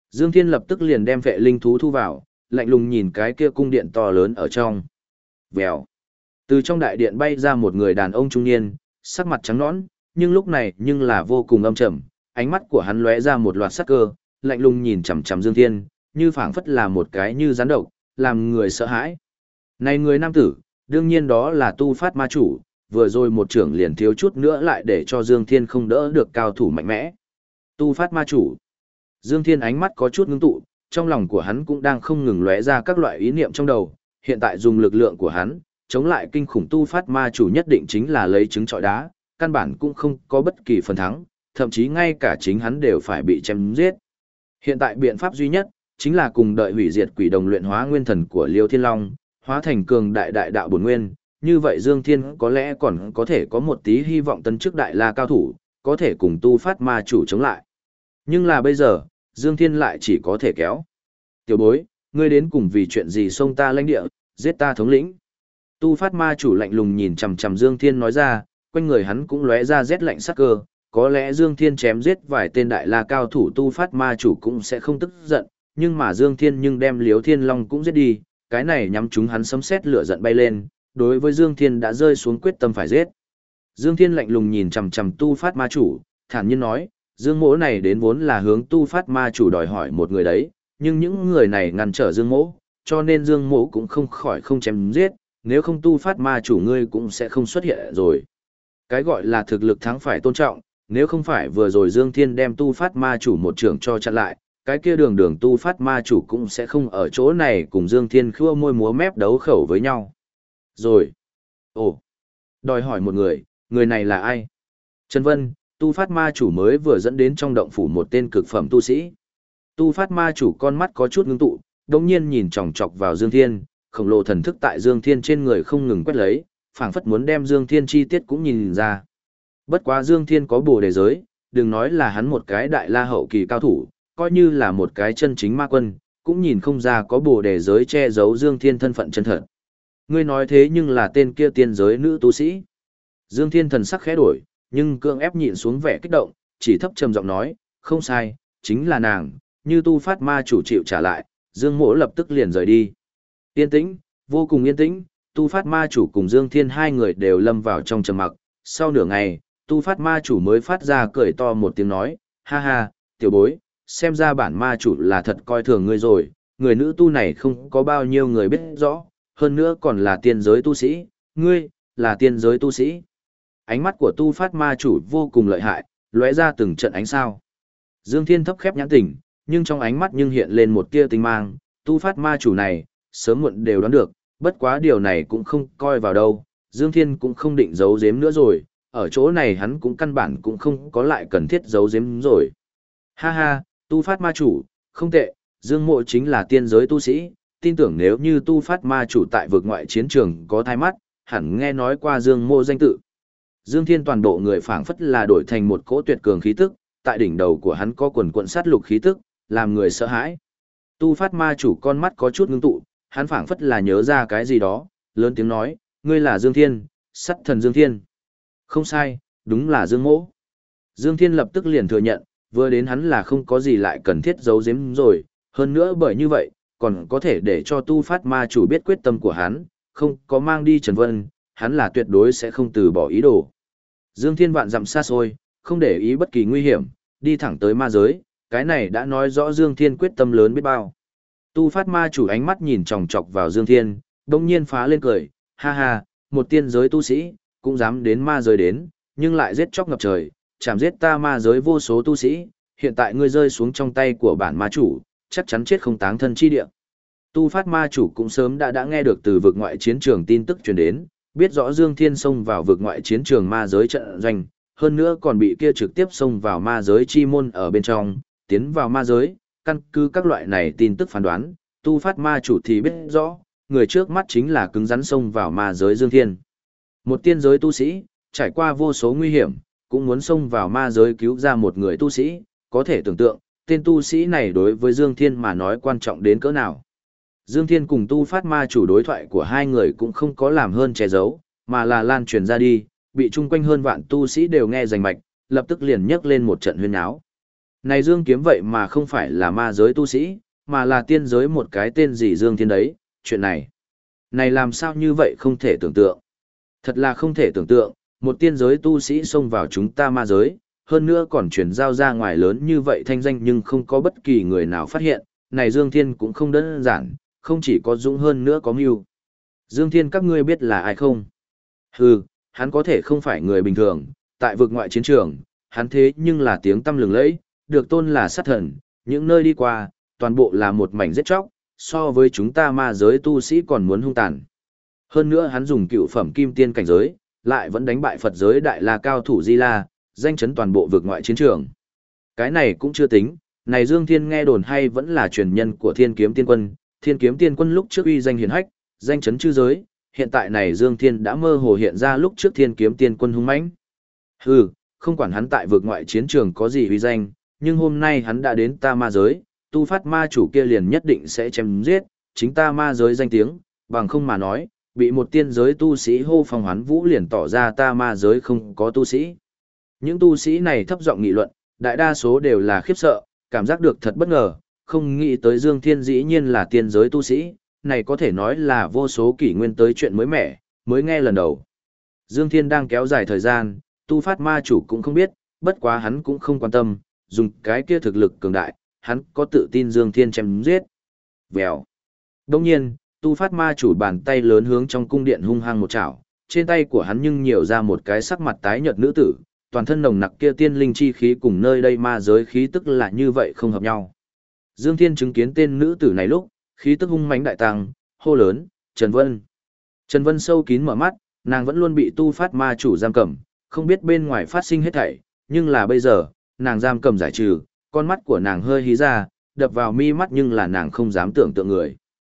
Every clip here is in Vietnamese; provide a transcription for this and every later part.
Dương Thiên lập tức liền đem vệ linh thú thu vào, lạnh lùng nhìn cái kia cung điện to lớn ở trong. Vèo. Từ trong đại điện bay ra một người đàn ông trung niên, sắc mặt trắng nõn, nhưng lúc này nhưng là vô cùng âm trầm, ánh mắt của hắn lóe ra một loạt sắc cơ, lạnh lùng nhìn chằm chằm Dương Thiên, như phảng phất là một cái như rắn độc, làm người sợ hãi. Này người nam tử, đương nhiên đó là Tu Phát Ma chủ, vừa rồi một trưởng liền thiếu chút nữa lại để cho Dương Thiên không đỡ được cao thủ mạnh mẽ. Tu Phát Ma chủ. Dương Thiên ánh mắt có chút ngưng tụ, trong lòng của hắn cũng đang không ngừng lóe ra các loại ý niệm trong đầu, hiện tại dùng lực lượng của hắn, chống lại kinh khủng Tu Phát Ma chủ nhất định chính là lấy trứng trọi đá, căn bản cũng không có bất kỳ phần thắng, thậm chí ngay cả chính hắn đều phải bị chém giết. Hiện tại biện pháp duy nhất, chính là cùng đợi hủy diệt quỷ đồng luyện hóa nguyên thần của Liêu Thiên Long, hóa thành cường đại đại đạo bổn nguyên, như vậy Dương Thiên có lẽ còn có thể có một tí hy vọng tấn chức đại la cao thủ, có thể cùng Tu Phát Ma chủ chống lại. Nhưng là bây giờ, Dương Thiên lại chỉ có thể kéo. Tiểu bối, ngươi đến cùng vì chuyện gì xông ta lãnh địa, giết ta thống lĩnh. Tu Phát Ma chủ lạnh lùng nhìn chằm chằm Dương Thiên nói ra, quanh người hắn cũng lóe ra rét lạnh sắc cơ, có lẽ Dương Thiên chém giết vài tên đại la cao thủ Tu Phát Ma chủ cũng sẽ không tức giận, nhưng mà Dương Thiên nhưng đem Liếu Thiên Long cũng giết đi, cái này nhắm chúng hắn sấm sét lửa giận bay lên, đối với Dương Thiên đã rơi xuống quyết tâm phải giết. Dương Thiên lạnh lùng nhìn chằm chằm Tu Phát Ma chủ, thản nhiên nói, Dương Mỗ này đến vốn là hướng Tu Phát Ma chủ đòi hỏi một người đấy, nhưng những người này ngăn trở Dương Mỗ, cho nên Dương Mỗ cũng không khỏi không chém giết, nếu không Tu Phát Ma chủ ngươi cũng sẽ không xuất hiện rồi. Cái gọi là thực lực thắng phải tôn trọng, nếu không phải vừa rồi Dương Thiên đem Tu Phát Ma chủ một trưởng cho chặn lại, cái kia đường Tu Phát Ma chủ cũng sẽ không ở chỗ này cùng Dương Thiên khua môi múa mép đấu khẩu với nhau. Rồi. Ồ. Đòi hỏi một người này là ai? Trần Vân, Tu Phát Ma chủ mới vừa dẫn đến trong động phủ một tên cực phẩm tu sĩ. Tu Phát Ma chủ con mắt có chút ngưng tụ, đồng nhiên nhìn chòng chọc vào Dương Thiên, khổng lồ thần thức tại Dương Thiên trên người không ngừng quét lấy, phảng phất muốn đem Dương Thiên chi tiết cũng nhìn ra. Bất quá Dương Thiên có bồ đề giới, đừng nói là hắn một cái đại la hậu kỳ cao thủ, coi như là một cái chân chính ma quân, cũng nhìn không ra có bồ đề giới che giấu Dương Thiên thân phận chân thật. Ngươi nói thế nhưng là tên kia tiên giới nữ tu sĩ. Dương Thiên thần sắc khẽ đổi, nhưng cưỡng ép nhịn xuống vẻ kích động, chỉ thấp trầm giọng nói, không sai, chính là nàng, như Tu Phát Ma chủ chịu trả lại, Dương Mỗ lập tức liền rời đi. Yên tĩnh, vô cùng yên tĩnh, Tu Phát Ma chủ cùng Dương Thiên hai người đều lâm vào trong trầm mặc, sau nửa ngày, Tu Phát Ma chủ mới phát ra cười to một tiếng nói, ha ha, tiểu bối, xem ra bản ma chủ là thật coi thường ngươi rồi, người nữ tu này không có bao nhiêu người biết rõ, hơn nữa còn là tiên giới tu sĩ, ngươi, là tiên giới tu sĩ. Ánh mắt của Tu Phát Ma chủ vô cùng lợi hại, lóe ra từng trận ánh sao. Dương Thiên thấp khép nhãn tỉnh, nhưng trong ánh mắt nhưng hiện lên một tia tinh mang, Tu Phát Ma chủ này, sớm muộn đều đoán được, bất quá điều này cũng không coi vào đâu, Dương Thiên cũng không định giấu giếm nữa rồi, ở chỗ này hắn cũng căn bản cũng không có lại cần thiết giấu giếm rồi. Ha ha, Tu Phát Ma chủ, không tệ, Dương Mộ chính là tiên giới tu sĩ, tin tưởng nếu như Tu Phát Ma chủ tại vực ngoại chiến trường có thai mắt, hẳn nghe nói qua Dương Mộ danh tự. Dương Thiên toàn bộ người phảng phất là đổi thành một cỗ tuyệt cường khí tức, tại đỉnh đầu của hắn có quần quần sát lục khí tức, làm người sợ hãi. Tu Phát Ma chủ con mắt có chút ngưng tụ, hắn phảng phất là nhớ ra cái gì đó, lớn tiếng nói, ngươi là Dương Thiên, sắt thần Dương Thiên. Không sai, đúng là Dương Mỗ. Dương Thiên lập tức liền thừa nhận, vừa đến hắn là không có gì lại cần thiết giấu giếm rồi, hơn nữa bởi như vậy, còn có thể để cho Tu Phát Ma chủ biết quyết tâm của hắn, không có mang đi Trần Vân, hắn là tuyệt đối sẽ không từ bỏ ý đồ. Dương Thiên vạn dặm xa xôi, không để ý bất kỳ nguy hiểm, đi thẳng tới ma giới, cái này đã nói rõ Dương Thiên quyết tâm lớn biết bao. Tu Phát Ma chủ ánh mắt nhìn chòng chọc vào Dương Thiên, đông nhiên phá lên cười, ha ha, một tiên giới tu sĩ, cũng dám đến ma giới đến, nhưng lại giết chóc ngập trời, chảm giết ta ma giới vô số tu sĩ, hiện tại ngươi rơi xuống trong tay của bản ma chủ, chắc chắn chết không táng thân chi địa. Tu Phát Ma chủ cũng sớm đã nghe được từ vực ngoại chiến trường tin tức truyền đến, biết rõ Dương Thiên xông vào vực ngoại chiến trường ma giới trận doanh, hơn nữa còn bị kia trực tiếp xông vào ma giới chi môn ở bên trong, tiến vào ma giới, căn cứ các loại này tin tức phán đoán, Tu Phát Ma chủ thì biết rõ, người trước mắt chính là cứng rắn xông vào ma giới Dương Thiên. Một tiên giới tu sĩ, trải qua vô số nguy hiểm, cũng muốn xông vào ma giới cứu ra một người tu sĩ, có thể tưởng tượng, tên tu sĩ này đối với Dương Thiên mà nói quan trọng đến cỡ nào. Dương Thiên cùng Tu Phát Ma chủ đối thoại của hai người cũng không có làm hơn che giấu, mà là lan truyền ra đi, bị chung quanh hơn vạn tu sĩ đều nghe rành mạch, lập tức liền nhấc lên một trận huyên áo. Này Dương Kiếm vậy mà không phải là ma giới tu sĩ, mà là tiên giới một cái tên gì Dương Thiên đấy, chuyện này. Này làm sao như vậy không thể tưởng tượng. Thật là không thể tưởng tượng, một tiên giới tu sĩ xông vào chúng ta ma giới, hơn nữa còn chuyển giao ra ngoài lớn như vậy thanh danh nhưng không có bất kỳ người nào phát hiện, này Dương Thiên cũng không đơn giản, không chỉ có dũng hơn nữa có mưu. Dương Thiên các ngươi biết là ai không? Hừ, hắn có thể không phải người bình thường, tại vực ngoại chiến trường, hắn thế nhưng là tiếng tăm lừng lẫy, được tôn là sát thần, những nơi đi qua, toàn bộ là một mảnh giết chóc, so với chúng ta ma giới tu sĩ còn muốn hung tàn. Hơn nữa hắn dùng cựu phẩm kim tiên cảnh giới, lại vẫn đánh bại Phật giới đại la cao thủ Di La, danh chấn toàn bộ vực ngoại chiến trường. Cái này cũng chưa tính, này Dương Thiên nghe đồn hay vẫn là truyền nhân của Thiên Kiếm Tiên Quân, Thiên Kiếm Tiên Quân lúc trước uy danh hiển hách, danh chấn chư giới, hiện tại này Dương Thiên đã mơ hồ hiện ra lúc trước Thiên Kiếm Tiên Quân hung mãnh. Hừ, không quản hắn tại vực ngoại chiến trường có gì uy danh, nhưng hôm nay hắn đã đến ta ma giới, tu phát ma chủ kia liền nhất định sẽ chém giết, chính ta ma giới danh tiếng, bằng không mà nói, bị một tiên giới tu sĩ hô phong hoán vũ liền tỏ ra ta ma giới không có tu sĩ. Những tu sĩ này thấp giọng nghị luận, đại đa số đều là khiếp sợ, cảm giác được thật bất ngờ, không nghĩ tới Dương Thiên dĩ nhiên là tiên giới tu sĩ, này có thể nói là vô số kỷ nguyên tới chuyện mới mẻ, mới nghe lần đầu. Dương Thiên đang kéo dài thời gian, tu phát ma chủ cũng không biết, bất quá hắn cũng không quan tâm, dùng cái kia thực lực cường đại, hắn có tự tin Dương Thiên chém giết. Vèo. Đồng nhiên, tu phát ma chủ bàn tay lớn hướng trong cung điện hung hăng một chảo, trên tay của hắn nhưng nhiều ra một cái sắc mặt tái nhợt nữ tử, toàn thân nồng nặc kia tiên linh chi khí cùng nơi đây ma giới khí tức là như vậy không hợp nhau. Dương Thiên chứng kiến tên nữ tử này lúc, khí tức hung mãnh đại tăng, hô lớn, Trần Vân. Trần Vân sâu kín mở mắt, nàng vẫn luôn bị tu phát ma chủ giam cầm, không biết bên ngoài phát sinh hết thảy, nhưng là bây giờ, nàng giam cầm giải trừ, con mắt của nàng hơi hí ra, đập vào mi mắt nhưng là nàng không dám tưởng tượng người.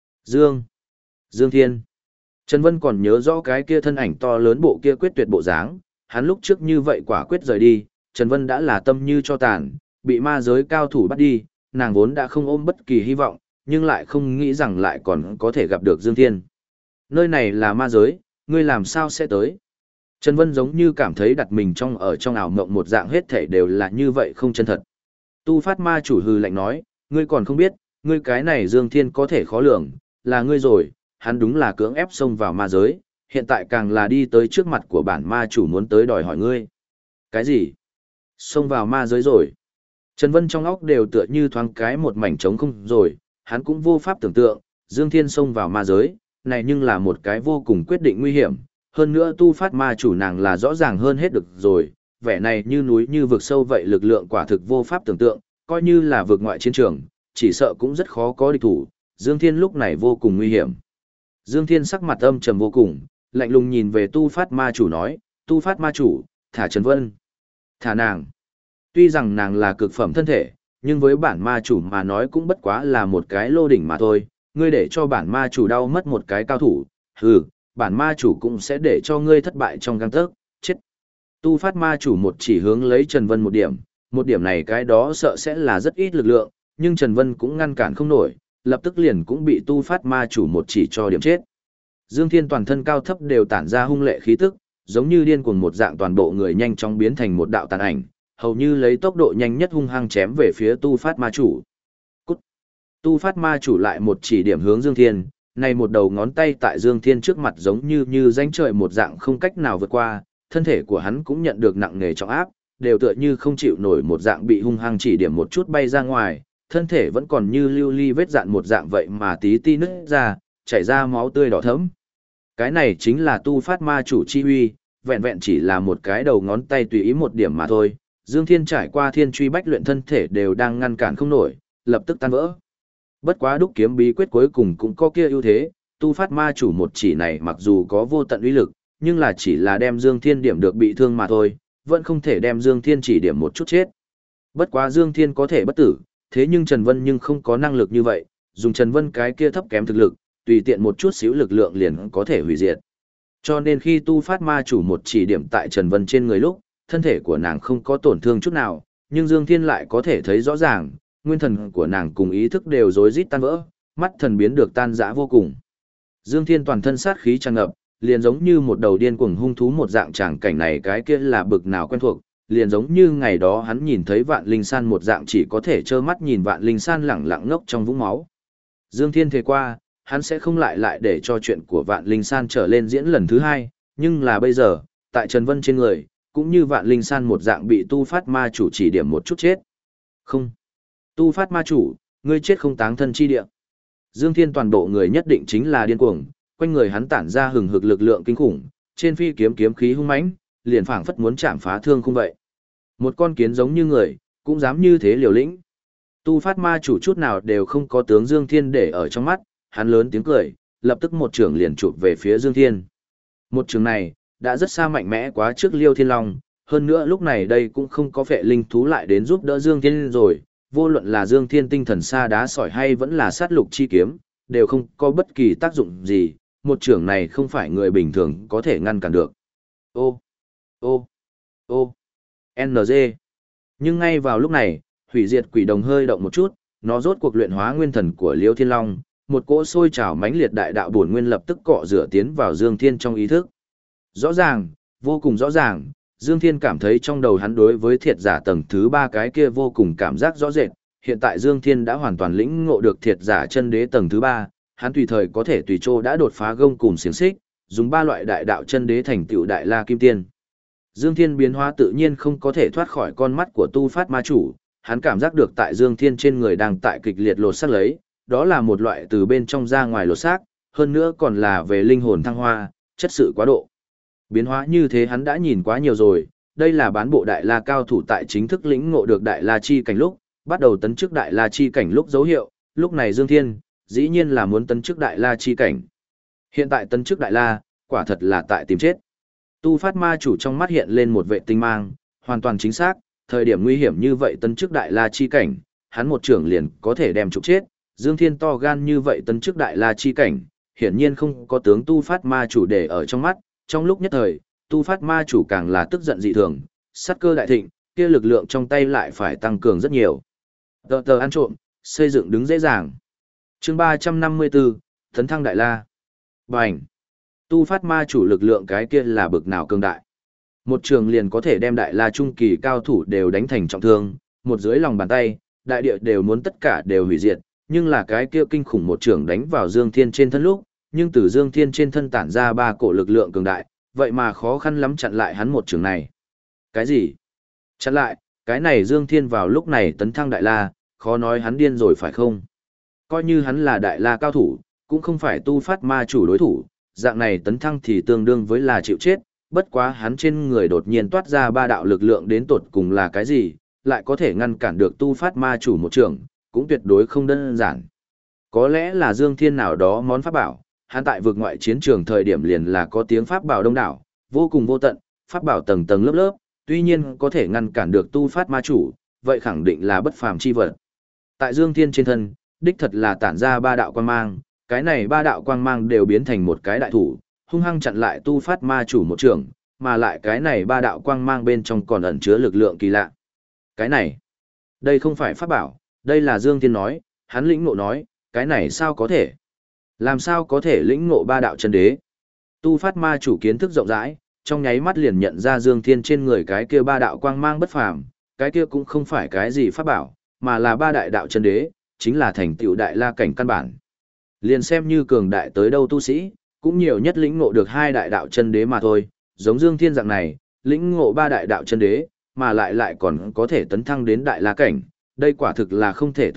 Dương Thiên. Trần Vân còn nhớ rõ cái kia thân ảnh to lớn bộ kia quyết tuyệt bộ dáng, hắn lúc trước như vậy quả quyết rời đi, Trần Vân đã là tâm như cho tàn, bị ma giới cao thủ bắt đi, nàng vốn đã không ôm bất kỳ hy vọng, nhưng lại không nghĩ rằng lại còn có thể gặp được Dương Thiên. Nơi này là ma giới, ngươi làm sao sẽ tới? Trần Vân giống như cảm thấy đặt mình trong ảo mộng một dạng hết thể đều là như vậy không chân thật. Tu phát ma chủ hừ lạnh nói, ngươi còn không biết, ngươi cái này Dương Thiên có thể khó lường, là ngươi rồi, hắn đúng là cưỡng ép xông vào ma giới, hiện tại càng là đi tới trước mặt của bản ma chủ muốn tới đòi hỏi ngươi. Cái gì? Xông vào ma giới rồi. Trần Vân trong óc đều tựa như thoáng cái một mảnh trống không rồi, hắn cũng vô pháp tưởng tượng, Dương Thiên xông vào ma giới, này nhưng là một cái vô cùng quyết định nguy hiểm, hơn nữa tu phát ma chủ nàng là rõ ràng hơn hết được rồi, vẻ này như núi như vực sâu vậy lực lượng quả thực vô pháp tưởng tượng, coi như là vực ngoại chiến trường, chỉ sợ cũng rất khó có địch thủ, Dương Thiên lúc này vô cùng nguy hiểm. Dương Thiên sắc mặt âm trầm vô cùng, lạnh lùng nhìn về tu phát ma chủ nói, tu phát ma chủ, thả Trần Vân. Thả nàng. Tuy rằng nàng là cực phẩm thân thể, nhưng với bản ma chủ mà nói cũng bất quá là một cái lô đỉnh mà thôi, ngươi để cho bản ma chủ đau mất một cái cao thủ, hừ, bản ma chủ cũng sẽ để cho ngươi thất bại trong gang tấc, chết. Tu phát ma chủ một chỉ hướng lấy Trần Vân một điểm này cái đó sợ sẽ là rất ít lực lượng, nhưng Trần Vân cũng ngăn cản không nổi, lập tức liền cũng bị tu phát ma chủ một chỉ cho điểm chết. Dương Thiên toàn thân cao thấp đều tản ra hung lệ khí tức, giống như điên cuồng một dạng toàn bộ người nhanh chóng biến thành một đạo tàn ảnh, hầu như lấy tốc độ nhanh nhất hung hăng chém về phía tu phát ma chủ. Cút! Tu phát ma chủ lại một chỉ điểm hướng Dương Thiên, này một đầu ngón tay tại Dương Thiên trước mặt giống như rãnh trời một dạng không cách nào vượt qua, thân thể của hắn cũng nhận được nặng nề trọng áp, đều tựa như không chịu nổi một dạng bị hung hăng chỉ điểm một chút bay ra ngoài, thân thể vẫn còn như lưu ly vết dạn một dạng vậy mà tí ti nứt ra, chảy ra máu tươi đỏ thẫm. Cái này chính là tu phát ma chủ chi uy, vẹn vẹn chỉ là một cái đầu ngón tay tùy ý một điểm mà thôi. Dương Thiên trải qua thiên truy bách luyện thân thể đều đang ngăn cản không nổi, lập tức tan vỡ. Bất quá đúc kiếm bí quyết cuối cùng cũng có kia ưu thế, tu phát ma chủ một chỉ này mặc dù có vô tận uy lực, nhưng là chỉ là đem Dương Thiên điểm được bị thương mà thôi, vẫn không thể đem Dương Thiên chỉ điểm một chút chết. Bất quá Dương Thiên có thể bất tử, thế nhưng Trần Vân nhưng không có năng lực như vậy, dùng Trần Vân cái kia thấp kém thực lực, tùy tiện một chút xíu lực lượng liền có thể hủy diệt. Cho nên khi tu phát ma chủ một chỉ điểm tại Trần Vân trên người lúc, thân thể của nàng không có tổn thương chút nào, nhưng Dương Thiên lại có thể thấy rõ ràng, nguyên thần của nàng cùng ý thức đều rối rít tan vỡ, mắt thần biến được tan rã vô cùng. Dương Thiên toàn thân sát khí tràn ngập, liền giống như một đầu điên cuồng hung thú một dạng tràng cảnh này cái kia là bực nào quen thuộc, liền giống như ngày đó hắn nhìn thấy Vạn Linh San một dạng chỉ có thể trơ mắt nhìn Vạn Linh San lẳng lặng ngốc trong vũng máu. Dương Thiên thề qua, hắn sẽ không lại để cho chuyện của Vạn Linh San trở lên diễn lần thứ hai, nhưng là bây giờ, tại Trần Vân trên người, cũng như Vạn Linh San một dạng bị tu phát ma chủ chỉ điểm một chút chết. Không. Tu phát ma chủ, ngươi chết không táng thân chi địa. Dương Thiên toàn bộ người nhất định chính là điên cuồng, quanh người hắn tản ra hừng hực lực lượng kinh khủng, trên phi kiếm kiếm khí hung mãnh, liền phảng phất muốn chạm phá thương không vậy. Một con kiến giống như người, cũng dám như thế liều lĩnh. Tu phát ma chủ chút nào đều không có tướng Dương Thiên để ở trong mắt, hắn lớn tiếng cười, lập tức một trường liền chụp về phía Dương Thiên. Một trường này, đã rất xa mạnh mẽ quá trước Liêu Thiên Long, hơn nữa lúc này đây cũng không có phệ linh thú lại đến giúp đỡ Dương Thiên rồi, vô luận là Dương Thiên tinh thần sa đá sỏi hay vẫn là sát lục chi kiếm, đều không có bất kỳ tác dụng gì, một trường này không phải người bình thường có thể ngăn cản được. Ô, ô, ô, NG. Nhưng ngay vào lúc này, hủy diệt quỷ đồng hơi động một chút, nó rốt cuộc luyện hóa nguyên thần của Liêu Thiên Long, một cỗ sôi trào mãnh liệt đại đạo bổn nguyên lập tức cọ rửa tiến vào Dương Thiên trong ý thức. Rõ ràng, vô cùng rõ ràng, Dương Thiên cảm thấy trong đầu hắn đối với thiệt giả tầng thứ 3 cái kia vô cùng cảm giác rõ rệt, hiện tại Dương Thiên đã hoàn toàn lĩnh ngộ được thiệt giả chân đế tầng thứ 3, hắn tùy thời có thể tùy chỗ đã đột phá gông cùm xiềng xích, dùng 3 loại đại đạo chân đế thành tựu đại la kim tiên. Dương Thiên biến hóa tự nhiên không có thể thoát khỏi con mắt của tu phát ma chủ, hắn cảm giác được tại Dương Thiên trên người đang tại kịch liệt lột xác lấy, đó là một loại từ bên trong ra ngoài lột xác, hơn nữa còn là về linh hồn thăng hoa, chất sự quá độ. Biến hóa như thế hắn đã nhìn quá nhiều rồi, đây là bán bộ đại la cao thủ tại chính thức lĩnh ngộ được đại la chi cảnh lúc, bắt đầu tấn chức đại la chi cảnh lúc dấu hiệu, lúc này Dương Thiên, dĩ nhiên là muốn tấn chức đại la chi cảnh. Hiện tại tấn chức đại la, quả thật là tại tìm chết. Tu phát ma chủ trong mắt hiện lên một vệ tinh mang, hoàn toàn chính xác, thời điểm nguy hiểm như vậy tấn chức đại la chi cảnh, hắn một trưởng liền có thể đem trục chết, Dương Thiên to gan như vậy tấn chức đại la chi cảnh, hiển nhiên không có tướng tu phát ma chủ để ở trong mắt, trong lúc nhất thời, tu phát ma chủ càng là tức giận dị thường, sát cơ đại thịnh, kia lực lượng trong tay lại phải tăng cường rất nhiều. Tờ ăn trộm, xây dựng đứng dễ dàng. Chương 354, Tấn thăng đại la. Bành. Tu phát ma chủ lực lượng cái kia là bực nào cường đại. Một trường liền có thể đem đại la trung kỳ cao thủ đều đánh thành trọng thương, một dưới lòng bàn tay, đại địa đều muốn tất cả đều hủy diệt, nhưng là cái kia kinh khủng một trường đánh vào Dương Thiên trên thân lúc, nhưng từ Dương Thiên trên thân tản ra 3 cổ lực lượng cường đại, vậy mà khó khăn lắm chặn lại hắn một trường này. Cái gì? Chặn lại, cái này Dương Thiên vào lúc này tấn thăng đại la, khó nói hắn điên rồi phải không? Coi như hắn là đại la cao thủ, cũng không phải tu phát ma chủ đối thủ, dạng này tấn thăng thì tương đương với là chịu chết, bất quá hắn trên người đột nhiên toát ra 3 đạo lực lượng đến tột cùng là cái gì, lại có thể ngăn cản được tu phát ma chủ một trường, cũng tuyệt đối không đơn giản. Có lẽ là Dương Thiên nào đó món pháp bảo, hắn tại vực ngoại chiến trường thời điểm liền là có tiếng pháp bảo đông đảo, vô cùng vô tận, pháp bảo tầng tầng lớp lớp, tuy nhiên có thể ngăn cản được tu phát ma chủ, vậy khẳng định là bất phàm chi vật. Tại Dương Thiên trên thân, đích thật là tản ra 3 đạo quang mang, cái này 3 đạo quang mang đều biến thành một cái đại thủ, hung hăng chặn lại tu phát ma chủ một trường, mà lại cái này 3 đạo quang mang bên trong còn ẩn chứa lực lượng kỳ lạ. Cái này, đây không phải pháp bảo, đây là Dương Thiên nói, hắn lĩnh ngộ nói, cái này sao có thể? Làm sao có thể lĩnh ngộ 3 đạo chân đế? Tu phát ma chủ kiến thức rộng rãi, trong nháy mắt liền nhận ra Dương Thiên trên người cái kia 3 đạo quang mang bất phàm, cái kia cũng không phải cái gì pháp bảo, mà là 3 đại đạo chân đế, chính là thành tựu đại la cảnh căn bản. Liền xem như cường đại tới đâu tu sĩ, cũng nhiều nhất lĩnh ngộ được 2 đại đạo chân đế mà thôi, giống Dương Thiên dạng này, lĩnh ngộ 3 đại đạo chân đế, mà lại còn có thể tấn thăng đến đại la cảnh, đây quả thực là không thể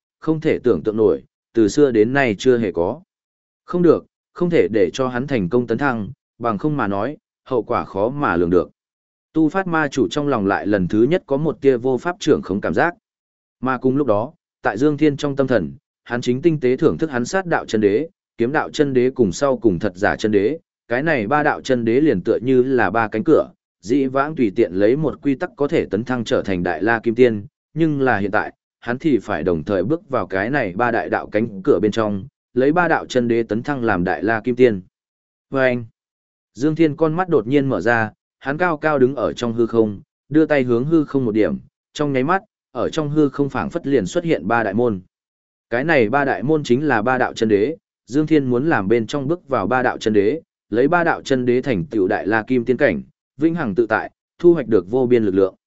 tưởng tượng nổi, từ xưa đến nay chưa hề có. Không được, không thể để cho hắn thành công tấn thăng, bằng không mà nói, hậu quả khó mà lường được. Tu phát ma chủ trong lòng lại lần thứ nhất có một tia vô pháp trưởng không cảm giác. Mà cùng lúc đó, tại Dương Thiên trong tâm thần, hắn chính tinh tế thưởng thức hắn sát đạo chân đế, kiếm đạo chân đế cùng sau cùng thật giả chân đế, cái này 3 đạo chân đế liền tựa như là 3 cánh cửa, dĩ vãng tùy tiện lấy một quy tắc có thể tấn thăng trở thành đại la kim tiên, nhưng là hiện tại, hắn thì phải đồng thời bước vào cái này 3 đại đạo cánh cửa bên trong, lấy 3 đạo chân đế tấn thăng làm đại la kim tiên. Và anh, Dương Thiên con mắt đột nhiên mở ra, hắn cao cao đứng ở trong hư không, đưa tay hướng hư không một điểm, trong nháy mắt, ở trong hư không phảng phất liền xuất hiện 3 đại môn. Cái này 3 đại môn chính là 3 đạo chân đế, Dương Thiên muốn làm bên trong bước vào 3 đạo chân đế, lấy 3 đạo chân đế thành tựu đại la kim tiên cảnh, vĩnh hằng tự tại, thu hoạch được vô biên lực lượng.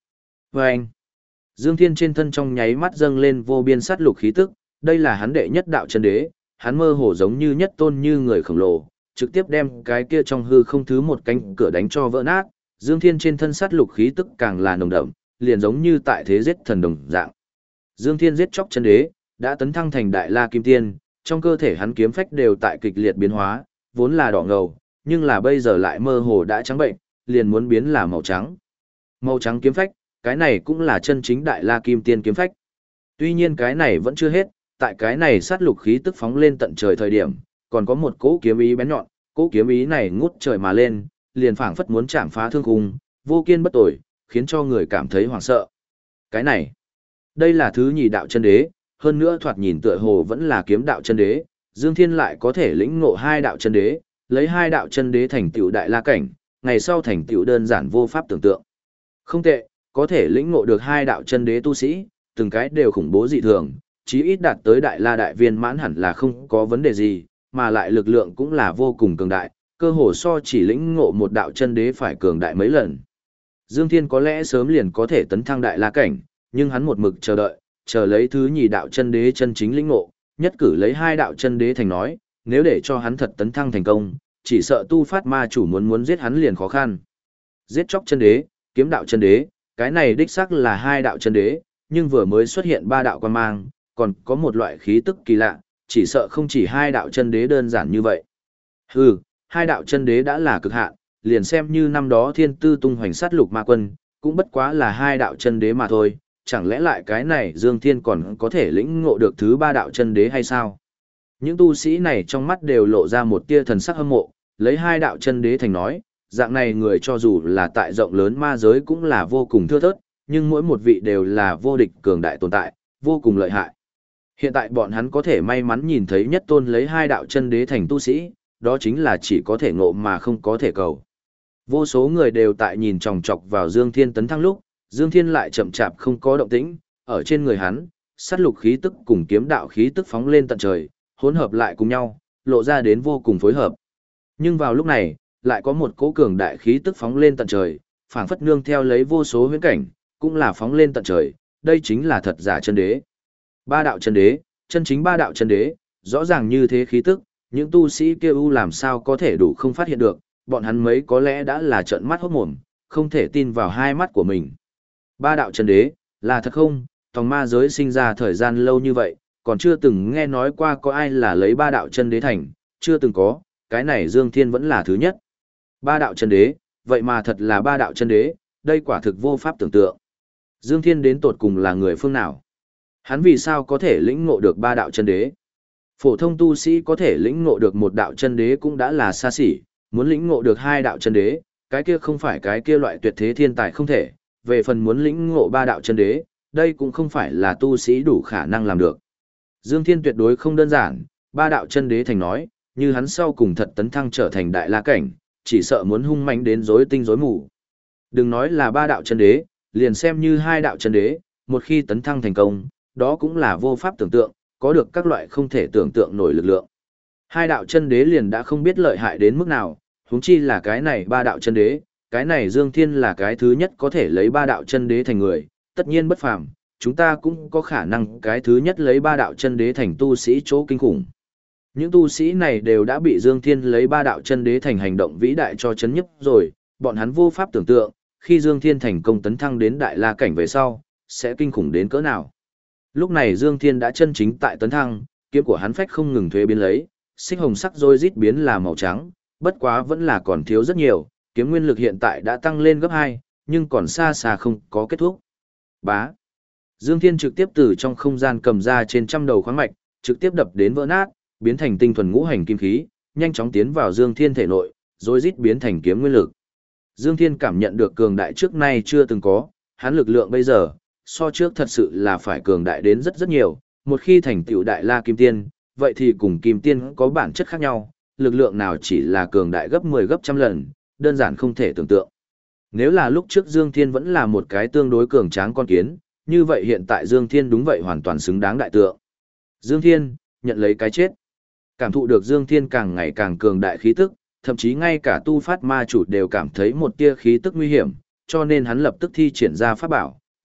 Và anh, Dương Thiên trên thân trong nháy mắt dâng lên vô biên sát lục khí tức, đây là hắn đệ nhất đạo chân đế, hắn mơ hồ giống như nhất tôn như người khổng lồ, trực tiếp đem cái kia trong hư không thứ một cánh cửa đánh cho vỡ nát. Dương Thiên trên thân sát lục khí tức càng là nồng đậm, liền giống như tại thế giết thần đồng dạng. Dương Thiên giết chóc chân đế, đã tấn thăng thành đại la kim tiên, trong cơ thể hắn kiếm phách đều tại kịch liệt biến hóa, vốn là đỏ ngầu, nhưng là bây giờ lại mơ hồ đã trắng bệnh, liền muốn biến là màu trắng. Màu trắng kiếm phách, cái này cũng là chân chính đại la kim tiên kiếm phách. Tuy nhiên cái này vẫn chưa hết, tại cái này sát lục khí tức phóng lên tận trời thời điểm, còn có một cỗ kiếm ý bén nhọn, cỗ kiếm ý này ngút trời mà lên, liền phảng phất muốn chạm phá thương khung, vô kiên bất tồi, khiến cho người cảm thấy hoảng sợ. Cái này, đây là thứ nhì đạo chân đế, hơn nữa thoạt nhìn tựa hồ vẫn là kiếm đạo chân đế, Dương Thiên lại có thể lĩnh ngộ hai đạo chân đế, lấy hai đạo chân đế thành tựu đại la cảnh, ngày sau thành tựu đơn giản vô pháp tưởng tượng. Không tệ, có thể lĩnh ngộ được hai đạo chân đế tu sĩ, từng cái đều khủng bố dị thường, chí ít đạt tới đại la đại viên mãn hẳn là không có vấn đề gì, mà lại lực lượng cũng là vô cùng cường đại, cơ hồ so chỉ lĩnh ngộ một đạo chân đế phải cường đại mấy lần. Dương Thiên có lẽ sớm liền có thể tấn thăng đại la cảnh, nhưng hắn một mực chờ đợi, chờ lấy thứ nhì đạo chân đế chân chính lĩnh ngộ, nhất cử lấy hai đạo chân đế thành nói, nếu để cho hắn thật tấn thăng thành công, chỉ sợ tu phát ma chủ muốn giết hắn liền khó khăn. Giết chóc chân đế, kiếm đạo chân đế, cái này đích xác là hai đạo chân đế, nhưng vừa mới xuất hiện ba đạo quan mang, còn có một loại khí tức kỳ lạ, chỉ sợ không chỉ hai đạo chân đế đơn giản như vậy. Hừ, hai đạo chân đế đã là cực hạn, liền xem như năm đó thiên tư tung hoành sát lục ma quân, cũng bất quá là hai đạo chân đế mà thôi, chẳng lẽ lại cái này Dương Thiên còn có thể lĩnh ngộ được thứ ba đạo chân đế hay sao? Những tu sĩ này trong mắt đều lộ ra một tia thần sắc hâm mộ, lấy hai đạo chân đế thành nói, dạng này người cho dù là tại rộng lớn ma giới cũng là vô cùng thưa thớt, nhưng mỗi một vị đều là vô địch cường đại tồn tại, vô cùng lợi hại. Hiện tại bọn hắn có thể may mắn nhìn thấy nhất tôn lấy hai đạo chân đế thành tu sĩ, đó chính là chỉ có thể ngộ mà không có thể cầu. Vô số người đều tại nhìn chòng chọc vào Dương Thiên tấn thăng lúc, Dương Thiên lại chậm chạp không có động tĩnh, ở trên người hắn, sát lục khí tức cùng kiếm đạo khí tức phóng lên tận trời, hỗn hợp lại cùng nhau, lộ ra đến vô cùng phối hợp. Nhưng vào lúc này, lại có một cỗ cường đại khí tức phóng lên tận trời, phảng phất nương theo lấy vô số huyễn cảnh, cũng là phóng lên tận trời, đây chính là thật giả chân đế. Ba đạo chân đế, chân chính ba đạo chân đế, rõ ràng như thế khí tức, những tu sĩ kia u làm sao có thể đủ không phát hiện được, bọn hắn mấy có lẽ đã là trợn mắt hốt mồm, không thể tin vào hai mắt của mình. Ba đạo chân đế, là thật không? Tòng ma giới sinh ra thời gian lâu như vậy, còn chưa từng nghe nói qua có ai là lấy ba đạo chân đế thành, chưa từng có, cái này Dương Thiên vẫn là thứ nhất. Ba đạo chân đế, vậy mà thật là ba đạo chân đế, đây quả thực vô pháp tưởng tượng. Dương Thiên đến tột cùng là người phương nào? Hắn vì sao có thể lĩnh ngộ được ba đạo chân đế? Phổ thông tu sĩ có thể lĩnh ngộ được một đạo chân đế cũng đã là xa xỉ, muốn lĩnh ngộ được hai đạo chân đế, cái kia không phải cái kia loại tuyệt thế thiên tài không thể, về phần muốn lĩnh ngộ ba đạo chân đế, đây cũng không phải là tu sĩ đủ khả năng làm được. Dương Thiên tuyệt đối không đơn giản, ba đạo chân đế thành nói, như hắn sau cùng thật tấn thăng trở thành đại la cảnh, chỉ sợ muốn hung mãnh đến rối tinh rối mù. Đừng nói là ba đạo chân đế, liền xem như hai đạo chân đế, một khi tấn thăng thành công, đó cũng là vô pháp tưởng tượng, có được các loại không thể tưởng tượng nổi lực lượng. Hai đạo chân đế liền đã không biết lợi hại đến mức nào, huống chi là cái này ba đạo chân đế, cái này Dương Thiên là cái thứ nhất có thể lấy ba đạo chân đế thành người, tất nhiên bất phàm, chúng ta cũng có khả năng cái thứ nhất lấy ba đạo chân đế thành tu sĩ chỗ kinh khủng. Những tu sĩ này đều đã bị Dương Thiên lấy ba đạo chân đế thành hành động vĩ đại cho chấn nhức rồi, bọn hắn vô pháp tưởng tượng, khi Dương Thiên thành công tấn thăng đến đại la cảnh về sau, sẽ kinh khủng đến cỡ nào. Lúc này Dương Thiên đã chân chính tại tấn thăng, kiếm của hắn phách không ngừng thuế biến lấy, xích hồng sắc rồi rít biến là màu trắng, bất quá vẫn là còn thiếu rất nhiều, kiếm nguyên lực hiện tại đã tăng lên gấp 2, nhưng còn xa xa không có kết thúc. Bá. Dương Thiên trực tiếp từ trong không gian cầm ra trên trăm đầu khoáng mạch, trực tiếp đập đến vỡ nát, biến thành tinh thuần ngũ hành kim khí, nhanh chóng tiến vào Dương Thiên thể nội, rồi rít biến thành kiếm nguyên lực. Dương Thiên cảm nhận được cường đại trước nay chưa từng có, hắn lực lượng bây giờ, so trước thật sự là phải cường đại đến rất rất nhiều, một khi thành tựu đại la kim tiên, vậy thì cùng kim tiên có bản chất khác nhau, lực lượng nào chỉ là cường đại gấp 10 gấp trăm lần, đơn giản không thể tưởng tượng. Nếu là lúc trước Dương Thiên vẫn là một cái tương đối cường tráng con kiến, như vậy hiện tại Dương Thiên đúng vậy hoàn toàn xứng đáng đại tượng. Dương Thiên, nhận lấy cái chết. Cảm thụ được Dương Thiên càng ngày càng cường đại khí tức, thậm chí ngay cả tu phát ma chủ đều cảm thấy một tia khí tức nguy hiểm, cho nên hắn lập tức thi triển ra pháp bảo,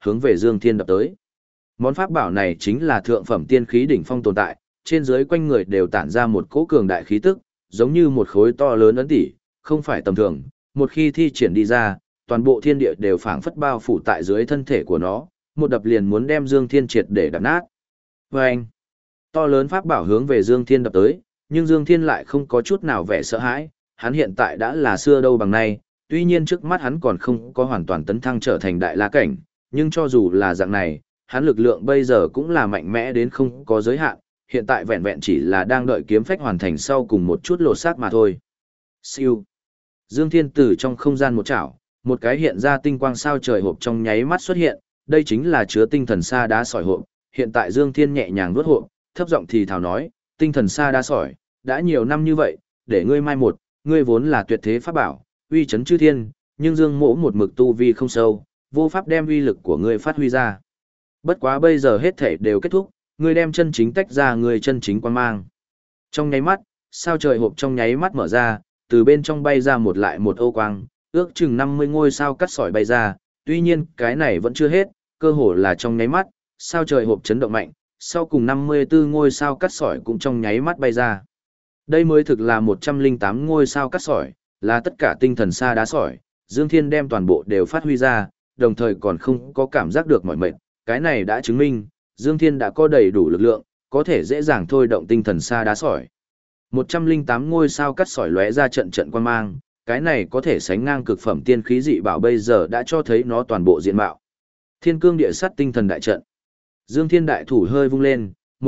hướng về Dương Thiên đập tới. Món pháp bảo này chính là thượng phẩm tiên khí đỉnh phong tồn tại, trên dưới quanh người đều tản ra một cỗ cường đại khí tức, giống như một khối to lớn ấn tỷ, không phải tầm thường, một khi thi triển đi ra, toàn bộ thiên địa đều phảng phất bao phủ tại dưới thân thể của nó, một đập liền muốn đem Dương Thiên triệt để đập nát. Vâng! To lớn pháp bảo hướng về Dương Thiên đập tới, nhưng Dương Thiên lại không có chút nào vẻ sợ hãi, hắn hiện tại đã là xưa đâu bằng nay, tuy nhiên trước mắt hắn còn không có hoàn toàn tấn thăng trở thành đại la cảnh, nhưng cho dù là dạng này, hắn lực lượng bây giờ cũng là mạnh mẽ đến không có giới hạn, hiện tại vẹn vẹn chỉ là đang đợi kiếm phách hoàn thành sau cùng một chút lột xác mà thôi. Siêu. Dương Thiên từ trong không gian một chảo, một cái hiện ra tinh quang sao trời hộp trong nháy mắt xuất hiện, đây chính là chứa tinh thần sa đá sỏi hộp. Hiện tại Dương Thiên nhẹ nhàng nuốt hộp, thấp giọng thì thào nói, tinh thần sa đá sỏi, đã nhiều năm như vậy, để ngươi mai một, ngươi vốn là tuyệt thế pháp bảo, uy chấn chư thiên, nhưng Dương Mỗ một mực tu vi không sâu, vô pháp đem uy lực của ngươi phát huy ra. Bất quá bây giờ hết thể đều kết thúc, ngươi đem chân chính tách ra ngươi chân chính quan mang. Trong nháy mắt, sao trời hộp trong nháy mắt mở ra, từ bên trong bay ra một lại một ô quang, ước chừng 50 ngôi sao cắt sỏi bay ra, tuy nhiên cái này vẫn chưa hết, cơ hồ là trong nháy mắt, sao trời hộp chấn động mạnh, sau cùng 54 ngôi sao cắt sỏi cũng trong nháy mắt bay ra. Đây mới thực là 108 ngôi sao cắt sỏi, là tất cả tinh thần sa đá sỏi, Dương Thiên đem toàn bộ đều phát huy ra, đồng thời còn không có cảm giác được mỏi mệt, cái này đã chứng minh, Dương Thiên đã có đầy đủ lực lượng, có thể dễ dàng thôi động tinh thần sa đá sỏi. 108 ngôi sao cắt sỏi lóe ra trận trận quang mang, cái này có thể sánh ngang cực phẩm tiên khí dị bảo bây giờ đã cho thấy nó toàn bộ diện mạo. Thiên cương địa sát tinh thần đại trận. Dương Thiên đại thủ hơi vung lên,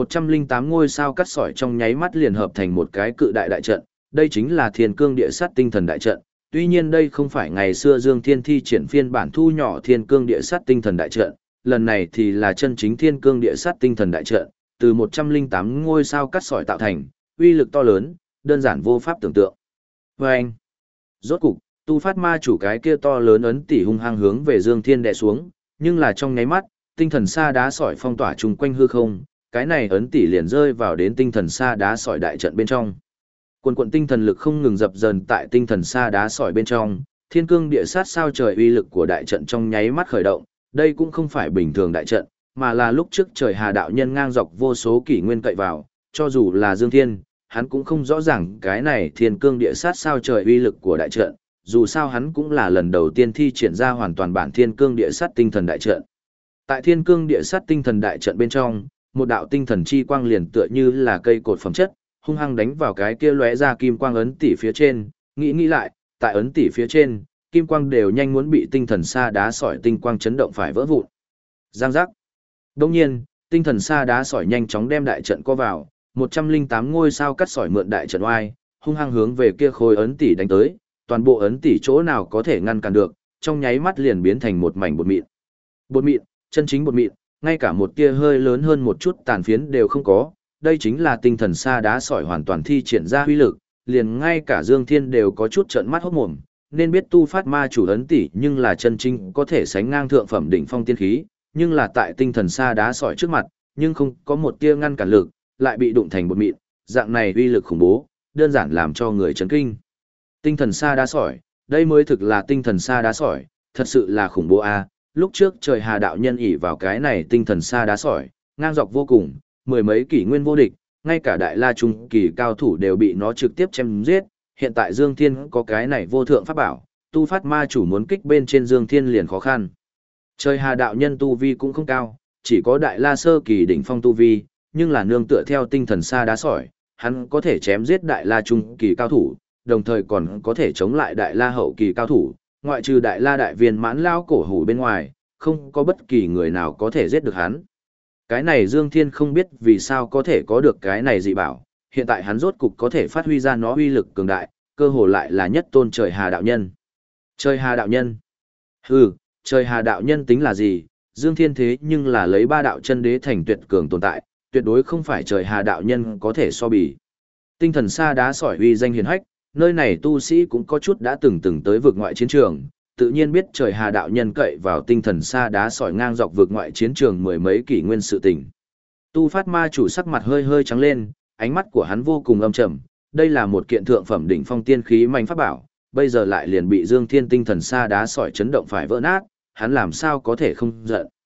108 ngôi sao cắt sỏi trong nháy mắt liền hợp thành một cái cự đại đại trận, đây chính là Thiên cương địa sát tinh thần đại trận. Tuy nhiên đây không phải ngày xưa Dương Thiên thi triển phiên bản thu nhỏ Thiên cương địa sát tinh thần đại trận, lần này thì là chân chính Thiên cương địa sát tinh thần đại trận, từ 108 ngôi sao cắt sỏi tạo thành, uy lực to lớn, đơn giản vô pháp tưởng tượng. Và anh, rốt cục, tu phát ma chủ cái kia to lớn ấn tỷ hung hăng hướng về Dương Thiên đè xuống, nhưng là trong nháy mắt, tinh thần sa đá sỏi phong tỏa chung quanh hư không, cái này ấn tỷ liền rơi vào đến tinh thần sa đá sỏi đại trận bên trong. Quần quần tinh thần lực không ngừng dập dần tại tinh thần sa đá sỏi bên trong, thiên cương địa sát sao trời uy lực của đại trận trong nháy mắt khởi động, đây cũng không phải bình thường đại trận, mà là lúc trước trời hà đạo nhân ngang dọc vô số kỷ nguyên cậy vào, cho dù là Dương Thiên, hắn cũng không rõ ràng cái này thiên cương địa sát sao trời uy lực của đại trận, dù sao hắn cũng là lần đầu tiên thi triển ra hoàn toàn bản thiên cương địa sát tinh thần đại trận. Tại thiên cương địa sát tinh thần đại trận bên trong, một đạo tinh thần chi quang liền tựa như là cây cột phẩm chất, hung hăng đánh vào cái kia lóe ra kim quang ấn tỷ phía trên, nghĩ lại, tại ấn tỷ phía trên, kim quang đều nhanh muốn bị tinh thần sa đá sỏi tinh quang chấn động phải vỡ vụn. Giang giác. Đương nhiên, tinh thần sa đá sỏi nhanh chóng đem đại trận co vào, 108 ngôi sao cắt sỏi mượn đại trận oai, hung hăng hướng về kia khối ấn tỷ đánh tới, toàn bộ ấn tỷ chỗ nào có thể ngăn cản được, trong nháy mắt liền biến thành một mảnh bột mịn. Bột mịn, chân chính bột mịn, ngay cả một tia hơi lớn hơn một chút tàn phiến đều không có, đây chính là tinh thần sa đá sỏi hoàn toàn thi triển ra huy lực, liền ngay cả Dương Thiên đều có chút trợn mắt hốt mồm, nên biết tu phát ma chủ ấn tỷ nhưng là chân chính có thể sánh ngang thượng phẩm đỉnh phong tiên khí, nhưng là tại tinh thần sa đá sỏi trước mặt, nhưng không có một tia ngăn cản lực, lại bị đụng thành bột mịn, dạng này uy lực khủng bố, đơn giản làm cho người chấn kinh. Tinh thần sa đá sỏi, đây mới thực là tinh thần sa đá sỏi, thật sự là khủng bố a. Lúc trước trời hà đạo nhân ỷ vào cái này tinh thần sa đá sỏi, ngang dọc vô cùng, mười mấy kỷ nguyên vô địch, ngay cả đại la trung kỳ cao thủ đều bị nó trực tiếp chém giết. Hiện tại Dương Thiên có cái này vô thượng pháp bảo, tu phát ma chủ muốn kích bên trên Dương Thiên liền khó khăn. Trời hà đạo nhân tu vi cũng không cao, chỉ có đại la sơ kỳ đỉnh phong tu vi, nhưng là nương tựa theo tinh thần sa đá sỏi, hắn có thể chém giết đại la trung kỳ cao thủ, đồng thời còn có thể chống lại đại la hậu kỳ cao thủ, ngoại trừ đại la đại viên mãn lao cổ hủ bên ngoài, không có bất kỳ người nào có thể giết được hắn. Cái này Dương Thiên không biết vì sao có thể có được cái này dị bảo, hiện tại hắn rốt cục có thể phát huy ra nó uy lực cường đại, cơ hồ lại là nhất tôn trời hà đạo nhân. Trời hà đạo nhân? Hừ, trời hà đạo nhân tính là gì? Dương Thiên thế nhưng là lấy ba đạo chân đế thành tuyệt cường tồn tại, tuyệt đối không phải trời hà đạo nhân có thể so bì. Tinh thần sa đá sỏi uy danh hiển hách, nơi này tu sĩ cũng có chút đã từng tới vực ngoại chiến trường, tự nhiên biết trời hà đạo nhân cậy vào tinh thần sa đá sỏi ngang dọc vực ngoại chiến trường mười mấy kỷ nguyên sự tình. Tu phát ma chủ sắc mặt hơi hơi trắng lên, ánh mắt của hắn vô cùng âm trầm, đây là một kiện thượng phẩm đỉnh phong tiên khí manh pháp bảo, bây giờ lại liền bị Dương Thiên tinh thần sa đá sỏi chấn động phải vỡ nát, hắn làm sao có thể không giận.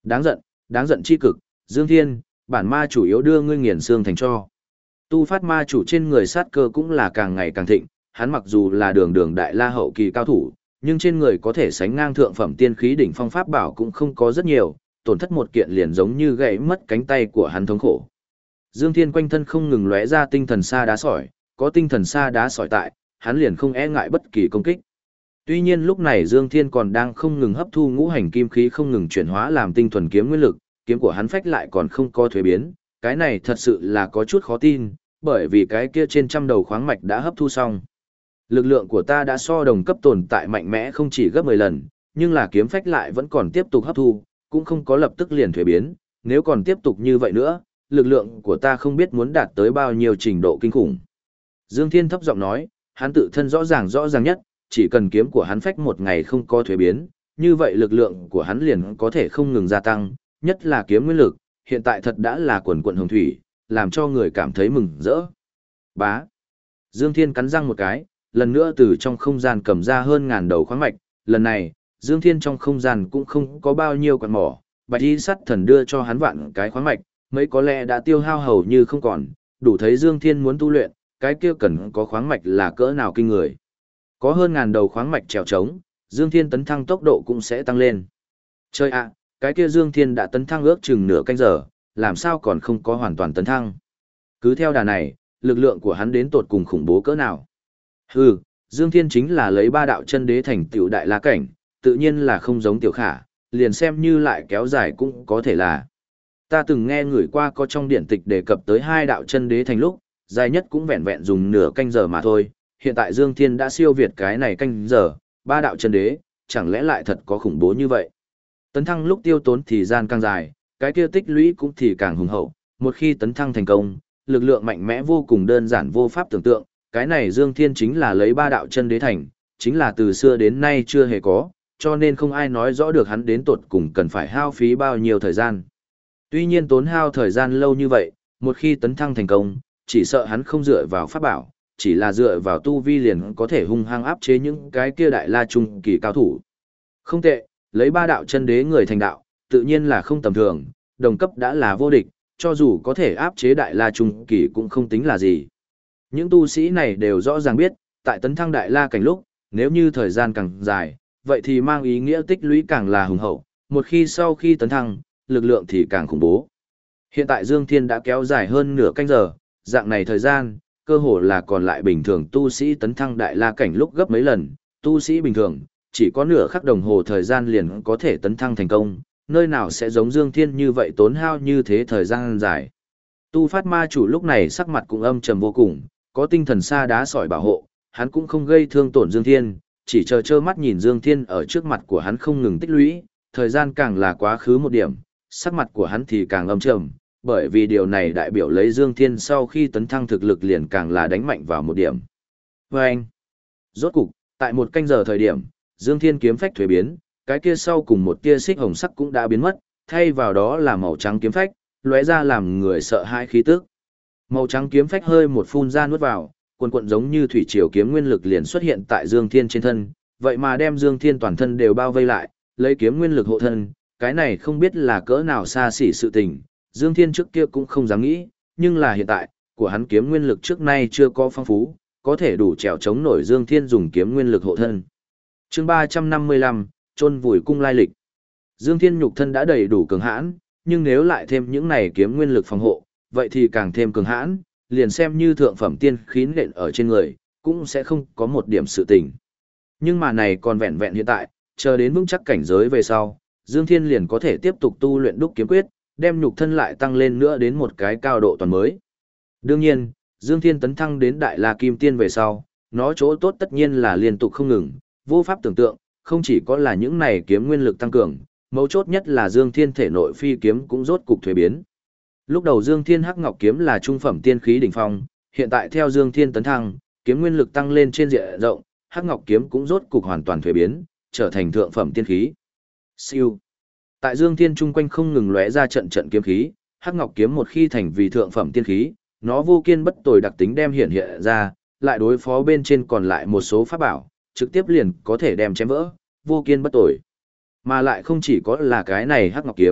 Đáng giận chi cực, Dương Thiên, bản ma chủ yếu đưa ngươi nghiền xương thành cho. Tu phát ma chủ trên người sát cơ cũng là càng ngày càng thịnh, hắn mặc dù là đường đường đại la hậu kỳ cao thủ, nhưng trên người có thể sánh ngang thượng phẩm tiên khí đỉnh phong pháp bảo cũng không có rất nhiều, tổn thất một kiện liền giống như gãy mất cánh tay của hắn thống khổ. Dương Thiên quanh thân không ngừng lóe ra tinh thần sa đá sỏi, có tinh thần sa đá sỏi tại, hắn liền không e ngại bất kỳ công kích. Tuy nhiên lúc này Dương Thiên còn đang không ngừng hấp thu ngũ hành kim khí không ngừng chuyển hóa làm tinh thuần kiếm nguyên lực, kiếm của hắn phách lại còn không có thuế biến, cái này thật sự là có chút khó tin, bởi vì cái kia trên trăm đầu khoáng mạch đã hấp thu xong. Lực lượng của ta đã so đồng cấp tồn tại mạnh mẽ không chỉ gấp 10 lần, nhưng là kiếm phách lại vẫn còn tiếp tục hấp thu, cũng không có lập tức liền thuế biến, nếu còn tiếp tục như vậy nữa, lực lượng của ta không biết muốn đạt tới bao nhiêu trình độ kinh khủng. Dương Thiên thấp giọng nói, hắn tự thân rõ ràng nhất, chỉ cần kiếm của hắn phách một ngày không có thuế biến, như vậy lực lượng của hắn liền có thể không ngừng gia tăng, nhất là kiếm nguyên lực, hiện tại thật đã là quần quần hồng thủy, làm cho người cảm thấy mừng rỡ. Bá. Dương Thiên cắn răng một cái, lần nữa từ trong không gian cầm ra hơn ngàn đầu khoáng mạch, lần này, Dương Thiên trong không gian cũng không có bao nhiêu quặng mỏ, Bạch Y Sắt Thần đưa cho hắn vạn cái khoáng mạch, mấy có lẽ đã tiêu hao hầu như không còn, đủ thấy Dương Thiên muốn tu luyện, cái kia cần có khoáng mạch là cỡ nào kinh người. Có hơn ngàn đầu khoáng mạch trèo trống, Dương Thiên tấn thăng tốc độ cũng sẽ tăng lên. Chơi ạ, cái kia Dương Thiên đã tấn thăng ước chừng nửa canh giờ, làm sao còn không có hoàn toàn tấn thăng. Cứ theo đà này, lực lượng của hắn đến tột cùng khủng bố cỡ nào. Hừ, Dương Thiên chính là lấy ba đạo chân đế thành tiểu đại la cảnh, tự nhiên là không giống tiểu khả, liền xem như lại kéo dài cũng có thể là. Ta từng nghe người qua có trong điển tịch đề cập tới hai đạo chân đế thành lúc, dài nhất cũng vẹn vẹn dùng nửa canh giờ mà thôi, hiện tại Dương Thiên đã siêu việt cái này canh giờ, ba đạo chân đế, chẳng lẽ lại thật có khủng bố như vậy. Tấn thăng lúc tiêu tốn thì gian càng dài, cái kia tích lũy cũng thì càng hùng hậu, một khi tấn thăng thành công, lực lượng mạnh mẽ vô cùng đơn giản vô pháp tưởng tượng, cái này Dương Thiên chính là lấy ba đạo chân đế thành, chính là từ xưa đến nay chưa hề có, cho nên không ai nói rõ được hắn đến tột cùng cần phải hao phí bao nhiêu thời gian. Tuy nhiên tốn hao thời gian lâu như vậy, một khi tấn thăng thành công, chỉ sợ hắn không dựa vào pháp bảo, chỉ là dựa vào tu vi liền có thể hung hăng áp chế những cái kia đại la trung kỳ cao thủ. Không tệ, lấy ba đạo chân đế người thành đạo, tự nhiên là không tầm thường, đồng cấp đã là vô địch, cho dù có thể áp chế đại la trung kỳ cũng không tính là gì. Những tu sĩ này đều rõ ràng biết, tại tấn thăng đại la cảnh lúc, nếu như thời gian càng dài, vậy thì mang ý nghĩa tích lũy càng là hùng hậu, một khi sau khi tấn thăng, lực lượng thì càng khủng bố. Hiện tại Dương Thiên đã kéo dài hơn nửa canh giờ, dạng này thời gian, cơ hồ là còn lại bình thường tu sĩ tấn thăng đại la cảnh lúc gấp mấy lần, tu sĩ bình thường, chỉ có nửa khắc đồng hồ thời gian liền có thể tấn thăng thành công, nơi nào sẽ giống Dương Thiên như vậy tốn hao như thế thời gian dài. Tu phát ma chủ lúc này sắc mặt cũng âm trầm vô cùng, có tinh thần sa đá sỏi bảo hộ, hắn cũng không gây thương tổn Dương Thiên, chỉ chờ trơ mắt nhìn Dương Thiên ở trước mặt của hắn không ngừng tích lũy, thời gian càng là quá khứ một điểm, sắc mặt của hắn thì càng âm trầm, bởi vì điều này đại biểu lấy Dương Thiên sau khi tấn thăng thực lực liền càng là đánh mạnh vào một điểm. Và anh, rốt cục, tại một canh giờ thời điểm, Dương Thiên kiếm phách thuế biến, cái kia sau cùng một tia xích hồng sắc cũng đã biến mất, thay vào đó là màu trắng kiếm phách, lóe ra làm người sợ hãi khí tức. Màu trắng kiếm phách hơi một phun ra nuốt vào, cuồn cuộn giống như thủy triều kiếm nguyên lực liền xuất hiện tại Dương Thiên trên thân, vậy mà đem Dương Thiên toàn thân đều bao vây lại, lấy kiếm nguyên lực hộ thân, cái này không biết là cỡ nào xa xỉ sự tình, Dương Thiên trước kia cũng không dám nghĩ, nhưng là hiện tại, của hắn kiếm nguyên lực trước nay chưa có phong phú, có thể đủ trèo chống nổi Dương Thiên dùng kiếm nguyên lực hộ thân. Chương 355, chôn vùi cung lai lịch. Dương Thiên nhục thân đã đầy đủ cường hãn, nhưng nếu lại thêm những này kiếm nguyên lực phòng hộ, vậy thì càng thêm cường hãn, liền xem như thượng phẩm tiên khí nện ở trên người, cũng sẽ không có một điểm sự tình. Nhưng mà này còn vẹn vẹn hiện tại, chờ đến vững chắc cảnh giới về sau, Dương Thiên liền có thể tiếp tục tu luyện đúc kiếm quyết, đem nhục thân lại tăng lên nữa đến một cái cao độ toàn mới. Đương nhiên, Dương Thiên tấn thăng đến Đại La Kim Tiên về sau, nó chỗ tốt tất nhiên là liên tục không ngừng, vô pháp tưởng tượng, không chỉ có là những này kiếm nguyên lực tăng cường, mấu chốt nhất là Dương Thiên thể nội phi kiếm cũng rốt cục thuế biến. Lúc đầu Dương Thiên Hắc Ngọc kiếm là trung phẩm tiên khí đỉnh phong, hiện tại theo Dương Thiên tấn thăng, kiếm nguyên lực tăng lên trên diện rộng, Hắc Ngọc kiếm cũng rốt cục hoàn toàn thuế biến, trở thành thượng phẩm tiên khí. Siêu. Tại Dương Thiên chung quanh không ngừng lóe ra trận trận kiếm khí, Hắc Ngọc kiếm một khi thành vì thượng phẩm tiên khí, nó vô kiên bất tồi đặc tính đem hiện hiện ra, lại đối phó bên trên còn lại một số pháp bảo, trực tiếp liền có thể đem chém vỡ, vô kiên bất tồi. Mà lại không chỉ có là cái này Hắc Ngọc kiếm,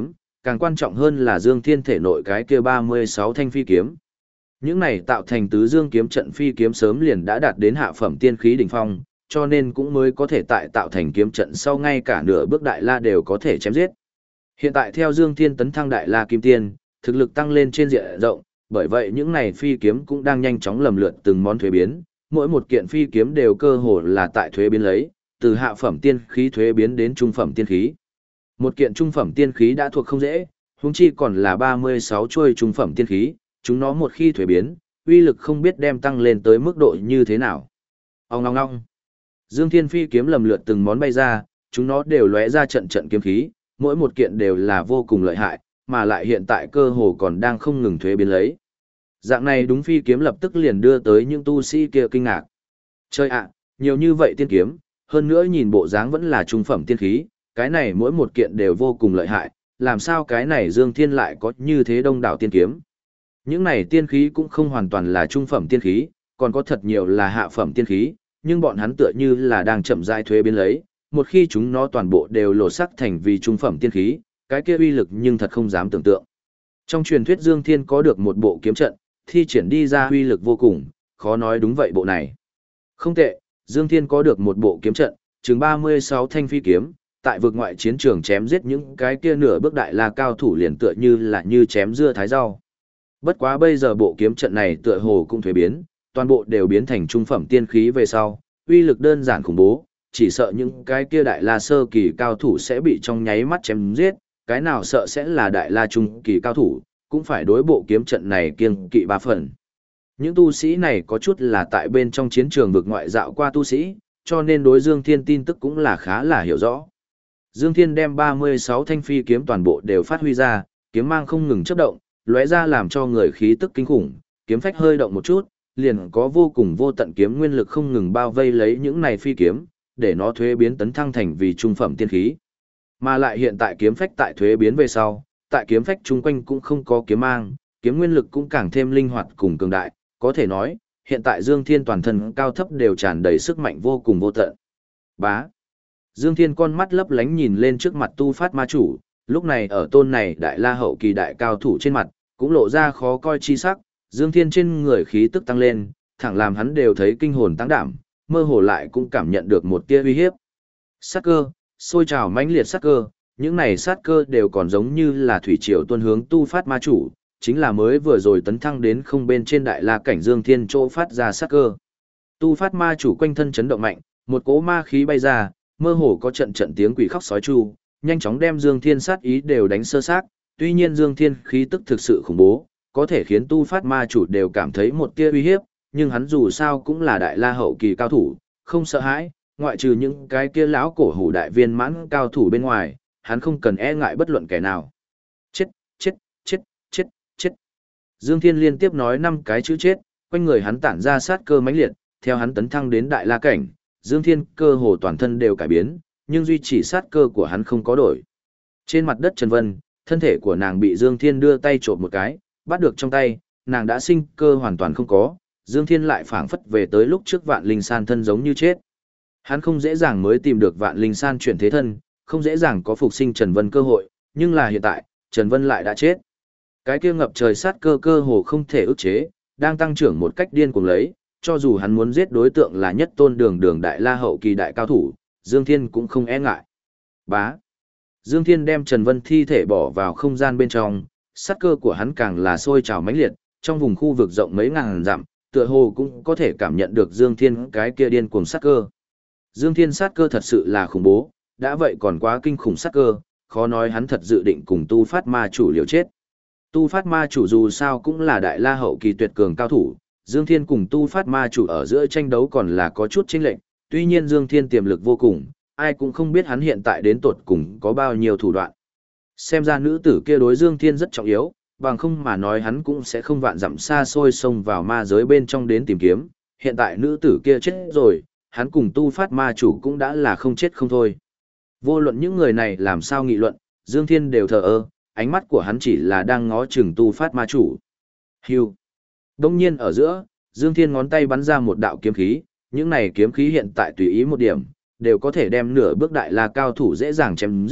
càng quan trọng hơn là Dương Thiên thể nội cái kia 36 thanh phi kiếm. Những này tạo thành tứ dương kiếm trận phi kiếm sớm liền đã đạt đến hạ phẩm tiên khí đỉnh phong, cho nên cũng mới có thể tạo thành kiếm trận sau ngay cả nửa bước đại la đều có thể chém giết. Hiện tại theo Dương Thiên tấn thăng đại la kim tiên, thực lực tăng lên trên diện rộng, bởi vậy những này phi kiếm cũng đang nhanh chóng lầm lượt từng món thuế biến, mỗi một kiện phi kiếm đều cơ hồ là tại thuế biến lấy, từ hạ phẩm tiên khí thuế biến đến trung phẩm tiên khí. Một kiện trung phẩm tiên khí đã thuộc không dễ, huống chi còn là 36 chuôi trung phẩm tiên khí, chúng nó một khi thuế biến, uy lực không biết đem tăng lên tới mức độ như thế nào. Ong ong ong. Dương Thiên phi kiếm lầm lượt từng món bay ra, chúng nó đều lóe ra trận trận kiếm khí, mỗi một kiện đều là vô cùng lợi hại, mà lại hiện tại cơ hồ còn đang không ngừng thuế biến lấy. Dạng này đúng phi kiếm lập tức liền đưa tới những tu sĩ kia kinh ngạc. Chơi ạ, nhiều như vậy tiên kiếm, hơn nữa nhìn bộ dáng vẫn là trung phẩm tiên khí, cái này mỗi một kiện đều vô cùng lợi hại, làm sao cái này Dương Thiên lại có như thế đông đảo tiên kiếm. Những này tiên khí cũng không hoàn toàn là trung phẩm tiên khí, còn có thật nhiều là hạ phẩm tiên khí, nhưng bọn hắn tựa như là đang chậm rãi thuế biến lấy, một khi chúng nó toàn bộ đều lột sắc thành vì trung phẩm tiên khí, cái kia uy lực nhưng thật không dám tưởng tượng. Trong truyền thuyết Dương Thiên có được một bộ kiếm trận, thi triển đi ra uy lực vô cùng, khó nói đúng vậy bộ này. Không tệ, Dương Thiên có được một bộ kiếm trận, chừng 36 thanh phi kiếm, tại vực ngoại chiến trường chém giết những cái kia nửa bước đại la cao thủ liền tựa như là như chém dưa thái rau. Bất quá bây giờ bộ kiếm trận này tựa hồ cũng thuế biến, toàn bộ đều biến thành trung phẩm tiên khí về sau, uy lực đơn giản khủng bố, chỉ sợ những cái kia đại la sơ kỳ cao thủ sẽ bị trong nháy mắt chém giết, cái nào sợ sẽ là đại la trung kỳ cao thủ, cũng phải đối bộ kiếm trận này kiêng kỵ ba phần. Những tu sĩ này có chút là tại bên trong chiến trường vực ngoại dạo qua tu sĩ, cho nên đối Dương Thiên tin tức cũng là khá là hiểu rõ. Dương Thiên đem 36 thanh phi kiếm toàn bộ đều phát huy ra, kiếm mang không ngừng chớp động, lóe ra làm cho người khí tức kinh khủng, kiếm phách hơi động một chút, liền có vô cùng vô tận kiếm nguyên lực không ngừng bao vây lấy những này phi kiếm, để nó thuế biến tấn thăng thành vì trung phẩm tiên khí. Mà lại hiện tại kiếm phách tại thuế biến về sau, tại kiếm phách chung quanh cũng không có kiếm mang, kiếm nguyên lực cũng càng thêm linh hoạt cùng cường đại, có thể nói, hiện tại Dương Thiên toàn thân cao thấp đều tràn đầy sức mạnh vô cùng vô tận. Bá. Dương Thiên con mắt lấp lánh nhìn lên trước mặt tu phát ma chủ, lúc này ở tôn này đại la hậu kỳ đại cao thủ trên mặt, cũng lộ ra khó coi chi sắc, Dương Thiên trên người khí tức tăng lên, thẳng làm hắn đều thấy kinh hồn tăng đảm, mơ hồ lại cũng cảm nhận được một tia uy hiếp. Sát cơ, sôi trào mãnh liệt sát cơ, những này sát cơ đều còn giống như là thủy triều tuôn hướng tu phát ma chủ, chính là mới vừa rồi tấn thăng đến không bên trên đại la cảnh Dương Thiên chỗ phát ra sát cơ. Tu phát ma chủ quanh thân chấn động mạnh, một cỗ ma khí bay ra, mơ hồ có trận trận tiếng quỷ khóc sói chu, nhanh chóng đem Dương Thiên sát ý đều đánh sơ xác. Tuy nhiên Dương Thiên khí tức thực sự khủng bố, có thể khiến tu phát ma chủ đều cảm thấy một tia uy hiếp, nhưng hắn dù sao cũng là đại la hậu kỳ cao thủ, không sợ hãi, ngoại trừ những cái kia lão cổ hủ đại viên mãn cao thủ bên ngoài, hắn không cần e ngại bất luận kẻ nào. Chết, chết, chết, chết, chết. Dương Thiên liên tiếp nói 5 cái chữ chết, quanh người hắn tản ra sát cơ mãnh liệt, theo hắn tấn thăng đến đại la cảnh, Dương Thiên cơ hồ toàn thân đều cải biến, nhưng duy chỉ sát cơ của hắn không có đổi. Trên mặt đất Trần Vân, thân thể của nàng bị Dương Thiên đưa tay trộm một cái, bắt được trong tay, nàng đã sinh cơ hoàn toàn không có, Dương Thiên lại phảng phất về tới lúc trước Vạn Linh San thân giống như chết. Hắn không dễ dàng mới tìm được Vạn Linh San chuyển thế thân, không dễ dàng có phục sinh Trần Vân cơ hội, nhưng là hiện tại, Trần Vân lại đã chết. Cái kia ngập trời sát cơ cơ hồ không thể ức chế, đang tăng trưởng một cách điên cuồng lấy, cho dù hắn muốn giết đối tượng là nhất tôn đường đại la hậu kỳ đại cao thủ, Dương Thiên cũng không e ngại. Bá. Dương Thiên đem Trần Vân thi thể bỏ vào không gian bên trong, sát cơ của hắn càng là sôi trào mãnh liệt, trong vùng khu vực rộng mấy ngàn dặm, tựa hồ cũng có thể cảm nhận được Dương Thiên cái kia điên cuồng sát cơ. Dương Thiên sát cơ thật sự là khủng bố, đã vậy còn quá kinh khủng sát cơ, khó nói hắn thật dự định cùng tu phát ma chủ liều chết. Tu phát ma chủ dù sao cũng là đại la hậu kỳ tuyệt cường cao thủ, Dương Thiên cùng tu phát ma chủ ở giữa tranh đấu còn là có chút chênh lệch, tuy nhiên Dương Thiên tiềm lực vô cùng, ai cũng không biết hắn hiện tại đến tột cùng có bao nhiêu thủ đoạn. Xem ra nữ tử kia đối Dương Thiên rất trọng yếu, bằng không mà nói hắn cũng sẽ không vạn dặm xa xôi xông vào ma giới bên trong đến tìm kiếm, hiện tại nữ tử kia chết rồi, hắn cùng tu phát ma chủ cũng đã là không chết không thôi. Vô luận những người này làm sao nghị luận, Dương Thiên đều thờ ơ, ánh mắt của hắn chỉ là đang ngó chừng tu phát ma chủ. Hưu. Đông nhiên ở giữa, Dương Thiên ngón tay bắn ra một đạo kiếm khí, những này kiếm khí hiện tại tùy ý một điểm, đều có thể đem nửa bước đại la cao thủ dễ dàng chém giết,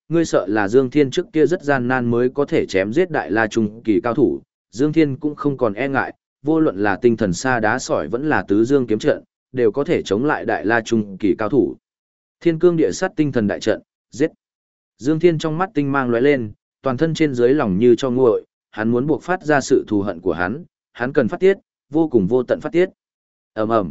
ngươi sợ là Dương Thiên trước kia rất gian nan mới có thể chém giết Đại La trung kỳ cao thủ, Dương Thiên cũng không còn e ngại, vô luận là tinh thần sa đá sỏi vẫn là tứ dương kiếm trận, đều có thể chống lại Đại La trung kỳ cao thủ. Thiên cương địa sát tinh thần đại trận, giết. Dương Thiên trong mắt tinh mang lóe lên, toàn thân trên dưới lòng như cho nguội, hắn muốn buộc phát ra sự thù hận của hắn cần phát tiết, vô cùng vô tận phát tiết. Ầm ầm.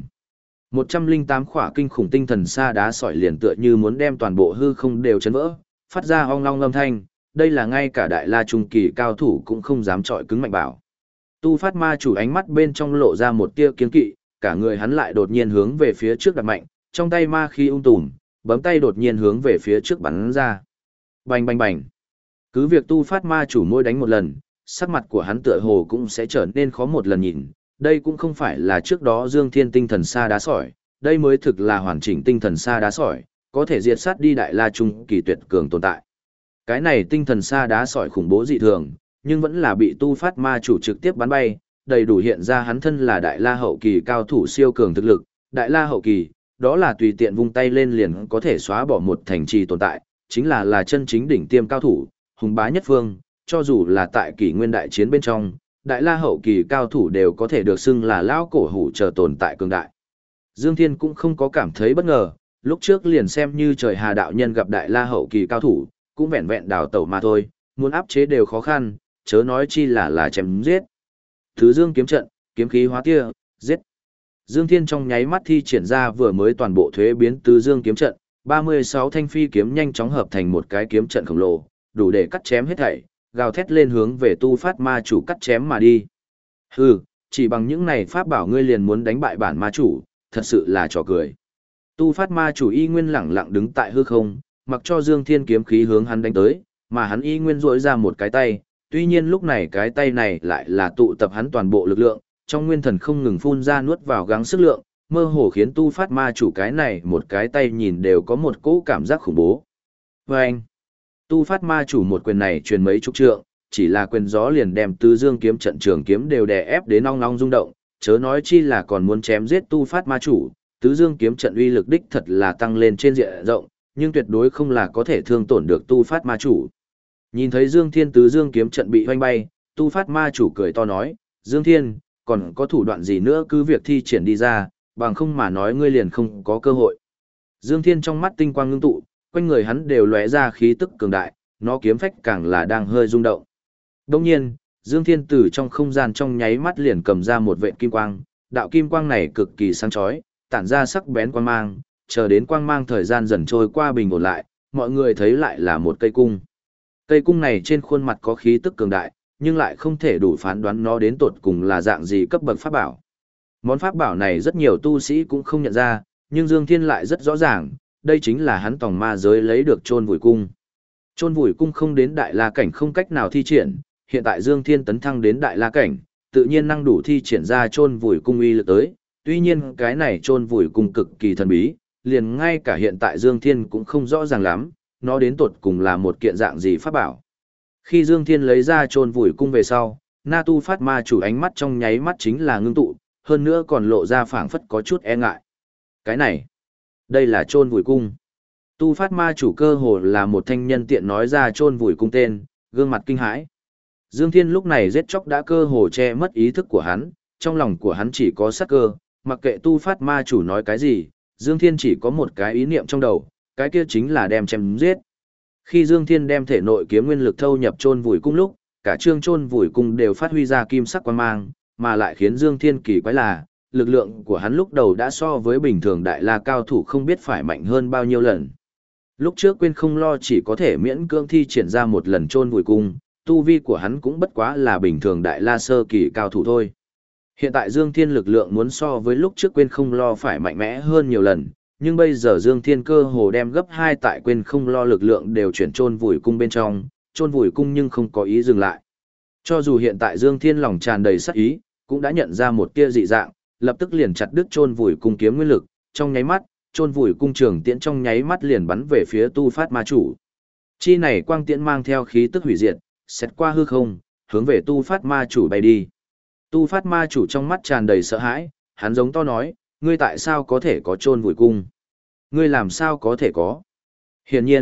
108 khỏa kinh khủng tinh thần sa đá sỏi liền tựa như muốn đem toàn bộ hư không đều chấn vỡ, phát ra ong long âm thanh, đây là ngay cả Đại La trung kỳ cao thủ cũng không dám chọi cứng mạnh bảo. Tu Phát Ma chủ ánh mắt bên trong lộ ra một tia kiêng kỵ, cả người hắn lại đột nhiên hướng về phía trước đặt mạnh, trong tay ma khí tùm, bấm tay đột nhiên hướng về phía trước bắn ra. Bành bành bành. Cứ việc Tu Phát Ma chủ mỗi đánh một lần, sắc mặt của hắn tựa hồ cũng sẽ trở nên khó một lần nhìn, đây cũng không phải là trước đó Dương Thiên tinh thần sa đá sỏi, đây mới thực là hoàn chỉnh tinh thần sa đá sỏi, có thể diệt sát đi Đại La trung kỳ tuyệt cường tồn tại. Cái này tinh thần sa đá sỏi khủng bố dị thường, nhưng vẫn là bị Tu Phát Ma chủ trực tiếp bắn bay, đầy đủ hiện ra hắn thân là Đại La hậu kỳ cao thủ siêu cường thực lực, Đại La hậu kỳ, đó là tùy tiện vung tay lên liền có thể xóa bỏ một thành trì tồn tại, chính là chân chính đỉnh tiêm cao thủ, hùng bá nhất phương, cho dù là tại kỷ nguyên đại chiến bên trong, Đại La hậu kỳ cao thủ đều có thể được xưng là lão cổ hủ chờ tồn tại cường đại. Dương Thiên cũng không có cảm thấy bất ngờ, lúc trước liền xem như trời hà đạo nhân gặp Đại La hậu kỳ cao thủ, cũng vẹn vẹn đào tẩu mà thôi, muốn áp chế đều khó khăn, chớ nói chi là chém giết. Thứ Dương kiếm trận, kiếm khí hóa tia, giết. Dương Thiên trong nháy mắt thi triển ra vừa mới toàn bộ thuế biến tứ Dương kiếm trận, 36 thanh phi kiếm nhanh chóng hợp thành một cái kiếm trận khổng lồ, đủ để cắt chém hết thảy, gào thét lên hướng về Tu Phát Ma chủ cắt chém mà đi. Hừ, chỉ bằng những này pháp bảo ngươi liền muốn đánh bại bản ma chủ, thật sự là trò cười. Tu Phát Ma chủ y nguyên lẳng lặng đứng tại hư không, mặc cho Dương Thiên kiếm khí hướng hắn đánh tới, mà hắn y nguyên duỗi ra một cái tay, tuy nhiên lúc này cái tay này lại là tụ tập hắn toàn bộ lực lượng, trong nguyên thần không ngừng phun ra nuốt vào gắng sức lượng, mơ hồ khiến Tu Phát Ma chủ cái này một cái tay nhìn đều có một cỗ cảm giác khủng bố. Và anh, Tu Phát Ma chủ một quyền này truyền mấy chục trượng, chỉ là quyền gió liền đem tứ dương kiếm trận trường kiếm đều đè ép đến ong ong rung động, chớ nói chi là còn muốn chém giết Tu Phát Ma chủ, tứ dương kiếm trận uy lực đích thật là tăng lên trên diện rộng, nhưng tuyệt đối không là có thể thương tổn được Tu Phát Ma chủ. Nhìn thấy Dương Thiên tứ dương kiếm trận bị hoanh bay, Tu Phát Ma chủ cười to nói, Dương Thiên, còn có thủ đoạn gì nữa cứ việc thi triển đi ra, bằng không mà nói ngươi liền không có cơ hội. Dương Thiên trong mắt tinh quang ngưng tụ, quanh người hắn đều lóe ra khí tức cường đại, nó kiếm phách càng là đang hơi rung động. Đồng nhiên, Dương Thiên từ trong không gian trong nháy mắt liền cầm ra một vệt kim quang, đạo kim quang này cực kỳ sáng chói, tản ra sắc bén quang mang, chờ đến quang mang thời gian dần trôi qua bình ổn lại, mọi người thấy lại là một cây cung. Cây cung này trên khuôn mặt có khí tức cường đại, nhưng lại không thể đủ phán đoán nó đến tột cùng là dạng gì cấp bậc pháp bảo. Món pháp bảo này rất nhiều tu sĩ cũng không nhận ra, nhưng Dương Thiên lại rất rõ ràng, đây chính là hắn tòng ma giới lấy được chôn vùi cung. Chôn vùi cung không đến Đại La cảnh không cách nào thi triển, hiện tại Dương Thiên tấn thăng đến Đại La cảnh, tự nhiên năng đủ thi triển ra chôn vùi cung uy lực tới, tuy nhiên cái này chôn vùi cung cực kỳ thần bí, liền ngay cả hiện tại Dương Thiên cũng không rõ ràng lắm, nó đến tột cùng là một kiện dạng gì pháp bảo. Khi Dương Thiên lấy ra chôn vùi cung về sau, Na Tu Phát Ma chủ ánh mắt trong nháy mắt chính là ngưng tụ, hơn nữa còn lộ ra phảng phất có chút e ngại. Cái này, đây là chôn vùi cung. Tu Phát Ma chủ cơ hồ là một thanh nhân tiện nói ra chôn vùi cung tên, gương mặt kinh hãi. Dương Thiên lúc này giết chóc đã cơ hồ che mất ý thức của hắn, trong lòng của hắn chỉ có sát cơ, mặc kệ Tu Phát Ma chủ nói cái gì, Dương Thiên chỉ có một cái ý niệm trong đầu, cái kia chính là đem chém giết. Khi Dương Thiên đem thể nội kiếm nguyên lực thâu nhập chôn vùi cung lúc, cả trương chôn vùi cung đều phát huy ra kim sắc quang mang, mà lại khiến Dương Thiên kỳ quái là, lực lượng của hắn lúc đầu đã so với bình thường Đại La cao thủ không biết phải mạnh hơn bao nhiêu lần. Lúc trước quên không lo chỉ có thể miễn cưỡng thi triển ra một lần chôn vùi cung, tu vi của hắn cũng bất quá là bình thường Đại La sơ kỳ cao thủ thôi. Hiện tại Dương Thiên lực lượng muốn so với lúc trước quên không lo phải mạnh mẽ hơn nhiều lần, nhưng bây giờ Dương Thiên cơ hồ đem gấp 2 tại quên không lo lực lượng đều chuyển chôn vùi cung bên trong, chôn vùi cung nhưng không có ý dừng lại. Cho dù hiện tại Dương Thiên lòng tràn đầy sát ý, cũng đã nhận ra một tia dị dạng, lập tức liền chặt đứt chôn vùi cung kiếm nguyên lực, trong nháy mắt, chôn vùi cung trường tiễn trong nháy mắt liền bắn về phía Tu Phát Ma chủ. Chi này quang tiễn mang theo khí tức hủy diệt, xét qua hư không, hướng về Tu Phát Ma chủ bay đi. Tu Phát Ma chủ trong mắt tràn đầy sợ hãi, hắn giống to nói, ngươi tại sao có thể có chôn vùi cung? Ngươi làm sao có thể có? Hiển nhiên,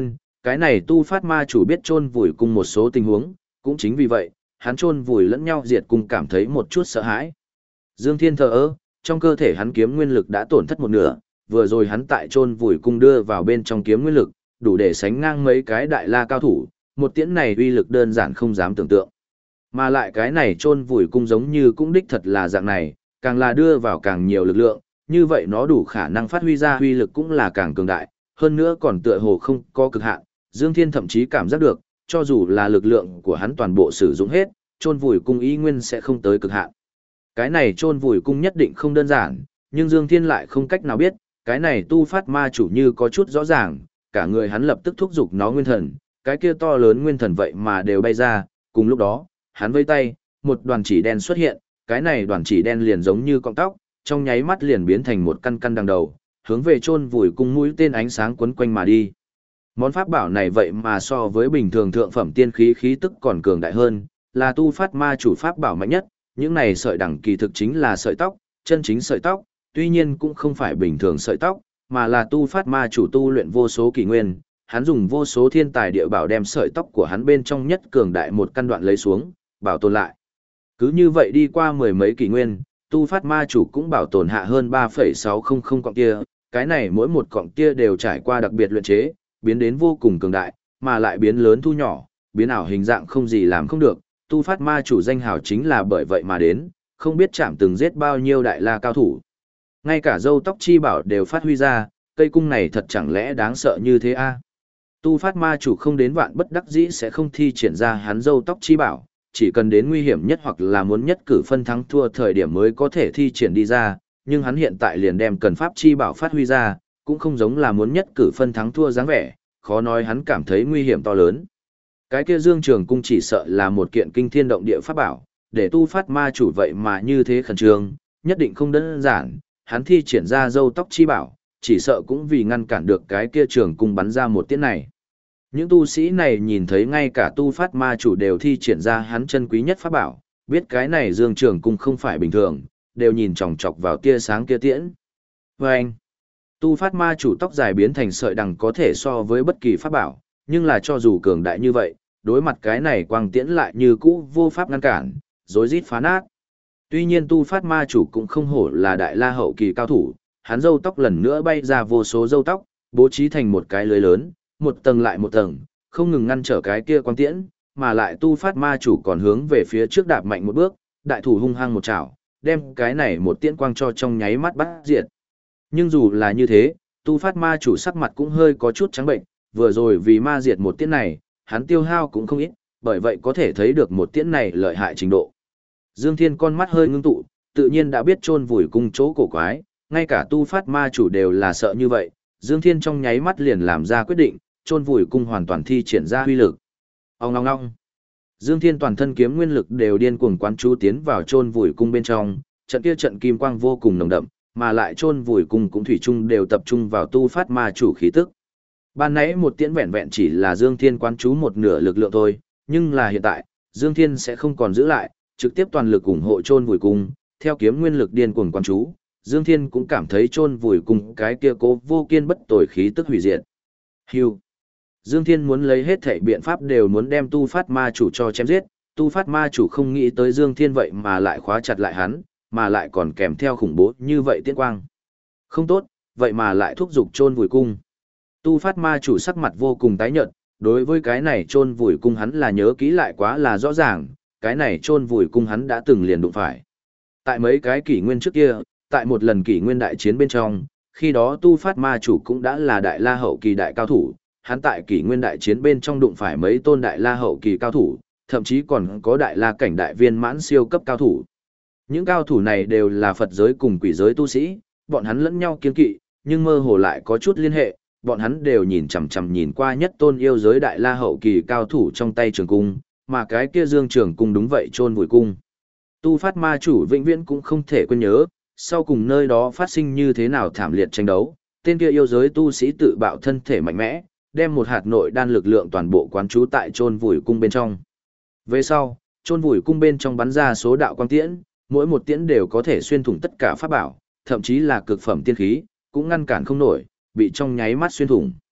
Cái này tu phát ma chủ biết chôn vùi cung một số tình huống, cũng chính vì vậy, hắn chôn vùi lẫn nhau diệt cung cảm thấy một chút sợ hãi. Dương Thiên thờ ơ, trong cơ thể hắn kiếm nguyên lực đã tổn thất một nửa, vừa rồi hắn tại chôn vùi cung đưa vào bên trong kiếm nguyên lực, đủ để sánh ngang mấy cái đại la cao thủ, một tiễn này uy lực đơn giản không dám tưởng tượng. Mà lại cái này chôn vùi cung giống như cũng đích thật là dạng này, càng là đưa vào càng nhiều lực lượng, như vậy nó đủ khả năng phát huy ra uy lực cũng là càng cường đại, hơn nữa còn tựa hồ không có cực hạn. Dương Thiên thậm chí cảm giác được, cho dù là lực lượng của hắn toàn bộ sử dụng hết, chôn vùi cung ý nguyên sẽ không tới cực hạn. Cái này chôn vùi cung nhất định không đơn giản, nhưng Dương Thiên lại không cách nào biết, cái này tu phát ma chủ như có chút rõ ràng, cả người hắn lập tức thúc giục nó nguyên thần, cái kia to lớn nguyên thần vậy mà đều bay ra, cùng lúc đó, hắn vây tay, một đoàn chỉ đen xuất hiện, cái này đoàn chỉ đen liền giống như cọng tóc, trong nháy mắt liền biến thành một căn căn đằng đầu, hướng về chôn vùi cung mũi tên ánh sáng quấn quanh mà đi. Món pháp bảo này vậy mà so với bình thường thượng phẩm tiên khí khí tức còn cường đại hơn, là tu phát ma chủ pháp bảo mạnh nhất, những này sợi đằng kỳ thực chính là sợi tóc, chân chính sợi tóc, tuy nhiên cũng không phải bình thường sợi tóc, mà là tu phát ma chủ tu luyện vô số kỷ nguyên, hắn dùng vô số thiên tài địa bảo đem sợi tóc của hắn bên trong nhất cường đại một căn đoạn lấy xuống, bảo tồn lại. Cứ như vậy đi qua mười mấy kỷ nguyên, tu phát ma chủ cũng bảo tồn hạ hơn 3,600 cọng tia, cái này mỗi một cọng tia đều trải qua đặc biệt luyện chế, biến đến vô cùng cường đại, mà lại biến lớn thu nhỏ, biến ảo hình dạng không gì làm không được, tu phát ma chủ danh hào chính là bởi vậy mà đến, không biết chạm từng giết bao nhiêu đại la cao thủ. Ngay cả dâu tóc chi bảo đều phát huy ra, cây cung này thật chẳng lẽ đáng sợ như thế a? Tu phát ma chủ không đến vạn bất đắc dĩ sẽ không thi triển ra hắn dâu tóc chi bảo, chỉ cần đến nguy hiểm nhất hoặc là muốn nhất cử phân thắng thua thời điểm mới có thể thi triển đi ra, nhưng hắn hiện tại liền đem cần pháp chi bảo phát huy ra, cũng không giống là muốn nhất cử phân thắng thua dáng vẻ, khó nói hắn cảm thấy nguy hiểm to lớn. Cái kia Dương Trường cung chỉ sợ là một kiện kinh thiên động địa pháp bảo, để tu phát ma chủ vậy mà như thế khẩn trương, nhất định không đơn giản, hắn thi triển ra dâu tóc chi bảo, chỉ sợ cũng vì ngăn cản được cái kia trường cung bắn ra một tiễn này. Những tu sĩ này nhìn thấy ngay cả tu phát ma chủ đều thi triển ra hắn chân quý nhất pháp bảo, biết cái này Dương Trường cung không phải bình thường, đều nhìn chòng chọc vào tia sáng kia tiễn. Và anh, tu phát ma chủ tóc dài biến thành sợi đằng có thể so với bất kỳ pháp bảo, nhưng là cho dù cường đại như vậy, đối mặt cái này quang tiễn lại như cũ vô pháp ngăn cản, rối rít phá nát. Tuy nhiên tu phát ma chủ cũng không hổ là đại la hậu kỳ cao thủ, hắn râu tóc lần nữa bay ra vô số râu tóc, bố trí thành một cái lưới lớn, một tầng lại một tầng, không ngừng ngăn trở cái kia quang tiễn, mà lại tu phát ma chủ còn hướng về phía trước đạp mạnh một bước, đại thủ hung hăng một chảo, đem cái này một tiễn quang cho trong nháy mắt bắt diệt. Nhưng dù là như thế, tu phát ma chủ sắc mặt cũng hơi có chút trắng bệnh, vừa rồi vì ma diệt một tiễn này, hắn tiêu hao cũng không ít, bởi vậy có thể thấy được một tiễn này lợi hại trình độ. Dương Thiên con mắt hơi ngưng tụ, tự nhiên đã biết chôn vùi cung chỗ cổ quái, ngay cả tu phát ma chủ đều là sợ như vậy, Dương Thiên trong nháy mắt liền làm ra quyết định, chôn vùi cung hoàn toàn thi triển ra huy lực. Ong ong ong. Dương Thiên toàn thân kiếm nguyên lực đều điên cuồng quán chú tiến vào chôn vùi cung bên trong, trận kia trận kim quang vô cùng nồng đậm, mà lại chôn vùi cung cũng thủy chung đều tập trung vào tu phát ma chủ khí tức. Ban nãy một tiễn vẹn vẹn chỉ là Dương Thiên quán chú một nửa lực lượng thôi, nhưng là hiện tại, Dương Thiên sẽ không còn giữ lại, trực tiếp toàn lực ủng hộ chôn vùi cung, theo kiếm nguyên lực điên cuồng quán chú, Dương Thiên cũng cảm thấy chôn vùi cung cái kia cố vô kiên bất tồi khí tức hủy diệt. Hưu. Dương Thiên muốn lấy hết thảy biện pháp đều muốn đem tu phát ma chủ cho chém giết, tu phát ma chủ không nghĩ tới Dương Thiên vậy mà lại khóa chặt lại hắn, mà lại còn kèm theo khủng bố như vậy tiễn quang. Không tốt, vậy mà lại thúc giục chôn vùi cung. Tu phát ma chủ sắc mặt vô cùng tái nhợt, đối với cái này chôn vùi cung hắn là nhớ kỹ lại quá là rõ ràng, cái này chôn vùi cung hắn đã từng liền đụng phải. Tại mấy cái kỷ nguyên trước kia, tại một lần kỷ nguyên đại chiến bên trong, khi đó tu phát ma chủ cũng đã là đại la hậu kỳ đại cao thủ, hắn tại kỷ nguyên đại chiến bên trong đụng phải mấy tôn đại la hậu kỳ cao thủ, thậm chí còn có đại la cảnh đại viên mãn siêu cấp cao thủ. Những cao thủ này đều là Phật giới cùng quỷ giới tu sĩ, bọn hắn lẫn nhau kiên kỵ, nhưng mơ hồ lại có chút liên hệ, bọn hắn đều nhìn chằm chằm nhìn qua nhất tôn yêu giới đại la hậu kỳ cao thủ trong tay trường cung, mà cái kia Dương Trường cung đúng vậy chôn vùi cung. Tu phát ma chủ vĩnh viễn cũng không thể quên nhớ, sau cùng nơi đó phát sinh như thế nào thảm liệt tranh đấu, tên kia yêu giới tu sĩ tự bạo thân thể mạnh mẽ, đem một hạt nội đan lực lượng toàn bộ quán trú tại chôn vùi cung bên trong. Về sau, chôn vùi cung bên trong bắn ra số đạo quang tiễn, mỗi một tiễn đều có thể xuyên thủng tất cả pháp bảo, thậm chí là cực phẩm tiên khí, cũng ngăn cản không nổi, bị trong nháy mắt xuyên thủng.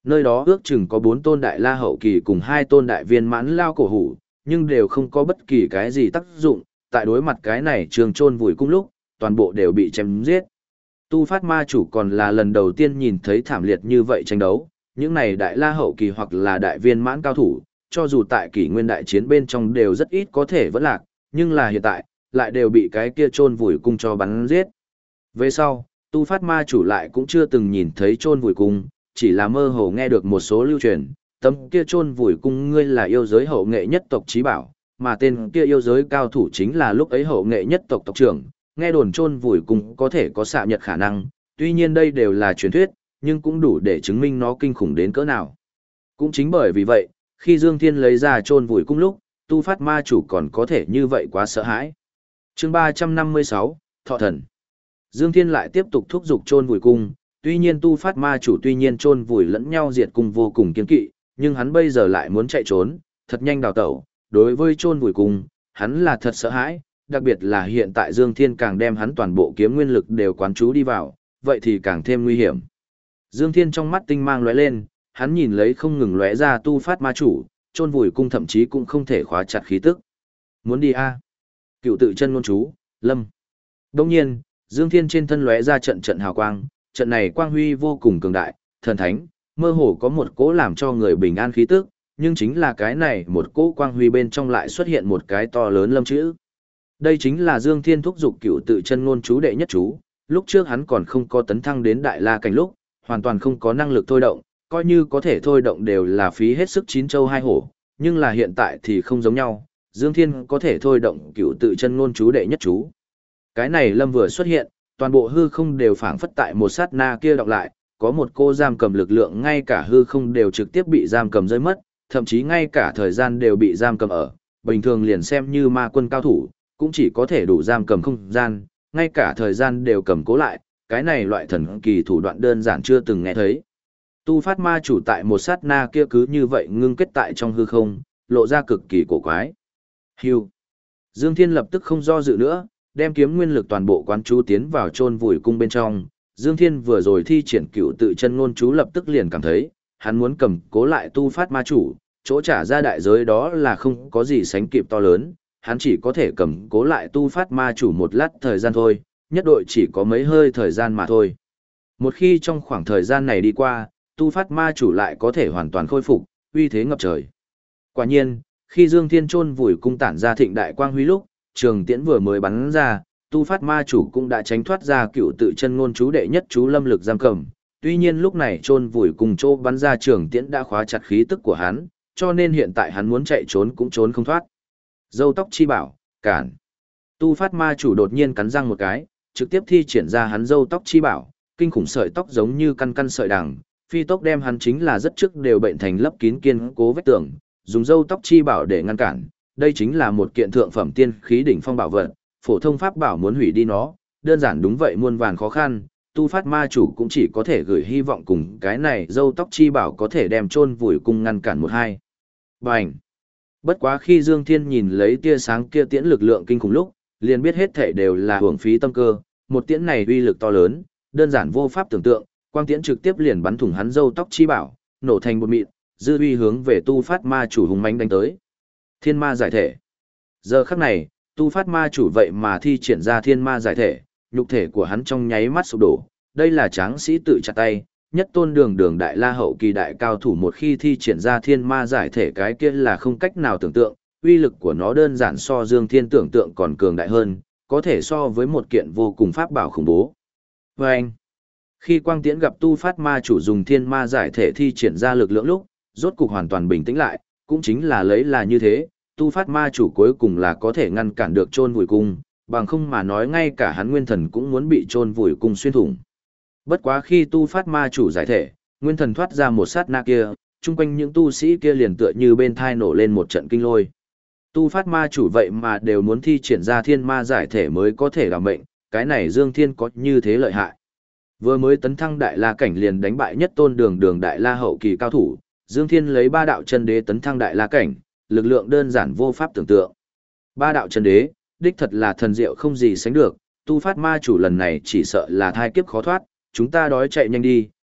Nơi đó ước chừng có 4 tôn đại la hậu kỳ cùng 2 tôn đại viên mãn lao cổ hủ, nhưng đều không có bất kỳ cái gì tác dụng, tại đối mặt cái này trường chôn vùi cung lúc, toàn bộ đều bị chém giết. Tu Phát Ma chủ còn là lần đầu tiên nhìn thấy thảm liệt như vậy tranh đấu, những này đại la hậu kỳ hoặc là đại viên mãn cao thủ, cho dù tại kỷ nguyên đại chiến bên trong đều rất ít có thể vẫn lạc, nhưng là hiện tại, lại đều bị cái kia chôn vùi cung cho bắn giết. Về sau, Tu Phát Ma chủ lại cũng chưa từng nhìn thấy chôn vùi cung, chỉ là mơ hồ nghe được một số lưu truyền, tấm kia chôn vùi cung ngươi là yêu giới hậu nghệ nhất tộc chí bảo, mà tên kia yêu giới cao thủ chính là lúc ấy hậu nghệ nhất tộc tộc trưởng, nghe đồn chôn vùi cung có thể có xạ nhật khả năng, tuy nhiên đây đều là truyền thuyết, nhưng cũng đủ để chứng minh nó kinh khủng đến cỡ nào. Cũng chính bởi vì vậy, khi Dương Thiên lấy ra chôn vùi cung lúc, Tu Phát Ma chủ còn có thể như vậy quá sợ hãi. Chương 356, Thọ Thần. Dương Thiên lại tiếp tục thúc giục chôn vùi cung, tuy nhiên Tu Phát Ma chủ tuy nhiên chôn vùi lẫn nhau diệt cung vô cùng kiên kỵ, nhưng hắn bây giờ lại muốn chạy trốn, thật nhanh đào tẩu, đối với chôn vùi cung, hắn là thật sợ hãi, đặc biệt là hiện tại Dương Thiên càng đem hắn toàn bộ kiếm nguyên lực đều quán trú đi vào, vậy thì càng thêm nguy hiểm. Dương Thiên trong mắt tinh mang lóe lên, hắn nhìn lấy không ngừng lóe ra Tu Phát Ma chủ, chôn vùi cung thậm chí cũng không thể khóa chặt khí tức. Muốn đi a? Cựu tự chân ngôn chú, Lâm. Đương nhiên, Dương Thiên trên thân lóe ra trận trận hào quang, trận này quang huy vô cùng cường đại, thần thánh, mơ hồ có một cỗ làm cho người bình an khí tức, nhưng chính là cái này một cỗ quang huy bên trong lại xuất hiện một cái to lớn lâm chữ. Đây chính là Dương Thiên thúc dục cựu tự chân ngôn chú đệ nhất chú, lúc trước hắn còn không có tấn thăng đến đại la cảnh lúc, hoàn toàn không có năng lực thôi động, coi như có thể thôi động đều là phí hết sức chín châu hai hổ, nhưng là hiện tại thì không giống nhau, Dương Thiên có thể thôi động cựu tự chân ngôn chú đệ nhất chú. Cái này lâm vừa xuất hiện, toàn bộ hư không đều phảng phất tại một sát na kia đọc lại, có một cô giam cầm lực lượng ngay cả hư không đều trực tiếp bị giam cầm rơi mất, thậm chí ngay cả thời gian đều bị giam cầm ở, bình thường liền xem như ma quân cao thủ, cũng chỉ có thể đủ giam cầm không gian, ngay cả thời gian đều cầm cố lại, cái này loại thần kỳ thủ đoạn đơn giản chưa từng nghe thấy. Tu Phát Ma chủ tại một sát na kia cứ như vậy ngưng kết tại trong hư không, lộ ra cực kỳ cổ quái. Hưu. Dương Thiên lập tức không do dự nữa, đem kiếm nguyên lực toàn bộ quán chú tiến vào chôn vùi cung bên trong. Dương Thiên vừa rồi thi triển cựu tự chân ngôn chú lập tức liền cảm thấy, hắn muốn cầm cố lại Tu Phát Ma chủ, chỗ trả ra đại giới đó là không có gì sánh kịp to lớn, hắn chỉ có thể cầm cố lại Tu Phát Ma chủ một lát thời gian thôi, nhất đội chỉ có mấy hơi thời gian mà thôi. Một khi trong khoảng thời gian này đi qua, Tu Phát Ma chủ lại có thể hoàn toàn khôi phục, uy thế ngập trời. Quả nhiên, khi Dương Thiên chôn vùi cung tản ra thịnh đại quang huy lúc, trường tiễn vừa mới bắn ra, Tu Phát Ma chủ cũng đã tránh thoát ra cựu tự chân ngôn chú đệ nhất chú lâm lực giam cầm. Tuy nhiên lúc này chôn vùi cùng chỗ bắn ra trường tiễn đã khóa chặt khí tức của hắn, cho nên hiện tại hắn muốn chạy trốn cũng trốn không thoát. Dâu tóc chi bảo, cản. Tu Phát Ma chủ đột nhiên cắn răng một cái, trực tiếp thi triển ra hắn dâu tóc chi bảo, kinh khủng sợi tóc giống như căn căn sợi đằng, phi tốc đem hắn chính là rất trước đều bệnh thành lấp kín kiên cố vết tường, dùng dâu tóc chi bảo để ngăn cản. Đây chính là một kiện thượng phẩm tiên khí đỉnh phong bảo vật, phổ thông pháp bảo muốn hủy đi nó, đơn giản đúng vậy muôn vàn khó khăn, Tu Phát Ma chủ cũng chỉ có thể gửi hy vọng cùng cái này dâu tóc chi bảo có thể đem chôn vùi cung ngăn cản một hai. Bành! Bất quá khi Dương Thiên nhìn lấy tia sáng kia tiễn lực lượng kinh khủng lúc, liền biết hết thảy đều là hưởng phí tâm cơ, một tiễn này uy lực to lớn, đơn giản vô pháp tưởng tượng, quang tiễn trực tiếp liền bắn thủng hắn dâu tóc chi bảo, nổ thành bột mịn, dư uy hướng về Tu Phát Ma chủ hùng mãnh đánh tới. Thiên ma giải thể. Giờ khắc này, Tu Phát Ma chủ vậy mà thi triển ra thiên ma giải thể, nhục thể của hắn trong nháy mắt sụp đổ. Đây là tráng sĩ tự chặt tay, nhất tôn đường đại la hậu kỳ đại cao thủ một khi thi triển ra thiên ma giải thể cái kia là không cách nào tưởng tượng, uy lực của nó đơn giản so Dương Thiên tưởng tượng còn cường đại hơn, có thể so với một kiện vô cùng pháp bảo khủng bố. Và anh, khi quang tiễn gặp Tu Phát Ma chủ dùng thiên ma giải thể thi triển ra lực lượng lúc, rốt cục hoàn toàn bình tĩnh lại, cũng chính là lấy là như thế, Tu Phát Ma chủ cuối cùng là có thể ngăn cản được chôn vùi cung, bằng không mà nói ngay cả hắn nguyên thần cũng muốn bị chôn vùi cung xuyên thủng. Bất quá khi Tu Phát Ma chủ giải thể, nguyên thần thoát ra một sát na kia, chung quanh những tu sĩ kia liền tựa như bên thai nổ lên một trận kinh lôi. Tu Phát Ma chủ vậy mà đều muốn thi triển ra thiên ma giải thể mới có thể đảm mệnh, cái này Dương Thiên có như thế lợi hại. Vừa mới tấn thăng đại la cảnh liền đánh bại nhất tôn đường đại la hậu kỳ cao thủ, Dương Thiên lấy ba đạo chân đế tấn thăng đại la cảnh, lực lượng đơn giản vô pháp tưởng tượng. Ba đạo chân đế, đích thật là thần diệu không gì sánh được, Tu Phát Ma chủ lần này chỉ sợ là thai kiếp khó thoát, chúng ta đói chạy nhanh đi,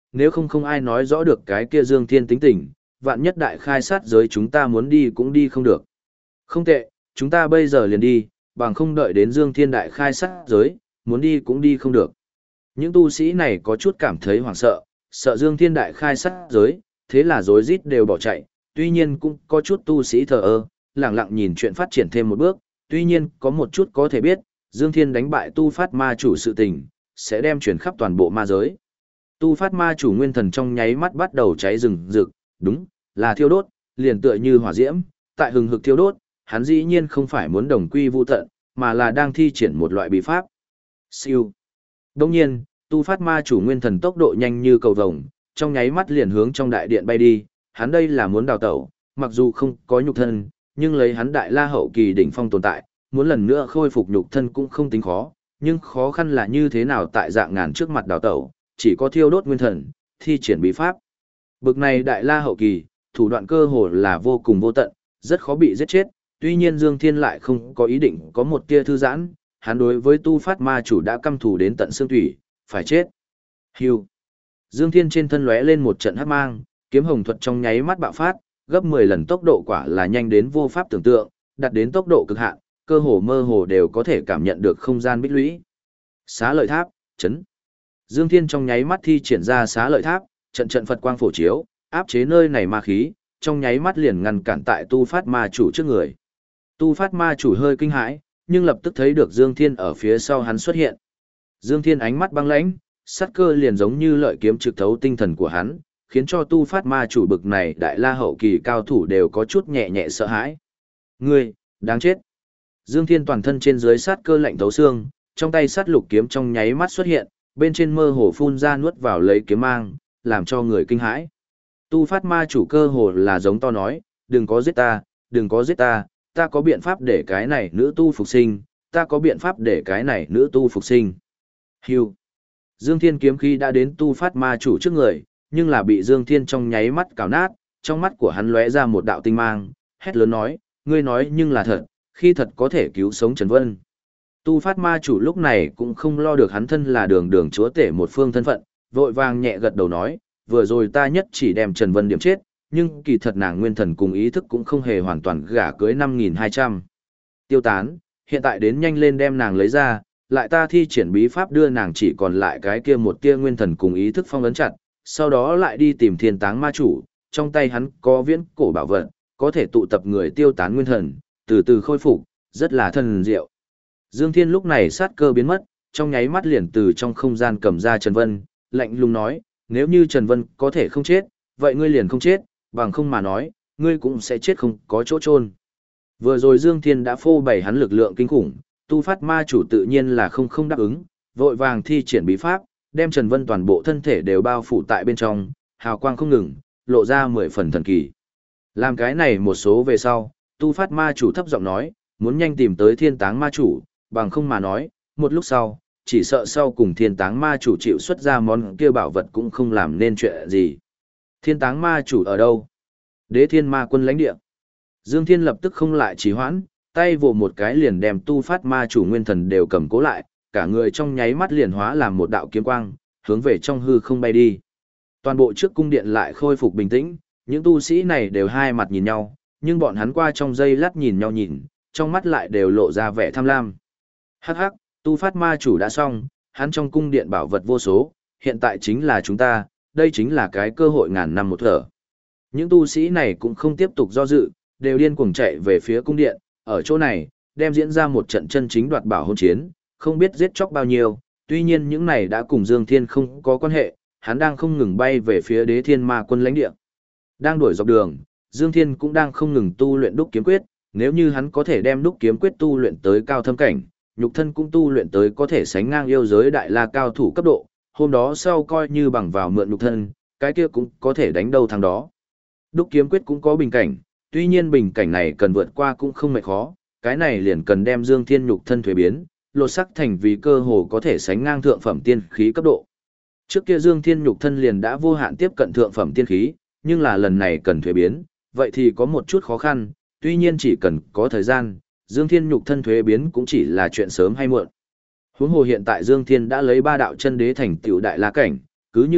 nếu không ai nói rõ được cái kia Dương Thiên tính tình, vạn nhất đại khai sát giới chúng ta muốn đi cũng đi không được. Không tệ, chúng ta bây giờ liền đi, bằng không đợi đến Dương Thiên đại khai sát giới, muốn đi cũng đi không được. Những tu sĩ này có chút cảm thấy hoảng sợ, sợ Dương Thiên đại khai sát giới, thế là rối rít đều bỏ chạy, tuy nhiên cũng có chút tu sĩ thờ ơ, lặng lặng nhìn chuyện phát triển thêm một bước, tuy nhiên có một chút có thể biết, Dương Thiên đánh bại tu phát ma chủ sự tình, sẽ đem chuyển khắp toàn bộ ma giới. Tu phát ma chủ nguyên thần trong nháy mắt bắt đầu cháy rừng rực, đúng, là thiêu đốt, liền tựa như hỏa diễm, tại hừng hực thiêu đốt, hắn dĩ nhiên không phải muốn đồng quy vu tận, mà là đang thi triển một loại bí pháp. Siêu. Đồng nhiên, tu phát ma chủ nguyên thần tốc độ nhanh như cầu vồng, trong nháy mắt liền hướng trong đại điện bay đi, hắn đây là muốn đào tẩu, mặc dù không có nhục thân, nhưng lấy hắn đại la hậu kỳ đỉnh phong tồn tại, muốn lần nữa khôi phục nhục thân cũng không tính khó, nhưng khó khăn là như thế nào tại dạng ngàn trước mặt đào tẩu, chỉ có thiêu đốt nguyên thần, thi triển bí pháp. Bực này đại la hậu kỳ, thủ đoạn cơ hồ là vô cùng vô tận, rất khó bị giết chết, tuy nhiên Dương Thiên lại không có ý định có một tia thư giãn, hắn đối với tu phát ma chủ đã căm thù đến tận xương thủy, phải chết. Hưu. Dương Thiên trên thân lóe lên một trận hắc mang, kiếm hồng thuật trong nháy mắt bạo phát, gấp 10 lần tốc độ quả là nhanh đến vô pháp tưởng tượng, đạt đến tốc độ cực hạn, cơ hồ mơ hồ đều có thể cảm nhận được không gian bích lũy. Xá lợi tháp, chấn. Dương Thiên trong nháy mắt thi triển ra xá lợi tháp, trận trận Phật quang phổ chiếu, áp chế nơi này ma khí, trong nháy mắt liền ngăn cản tại tu phát ma chủ trước người. Tu phát ma chủ hơi kinh hãi, nhưng lập tức thấy được Dương Thiên ở phía sau hắn xuất hiện. Dương Thiên ánh mắt băng lãnh, sát cơ liền giống như lợi kiếm trực thấu tinh thần của hắn, khiến cho tu phát ma chủ bực này đại la hậu kỳ cao thủ đều có chút nhẹ nhẹ sợ hãi. Ngươi, đáng chết. Dương Thiên toàn thân trên dưới sát cơ lạnh thấu xương, trong tay sát lục kiếm trong nháy mắt xuất hiện, bên trên mơ hồ phun ra nuốt vào lấy kiếm mang, làm cho người kinh hãi. Tu phát ma chủ cơ hồ là giống to nói, đừng có giết ta, đừng có giết ta, ta có biện pháp để cái này nữ tu phục sinh, ta có biện pháp để cái này nữ tu phục sinh. Hưu. Dương Thiên kiếm khí đã đến tu phát ma chủ trước người, nhưng là bị Dương Thiên trong nháy mắt cào nát, trong mắt của hắn lóe ra một đạo tinh mang, hét lớn nói, ngươi nói nhưng là thật, khi thật có thể cứu sống Trần Vân. Tu phát ma chủ lúc này cũng không lo được hắn thân là đường đường chúa tể một phương thân phận, vội vàng nhẹ gật đầu nói, vừa rồi ta nhất chỉ đem Trần Vân điểm chết, nhưng kỳ thật nàng nguyên thần cùng ý thức cũng không hề hoàn toàn gả cưới 5.200. Tiêu tán, hiện tại đến nhanh lên đem nàng lấy ra, lại ta thi triển bí pháp đưa nàng chỉ còn lại cái kia một tia nguyên thần cùng ý thức phong ấn chặt, sau đó lại đi tìm thiên táng ma chủ, trong tay hắn có viễn cổ bảo vật, có thể tụ tập người tiêu tán nguyên thần, từ từ khôi phục, rất là thần diệu. Dương Thiên lúc này sát cơ biến mất, trong nháy mắt liền từ trong không gian cầm ra Trần Vân, lạnh lùng nói, nếu như Trần Vân có thể không chết, vậy ngươi liền không chết, bằng không mà nói, ngươi cũng sẽ chết không có chỗ chôn. Vừa rồi Dương Thiên đã phô bày hắn lực lượng kinh khủng, tu phát ma chủ tự nhiên là không đáp ứng, vội vàng thi triển bí pháp, đem Trần Vân toàn bộ thân thể đều bao phủ tại bên trong, hào quang không ngừng, lộ ra 10 phần thần kỳ. Làm cái này một số về sau, tu phát ma chủ thấp giọng nói, muốn nhanh tìm tới thiên táng ma chủ, bằng không mà nói, một lúc sau, chỉ sợ sau cùng thiên táng ma chủ chịu xuất ra món kia bảo vật cũng không làm nên chuyện gì. Thiên táng ma chủ ở đâu? Đế thiên ma quân lãnh địa. Dương Thiên lập tức không lại trì hoãn, tay vồ một cái liền đem tu phát ma chủ nguyên thần đều cầm cố lại, cả người trong nháy mắt liền hóa làm một đạo kiếm quang, hướng về trong hư không bay đi. Toàn bộ trước cung điện lại khôi phục bình tĩnh, những tu sĩ này đều hai mặt nhìn nhau, nhưng bọn hắn qua trong giây lát nhìn nhau nhìn, trong mắt lại đều lộ ra vẻ tham lam. Hắc hắc, tu phát ma chủ đã xong, hắn trong cung điện bảo vật vô số, hiện tại chính là chúng ta, đây chính là cái cơ hội ngàn năm một thở. Những tu sĩ này cũng không tiếp tục do dự, đều điên cuồng chạy về phía cung điện, ở chỗ này, đem diễn ra một trận chân chính đoạt bảo hôn chiến, không biết giết chóc bao nhiêu, tuy nhiên những này đã cùng Dương Thiên không có quan hệ, hắn đang không ngừng bay về phía đế thiên ma quân lãnh địa. Đang đuổi dọc đường, Dương Thiên cũng đang không ngừng tu luyện đúc kiếm quyết, nếu như hắn có thể đem đúc kiếm quyết tu luyện tới cao thâm cảnh, nhục thân cũng tu luyện tới có thể sánh ngang yêu giới đại la cao thủ cấp độ, hôm đó sau coi như bằng vào mượn nhục thân, cái kia cũng có thể đánh đâu thằng đó. Đúc kiếm quyết cũng có bình cảnh, tuy nhiên bình cảnh này cần vượt qua cũng không mệt khó, cái này liền cần đem Dương Thiên nhục thân thuế biến, lột sắc thành vì cơ hồ có thể sánh ngang thượng phẩm tiên khí cấp độ. Trước kia Dương Thiên nhục thân liền đã vô hạn tiếp cận thượng phẩm tiên khí, nhưng là lần này cần thuế biến, vậy thì có một chút khó khăn, tuy nhiên chỉ cần có thời gian, Dương Thiên nhục thân thuế biến cũng chỉ là chuyện sớm hay muộn. Huống hồ hiện tại Dương Thiên đã lấy 3 đạo chân đế thành tựu đại la cảnh, cứ như vậy,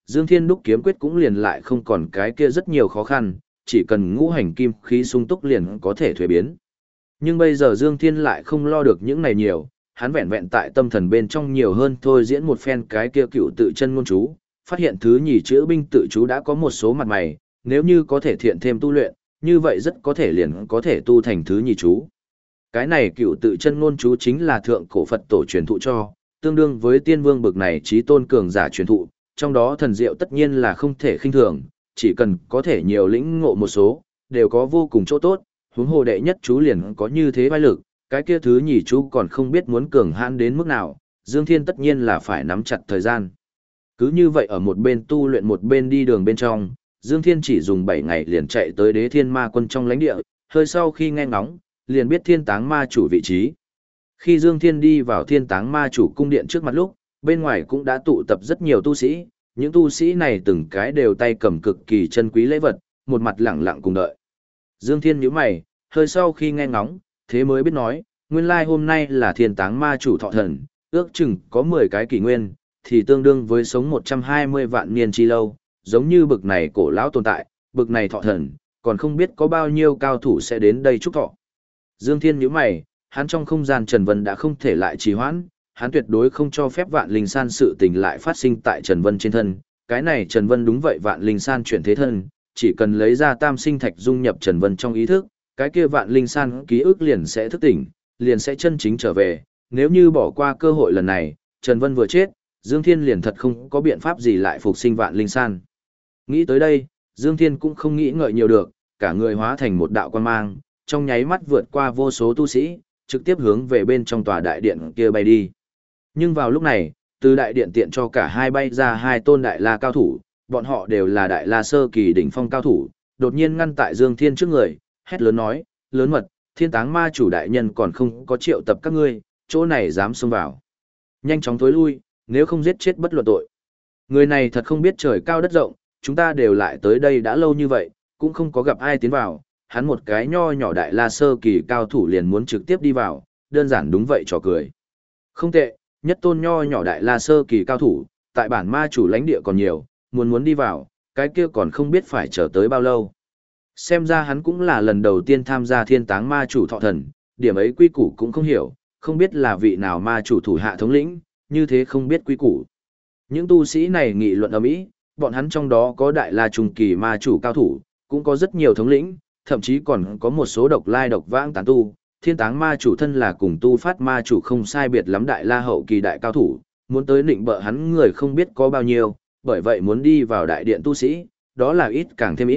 Dương Thiên đúc kiếm quyết cũng liền lại không còn cái kia rất nhiều khó khăn, chỉ cần ngũ hành kim khí sung túc liền có thể thuế biến. Nhưng bây giờ Dương Thiên lại không lo được những này nhiều, hắn vẹn vẹn tại tâm thần bên trong nhiều hơn thôi diễn một phen cái kia cựu tự chân ngôn chú, phát hiện thứ nhì chữ binh tự chú đã có một số mặt mày, nếu như có thể thiện thêm tu luyện, như vậy rất có thể liền có thể tu thành thứ nhì chú. Cái này cựu tự chân ngôn chú chính là thượng cổ Phật tổ truyền thụ cho, tương đương với tiên vương bực này trí tôn cường giả truyền thụ, trong đó thần diệu tất nhiên là không thể khinh thường, chỉ cần có thể nhiều lĩnh ngộ một số, đều có vô cùng chỗ tốt, huống hồ đệ nhất chú liền có như thế vai lực, cái kia thứ nhì chú còn không biết muốn cường hãn đến mức nào, Dương Thiên tất nhiên là phải nắm chặt thời gian. Cứ như vậy ở một bên tu luyện một bên đi đường bên trong, Dương Thiên chỉ dùng 7 ngày liền chạy tới Đế Thiên Ma Quân trong lãnh địa, hơi sau khi nghe ngóng, liền biết Thiên Táng Ma chủ vị trí. Khi Dương Thiên đi vào Thiên Táng Ma chủ cung điện trước mặt lúc, bên ngoài cũng đã tụ tập rất nhiều tu sĩ, những tu sĩ này từng cái đều tay cầm cực kỳ chân quý lễ vật, một mặt lẳng lặng cùng đợi. Dương Thiên nhíu mày, hơi sau khi nghe ngóng, thế mới biết nói, nguyên lai hôm nay là Thiên Táng Ma chủ thọ thần, ước chừng có 10 cái kỷ nguyên, thì tương đương với sống 120 vạn niên chi lâu, giống như bực này cổ lão tồn tại, bực này thọ thần, còn không biết có bao nhiêu cao thủ sẽ đến đây chúc thọ. Dương Thiên nhíu mày, hắn trong không gian Trần Vân đã không thể lại trì hoãn, hắn tuyệt đối không cho phép Vạn Linh San sự tình lại phát sinh tại Trần Vân trên thân, cái này Trần Vân đúng vậy Vạn Linh San chuyển thế thân, chỉ cần lấy ra Tam Sinh Thạch dung nhập Trần Vân trong ý thức, cái kia Vạn Linh San ký ức liền sẽ thức tỉnh, liền sẽ chân chính trở về, nếu như bỏ qua cơ hội lần này, Trần Vân vừa chết, Dương Thiên liền thật không có biện pháp gì lại phục sinh Vạn Linh San. Nghĩ tới đây, Dương Thiên cũng không nghĩ ngợi nhiều được, cả người hóa thành một đạo quang mang, trong nháy mắt vượt qua vô số tu sĩ, trực tiếp hướng về bên trong tòa đại điện kia bay đi. Nhưng vào lúc này, từ đại điện tiện cho cả hai bay ra hai tôn đại la cao thủ, bọn họ đều là đại la sơ kỳ đỉnh phong cao thủ, đột nhiên ngăn tại Dương Thiên trước người, hét lớn nói, lớn mật, Thiên Táng Ma chủ đại nhân còn không có triệu tập các ngươi, chỗ này dám xông vào. Nhanh chóng tối lui, nếu không giết chết bất luận tội. Người này thật không biết trời cao đất rộng, chúng ta đều lại tới đây đã lâu như vậy, cũng không có gặp ai tiến vào, hắn một cái nho nhỏ đại la sơ kỳ cao thủ liền muốn trực tiếp đi vào, đơn giản đúng vậy trò cười. Không tệ, nhất tôn nho nhỏ đại la sơ kỳ cao thủ, tại bản ma chủ lãnh địa còn nhiều, muốn đi vào, cái kia còn không biết phải chờ tới bao lâu. Xem ra hắn cũng là lần đầu tiên tham gia Thiên Táng Ma chủ thọ thần, điểm ấy quy củ cũng không hiểu, không biết là vị nào ma chủ thủ hạ thống lĩnh, như thế không biết quy củ. Những tu sĩ này nghị luận ầm ĩ, bọn hắn trong đó có đại la trung kỳ ma chủ cao thủ, cũng có rất nhiều thống lĩnh, thậm chí còn có một số độc lai độc vãng tán tu. Thiên Táng Ma chủ thân là cùng tu phát ma chủ không sai biệt lắm đại la hậu kỳ đại cao thủ, muốn tới định bợ hắn người không biết có bao nhiêu, bởi vậy muốn đi vào đại điện tu sĩ, đó là ít càng thêm ít.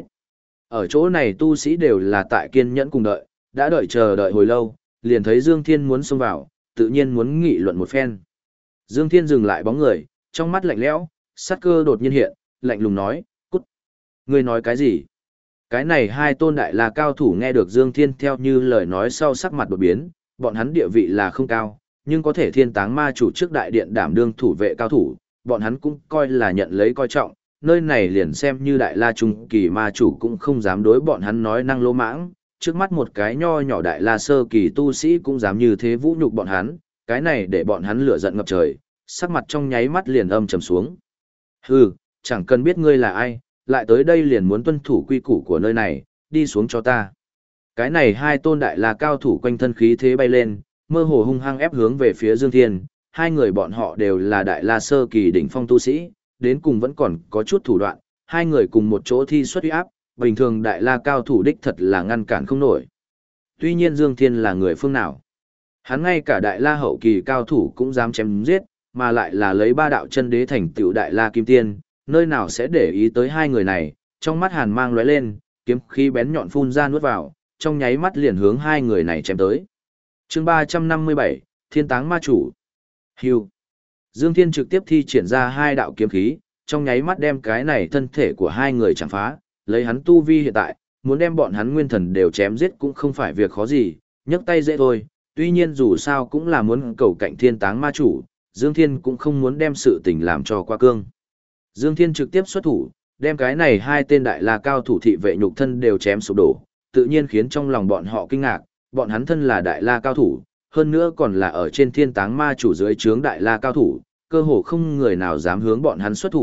Ở chỗ này tu sĩ đều là tại kiên nhẫn cùng đợi, đã đợi chờ đợi hồi lâu, liền thấy Dương Thiên muốn xông vào, tự nhiên muốn nghị luận một phen. Dương Thiên dừng lại bóng người, trong mắt lạnh lẽo, sát cơ đột nhiên hiện, lạnh lùng nói, cút. Ngươi nói cái gì? Cái này hai tôn đại là cao thủ nghe được Dương Thiên theo như lời nói sau sắc mặt đột biến, bọn hắn địa vị là không cao, nhưng có thể Thiên Táng Ma chủ trước đại điện đảm đương thủ vệ cao thủ, bọn hắn cũng coi là nhận lấy coi trọng, nơi này liền xem như đại la trung kỳ ma chủ cũng không dám đối bọn hắn nói năng lô mãng, trước mắt một cái nho nhỏ đại la sơ kỳ tu sĩ cũng dám như thế vũ nhục bọn hắn, cái này để bọn hắn lửa giận ngập trời, sắc mặt trong nháy mắt liền âm trầm xuống. Hừ, chẳng cần biết ngươi là ai, lại tới đây liền muốn tuân thủ quy củ của nơi này, đi xuống cho ta. Cái này hai tôn đại la cao thủ quanh thân khí thế bay lên, mơ hồ hung hăng ép hướng về phía Dương Thiên, hai người bọn họ đều là đại la sơ kỳ đỉnh phong tu sĩ, đến cùng vẫn còn có chút thủ đoạn, hai người cùng một chỗ thi xuất uy áp, bình thường đại la cao thủ đích thật là ngăn cản không nổi. Tuy nhiên Dương Thiên là người phương nào? Hắn ngay cả đại la hậu kỳ cao thủ cũng dám chém giết, mà lại là lấy ba đạo chân đế thành tựu đại la kim tiên, nơi nào sẽ để ý tới hai người này, trong mắt hàn mang lóe lên, kiếm khí bén nhọn phun ra nuốt vào, trong nháy mắt liền hướng hai người này chém tới. Chương 357, Thiên Táng Ma chủ. Hưu. Dương Thiên trực tiếp thi triển ra hai đạo kiếm khí, trong nháy mắt đem cái này thân thể của hai người chẳng phá, lấy hắn tu vi hiện tại, muốn đem bọn hắn nguyên thần đều chém giết cũng không phải việc khó gì, nhấc tay dễ thôi, tuy nhiên dù sao cũng là muốn cầu cạnh Thiên Táng Ma chủ, Dương Thiên cũng không muốn đem sự tình làm cho qua cương. Dương Thiên trực tiếp xuất thủ, đem cái này hai tên đại la cao thủ thị vệ nhục thân đều chém sụp đổ, tự nhiên khiến trong lòng bọn họ kinh ngạc, bọn hắn thân là đại la cao thủ, hơn nữa còn là ở trên Thiên Táng Ma chủ dưới trướng đại la cao thủ, cơ hồ không người nào dám hướng bọn hắn xuất thủ,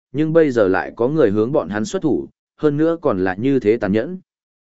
nhưng bây giờ lại có người hướng bọn hắn xuất thủ, hơn nữa còn là như thế tàn nhẫn.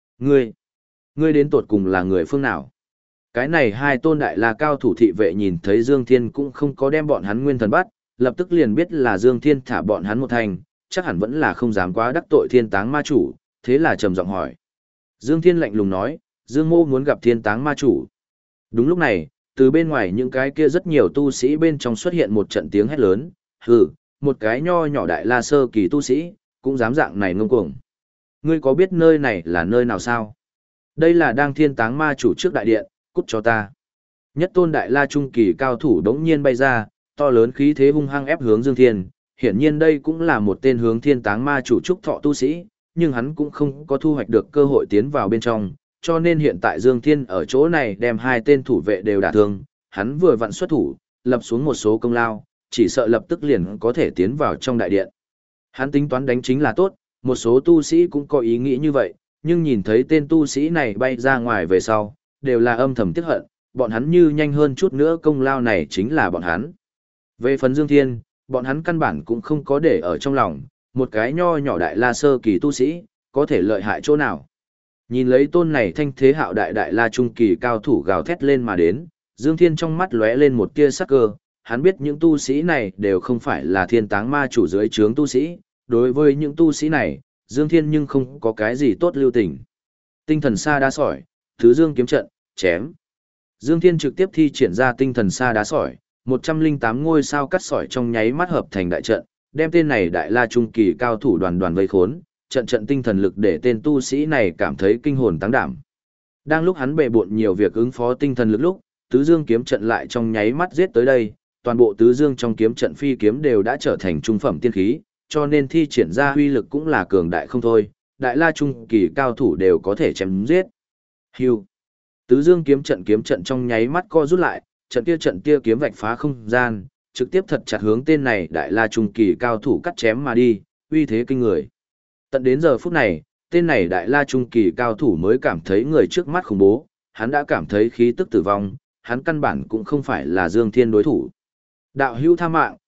Ngươi đến tột cùng là người phương nào? Cái này hai tôn đại la cao thủ thị vệ nhìn thấy Dương Thiên cũng không có đem bọn hắn nguyên thần bắt, lập tức liền biết là Dương Thiên thả bọn hắn một thành, chắc hẳn vẫn là không dám quá đắc tội Thiên Táng Ma Chủ, thế là trầm giọng hỏi. Dương Thiên lạnh lùng nói, Dương Mô muốn gặp Thiên Táng Ma Chủ. Đúng lúc này, từ bên ngoài những cái kia rất nhiều tu sĩ bên trong xuất hiện một trận tiếng hét lớn, hừ, một cái nho nhỏ đại la sơ kỳ tu sĩ, cũng dám dạng này ngông cuồng. Ngươi có biết nơi này là nơi nào sao? Đây là đang Thiên Táng Ma Chủ trước đại điện, cút cho ta. Nhất tôn đại la trung kỳ cao thủ đống nhiên bay ra, to lớn khí thế hung hăng ép hướng Dương Thiên, hiển nhiên đây cũng là một tên hướng Thiên Táng Ma Chủ trúc thọ tu sĩ, nhưng hắn cũng không có thu hoạch được cơ hội tiến vào bên trong, cho nên hiện tại Dương Thiên ở chỗ này đem hai tên thủ vệ đều đả thương, hắn vừa vặn xuất thủ, lập xuống một số công lao, chỉ sợ lập tức liền có thể tiến vào trong đại điện. Hắn tính toán đánh chính là tốt, một số tu sĩ cũng có ý nghĩ như vậy, nhưng nhìn thấy tên tu sĩ này bay ra ngoài về sau, đều là âm thầm tiếc hận, bọn hắn như nhanh hơn chút nữa công lao này chính là bọn hắn. Về phần Dương Thiên, bọn hắn căn bản cũng không có để ở trong lòng, một cái nho nhỏ đại la sơ kỳ tu sĩ, có thể lợi hại chỗ nào. Nhìn lấy tôn này thanh thế hạo đại đại la trung kỳ cao thủ gào thét lên mà đến, Dương Thiên trong mắt lóe lên một tia sắc cơ, hắn biết những tu sĩ này đều không phải là Thiên Táng Ma Chủ dưới trướng tu sĩ, đối với những tu sĩ này, Dương Thiên nhưng không có cái gì tốt lưu tình. Tinh thần sa đá sỏi, thứ Dương kiếm trận, chém. Dương Thiên trực tiếp thi triển ra tinh thần sa đá sỏi, 108 ngôi sao cắt sỏi trong nháy mắt hợp thành đại trận, đem tên này đại la trung kỳ cao thủ đoàn đoàn vây khốn, trận trận tinh thần lực để tên tu sĩ này cảm thấy kinh hồn táng đảm. Đang lúc hắn bệ bội nhiều việc ứng phó tinh thần lực lúc, tứ dương kiếm trận lại trong nháy mắt giết tới đây, toàn bộ tứ dương trong kiếm trận phi kiếm đều đã trở thành trung phẩm tiên khí, cho nên thi triển ra uy lực cũng là cường đại không thôi, đại la trung kỳ cao thủ đều có thể chém giết. Hưu. Tứ dương kiếm trận trong nháy mắt co rút lại, trận kia kiếm vạch phá không gian, trực tiếp thật chặt hướng tên này đại la trung kỳ cao thủ cắt chém mà đi, uy thế kinh người. Tận đến giờ phút này, tên này đại la trung kỳ cao thủ mới cảm thấy người trước mắt khủng bố, hắn đã cảm thấy khí tức tử vong, hắn căn bản cũng không phải là Dương Thiên đối thủ. Đạo hữu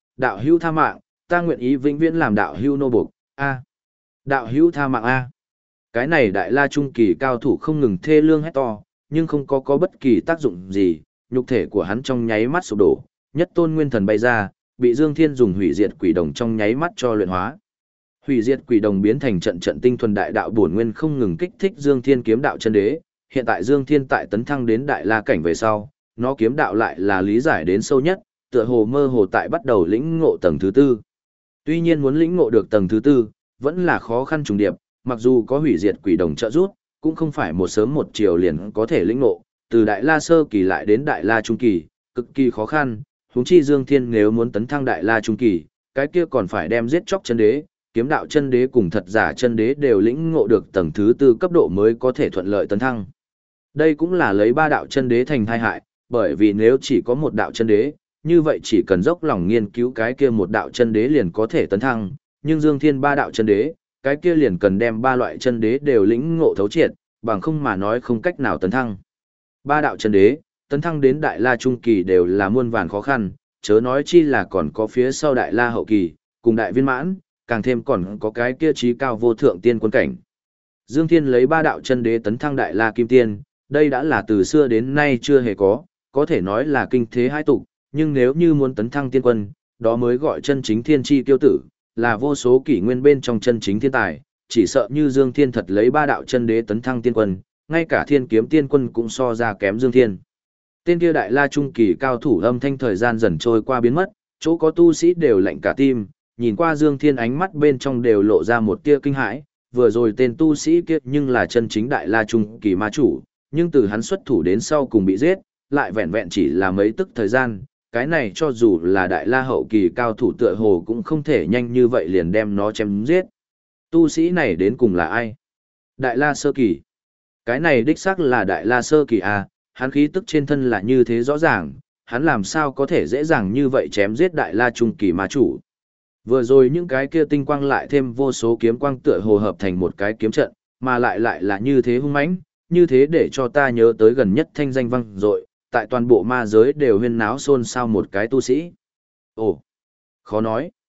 tha mạng, ta nguyện ý vĩnh viễn làm đạo hữu nô bộc. A. Đạo hữu tha mạng a. Cái này đại la trung kỳ cao thủ không ngừng thê lương hét to, nhưng không có bất kỳ tác dụng gì, nhục thể của hắn trong nháy mắt sụp đổ, nhất tôn nguyên thần bay ra, bị Dương Thiên dùng hủy diệt quỷ đồng trong nháy mắt cho luyện hóa. Hủy diệt quỷ đồng biến thành trận tinh thuần đại đạo bổn nguyên không ngừng kích thích Dương Thiên kiếm đạo chân đế, hiện tại Dương Thiên tại tấn thăng đến đại la cảnh về sau, nó kiếm đạo lại là lý giải đến sâu nhất, tựa hồ mơ hồ tại bắt đầu lĩnh ngộ tầng thứ tư. Tuy nhiên muốn lĩnh ngộ được tầng thứ tư, vẫn là khó khăn trùng điệp, mặc dù có hủy diệt quỷ đồng trợ giúp, cũng không phải một sớm một chiều liền có thể lĩnh ngộ, từ đại la sơ kỳ lại đến đại la trung kỳ, cực kỳ khó khăn, huống chi Dương Thiên nếu muốn tấn thăng đại la trung kỳ, cái kia còn phải đem giết chóc chân đế, kiếm đạo chân đế cùng thật giả chân đế đều lĩnh ngộ được tầng thứ tư cấp độ mới có thể thuận lợi tấn thăng. Đây cũng là lấy ba đạo chân đế thành tai hại, bởi vì nếu chỉ có một đạo chân đế, như vậy chỉ cần dốc lòng nghiên cứu cái kia một đạo chân đế liền có thể tấn thăng, nhưng Dương Thiên ba đạo chân đế, cái kia liền cần đem ba loại chân đế đều lĩnh ngộ thấu triệt, bằng không mà nói không cách nào tấn thăng. Ba đạo chân đế, tấn thăng đến đại la trung kỳ đều là muôn vàn khó khăn, chớ nói chi là còn có phía sau đại la hậu kỳ, cùng đại viên mãn, càng thêm còn có cái kia trí cao vô thượng tiên quân cảnh. Dương Thiên lấy ba đạo chân đế tấn thăng đại la kim tiên, đây đã là từ xưa đến nay chưa hề có thể nói là kinh thế hai tục, nhưng nếu như muốn tấn thăng tiên quân, đó mới gọi chân chính thiên chi tiêu tử, là vô số kỷ nguyên bên trong chân chính thiên tài, chỉ sợ như Dương Thiên thật lấy ba đạo chân đế tấn thăng tiên quân, ngay cả thiên kiếm tiên quân cũng so ra kém Dương Thiên. Tên kia đại la trung kỳ cao thủ âm thanh thời gian dần trôi qua biến mất, chỗ có tu sĩ đều lạnh cả tim, nhìn qua Dương Thiên ánh mắt bên trong đều lộ ra một tia kinh hãi, vừa rồi tên tu sĩ kia nhưng là chân chính đại la trung kỳ ma chủ, nhưng từ hắn xuất thủ đến sau cùng bị giết, lại vẹn vẹn chỉ là mấy tức thời gian, cái này cho dù là đại la hậu kỳ cao thủ tựa hồ cũng không thể nhanh như vậy liền đem nó chém giết. Tu sĩ này đến cùng là ai? Đại la sơ kỳ. Cái này đích xác là đại la sơ kỳ à, hắn khí tức trên thân là như thế rõ ràng, hắn làm sao có thể dễ dàng như vậy chém giết đại la trung kỳ ma chủ. Vừa rồi những cái kia tinh quang lại thêm vô số kiếm quang tựa hồ hợp thành một cái kiếm trận, mà lại là như thế hung mãnh, như thế để cho ta nhớ tới gần nhất thanh danh vang dội, tại toàn bộ ma giới đều huyên náo xôn xao một cái tu sĩ. Ồ, khó nói.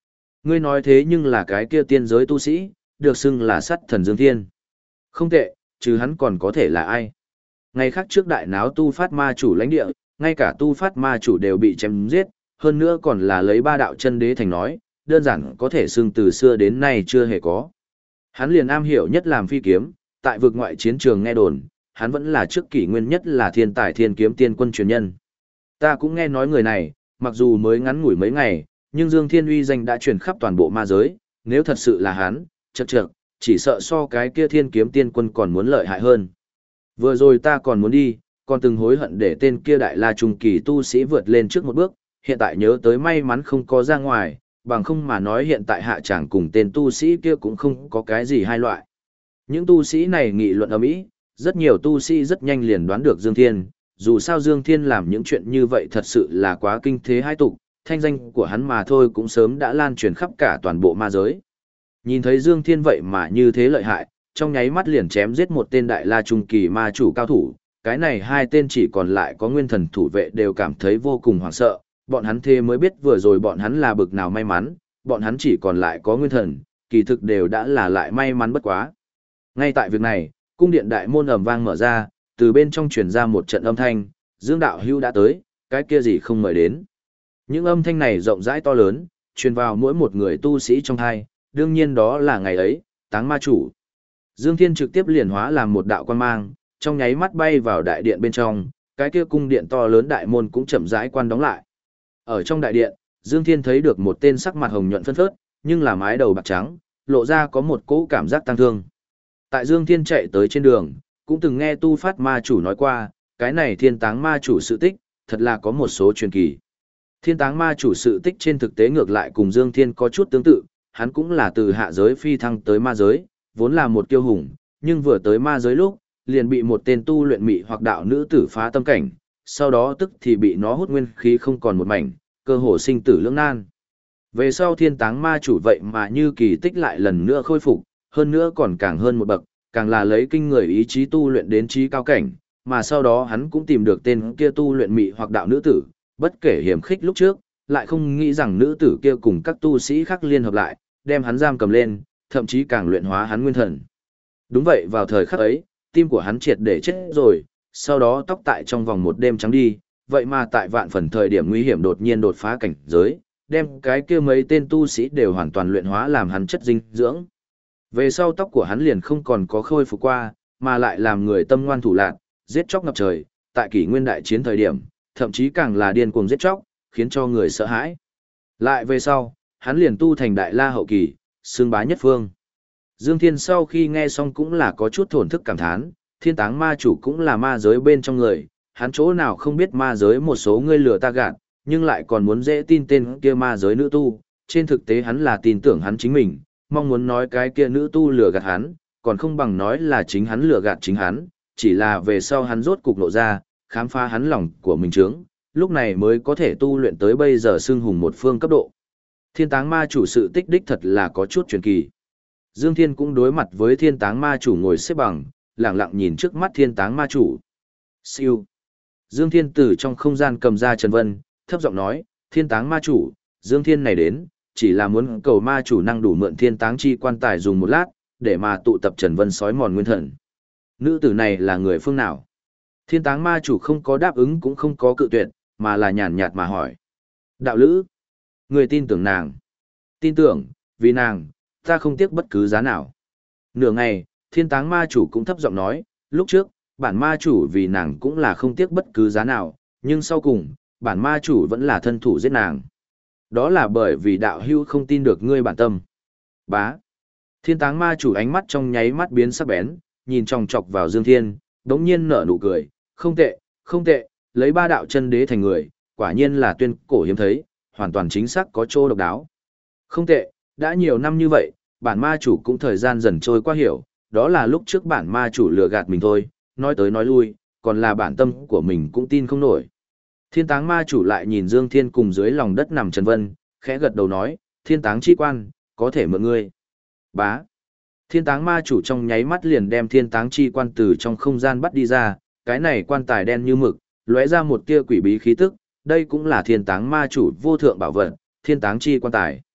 Ngươi nói thế nhưng là cái kia tiên giới tu sĩ, được xưng là sắt thần Dương Thiên. Không tệ, chứ hắn còn có thể là ai? Ngày khác trước đại náo tu phát ma chủ lãnh địa, ngay cả tu phát ma chủ đều bị chém giết, hơn nữa còn là lấy ba đạo chân đế thành nói, đơn giản có thể xưng từ xưa đến nay chưa hề có. Hắn liền am hiểu nhất làm phi kiếm, tại vực ngoại chiến trường nghe đồn, hắn vẫn là trước kỷ nguyên nhất là thiên tài thiên kiếm tiên quân truyền nhân. Ta cũng nghe nói người này, mặc dù mới ngắn ngủi mấy ngày, nhưng Dương Thiên uy danh đã truyền khắp toàn bộ ma giới, nếu thật sự là hắn, chậc chậc, chỉ sợ so cái kia thiên kiếm tiên quân còn muốn lợi hại hơn. Vừa rồi ta còn muốn đi, còn từng hối hận để tên kia đại la trung kỳ tu sĩ vượt lên trước một bước, hiện tại nhớ tới may mắn không có ra ngoài, bằng không mà nói hiện tại hạ tràng cùng tên tu sĩ kia cũng không có cái gì hai loại. Những tu sĩ này nghị luận ầm ĩ, rất nhiều tu sĩ rất nhanh liền đoán được Dương Thiên, dù sao Dương Thiên làm những chuyện như vậy thật sự là quá kinh thế hai tục, thanh danh của hắn mà thôi cũng sớm đã lan truyền khắp cả toàn bộ ma giới. Nhìn thấy Dương Thiên vậy mà như thế lợi hại, trong nháy mắt liền chém giết một tên đại la trung kỳ ma chủ cao thủ, cái này hai tên chỉ còn lại có nguyên thần thủ vệ đều cảm thấy vô cùng hoảng sợ, bọn hắn thế mới biết vừa rồi bọn hắn là bực nào may mắn, bọn hắn chỉ còn lại có nguyên thần, kỳ thực đều đã là lại may mắn bất quá. Ngay tại việc này, cung điện đại môn ầm vang mở ra, từ bên trong truyền ra một trận âm thanh, Dương đạo hữu đã tới, cái kia gì không mời đến. Những âm thanh này rộng rãi to lớn, truyền vào mỗi một người tu sĩ trong hai, đương nhiên đó là ngày ấy, táng ma chủ. Dương Thiên trực tiếp liền hóa làm một đạo quan mang, trong nháy mắt bay vào đại điện bên trong, cái kia cung điện to lớn đại môn cũng chậm rãi quan đóng lại. Ở trong đại điện, Dương Thiên thấy được một tên sắc mặt hồng nhuận phân phớt, nhưng là mái đầu bạc trắng, lộ ra có một cỗ cảm giác tăng thương. Tại Dương Thiên chạy tới trên đường, cũng từng nghe tu phát ma chủ nói qua, cái này thiên táng ma chủ sự tích, thật là có một số truyền kỳ. Thiên táng ma chủ sự tích trên thực tế ngược lại cùng Dương Thiên có chút tương tự, hắn cũng là từ hạ giới phi thăng tới ma giới, vốn là một kiêu hùng, nhưng vừa tới ma giới lúc, liền bị một tên tu luyện mị hoặc đạo nữ tử phá tâm cảnh, sau đó tức thì bị nó hút nguyên khí không còn một mảnh, cơ hồ sinh tử lưỡng nan. Về sau thiên táng ma chủ vậy mà như kỳ tích lại lần nữa khôi phục, hơn nữa còn càng hơn một bậc, càng là lấy kinh người ý chí tu luyện đến trí cao cảnh, mà sau đó hắn cũng tìm được tên kia tu luyện mị hoặc đạo nữ tử, bất kể hiểm khích lúc trước, lại không nghĩ rằng nữ tử kia cùng các tu sĩ khác liên hợp lại, đem hắn giam cầm lên, thậm chí càng luyện hóa hắn nguyên thần. Đúng vậy, vào thời khắc ấy, tim của hắn triệt để chết rồi, sau đó tóc tại trong vòng một đêm trắng đi, vậy mà tại vạn phần thời điểm nguy hiểm đột nhiên đột phá cảnh giới, đem cái kia mấy tên tu sĩ đều hoàn toàn luyện hóa làm hắn chất dinh dưỡng. Về sau tóc của hắn liền không còn có khôi phục qua, mà lại làm người tâm ngoan thủ lạn, giết chóc ngập trời, tại kỷ nguyên đại chiến thời điểm, thậm chí càng là điên cuồng giết chóc, khiến cho người sợ hãi. Lại về sau, hắn liền tu thành đại la hậu kỳ, xương bá nhất phương. Dương Thiên sau khi nghe xong cũng là có chút thổn thức cảm thán, thiên táng ma chủ cũng là ma giới bên trong người, hắn chỗ nào không biết ma giới một số người lừa ta gạt, nhưng lại còn muốn dễ tin tên kia ma giới nữ tu, trên thực tế hắn là tin tưởng hắn chính mình, mong muốn nói cái kia nữ tu lừa gạt hắn, còn không bằng nói là chính hắn lừa gạt chính hắn, chỉ là về sau hắn rốt cục lộ ra, khám phá hắn lòng của mình trướng, lúc này mới có thể tu luyện tới bây giờ xưng hùng một phương cấp độ. Thiên táng ma chủ sự tích đích thật là có chút truyền kỳ. Dương Thiên cũng đối mặt với thiên táng ma chủ ngồi xếp bằng, lặng lặng nhìn trước mắt thiên táng ma chủ. Siêu. Dương Thiên từ trong không gian cầm ra Trần Vân, thấp giọng nói, thiên táng ma chủ, Dương Thiên này đến, chỉ là muốn cầu ma chủ năng đủ mượn thiên táng chi quan tài dùng một lát, để mà tụ tập Trần Vân sói mòn nguyên thần. Nữ tử này là người phương nào? Thiên táng ma chủ không có đáp ứng cũng không có cự tuyệt, mà là nhàn nhạt mà hỏi. Đạo lữ. Người tin tưởng nàng. Tin tưởng, vì nàng, ta không tiếc bất cứ giá nào. Nửa ngày, thiên táng ma chủ cũng thấp giọng nói, lúc trước, bản ma chủ vì nàng cũng là không tiếc bất cứ giá nào, nhưng sau cùng, bản ma chủ vẫn là thân thủ giết nàng. Đó là bởi vì đạo hưu không tin được ngươi bản tâm. Bá. Thiên táng ma chủ ánh mắt trong nháy mắt biến sắc bén, nhìn chòng chọc vào Dương Thiên, đống nhiên nở nụ cười, không tệ, không tệ, lấy ba đạo chân đế thành người, quả nhiên là tuyên cổ hiếm thấy, hoàn toàn chính xác có chỗ độc đáo. Không tệ, đã nhiều năm như vậy, bản ma chủ cũng thời gian dần trôi qua hiểu, đó là lúc trước bản ma chủ lừa gạt mình thôi, nói tới nói lui, còn là bản tâm của mình cũng tin không nổi. Thiên táng ma chủ lại nhìn Dương Thiên cùng dưới lòng đất nằm Trần Vân, khẽ gật đầu nói, thiên táng chi quan, có thể mượn ngươi. Bá. Thiên táng ma chủ trong nháy mắt liền đem thiên táng chi quan từ trong không gian bắt đi ra, cái này quan tài đen như mực, lóe ra một tia quỷ bí khí tức, đây cũng là thiên táng ma chủ vô thượng bảo vật, thiên táng chi quan tài.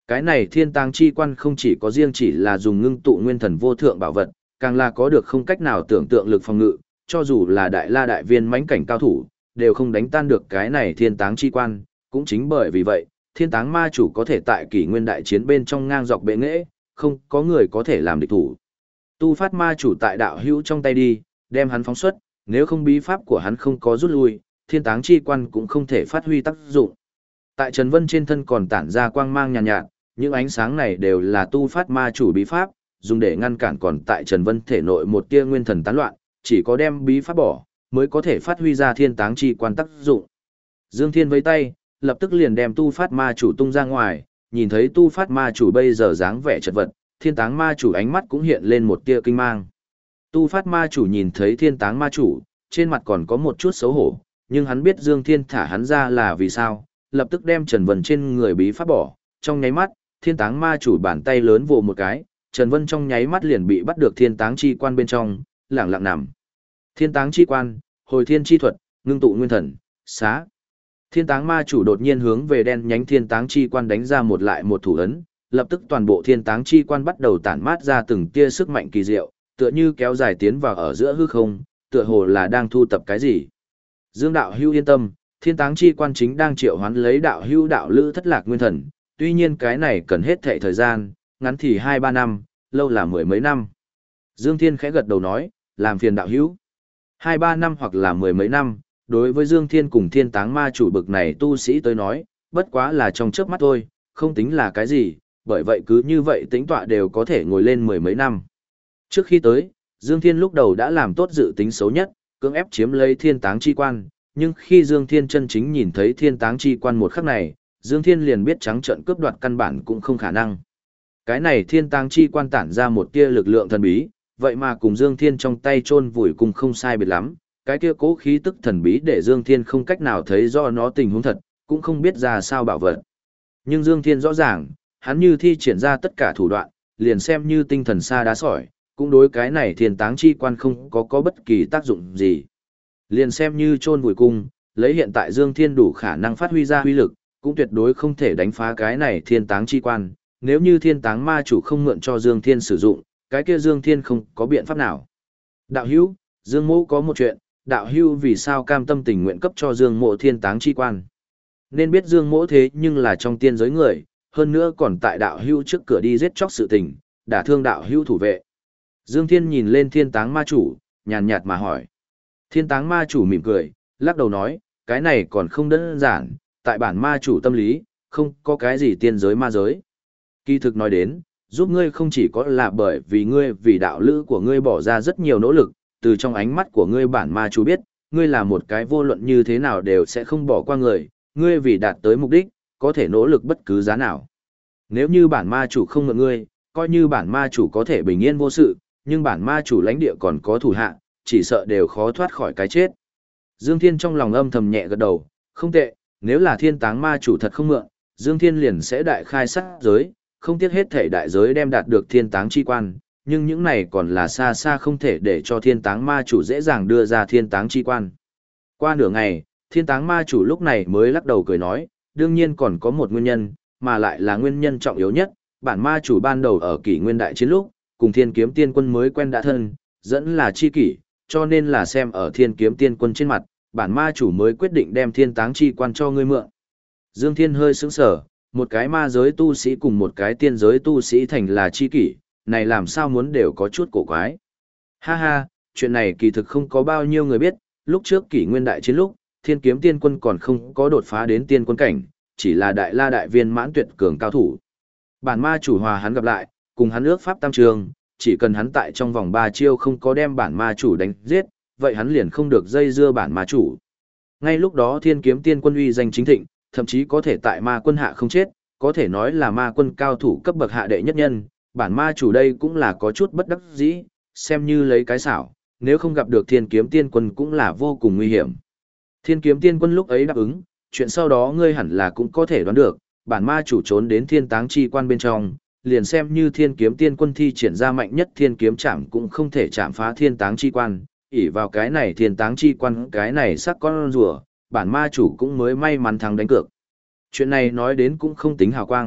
Cái này thiên táng chi quan không chỉ có riêng chỉ là dùng ngưng tụ nguyên thần vô thượng bảo vật, càng là có được không cách nào tưởng tượng lực phòng ngự, cho dù là đại la đại viên mãnh cảnh cao thủ, đều không đánh tan được cái này thiên táng chi quan, cũng chính bởi vì vậy, thiên táng ma chủ có thể tại kỷ nguyên đại chiến bên trong ngang dọc bệ nghệ, không có người có thể làm địch thủ. Tu phát ma chủ tại đạo hữu trong tay đi, đem hắn phóng xuất, nếu không bí pháp của hắn không có rút lui, thiên táng chi quan cũng không thể phát huy tác dụng. Tại Trần Vân trên thân còn tản ra quang mang nhàn nhạt, những ánh sáng này đều là tu phát ma chủ bí pháp, dùng để ngăn cản còn tại Trần Vân thể nội một tia nguyên thần tán loạn, chỉ có đem bí pháp bỏ, mới có thể phát huy ra thiên táng chi quan tác dụng. Dương Thiên với tay, lập tức liền đem tu phát ma chủ tung ra ngoài, nhìn thấy tu phát ma chủ bây giờ dáng vẻ chật vật, thiên táng ma chủ ánh mắt cũng hiện lên một tia kinh mang. Tu phát ma chủ nhìn thấy thiên táng ma chủ, trên mặt còn có một chút xấu hổ, nhưng hắn biết Dương Thiên thả hắn ra là vì sao, lập tức đem Trần Vân trên người bí pháp bỏ, trong nháy mắt, thiên táng ma chủ bàn tay lớn vồ một cái, Trần Vân trong nháy mắt liền bị bắt được thiên táng chi quan bên trong, lẳng lặng nằm. Thiên táng chi quan, hồi thiên chi thuật, ngưng tụ nguyên thần, xá. Thiên táng ma chủ đột nhiên hướng về đen nhánh thiên táng chi quan đánh ra một lại một thủ ấn, lập tức toàn bộ thiên táng chi quan bắt đầu tản mát ra từng tia sức mạnh kỳ diệu, tựa như kéo dài tiến vào ở giữa hư không, tựa hồ là đang thu tập cái gì. Dương đạo hữu yên tâm, thiên táng chi quan chính đang triệu hoán lấy đạo hữu đạo lữ thất lạc nguyên thần, tuy nhiên cái này cần hết thệ thời gian, ngắn thì 2-3 năm, lâu là mười mấy năm. Dương Thiên khẽ gật đầu nói, làm phiền đạo hữu. 2-3 năm hoặc là mười mấy năm, đối với Dương Thiên cùng thiên táng ma chủ bực này tu sĩ tới nói, bất quá là trong chớp mắt thôi, không tính là cái gì, bởi vậy cứ như vậy tính tọa đều có thể ngồi lên mười mấy năm. Trước khi tới, Dương Thiên lúc đầu đã làm tốt dự tính xấu nhất, cưỡng ép chiếm lấy thiên táng chi quan, nhưng khi Dương Thiên chân chính nhìn thấy thiên táng chi quan một khắc này, Dương Thiên liền biết trắng trợn cướp đoạt căn bản cũng không khả năng. Cái này thiên táng chi quan tản ra một tia lực lượng thần bí, vậy mà cùng Dương Thiên trong tay chôn vùi cùng không sai biệt lắm, cái kia cố khí tức thần bí để Dương Thiên không cách nào thấy do nó tình huống thật, cũng không biết ra sao bảo vật. Nhưng Dương Thiên rõ ràng, hắn như thi triển ra tất cả thủ đoạn, liền xem như tinh thần sa đá sỏi, cũng đối cái này thiên táng chi quan không có bất kỳ tác dụng gì. Liền xem như chôn vùi cung, lấy hiện tại Dương Thiên đủ khả năng phát huy ra huy lực, cũng tuyệt đối không thể đánh phá cái này thiên táng chi quan, nếu như thiên táng ma chủ không mượn cho Dương Thiên sử dụng, cái kia Dương Thiên không có biện pháp nào. Đạo hữu, Dương Mỗ có một chuyện, đạo hữu vì sao cam tâm tình nguyện cấp cho Dương Mỗ thiên táng chi quan. Nên biết Dương Mỗ thế nhưng là trong tiên giới người, hơn nữa còn tại đạo hữu trước cửa đi giết chóc sự tình, đả thương đạo hữu thủ vệ. Dương Thiên nhìn lên thiên táng ma chủ, nhàn nhạt mà hỏi. Thiên táng ma chủ mỉm cười, lắc đầu nói, cái này còn không đơn giản, tại bản ma chủ tâm lý, không có cái gì tiên giới ma giới. Kỳ thực nói đến, giúp ngươi không chỉ có là bởi vì ngươi vì đạo lữ của ngươi bỏ ra rất nhiều nỗ lực, từ trong ánh mắt của ngươi bản ma chủ biết, ngươi là một cái vô luận như thế nào đều sẽ không bỏ qua người, ngươi vì đạt tới mục đích, có thể nỗ lực bất cứ giá nào. Nếu như bản ma chủ không mượn ngươi, coi như bản ma chủ có thể bình yên vô sự, nhưng bản ma chủ lãnh địa còn có thủ hạ, chỉ sợ đều khó thoát khỏi cái chết. Dương Thiên trong lòng âm thầm nhẹ gật đầu, không tệ, nếu là thiên táng ma chủ thật không mượn, Dương Thiên liền sẽ đại khai sát giới, không tiếc hết thể đại giới đem đạt được thiên táng chi quan, nhưng những này còn là xa xa không thể để cho thiên táng ma chủ dễ dàng đưa ra thiên táng chi quan. Qua nửa ngày, thiên táng ma chủ lúc này mới lắc đầu cười nói, đương nhiên còn có một nguyên nhân, mà lại là nguyên nhân trọng yếu nhất, bản ma chủ ban đầu ở kỷ nguyên đại chiến lúc, cùng thiên kiếm tiên quân mới quen đã thân, dẫn là chi kỷ, cho nên là xem ở thiên kiếm tiên quân trên mặt, bản ma chủ mới quyết định đem thiên táng chi quan cho ngươi mượn. Dương Thiên hơi sững sờ, một cái ma giới tu sĩ cùng một cái tiên giới tu sĩ thành là chi kỷ, này làm sao muốn đều có chút cổ quái. Ha ha, chuyện này kỳ thực không có bao nhiêu người biết, lúc trước kỷ nguyên đại chiến lúc, thiên kiếm tiên quân còn không có đột phá đến tiên quân cảnh, chỉ là đại la đại viên mãn tuyệt cường cao thủ. Bản ma chủ hòa hắn gặp lại, cùng hắn ước pháp tam trường, chỉ cần hắn tại trong vòng 3 chiêu không có đem bản ma chủ đánh giết, vậy hắn liền không được dây dưa bản ma chủ. Ngay lúc đó thiên kiếm tiên quân uy danh chính thịnh, thậm chí có thể tại ma quân hạ không chết, có thể nói là ma quân cao thủ cấp bậc hạ đệ nhất nhân, bản ma chủ đây cũng là có chút bất đắc dĩ, xem như lấy cái xảo, nếu không gặp được thiên kiếm tiên quân cũng là vô cùng nguy hiểm. Thiên kiếm tiên quân lúc ấy đáp ứng, chuyện sau đó ngươi hẳn là cũng có thể đoán được, bản ma chủ trốn đến thiên táng chi quan bên trong, liền xem như thiên kiếm tiên quân thi triển ra mạnh nhất thiên kiếm chạm cũng không thể chạm phá thiên táng chi quan, ỷ vào cái này thiên táng chi quan cái này sắc con rùa, bản ma chủ cũng mới may mắn thắng đánh cược. Chuyện này nói đến cũng không tính hào quang,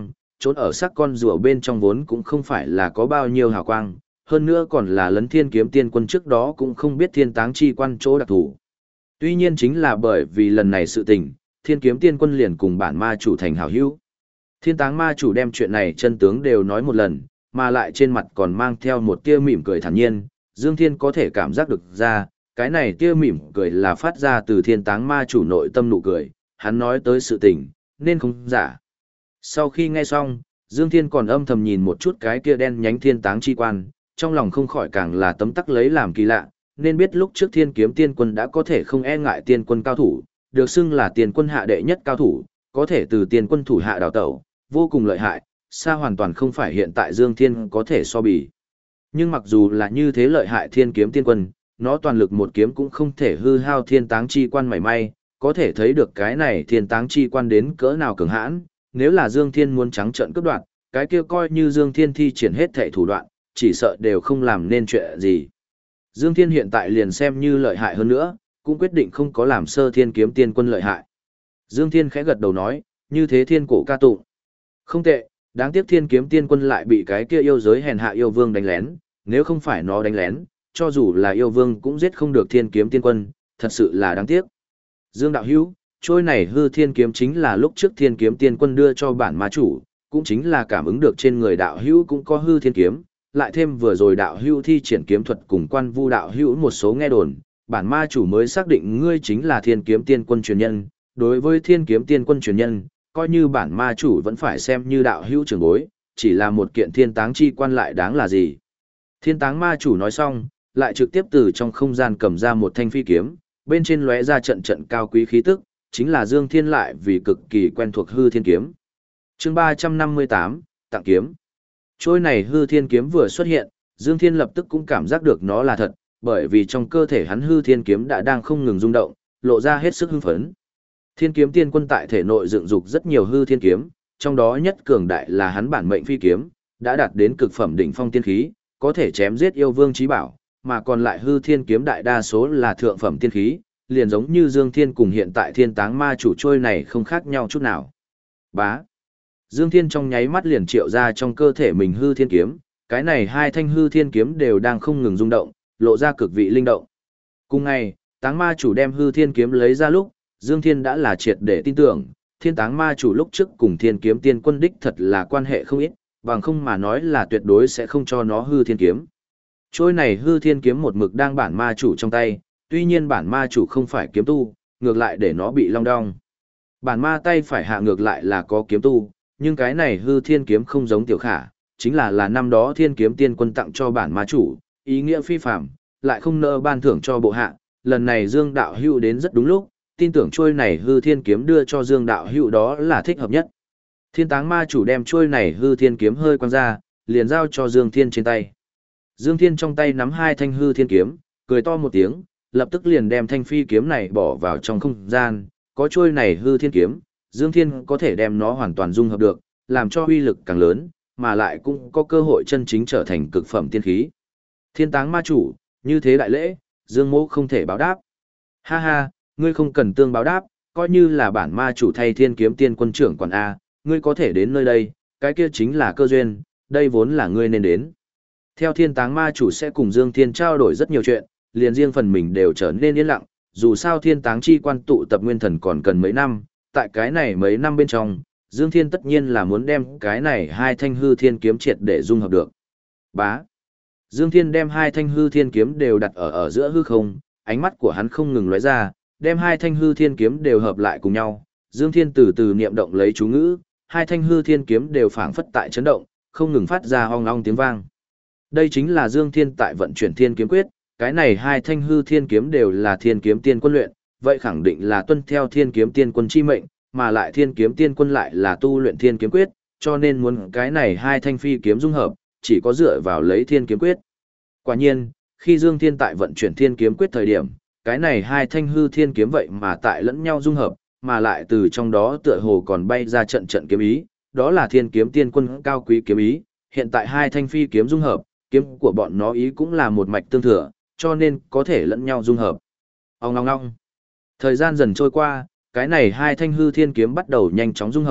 trốn ở sắc con rùa bên trong vốn cũng không phải là có bao nhiêu hào quang, hơn nữa còn là lấn thiên kiếm tiên quân trước đó cũng không biết thiên táng chi quan chỗ đặc thù. Tuy nhiên chính là bởi vì lần này sự tình, thiên kiếm tiên quân liền cùng bản ma chủ thành hảo hữu. Thiên táng ma chủ đem chuyện này chân tướng đều nói một lần, mà lại trên mặt còn mang theo một tia mỉm cười thản nhiên, Dương Thiên có thể cảm giác được ra, cái này tia mỉm cười là phát ra từ thiên táng ma chủ nội tâm nụ cười, hắn nói tới sự tình, nên không giả. Sau khi nghe xong, Dương Thiên còn âm thầm nhìn một chút cái kia đen nhánh thiên táng chi quan, trong lòng không khỏi càng là tấm tắc lấy làm kỳ lạ, nên biết lúc trước thiên kiếm tiên quân đã có thể không e ngại tiên quân cao thủ, được xưng là tiên quân hạ đệ nhất cao thủ, có thể từ tiên quân thủ hạ đào tẩu, vô cùng lợi hại, xa hoàn toàn không phải hiện tại Dương Thiên có thể so bì. Nhưng mặc dù là như thế lợi hại thiên kiếm tiên quân, nó toàn lực một kiếm cũng không thể hư hao thiên táng chi quan mảy may, có thể thấy được cái này thiên táng chi quan đến cỡ nào cường hãn, nếu là Dương Thiên muốn trắng trợn cướp đoạt, cái kia coi như Dương Thiên thi triển hết thảy thủ đoạn, chỉ sợ đều không làm nên chuyện gì. Dương Thiên hiện tại liền xem như lợi hại hơn nữa, cũng quyết định không có làm sơ thiên kiếm tiên quân lợi hại. Dương Thiên khẽ gật đầu nói, như thế thiên cổ ca tụng. Không tệ, đáng tiếc thiên kiếm tiên quân lại bị cái kia yêu giới hèn hạ yêu vương đánh lén, nếu không phải nó đánh lén, cho dù là yêu vương cũng giết không được thiên kiếm tiên quân, thật sự là đáng tiếc. Dương đạo hữu, trôi này hư thiên kiếm chính là lúc trước thiên kiếm tiên quân đưa cho bản ma chủ, cũng chính là cảm ứng được trên người đạo hữu cũng có hư thiên kiếm, lại thêm vừa rồi đạo hữu thi triển kiếm thuật cùng quan vu đạo hữu một số nghe đồn, bản ma chủ mới xác định ngươi chính là thiên kiếm tiên quân truyền nhân. Đối với thiên kiếm tiên quân truyền nhân, coi như bản ma chủ vẫn phải xem như đạo hữu trưởng bối, chỉ là một kiện thiên táng chi quan lại đáng là gì. Thiên táng ma chủ nói xong, lại trực tiếp từ trong không gian cầm ra một thanh phi kiếm, bên trên lóe ra trận trận cao quý khí tức, chính là Dương Thiên lại vì cực kỳ quen thuộc hư thiên kiếm. Chương 358, tặng kiếm. Trôi này hư thiên kiếm vừa xuất hiện, Dương Thiên lập tức cũng cảm giác được nó là thật, bởi vì trong cơ thể hắn hư thiên kiếm đã đang không ngừng rung động, lộ ra hết sức hưng phấn. Thiên kiếm tiên quân tại thể nội dựng dục rất nhiều hư thiên kiếm, trong đó nhất cường đại là hắn bản mệnh phi kiếm, đã đạt đến cực phẩm đỉnh phong tiên khí, có thể chém giết yêu vương chí bảo, mà còn lại hư thiên kiếm đại đa số là thượng phẩm tiên khí, liền giống như Dương Thiên cùng hiện tại thiên táng ma chủ trôi này không khác nhau chút nào. Bá. Dương Thiên trong nháy mắt liền triệu ra trong cơ thể mình hư thiên kiếm, cái này hai thanh hư thiên kiếm đều đang không ngừng rung động, lộ ra cực vị linh động. Cùng ngày, táng ma chủ đem hư thiên kiếm lấy ra lúc, Dương Thiên đã là triệt để tin tưởng, thiên táng ma chủ lúc trước cùng thiên kiếm tiên quân đích thật là quan hệ không ít, bằng không mà nói là tuyệt đối sẽ không cho nó hư thiên kiếm. Trôi này hư thiên kiếm một mực đang bản ma chủ trong tay, tuy nhiên bản ma chủ không phải kiếm tu, ngược lại để nó bị long đong. Bản ma tay phải hạ ngược lại là có kiếm tu, nhưng cái này hư thiên kiếm không giống tiểu khả, chính là năm đó thiên kiếm tiên quân tặng cho bản ma chủ, ý nghĩa phi phạm, lại không nỡ ban thưởng cho bộ hạ. Lần này Dương đạo hữu đến rất đúng lúc, tin tưởng trôi này hư thiên kiếm đưa cho Dương đạo hữu đó là thích hợp nhất. Thiên táng ma chủ đem trôi này hư thiên kiếm hơi quăng ra, liền giao cho Dương Thiên trên tay. Dương Thiên trong tay nắm hai thanh hư thiên kiếm, cười to một tiếng, lập tức liền đem thanh phi kiếm này bỏ vào trong không gian, có trôi này hư thiên kiếm, Dương Thiên có thể đem nó hoàn toàn dung hợp được, làm cho uy lực càng lớn, mà lại cũng có cơ hội chân chính trở thành cực phẩm tiên khí. Thiên táng ma chủ, như thế đại lễ, Dương mỗ không thể báo đáp. Ha ha, ngươi không cần tương báo đáp, coi như là bản ma chủ thay thiên kiếm tiên quân trưởng quản A, ngươi có thể đến nơi đây, cái kia chính là cơ duyên, đây vốn là ngươi nên đến. Theo thiên táng ma chủ sẽ cùng Dương Thiên trao đổi rất nhiều chuyện, liền riêng phần mình đều trở nên yên lặng, dù sao thiên táng chi quan tụ tập nguyên thần còn cần mấy năm, tại cái này mấy năm bên trong, Dương Thiên tất nhiên là muốn đem cái này hai thanh hư thiên kiếm triệt để dung hợp được. Bá. Dương Thiên đem hai thanh hư thiên kiếm đều đặt ở giữa hư không, ánh mắt của hắn không ngừng lóe ra, đem hai thanh hư thiên kiếm đều hợp lại cùng nhau. Dương Thiên từ từ niệm động lấy chú ngữ, hai thanh hư thiên kiếm đều phảng phất tại chấn động, không ngừng phát ra ong ong tiếng vang. Đây chính là Dương Thiên tại vận chuyển thiên kiếm quyết, cái này hai thanh hư thiên kiếm đều là thiên kiếm tiên quân luyện, vậy khẳng định là tuân theo thiên kiếm tiên quân chi mệnh, mà lại thiên kiếm tiên quân lại là tu luyện thiên kiếm quyết, cho nên muốn cái này hai thanh phi kiếm dung hợp, chỉ có dựa vào lấy thiên kiếm quyết. Quả nhiên, khi Dương Thiên tại vận chuyển thiên kiếm quyết thời điểm, cái này hai thanh hư thiên kiếm vậy mà tại lẫn nhau dung hợp, mà lại từ trong đó tựa hồ còn bay ra trận trận kiếm ý, đó là thiên kiếm tiên quân cao quý kiếm ý, hiện tại hai thanh phi kiếm dung hợp, kiếm của bọn nó ý cũng là một mạch tương thừa, cho nên có thể lẫn nhau dung hợp. Ong ong ong. Thời gian dần trôi qua, cái này hai thanh hư thiên kiếm bắt đầu nhanh chóng dung hợp,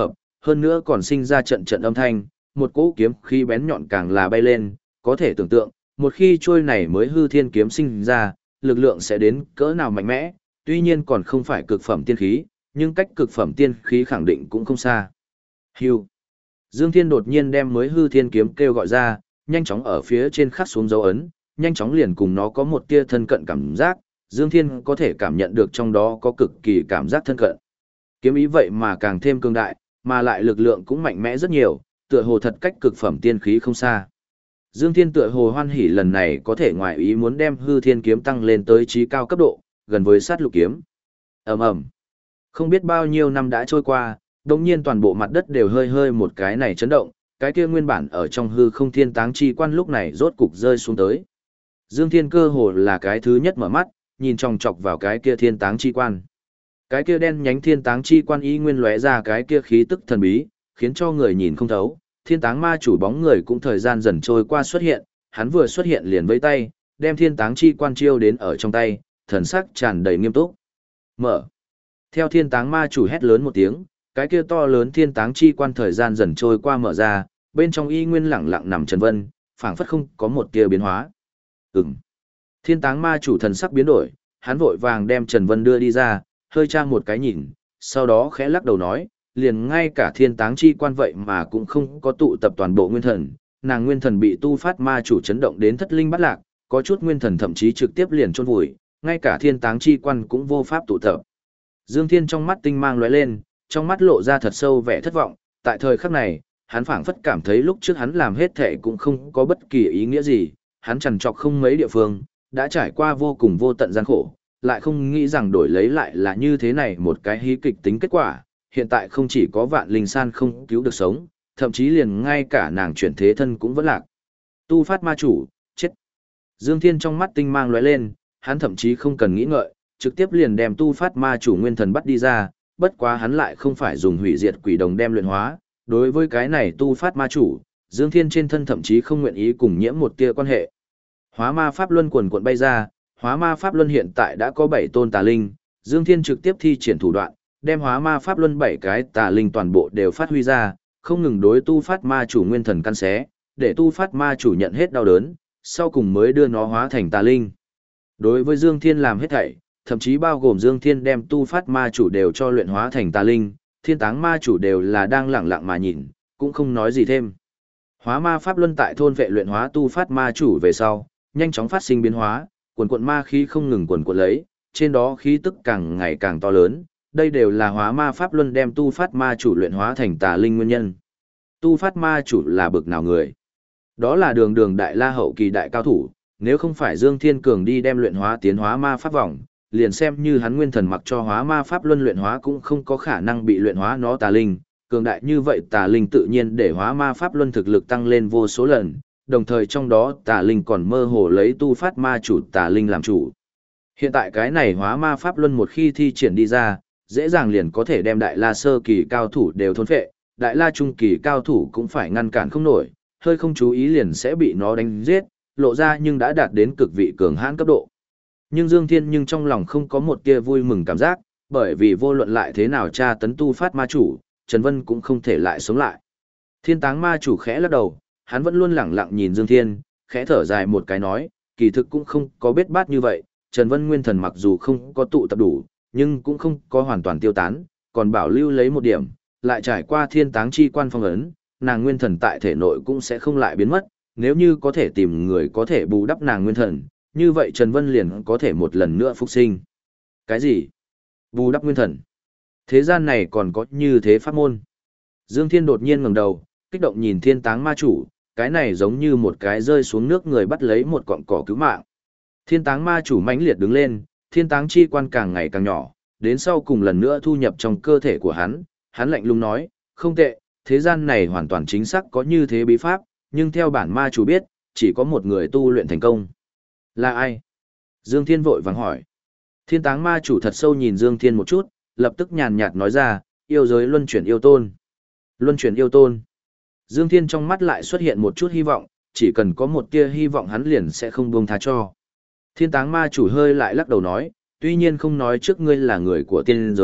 hơn nữa còn sinh ra trận trận âm thanh, một cỗ kiếm khí bén nhọn càng là bay lên, có thể tưởng tượng, một khi trôi này mới hư thiên kiếm sinh ra, lực lượng sẽ đến cỡ nào mạnh mẽ, tuy nhiên còn không phải cực phẩm tiên khí, nhưng cách cực phẩm tiên khí khẳng định cũng không xa. Hưu. Dương Thiên đột nhiên đem mới hư thiên kiếm kêu gọi ra, nhanh chóng ở phía trên khắc xuống dấu ấn, nhanh chóng liền cùng nó có một tia thân cận cảm giác, Dương Thiên có thể cảm nhận được trong đó có cực kỳ cảm giác thân cận. Kiếm ý vậy mà càng thêm cường đại, mà lại lực lượng cũng mạnh mẽ rất nhiều, tựa hồ thật cách cực phẩm tiên khí không xa. Dương Thiên tựa hồ hoan hỉ lần này có thể ngoài ý muốn đem hư thiên kiếm tăng lên tới trí cao cấp độ, gần với sát lục kiếm. Ầm ầm. Không biết bao nhiêu năm đã trôi qua, đột nhiên toàn bộ mặt đất đều hơi hơi một cái này chấn động, cái kia nguyên bản ở trong hư không thiên táng chi quan lúc này rốt cục rơi xuống tới. Dương Thiên cơ hồ là cái thứ nhất mở mắt, nhìn chòng chọc vào cái kia thiên táng chi quan. Cái kia đen nhánh thiên táng chi quan ý nguyên lóe ra cái kia khí tức thần bí, khiến cho người nhìn không thấu. Thiên táng ma chủ bóng người cũng thời gian dần trôi qua xuất hiện, hắn vừa xuất hiện liền vẫy tay, đem thiên táng chi quan chiêu đến ở trong tay, thần sắc tràn đầy nghiêm túc. Mở. Theo thiên táng ma chủ hét lớn một tiếng, cái kia to lớn thiên táng chi quan thời gian dần trôi qua mở ra, bên trong y nguyên lẳng lặng nằm Trần Vân, phảng phất không có một tia biến hóa. Ừm. Thiên táng ma chủ thần sắc biến đổi, hắn vội vàng đem Trần Vân đưa đi ra, hơi tra một cái nhìn, sau đó khẽ lắc đầu nói, liền ngay cả thiên táng chi quan vậy mà cũng không có tụ tập toàn bộ nguyên thần, nàng nguyên thần bị tu phát ma chủ chấn động đến thất linh bắt lạc, có chút nguyên thần thậm chí trực tiếp liền chôn vùi, ngay cả thiên táng chi quan cũng vô pháp tụ tập. Dương Thiên trong mắt tinh mang lóe lên, trong mắt lộ ra thật sâu vẻ thất vọng, tại thời khắc này, hắn phảng phất cảm thấy lúc trước hắn làm hết thệ cũng không có bất kỳ ý nghĩa gì, hắn trằn trọc không mấy địa phương, đã trải qua vô cùng vô tận gian khổ, lại không nghĩ rằng đổi lấy lại là như thế này một cái hí kịch tính kết quả, hiện tại không chỉ có Vạn Linh San không cứu được sống, thậm chí liền ngay cả nàng chuyển thế thân cũng vẫn lạc. Tu phát ma chủ, chết. Dương Thiên trong mắt tinh mang lóe lên, hắn thậm chí không cần nghĩ ngợi, trực tiếp liền đem tu phát ma chủ nguyên thần bắt đi ra, bất quá hắn lại không phải dùng hủy diệt quỷ đồng đem luyện hóa, đối với cái này tu phát ma chủ, Dương Thiên trên thân thậm chí không nguyện ý cùng nhiễm một tia quan hệ. Hóa ma pháp luân quần cuộn bay ra, hóa ma pháp luân hiện tại đã có 7 tôn tà linh, Dương Thiên trực tiếp thi triển thủ đoạn, đem hóa ma pháp luân 7 cái tà linh toàn bộ đều phát huy ra, không ngừng đối tu phát ma chủ nguyên thần căn xé, để tu phát ma chủ nhận hết đau đớn, sau cùng mới đưa nó hóa thành tà linh. Đối với Dương Thiên làm hết thảy, thậm chí bao gồm Dương Thiên đem tu phát ma chủ đều cho luyện hóa thành tà linh, thiên táng ma chủ đều là đang lặng lặng mà nhìn, cũng không nói gì thêm. Hóa ma pháp luân tại thôn vệ luyện hóa tu phát ma chủ về sau, nhanh chóng phát sinh biến hóa, quần quận ma khí không ngừng quần quận lấy, trên đó khí tức càng ngày càng to lớn, đây đều là hóa ma pháp luân đem tu phát ma chủ luyện hóa thành tà linh nguyên nhân. Tu phát ma chủ là bực nào người? Đó là đường đường đại la hậu kỳ đại cao thủ, nếu không phải Dương Thiên Cường đi đem luyện hóa tiến hóa ma pháp vòng, liền xem như hắn nguyên thần mặc cho hóa ma pháp luân luyện hóa cũng không có khả năng bị luyện hóa nó tà linh, cường đại như vậy tà linh tự nhiên để hóa ma pháp luân thực lực tăng lên vô số lần, đồng thời trong đó tà linh còn mơ hồ lấy tu phát ma chủ tà linh làm chủ. Hiện tại cái này hóa ma pháp luân một khi thi triển đi ra, dễ dàng liền có thể đem đại la sơ kỳ cao thủ đều thôn phệ, đại la trung kỳ cao thủ cũng phải ngăn cản không nổi, hơi không chú ý liền sẽ bị nó đánh giết, lộ ra nhưng đã đạt đến cực vị cường hãn cấp độ. Nhưng Dương Thiên nhưng trong lòng không có một tia vui mừng cảm giác, bởi vì vô luận lại thế nào tra tấn tu phát ma chủ, Trần Vân cũng không thể lại sống lại. Thiên táng ma chủ khẽ lắc đầu, hắn vẫn luôn lẳng lặng nhìn Dương Thiên, khẽ thở dài một cái nói, kỳ thực cũng không có biết bát như vậy, Trần Vân nguyên thần mặc dù không có tụ tập đủ, nhưng cũng không có hoàn toàn tiêu tán, còn bảo lưu lấy một điểm, lại trải qua thiên táng chi quan phong ấn, nàng nguyên thần tại thể nội cũng sẽ không lại biến mất, nếu như có thể tìm người có thể bù đắp nàng nguyên thần, như vậy Trần Vân liền có thể một lần nữa phục sinh. Cái gì? Bù đắp nguyên thần? Thế gian này còn có như thế pháp môn? Dương Thiên đột nhiên ngẩng đầu, kích động nhìn thiên táng ma chủ, cái này giống như một cái rơi xuống nước người bắt lấy một cọng cỏ cứu mạng. Thiên táng ma chủ mãnh liệt đứng lên, thiên táng chi quan càng ngày càng nhỏ, đến sau cùng lần nữa thu nhập trong cơ thể của hắn lạnh lùng nói, không tệ, thế gian này hoàn toàn chính xác có như thế bí pháp, nhưng theo bản ma chủ biết, chỉ có một người tu luyện thành công. Là ai? Dương Thiên vội vàng hỏi. Thiên táng ma chủ thật sâu nhìn Dương Thiên một chút, lập tức nhàn nhạt nói ra, yêu giới luân chuyển yêu tôn. Luân chuyển yêu tôn. Dương Thiên trong mắt lại xuất hiện một chút hy vọng, chỉ cần có một tia hy vọng hắn liền sẽ không buông tha cho. Thiên táng ma chủ hơi lại lắc đầu nói, tuy nhiên không nói trước ngươi là người của tiên giới,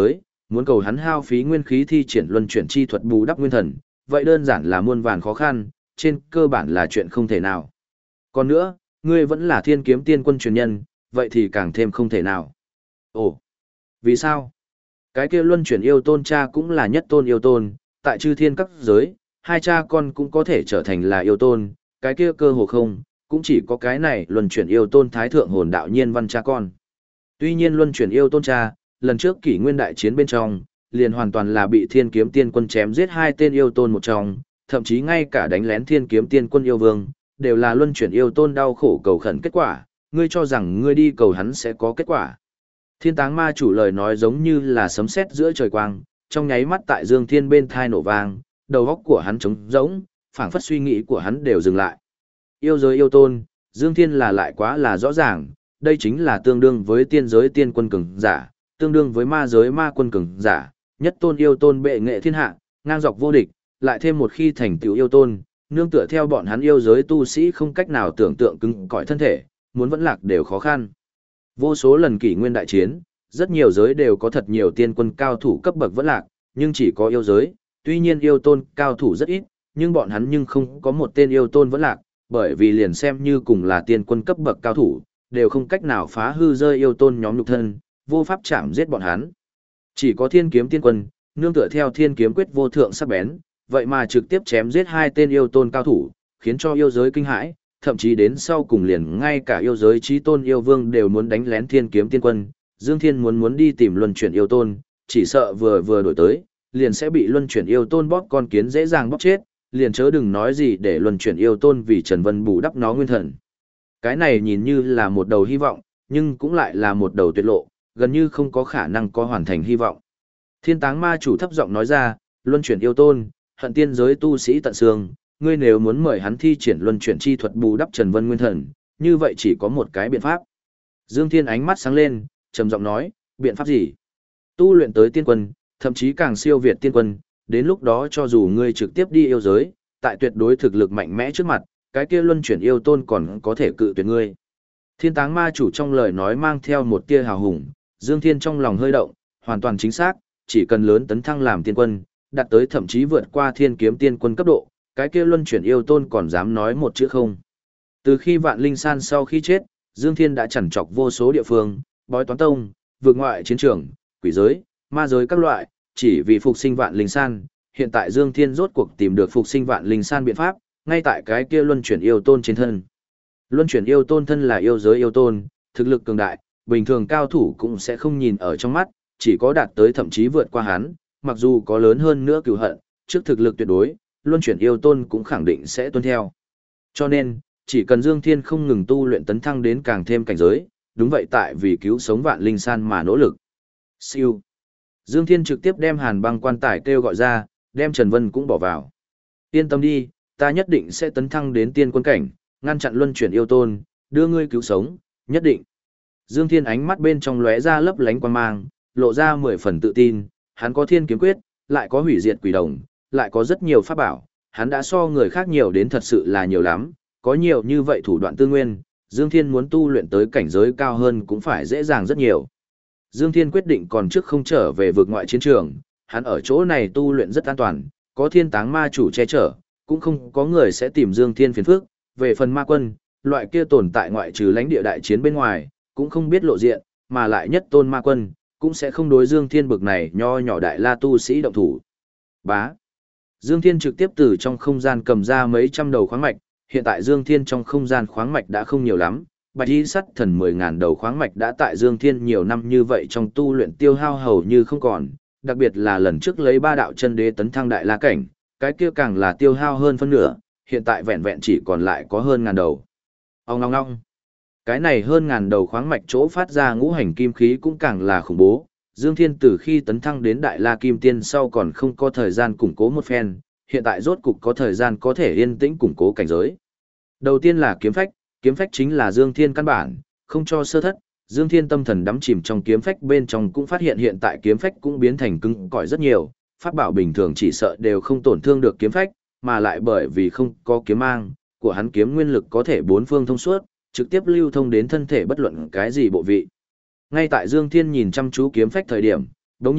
muốn cầu hắn hao phí nguyên khí thi triển luân chuyển chi thuật bù đắp nguyên thần, vậy đơn giản là muôn vàn khó khăn, trên cơ bản là chuyện không thể nào. Còn nữa, ngươi vẫn là Thiên Kiếm Tiên Quân truyền nhân, vậy thì càng thêm không thể nào. Ồ, vì sao? Cái kia luân chuyển yêu tôn cha cũng là nhất tôn yêu tôn, tại chư thiên các giới, hai cha con cũng có thể trở thành là yêu tôn, cái kia cơ hồ không, cũng chỉ có cái này luân chuyển yêu tôn thái thượng hồn đạo nhiên văn cha con. Tuy nhiên luân chuyển yêu tôn cha, lần trước kỷ nguyên đại chiến bên trong, liền hoàn toàn là bị Thiên Kiếm Tiên Quân chém giết hai tên yêu tôn một trong, thậm chí ngay cả đánh lén Thiên Kiếm Tiên Quân yêu vương, đều là luân chuyển yêu tôn đau khổ cầu khẩn kết quả, ngươi cho rằng ngươi đi cầu hắn sẽ có kết quả. Thiên Táng Ma chủ lời nói giống như là sấm sét giữa trời quang, trong nháy mắt tại Dương Thiên bên thai nổ vang, đầu óc của hắn trống rỗng, phảng phất suy nghĩ của hắn đều dừng lại. Yêu giới yêu tôn, Dương Thiên là lại quá là rõ ràng, đây chính là tương đương với tiên giới tiên quân cường giả, tương đương với ma giới ma quân cường giả, nhất tôn yêu tôn bệ nghệ thiên hạ, ngang dọc vô địch, lại thêm một khi thành tựu yêu tôn, nương tựa theo bọn hắn yêu giới tu sĩ không cách nào tưởng tượng cứng cỏi thân thể, muốn vẫn lạc đều khó khăn. Vô số lần kỷ nguyên đại chiến, rất nhiều giới đều có thật nhiều tiên quân cao thủ cấp bậc vẫn lạc, nhưng chỉ có yêu giới, tuy nhiên yêu tôn cao thủ rất ít, nhưng bọn hắn nhưng không có một tên yêu tôn vẫn lạc, bởi vì liền xem như cùng là tiên quân cấp bậc cao thủ, đều không cách nào phá hư rơi yêu tôn nhóm nhục thân, vô pháp chạm giết bọn hắn. Chỉ có Thiên Kiếm Tiên Quân, nương tựa theo Thiên Kiếm quyết vô thượng sắc bén, vậy mà trực tiếp chém giết hai tên yêu tôn cao thủ, khiến cho yêu giới kinh hãi, thậm chí đến sau cùng liền ngay cả yêu giới chí tôn yêu vương đều muốn đánh lén Thiên Kiếm Tiên Quân, Dương Thiên muốn đi tìm luân chuyển yêu tôn, chỉ sợ vừa đổi tới, liền sẽ bị luân chuyển yêu tôn bóp con kiến dễ dàng bóp chết, liền chớ đừng nói gì để luân chuyển yêu tôn vì Trần Vân bù đắp nó nguyên thần. Cái này nhìn như là một đầu hy vọng, nhưng cũng lại là một đầu tuyệt lộ, gần như không có khả năng có hoàn thành hy vọng. Thiên Táng Ma chủ thấp giọng nói ra, luân chuyển yêu tôn, hận tiên giới tu sĩ tận xương, ngươi nếu muốn mời hắn thi triển luân chuyển chi thuật bù đắp Trần Vân nguyên thần, như vậy chỉ có một cái biện pháp. Dương Thiên ánh mắt sáng lên, trầm giọng nói, biện pháp gì? Tu luyện tới tiên quân, thậm chí càng siêu việt tiên quân, đến lúc đó cho dù ngươi trực tiếp đi yêu giới, tại tuyệt đối thực lực mạnh mẽ trước mặt, cái kia luân chuyển yêu tôn còn có thể cự tuyệt ngươi. Thiên Táng Ma chủ trong lời nói mang theo một tia hào hùng, Dương Thiên trong lòng hơi động, hoàn toàn chính xác, chỉ cần lớn tấn thăng làm tiên quân, đạt tới thậm chí vượt qua Thiên Kiếm Tiên Quân cấp độ, cái kia luân chuyển yêu tôn còn dám nói một chữ không. Từ khi Vạn Linh San sau khi chết, Dương Thiên đã chằn trọc vô số địa phương, bói toán tông, vượt ngoại chiến trường, quỷ giới, ma giới các loại, chỉ vì phục sinh Vạn Linh San. Hiện tại Dương Thiên rốt cuộc tìm được phục sinh Vạn Linh San biện pháp, ngay tại cái kia luân chuyển yêu tôn trên thân. Luân chuyển yêu tôn thân là yêu giới yêu tôn, thực lực cường đại, bình thường cao thủ cũng sẽ không nhìn ở trong mắt, chỉ có đạt tới thậm chí vượt qua hắn, mặc dù có lớn hơn nữa cừu hận, trước thực lực tuyệt đối, luân chuyển yêu tôn cũng khẳng định sẽ tuân theo. Cho nên, chỉ cần Dương Thiên không ngừng tu luyện tấn thăng đến càng thêm cảnh giới, đúng vậy tại vì cứu sống Vạn Linh San mà nỗ lực. Siêu. Dương Thiên trực tiếp đem Hàn Băng quan tài kêu gọi ra, đem Trần Vân cũng bỏ vào. Yên tâm đi, ta nhất định sẽ tấn thăng đến tiên quân cảnh, ngăn chặn luân chuyển yêu tôn, đưa ngươi cứu sống, nhất định. Dương Thiên ánh mắt bên trong lóe ra lấp lánh quang mang, lộ ra 10 phần tự tin, hắn có Thiên Kiếm quyết, lại có hủy diệt quỷ đồng, lại có rất nhiều pháp bảo, hắn đã so người khác nhiều đến thật sự là nhiều lắm, có nhiều như vậy thủ đoạn tư nguyên, Dương Thiên muốn tu luyện tới cảnh giới cao hơn cũng phải dễ dàng rất nhiều. Dương Thiên quyết định còn trước không trở về vực ngoại chiến trường, hắn ở chỗ này tu luyện rất an toàn, có Thiên Táng Ma chủ che chở, cũng không có người sẽ tìm Dương Thiên phiền phức. Về phần ma quân, loại kia tồn tại ngoại trừ lãnh địa đại chiến bên ngoài, cũng không biết lộ diện, mà lại nhất tôn ma quân, cũng sẽ không đối Dương Thiên bực này nho nhỏ đại la tu sĩ động thủ. Bá. Dương Thiên trực tiếp từ trong không gian cầm ra mấy trăm đầu khoáng mạch, hiện tại Dương Thiên trong không gian khoáng mạch đã không nhiều lắm, Bạch Y Sắt Thần 10.000 đầu khoáng mạch đã tại Dương Thiên nhiều năm như vậy trong tu luyện tiêu hao hầu như không còn, đặc biệt là lần trước lấy 3 đạo chân đế tấn thăng đại la cảnh, cái kia càng là tiêu hao hơn phân nửa, hiện tại vẹn vẹn chỉ còn lại có hơn ngàn đầu. Ong ong ong. Cái này hơn ngàn đầu khoáng mạch chỗ phát ra ngũ hành kim khí cũng càng là khủng bố. Dương Thiên từ khi tấn thăng đến Đại La Kim Tiên sau còn không có thời gian củng cố một phen, hiện tại rốt cục có thời gian có thể yên tĩnh củng cố cảnh giới. Đầu tiên là kiếm phách chính là Dương Thiên căn bản, không cho sơ thất. Dương Thiên tâm thần đắm chìm trong kiếm phách bên trong cũng phát hiện hiện tại kiếm phách cũng biến thành cứng cỏi rất nhiều, pháp bảo bình thường chỉ sợ đều không tổn thương được kiếm phách, mà lại bởi vì không có kiếm mang, của hắn kiếm nguyên lực có thể bốn phương thông suốt, trực tiếp lưu thông đến thân thể bất luận cái gì bộ vị. Ngay tại Dương Thiên nhìn chăm chú kiếm phách thời điểm, đột nhiên,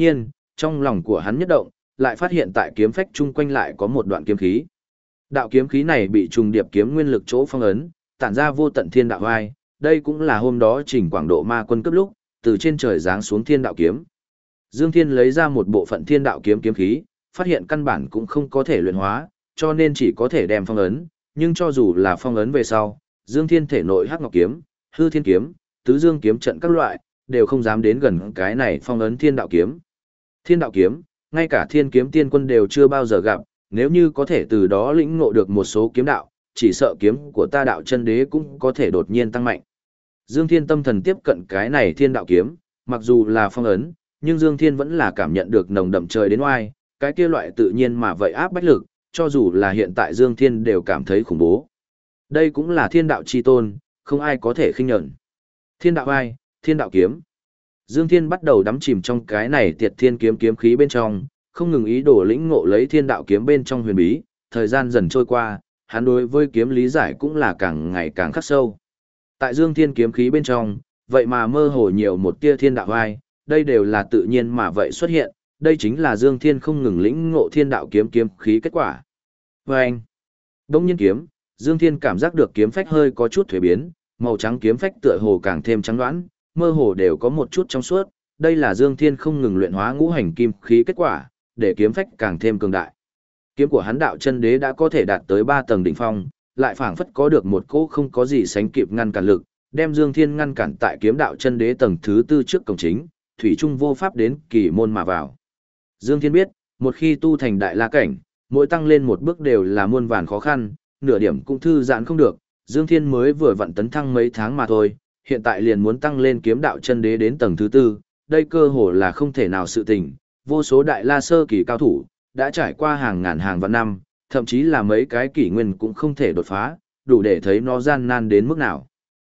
trong lòng của hắn nhất động, lại phát hiện tại kiếm phách chung quanh lại có một đoạn kiếm khí. Đạo kiếm khí này bị trùng điệp kiếm nguyên lực chỗ phong ấn, tản ra vô tận thiên đạo vai, đây cũng là hôm đó Trình Quảng Độ ma quân cấp lúc, từ trên trời giáng xuống thiên đạo kiếm. Dương Thiên lấy ra một bộ phận thiên đạo kiếm kiếm khí, phát hiện căn bản cũng không có thể luyện hóa, cho nên chỉ có thể đem phong ấn, nhưng cho dù là phong ấn về sau, Dương Thiên thể nội Hắc Ngọc kiếm, Hư Thiên kiếm, Tứ Dương kiếm trận các loại, đều không dám đến gần cái này phong ấn thiên đạo kiếm. Thiên đạo kiếm, ngay cả Thiên kiếm tiên quân đều chưa bao giờ gặp, nếu như có thể từ đó lĩnh ngộ được một số kiếm đạo, chỉ sợ kiếm của ta đạo chân đế cũng có thể đột nhiên tăng mạnh. Dương Thiên tâm thần tiếp cận cái này thiên đạo kiếm, mặc dù là phong ấn, nhưng Dương Thiên vẫn là cảm nhận được nồng đậm trời đến oai, cái kia loại tự nhiên mà vậy áp bách lực, cho dù là hiện tại Dương Thiên đều cảm thấy khủng bố. Đây cũng là thiên đạo chi tôn, không ai có thể khinh nhẫn. Thiên đạo oai, thiên đạo kiếm. Dương Thiên bắt đầu đắm chìm trong cái này tiệt thiên kiếm kiếm khí bên trong, không ngừng ý đồ lĩnh ngộ lấy thiên đạo kiếm bên trong huyền bí, thời gian dần trôi qua, hắn đối với kiếm lý giải cũng là càng ngày càng khắc sâu. Tại Dương Thiên kiếm khí bên trong, vậy mà mơ hồ nhiều một tia thiên đạo oai, đây đều là tự nhiên mà vậy xuất hiện, đây chính là Dương Thiên không ngừng lĩnh ngộ thiên đạo kiếm kiếm khí kết quả. Và anh, đông nhiên kiếm, Dương Thiên cảm giác được kiếm phách hơi có chút thuế biến, màu trắng kiếm phách tựa hồ càng thêm trắng đoán, mơ hồ đều có một chút trong suốt, đây là Dương Thiên không ngừng luyện hóa ngũ hành kim khí kết quả, để kiếm phách càng thêm cường đại. Kiếm của hắn đạo chân đế đã có thể đạt tới 3 tầng đỉnh phong, lại phảng phất có được một cỗ không có gì sánh kịp ngăn cản lực, đem Dương Thiên ngăn cản tại kiếm đạo chân đế tầng thứ 4 trước cổng chính, thủy trung vô pháp đến kỳ môn mà vào. Dương Thiên biết, một khi tu thành đại la cảnh, mỗi tăng lên một bước đều là muôn vàn khó khăn, nửa điểm cũng thư giãn không được, Dương Thiên mới vừa vặn tấn thăng mấy tháng mà thôi, hiện tại liền muốn tăng lên kiếm đạo chân đế đến tầng thứ 4, đây cơ hồ là không thể nào sự tình, vô số đại la sơ kỳ cao thủ, đã trải qua hàng ngàn hàng vạn năm, thậm chí là mấy cái kỷ nguyên cũng không thể đột phá, đủ để thấy nó gian nan đến mức nào.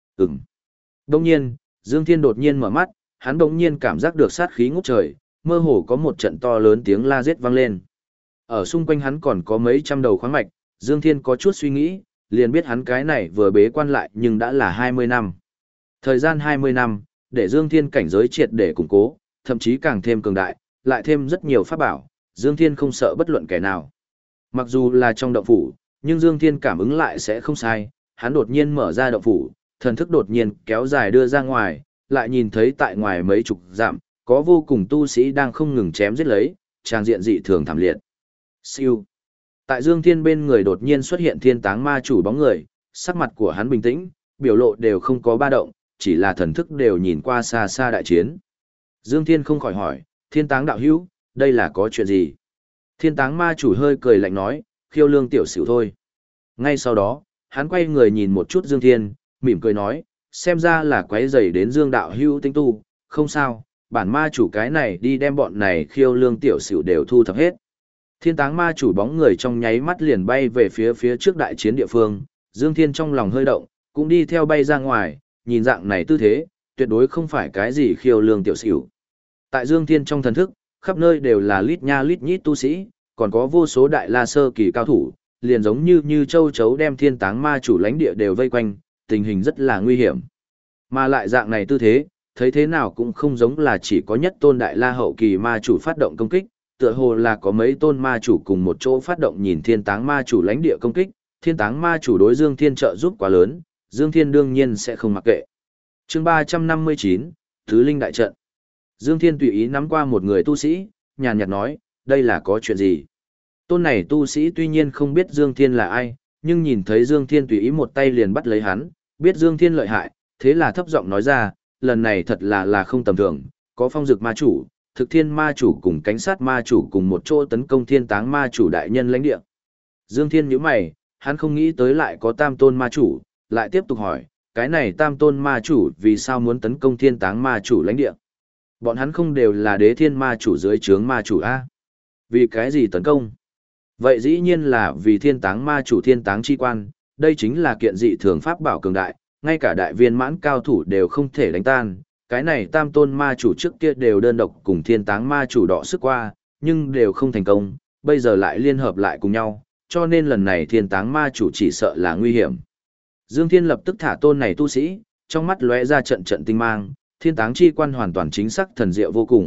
Đông nhiên, Dương Thiên đột nhiên mở mắt, hắn đột nhiên cảm giác được sát khí ngút trời, mơ hồ có một trận to lớn tiếng la giết vang lên. Ở xung quanh hắn còn có mấy trăm đầu khoáng mạch, Dương Thiên có chút suy nghĩ, liền biết hắn cái này vừa bế quan lại nhưng đã là 20 năm. Thời gian 20 năm, để Dương Thiên cảnh giới triệt để củng cố, thậm chí càng thêm cường đại, lại thêm rất nhiều pháp bảo, Dương Thiên không sợ bất luận kẻ nào. Mặc dù là trong động phủ, nhưng Dương Thiên cảm ứng lại sẽ không sai, hắn đột nhiên mở ra động phủ, thần thức đột nhiên kéo dài đưa ra ngoài, lại nhìn thấy tại ngoài mấy chục dặm, có vô cùng tu sĩ đang không ngừng chém giết lấy, tràng diện dị thường thảm liệt. Siêu. Tại Dương Thiên bên người đột nhiên xuất hiện Thiên Táng Ma chủ bóng người, sắc mặt của hắn bình tĩnh, biểu lộ đều không có ba động, chỉ là thần thức đều nhìn qua xa xa đại chiến. Dương Thiên không khỏi hỏi, Thiên Táng đạo hữu, đây là có chuyện gì? Thiên Táng Ma chủ hơi cười lạnh nói, khiêu lương tiểu xỉu thôi. Ngay sau đó, hắn quay người nhìn một chút Dương Thiên, mỉm cười nói, xem ra là quấy rầy đến Dương đạo hữu tinh tu, không sao, bản ma chủ cái này đi đem bọn này khiêu lương tiểu xỉu đều thu thập hết. Thiên Táng Ma chủ bóng người trong nháy mắt liền bay về phía trước đại chiến địa phương, Dương Thiên trong lòng hơi động, cũng đi theo bay ra ngoài, nhìn dạng này tư thế, tuyệt đối không phải cái gì khiêu lương tiểu xỉu. Tại Dương Thiên trong thần thức, khắp nơi đều là lít nha lít nhít tu sĩ, còn có vô số đại la sơ kỳ cao thủ, liền giống như châu chấu đem Thiên Táng Ma chủ lãnh địa đều vây quanh, tình hình rất là nguy hiểm. Mà lại dạng này tư thế, thấy thế nào cũng không giống là chỉ có nhất tôn đại la hậu kỳ ma chủ phát động công kích, tựa hồ là có mấy tôn ma chủ cùng một chỗ phát động nhìn Thiên Táng Ma chủ lãnh địa công kích, Thiên Táng Ma chủ đối Dương Thiên trợ giúp quá lớn, Dương Thiên đương nhiên sẽ không mặc kệ. Chương 359, Tứ Linh đại trận. Dương Thiên tùy ý nắm qua một người tu sĩ, nhàn nhạt nói, đây là có chuyện gì? Tôn này tu sĩ tuy nhiên không biết Dương Thiên là ai, nhưng nhìn thấy Dương Thiên tùy ý một tay liền bắt lấy hắn, biết Dương Thiên lợi hại, thế là thấp giọng nói ra, lần này thật là không tầm thường, có Phong Dực ma chủ, Thực Thiên ma chủ cùng Cánh Sát ma chủ cùng một chỗ tấn công Thiên Táng ma chủ đại nhân lãnh địa. Dương Thiên nhíu mày, hắn không nghĩ tới lại có tam tôn ma chủ, lại tiếp tục hỏi, cái này tam tôn ma chủ vì sao muốn tấn công Thiên Táng ma chủ lãnh địa? Bọn hắn không đều là Đế Thiên ma chủ dưới trướng ma chủ a? Vì cái gì tấn công? Vậy dĩ nhiên là vì Thiên Táng ma chủ Thiên Táng chi quan, đây chính là kiện dị thường pháp bảo cường đại, ngay cả đại viên mãn cao thủ đều không thể đánh tan. Cái này tam tôn ma chủ trước kia đều đơn độc cùng Thiên Táng ma chủ đọ sức qua, nhưng đều không thành công, bây giờ lại liên hợp lại cùng nhau, cho nên lần này Thiên Táng ma chủ chỉ sợ là nguy hiểm. Dương Thiên lập tức thả tôn này tu sĩ, trong mắt lóe ra trận trận tinh mang, Thiên Táng chi quan hoàn toàn chính xác thần diệu vô cùng,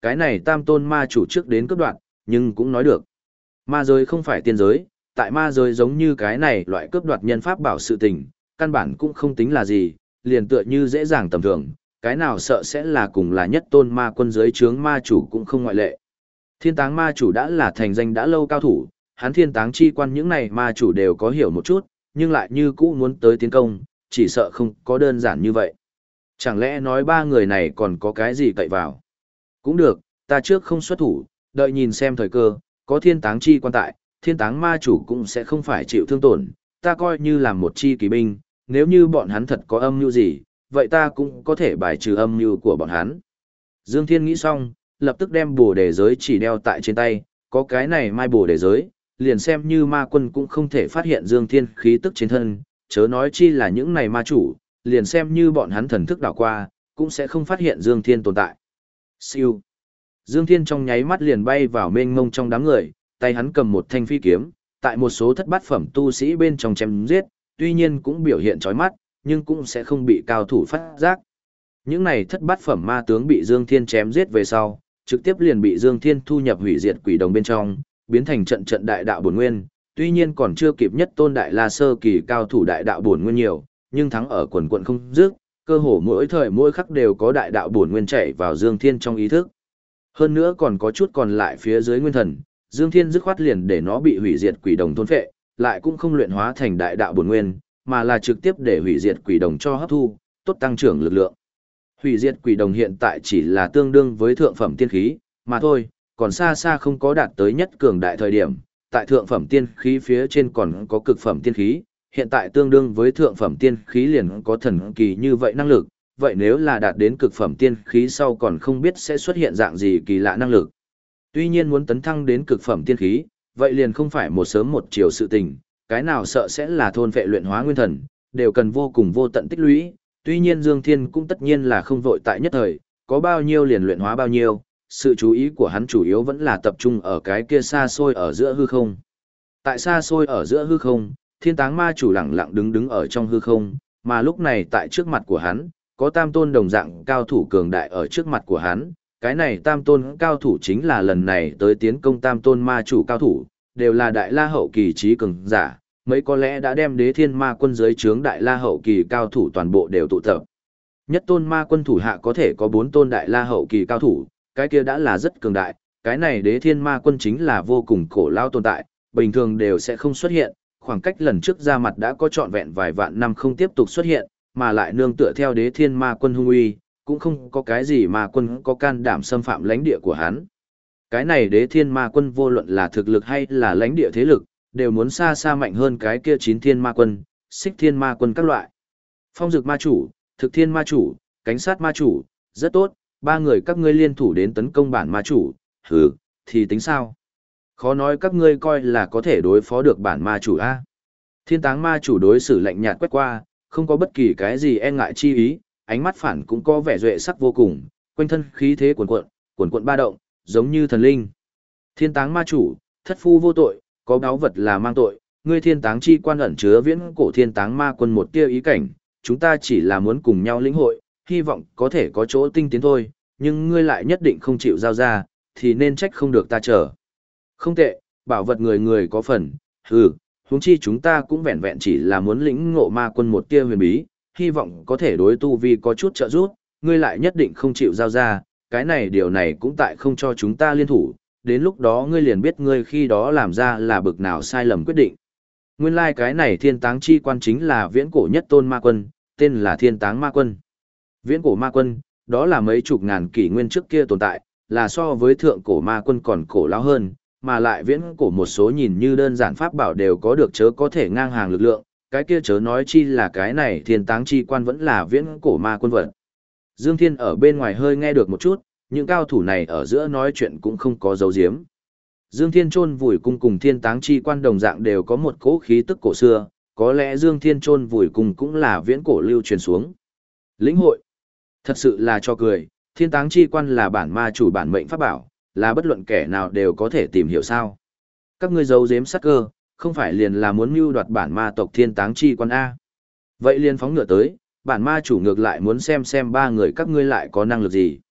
cái này tam tôn ma chủ trước đến cướp đoạt, nhưng cũng nói được. Ma giới không phải tiên giới, tại ma giới giống như cái này loại cướp đoạt nhân pháp bảo sự tình, căn bản cũng không tính là gì, liền tựa như dễ dàng tầm thường, cái nào sợ sẽ là cùng là nhất tôn ma quân giới chướng ma chủ cũng không ngoại lệ. Thiên táng ma chủ đã là thành danh đã lâu cao thủ, hắn thiên táng chi quan những này ma chủ đều có hiểu một chút, nhưng lại như cũ muốn tới tiến công, chỉ sợ không có đơn giản như vậy. Chẳng lẽ nói ba người này còn có cái gì cậy vào? Cũng được, ta trước không xuất thủ, đợi nhìn xem thời cơ, có thiên táng chi quan tại, thiên táng ma chủ cũng sẽ không phải chịu thương tổn, ta coi như làm một chi kỳ binh, nếu như bọn hắn thật có âm mưu gì, vậy ta cũng có thể bài trừ âm mưu của bọn hắn. Dương Thiên nghĩ xong, lập tức đem bổ đề giới chỉ đeo tại trên tay, có cái này mai bổ đề giới, liền xem như ma quân cũng không thể phát hiện Dương Thiên khí tức trên thân, chớ nói chi là những này ma chủ, liền xem như bọn hắn thần thức đảo qua, cũng sẽ không phát hiện Dương Thiên tồn tại. Siêu. Dương Thiên trong nháy mắt liền bay vào mênh mông trong đám người, tay hắn cầm một thanh phi kiếm, tại một số thất bát phẩm tu sĩ bên trong chém giết, tuy nhiên cũng biểu hiện chói mắt, nhưng cũng sẽ không bị cao thủ phát giác. Những này thất bát phẩm ma tướng bị Dương Thiên chém giết về sau, trực tiếp liền bị Dương Thiên thu nhập hủy diệt quỷ đồng bên trong, biến thành trận trận đại đạo bổn nguyên, tuy nhiên còn chưa kịp nhất tôn đại la sơ kỳ cao thủ đại đạo bổn nguyên nhiều, nhưng thắng ở quần quần không dứt, cơ hồ mỗi thời mỗi khắc đều có đại đạo bổn nguyên chảy vào Dương Thiên trong ý thức. Hơn nữa còn có chút còn lại phía dưới nguyên thần, Dương Thiên dứt khoát liền để nó bị hủy diệt quỷ đồng thôn phệ, lại cũng không luyện hóa thành đại đạo bổn nguyên, mà là trực tiếp để hủy diệt quỷ đồng cho hấp thu, tốt tăng trưởng lực lượng. Hủy diệt quỷ đồng hiện tại chỉ là tương đương với thượng phẩm tiên khí, mà thôi, còn xa xa không có đạt tới nhất cường đại thời điểm, tại thượng phẩm tiên khí phía trên còn có cực phẩm tiên khí, hiện tại tương đương với thượng phẩm tiên khí liền có thần kỳ như vậy năng lực, vậy nếu là đạt đến cực phẩm tiên khí sau còn không biết sẽ xuất hiện dạng gì kỳ lạ năng lực. Tuy nhiên muốn tấn thăng đến cực phẩm tiên khí, vậy liền không phải một sớm một chiều sự tình, cái nào sợ sẽ là thôn vệ luyện hóa nguyên thần, đều cần vô cùng vô tận tích lũy, tuy nhiên Dương Thiên cũng tất nhiên là không vội tại nhất thời, có bao nhiêu liền luyện hóa bao nhiêu, sự chú ý của hắn chủ yếu vẫn là tập trung ở cái kia xa xôi ở giữa hư không. Tại xa xôi ở giữa hư không, thiên táng ma chủ lặng lặng đứng ở trong hư không, mà lúc này tại trước mặt của hắn, có tam tôn đồng dạng cao thủ cường đại ở trước mặt của hắn, cái này tam tôn cao thủ chính là lần này tới tiến công tam tôn ma chủ cao thủ, đều là đại la hậu kỳ trí cường giả, mấy có lẽ đã đem đế thiên ma quân dưới trướng đại la hậu kỳ cao thủ toàn bộ đều tụ tập. Nhất tôn ma quân thủ hạ có thể có 4 tôn đại la hậu kỳ cao thủ, cái kia đã là rất cường đại, cái này đế thiên ma quân chính là vô cùng cổ lao tồn tại, bình thường đều sẽ không xuất hiện, khoảng cách lần trước ra mặt đã có trọn vẹn vài vạn năm không tiếp tục xuất hiện, mà lại nương tựa theo đế thiên ma quân hung uy, cũng không có cái gì ma quân có can đảm xâm phạm lãnh địa của hắn. Cái này đế thiên ma quân vô luận là thực lực hay là lãnh địa thế lực, đều muốn xa xa mạnh hơn cái kia 9 thiên ma quân, xích thiên ma quân các loại. Phong dực ma chủ, thực thiên ma chủ, cánh sát ma chủ, rất tốt, 3 người các ngươi liên thủ đến tấn công bản ma chủ, hừ, thì tính sao? Khó nói các ngươi coi là có thể đối phó được bản ma chủ a. Thiên táng ma chủ đối xử lạnh nhạt quét qua, không có bất kỳ cái gì e ngại chi ý, ánh mắt phản cũng có vẻ duệ sắc vô cùng, quanh thân khí thế cuồn cuộn ba động, giống như thần linh. Thiên táng ma chủ, thất phu vô tội, có báo vật là mang tội, ngươi thiên táng chi quan ẩn chứa viễn cổ thiên táng ma quân một tia ý cảnh, chúng ta chỉ là muốn cùng nhau lĩnh hội, hy vọng có thể có chỗ tinh tiến thôi, nhưng ngươi lại nhất định không chịu giao ra, thì nên trách không được ta chờ. Không tệ, bảo vật người người có phần, huống chi chúng ta cũng vẹn vẹn chỉ là muốn lĩnh ngộ ma quân một tia huyền bí, hy vọng có thể đối tu vi có chút trợ giúp, ngươi lại nhất định không chịu giao ra, cái này điều này cũng tại không cho chúng ta liên thủ, đến lúc đó ngươi liền biết ngươi khi đó làm ra là bực nào sai lầm quyết định. Nguyên lai cái này thiên táng chi quan chính là viễn cổ nhất tôn ma quân, tên là thiên táng ma quân. Viễn cổ ma quân, đó là mấy chục ngàn kỷ nguyên trước kia tồn tại, là so với thượng cổ ma quân còn cổ lão hơn, mà lại viễn cổ một số nhìn như đơn giản pháp bảo đều có được chớ có thể ngang hàng lực lượng, cái kia chớ nói chi là cái này thiên táng chi quan vẫn là viễn cổ ma quân vật. Dương Thiên ở bên ngoài hơi nghe được một chút, những cao thủ này ở giữa nói chuyện cũng không có dấu diếm. Dương Thiên chôn vùi cung cùng thiên táng chi quan đồng dạng đều có một cỗ khí tức cổ xưa, có lẽ Dương Thiên chôn vùi cung cũng là viễn cổ lưu truyền xuống. Lĩnh hội, thật sự là cho cười, thiên táng chi quan là bản ma chủ bản mệnh pháp bảo, là bất luận kẻ nào đều có thể tìm hiểu sao. Các ngươi giấu giếm sắc cơ, không phải liền là muốn mưu đoạt bản ma tộc thiên táng chi quan A. Vậy liền phóng ngựa tới, bản ma chủ ngược lại muốn xem 3 người các ngươi lại có năng lực gì.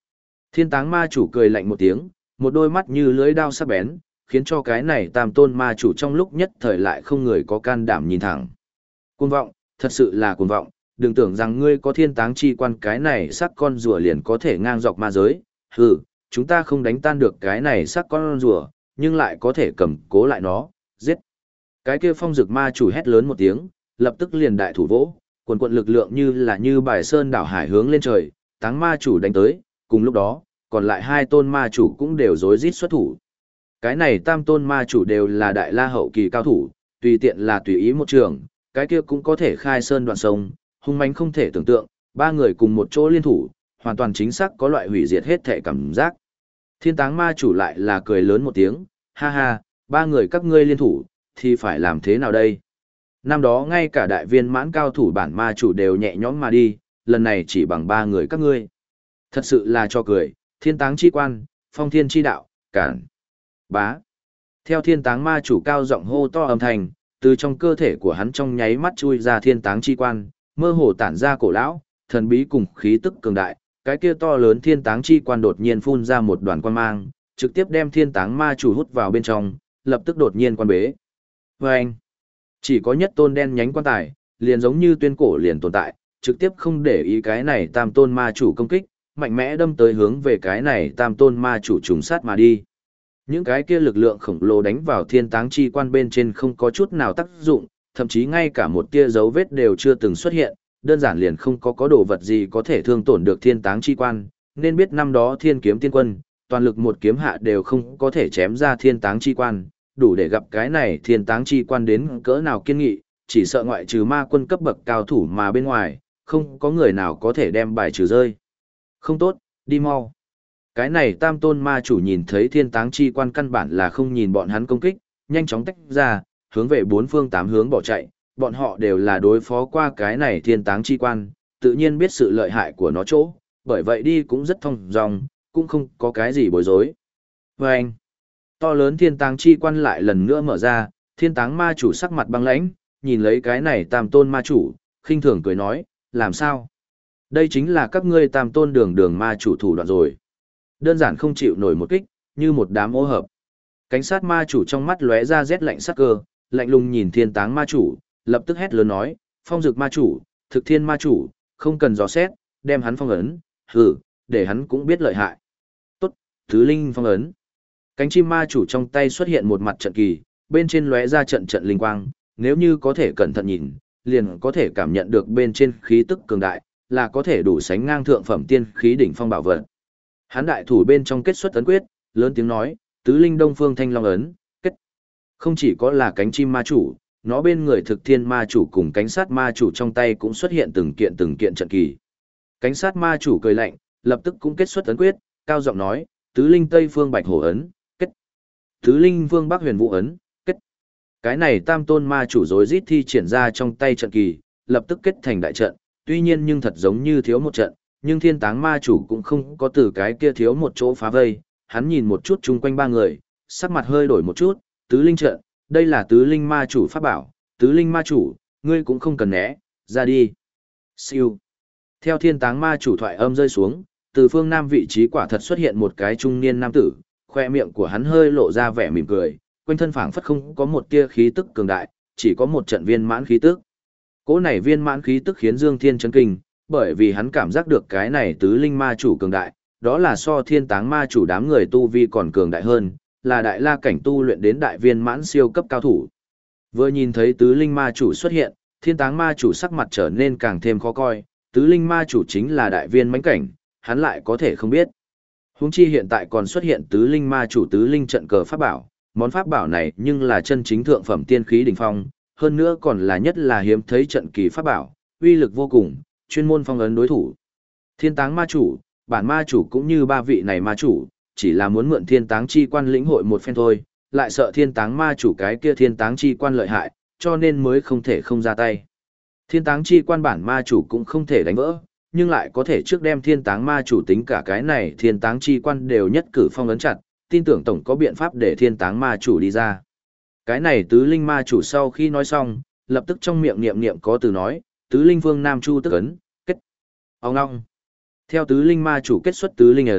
Thiên táng ma chủ cười lạnh một tiếng, một đôi mắt như lưỡi dao sắc bén, khiến cho cái này tam tôn ma chủ trong lúc nhất thời lại không người có can đảm nhìn thẳng. Cuồng vọng, thật sự là cuồng vọng, đừng tưởng rằng ngươi có thiên táng chi quan cái này sắc con rùa liền có thể ngang dọc ma giới, hừ, chúng ta không đánh tan được cái này sắc con rùa, nhưng lại có thể cầm cố lại nó, giết. Cái kia phong dực ma chủ hét lớn một tiếng, lập tức liền đại thủ vỗ, quần quận lực lượng như bài sơn đảo hải hướng lên trời, táng ma chủ đánh tới, cùng lúc đó, còn lại hai tôn ma chủ cũng đều rối rít xuất thủ. Cái này tam tôn ma chủ đều là đại la hậu kỳ cao thủ, tùy tiện là tùy ý một trường, cái kia cũng có thể khai sơn đoạn sông, hung mãnh không thể tưởng tượng, ba người cùng một chỗ liên thủ, hoàn toàn chính xác có loại hủy diệt hết thể cảm giác. Thiên táng ma chủ lại là cười lớn một tiếng, ha ha, ba người các ngươi liên thủ, thì phải làm thế nào đây? Năm đó ngay cả đại viên mãn cao thủ bản ma chủ đều nhẹ nhõm mà đi, lần này chỉ bằng ba người các ngươi. Thật sự là cho cười, thiên táng chi quan, phong thiên chi đạo, cản. Bá. Theo thiên táng ma chủ cao giọng hô to âm thanh, từ trong cơ thể của hắn trong nháy mắt chui ra thiên táng chi quan, mơ hồ tản ra cổ lão, thần bí cùng khí tức cường đại, cái kia to lớn thiên táng chi quan đột nhiên phun ra một đoàn quan mang, trực tiếp đem thiên táng ma chủ hút vào bên trong, lập tức đột nhiên quan bế. Vâng! Chỉ có nhất tôn đen nhánh quan tài, liền giống như tuyên cổ liền tồn tại, trực tiếp không để ý cái này tam tôn ma chủ công kích, mạnh mẽ đâm tới hướng về cái này tam tôn ma chủ trùng sát mà đi. Những cái kia lực lượng khổng lồ đánh vào thiên táng chi quan bên trên không có chút nào tác dụng, thậm chí ngay cả một tia dấu vết đều chưa từng xuất hiện, đơn giản liền không có đồ vật gì có thể thương tổn được thiên táng chi quan, nên biết năm đó thiên kiếm tiên quân, toàn lực một kiếm hạ đều không có thể chém ra thiên táng chi quan, đủ để gặp cái này thiên táng chi quan đến cỡ nào kiên nghị, chỉ sợ ngoại trừ ma quân cấp bậc cao thủ mà bên ngoài, không có người nào có thể đem bài trừ rơi. Không tốt, đi mau. Cái này tam tôn ma chủ nhìn thấy thiên táng chi quan căn bản là không nhìn bọn hắn công kích, nhanh chóng tách ra, hướng về bốn phương tám hướng bỏ chạy, bọn họ đều là đối phó qua cái này thiên táng chi quan, tự nhiên biết sự lợi hại của nó chỗ, bởi vậy đi cũng rất thông dong, cũng không có cái gì bối rối. Vâng! To lớn thiên táng chi quan lại lần nữa mở ra, thiên táng ma chủ sắc mặt băng lãnh, nhìn lấy cái này tam tôn ma chủ, khinh thường cười nói, làm sao? Đây chính là các ngươi tam tôn đường ma chủ thủ đoạn rồi. Đơn giản không chịu nổi một kích, như một đám ô hợp. Cánh sát ma chủ trong mắt lóe ra rét lạnh sắc cơ, lạnh lùng nhìn thiên táng ma chủ, lập tức hét lớn nói, phong dực ma chủ, thực thiên ma chủ, không cần dò xét, đem hắn phong ấn, hử, để hắn cũng biết lợi hại. Tốt, thứ linh phong ấn. Cánh chim ma chủ trong tay xuất hiện một mặt trận kỳ, bên trên lóe ra trận trận linh quang, nếu như có thể cẩn thận nhìn, liền có thể cảm nhận được bên trên khí tức cường đại, là có thể đủ sánh ngang thượng phẩm tiên khí đỉnh phong bảo vật. Hắn đại thủ bên trong kết xuất ấn quyết, lớn tiếng nói, tứ linh đông phương thanh long ấn, kết. Không chỉ có là cánh chim ma chủ, nó bên người thực thiên ma chủ cùng cánh sát ma chủ trong tay cũng xuất hiện từng kiện trận kỳ. Cánh sát ma chủ cười lạnh, lập tức cũng kết xuất ấn quyết, cao giọng nói, tứ linh tây phương bạch hổ ấn, kết. Tứ linh vương bắc huyền vũ ấn, kết. Cái này tam tôn ma chủ rối rít thi triển ra trong tay trận kỳ, lập tức kết thành đại trận, tuy nhiên nhưng thật giống như thiếu một trận, nhưng thiên táng ma chủ cũng không có từ cái kia thiếu một chỗ phá vây, hắn nhìn một chút chung quanh ba người, sắc mặt hơi đổi một chút, tứ linh trận, đây là tứ linh ma chủ pháp bảo, tứ linh ma chủ, ngươi cũng không cần né, ra đi. Siêu. Theo thiên táng ma chủ thoại âm rơi xuống, từ phương nam vị trí quả thật xuất hiện một cái trung niên nam tử, khoe miệng của hắn hơi lộ ra vẻ mỉm cười, quanh thân phảng phất không có một tia khí tức cường đại, chỉ có một trận viên mãn khí tức. Cỗ này viên mãn khí tức khiến Dương Thiên chấn kinh, bởi vì hắn cảm giác được cái này tứ linh ma chủ cường đại, đó là so thiên táng ma chủ đám người tu vi còn cường đại hơn, là đại la cảnh tu luyện đến đại viên mãn siêu cấp cao thủ. Vừa nhìn thấy tứ linh ma chủ xuất hiện, thiên táng ma chủ sắc mặt trở nên càng thêm khó coi, tứ linh ma chủ chính là đại viên mãnh cảnh, hắn lại có thể không biết. Huống chi hiện tại còn xuất hiện tứ linh ma chủ tứ linh trận cờ pháp bảo, món pháp bảo này nhưng là chân chính thượng phẩm tiên khí đỉnh phong, hơn nữa còn là nhất là hiếm thấy trận kỳ pháp bảo, uy lực vô cùng, chuyên môn phong ấn đối thủ. Thiên táng ma chủ, bản ma chủ cũng như ba vị này ma chủ, chỉ là muốn mượn thiên táng chi quan lĩnh hội một phen thôi, lại sợ thiên táng ma chủ cái kia thiên táng chi quan lợi hại, cho nên mới không thể không ra tay. Thiên táng chi quan bản ma chủ cũng không thể đánh vỡ, nhưng lại có thể trước đem thiên táng ma chủ tính cả cái này thiên táng chi quan đều nhất cử phong ấn chặt, tin tưởng tổng có biện pháp để thiên táng ma chủ đi ra. Cái này tứ linh ma chủ sau khi nói xong, lập tức trong miệng niệm có từ nói, tứ linh vương nam chu tức ấn, kết. Ông ngong. Theo tứ linh ma chủ kết xuất tứ linh ấn,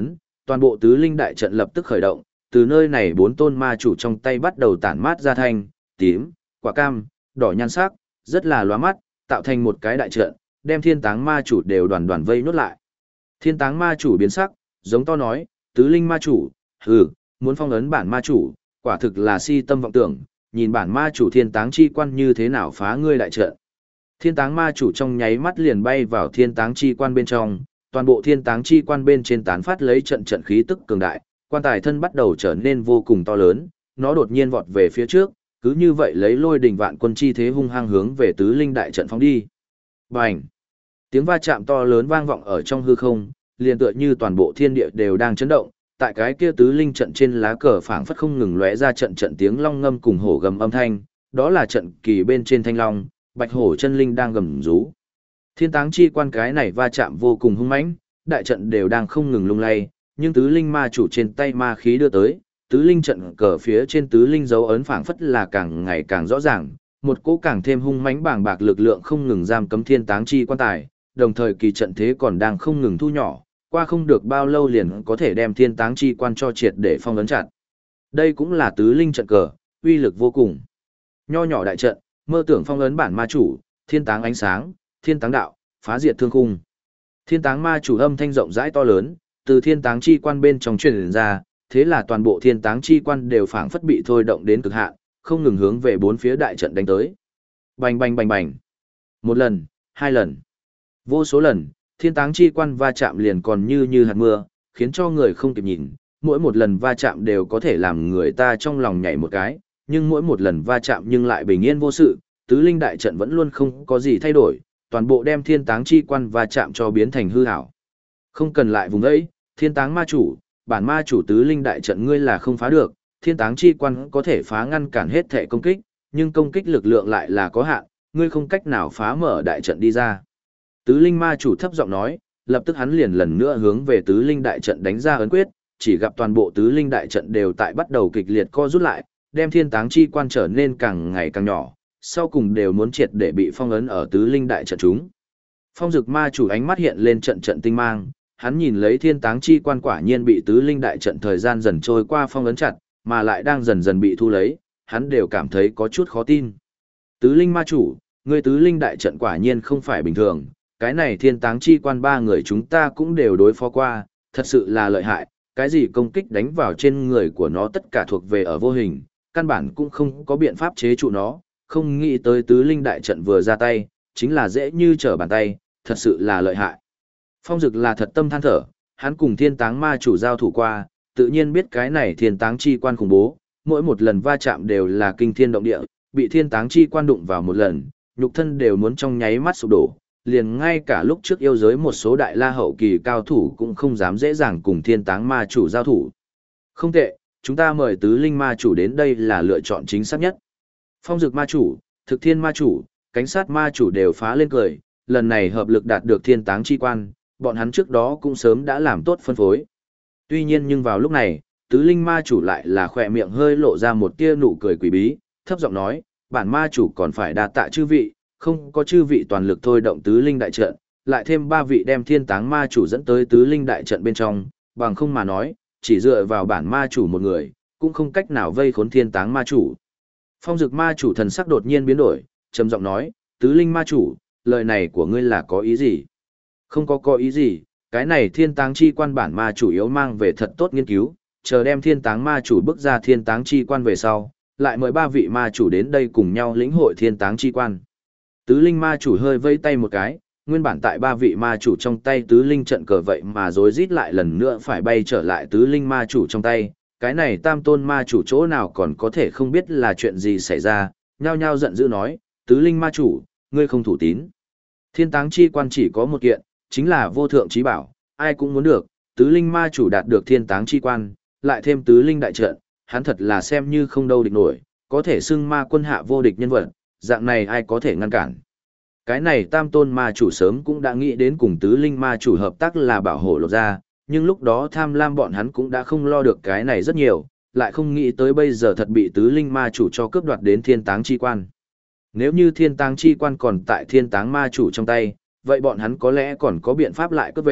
toàn bộ tứ linh đại trận lập tức khởi động, từ nơi này 4 tôn ma chủ trong tay bắt đầu tản mát ra thanh, tím, quả cam, đỏ nhan sắc, rất là lóa mắt, tạo thành một cái đại trận, đem thiên táng ma chủ đều đoàn đoàn vây nốt lại. Thiên táng ma chủ biến sắc, giống to nói, tứ linh ma chủ, hừ, muốn phong ấn bản ma chủ, quả thực là si tâm vọng tưởng, nhìn bản ma chủ thiên táng chi quan như thế nào phá ngươi đại trận. Thiên táng ma chủ trong nháy mắt liền bay vào thiên táng chi quan bên trong, toàn bộ thiên táng chi quan bên trên tán phát lấy trận trận khí tức cường đại, quan tài thân bắt đầu trở nên vô cùng to lớn, nó đột nhiên vọt về phía trước, cứ như vậy lấy lôi đỉnh vạn quân chi thế hung hăng hướng về tứ linh đại trận phóng đi. Bành! Tiếng va chạm to lớn vang vọng ở trong hư không, liền tựa như toàn bộ thiên địa đều đang chấn động, tại cái kia tứ linh trận trên lá cờ phảng phất không ngừng lóe ra trận trận tiếng long ngâm cùng hổ gầm âm thanh, đó là trận kỳ bên trên thanh long, bạch hổ chân linh đang gầm rú. Thiên táng chi quan cái này va chạm vô cùng hung mãnh, đại trận đều đang không ngừng lung lay, nhưng tứ linh ma chủ trên tay ma khí đưa tới, tứ linh trận cờ phía trên tứ linh dấu ấn phảng phất là càng ngày càng rõ ràng, một cỗ càng thêm hung mãnh bàng bạc lực lượng không ngừng giam cấm thiên táng chi quan tài, đồng thời kỳ trận thế còn đang không ngừng thu nhỏ, qua không được bao lâu liền có thể đem thiên táng chi quan cho triệt để phong ấn chặt. Đây cũng là tứ linh trận cờ, uy lực vô cùng. Nho nhỏ đại trận, mơ tưởng phong ấn bản ma chủ, thiên táng ánh sáng, thiên táng đạo, phá diệt thương khung. Thiên táng ma chủ âm thanh rộng rãi to lớn, từ thiên táng chi quan bên trong truyền ra, thế là toàn bộ thiên táng chi quan đều phảng phất bị thôi động đến cực hạn, không ngừng hướng về bốn phía đại trận đánh tới. Bành bành bành bành. Một lần, hai lần, vô số lần, thiên táng chi quan va chạm liền còn như hạt mưa, khiến cho người không kịp nhìn, mỗi một lần va chạm đều có thể làm người ta trong lòng nhảy một cái, nhưng mỗi một lần va chạm nhưng lại bình yên vô sự, tứ linh đại trận vẫn luôn không có gì thay đổi, toàn bộ đem thiên táng chi quan va chạm cho biến thành hư ảo. Không cần lại vùng ấy, thiên táng ma chủ, bản ma chủ tứ linh đại trận ngươi là không phá được, thiên táng chi quan có thể phá ngăn cản hết thể công kích, nhưng công kích lực lượng lại là có hạn, ngươi không cách nào phá mở đại trận đi ra. Tứ linh ma chủ thấp giọng nói, lập tức hắn liền lần nữa hướng về tứ linh đại trận đánh ra ấn quyết, chỉ gặp toàn bộ tứ linh đại trận đều tại bắt đầu kịch liệt co rút lại, đem thiên táng chi quan trở nên càng ngày càng nhỏ, sau cùng đều muốn triệt để bị phong ấn ở tứ linh đại trận chúng. Phong Dực ma chủ ánh mắt hiện lên trận trận tinh mang, hắn nhìn lấy thiên táng chi quan quả nhiên bị tứ linh đại trận thời gian dần trôi qua phong ấn chặt, mà lại đang dần dần bị thu lấy, hắn đều cảm thấy có chút khó tin. Tứ linh ma chủ, người tứ linh đại trận quả nhiên không phải bình thường, cái này thiên táng chi quan ba người chúng ta cũng đều đối phó qua, thật sự là lợi hại, cái gì công kích đánh vào trên người của nó tất cả thuộc về ở vô hình, căn bản cũng không có biện pháp chế trụ nó, không nghĩ tới tứ linh đại trận vừa ra tay, chính là dễ như trở bàn tay, thật sự là lợi hại. Phong Dực là thật tâm than thở, hắn cùng thiên táng ma chủ giao thủ qua, tự nhiên biết cái này thiên táng chi quan khủng bố, mỗi một lần va chạm đều là kinh thiên động địa, bị thiên táng chi quan đụng vào một lần, nhục thân đều muốn trong nháy mắt sụp đổ, liền ngay cả lúc trước yêu giới một số đại la hậu kỳ cao thủ cũng không dám dễ dàng cùng thiên táng ma chủ giao thủ. Không tệ, chúng ta mời tứ linh ma chủ đến đây là lựa chọn chính xác nhất. Phong Dực ma chủ, Thực Thiên ma chủ, Cánh Sát ma chủ đều phá lên cười, lần này hợp lực đạt được thiên táng chi quan, bọn hắn trước đó cũng sớm đã làm tốt phân phối. Tuy nhiên nhưng vào lúc này, tứ linh ma chủ lại là khỏe miệng hơi lộ ra một tia nụ cười quỷ bí, thấp giọng nói, bản ma chủ còn phải đa tạ chư vị, không có chư vị toàn lực thôi động tứ linh đại trận, lại thêm ba vị đem thiên táng ma chủ dẫn tới tứ linh đại trận bên trong, bằng không mà nói, chỉ dựa vào bản ma chủ một người, cũng không cách nào vây khốn thiên táng ma chủ. Phong Dực ma chủ thần sắc đột nhiên biến đổi, trầm giọng nói, tứ linh ma chủ, lời này của ngươi là có ý gì? Không có ý gì, cái này thiên táng chi quan bản ma chủ yếu mang về thật tốt nghiên cứu, chờ đem thiên táng ma chủ bước ra thiên táng chi quan về sau, lại mời ba vị ma chủ đến đây cùng nhau lĩnh hội thiên táng chi quan. Tứ linh ma chủ hơi vây tay một cái, nguyên bản tại ba vị ma chủ trong tay tứ linh trận cờ vậy mà rối rít lại lần nữa phải bay trở lại tứ linh ma chủ trong tay, cái này tam tôn ma chủ chỗ nào còn có thể không biết là chuyện gì xảy ra, nhao nhao giận dữ nói, tứ linh ma chủ, ngươi không thủ tín. Thiên táng chi quan chỉ có một kiện, chính là vô thượng trí bảo, ai cũng muốn được, tứ linh ma chủ đạt được thiên táng chi quan, lại thêm tứ linh đại trận, hắn thật là xem như không đâu địch nổi, có thể xưng ma quân hạ vô địch nhân vật, dạng này ai có thể ngăn cản. Cái này tam tôn ma chủ sớm cũng đã nghĩ đến cùng tứ linh ma chủ hợp tác là bảo hộ lột ra, nhưng lúc đó tham lam bọn hắn cũng đã không lo được cái này rất nhiều, lại không nghĩ tới bây giờ thật bị tứ linh ma chủ cho cướp đoạt đến thiên táng chi quan. Nếu như thiên táng chi quan còn tại thiên táng ma chủ trong tay, vậy bọn hắn có lẽ còn có biện pháp lại cướp về,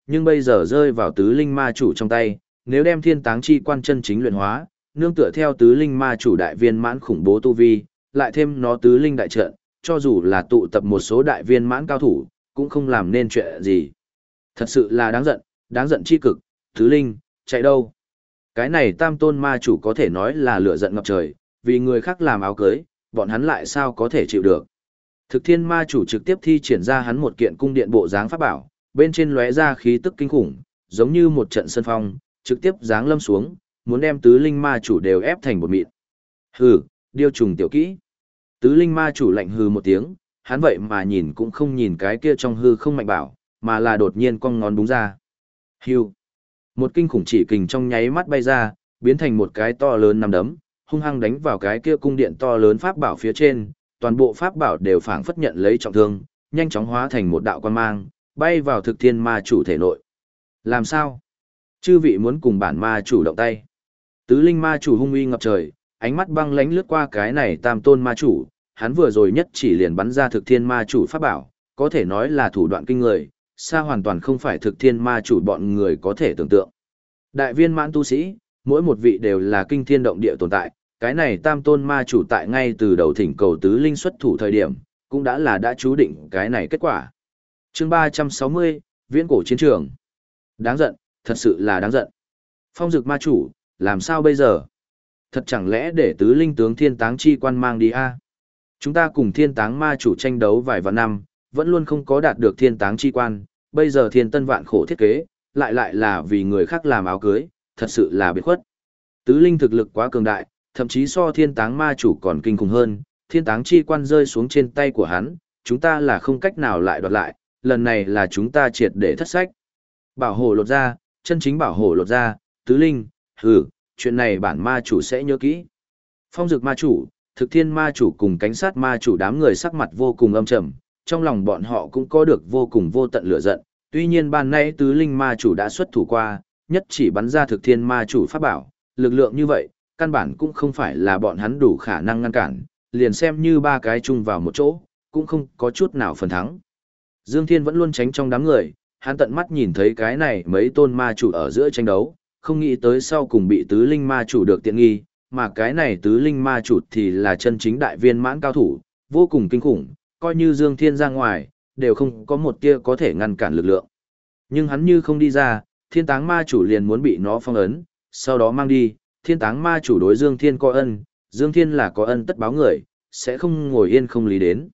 nhưng bây giờ rơi vào tứ linh ma chủ trong tay, nếu đem thiên táng chi quan chân chính luyện hóa, nương tựa theo tứ linh ma chủ đại viên mãn khủng bố tu vi, lại thêm nó tứ linh đại trận, cho dù là tụ tập một số đại viên mãn cao thủ, cũng không làm nên chuyện gì. Thật sự là đáng giận chi cực, tứ linh, chạy đâu? Cái này tam tôn ma chủ có thể nói là lửa giận ngập trời, vì người khác làm áo cưới, bọn hắn lại sao có thể chịu được. Thực thiên ma chủ trực tiếp thi triển ra hắn một kiện cung điện bộ dáng pháp bảo, bên trên lóe ra khí tức kinh khủng, giống như một trận sân phong, trực tiếp giáng lâm xuống, muốn đem tứ linh ma chủ đều ép thành bột mịn. Hừ, điêu trùng tiểu kỹ. Tứ linh ma chủ lạnh hừ một tiếng, hắn vậy mà nhìn cũng không nhìn cái kia trong hư không mạnh bảo, mà là đột nhiên cong ngón búng ra. Hưu. Một kinh khủng chỉ kình trong nháy mắt bay ra, biến thành một cái to lớn nắm đấm, hung hăng đánh vào cái kia cung điện to lớn pháp bảo phía trên, toàn bộ pháp bảo đều phảng phất nhận lấy trọng thương, nhanh chóng hóa thành một đạo quan mang, bay vào thực thiên ma chủ thể nội. Làm sao? Chư vị muốn cùng bản ma chủ động tay. Tứ linh ma chủ hung uy ngập trời, ánh mắt băng lánh lướt qua cái này tam tôn ma chủ, hắn vừa rồi nhất chỉ liền bắn ra thực thiên ma chủ pháp bảo, có thể nói là thủ đoạn kinh người, xa hoàn toàn không phải thực thiên ma chủ bọn người có thể tưởng tượng. Đại viên mãn tu sĩ, mỗi một vị đều là kinh thiên động địa tồn tại, cái này tam tôn ma chủ tại ngay từ đầu thỉnh cầu tứ linh xuất thủ thời điểm, cũng đã chú định cái này kết quả. Chương 360, Viễn cổ chiến trường. Đáng giận, thật sự là đáng giận. Phong Dực ma chủ, làm sao bây giờ? Thật chẳng lẽ để tứ linh tướng thiên táng chi quan mang đi a? Chúng ta cùng thiên táng ma chủ tranh đấu vài vạn năm, vẫn luôn không có đạt được thiên táng chi quan, bây giờ thiên tân vạn khổ thiết kế, lại là vì người khác làm áo cưới, thật sự là biệt khuất. Tứ linh thực lực quá cường đại, thậm chí so thiên táng ma chủ còn kinh khủng hơn, thiên táng chi quan rơi xuống trên tay của hắn, chúng ta là không cách nào lại đoạt lại, lần này là chúng ta triệt để thất sách. Bảo hộ lột ra, chân chính bảo hộ lột ra, tứ linh, chuyện này bản ma chủ sẽ nhớ kỹ. Phong Dực ma chủ, thực thiên ma chủ cùng cánh sát ma chủ đám người sắc mặt vô cùng âm trầm, trong lòng bọn họ cũng có được vô cùng vô tận lửa giận, tuy nhiên ban nãy tứ linh ma chủ đã xuất thủ qua, nhất chỉ bắn ra thực thiên ma chủ pháp bảo, lực lượng như vậy, căn bản cũng không phải là bọn hắn đủ khả năng ngăn cản, liền xem như ba cái chung vào một chỗ, cũng không có chút nào phần thắng. Dương Thiên vẫn luôn tránh trong đám người, hắn tận mắt nhìn thấy cái này mấy tôn ma chủ ở giữa tranh đấu, không nghĩ tới sau cùng bị tứ linh ma chủ được tiện nghi, mà cái này tứ linh ma chủ thì là chân chính đại viên mãn cao thủ, vô cùng kinh khủng, coi như Dương Thiên ra ngoài, đều không có một tia có thể ngăn cản lực lượng. Nhưng hắn như không đi ra, thiên táng ma chủ liền muốn bị nó phong ấn, sau đó mang đi, thiên táng ma chủ đối Dương Thiên có ân, Dương Thiên là có ân tất báo người, sẽ không ngồi yên không lý đến.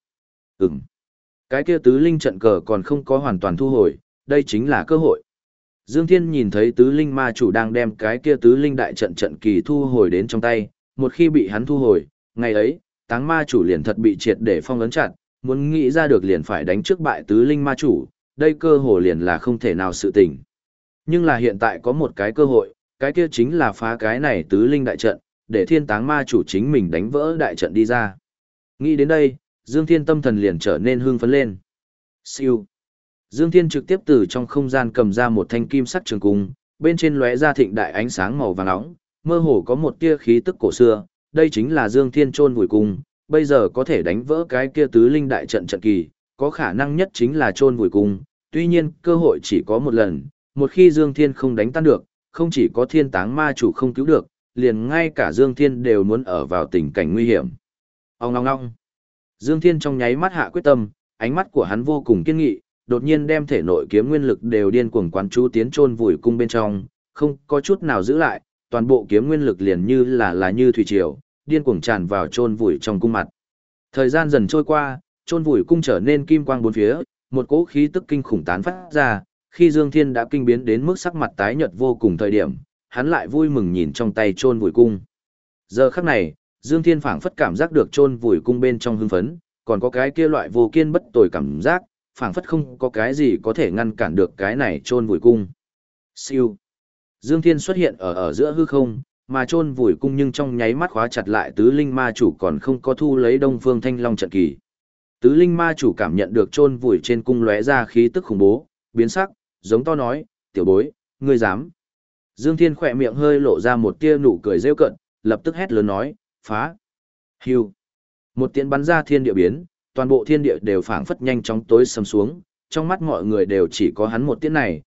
Cái kia tứ linh trận cờ còn không có hoàn toàn thu hồi, đây chính là cơ hội. Dương Thiên nhìn thấy tứ linh ma chủ đang đem cái kia tứ linh đại trận trận kỳ thu hồi đến trong tay, một khi bị hắn thu hồi, ngày ấy, táng ma chủ liền thật bị triệt để phong ấn chặt, muốn nghĩ ra được liền phải đánh trước bại tứ linh ma chủ, đây cơ hội liền là không thể nào sự tình. Nhưng là hiện tại có một cái cơ hội, cái kia chính là phá cái này tứ linh đại trận, để thiên táng ma chủ chính mình đánh vỡ đại trận đi ra. Nghĩ đến đây, Dương Thiên tâm thần liền trở nên hưng phấn lên. Siêu. Dương Thiên trực tiếp từ trong không gian cầm ra một thanh kim sắc trường cung, bên trên lóe ra thịnh đại ánh sáng màu vàng nóng, mơ hồ có một tia khí tức cổ xưa, đây chính là Dương Thiên chôn vùi cung, bây giờ có thể đánh vỡ cái kia tứ linh đại trận trận kỳ, có khả năng nhất chính là chôn vùi cung, tuy nhiên cơ hội chỉ có một lần, một khi Dương Thiên không đánh tan được, không chỉ có thiên táng ma chủ không cứu được, liền ngay cả Dương Thiên đều muốn ở vào tình cảnh nguy hiểm. Ong ong ong. Dương Thiên trong nháy mắt hạ quyết tâm, ánh mắt của hắn vô cùng kiên nghị, đột nhiên đem thể nội kiếm nguyên lực đều điên cuồng quán chú tiến chôn vùi cung bên trong, không có chút nào giữ lại, toàn bộ kiếm nguyên lực liền như là như thủy triều, điên cuồng tràn vào chôn vùi trong cung mặt. Thời gian dần trôi qua, chôn vùi cung trở nên kim quang bốn phía, một cỗ khí tức kinh khủng tán phát ra, khi Dương Thiên đã kinh biến đến mức sắc mặt tái nhợt vô cùng thời điểm, hắn lại vui mừng nhìn trong tay chôn vùi cung. Giờ khắc này, Dương Thiên phảng phất cảm giác được chôn vùi cung bên trong hưng phấn, còn có cái kia loại vô kiên bất tồi cảm giác, phảng phất không có cái gì có thể ngăn cản được cái này chôn vùi cung. Siêu. Dương Thiên xuất hiện ở giữa hư không, mà chôn vùi cung nhưng trong nháy mắt khóa chặt lại tứ linh ma chủ còn không có thu lấy Đông Phương Thanh Long trận kỳ. Tứ linh ma chủ cảm nhận được chôn vùi trên cung lóe ra khí tức khủng bố, biến sắc, giống to nói, tiểu bối, ngươi dám. Dương Thiên khỏe miệng hơi lộ ra một tia nụ cười rêu cận, lập tức hét lớn nói, phá. Hưu. Một tiếng bắn ra thiên địa biến, toàn bộ thiên địa đều phảng phất nhanh chóng tối sầm xuống, trong mắt mọi người đều chỉ có hắn một tiếng này,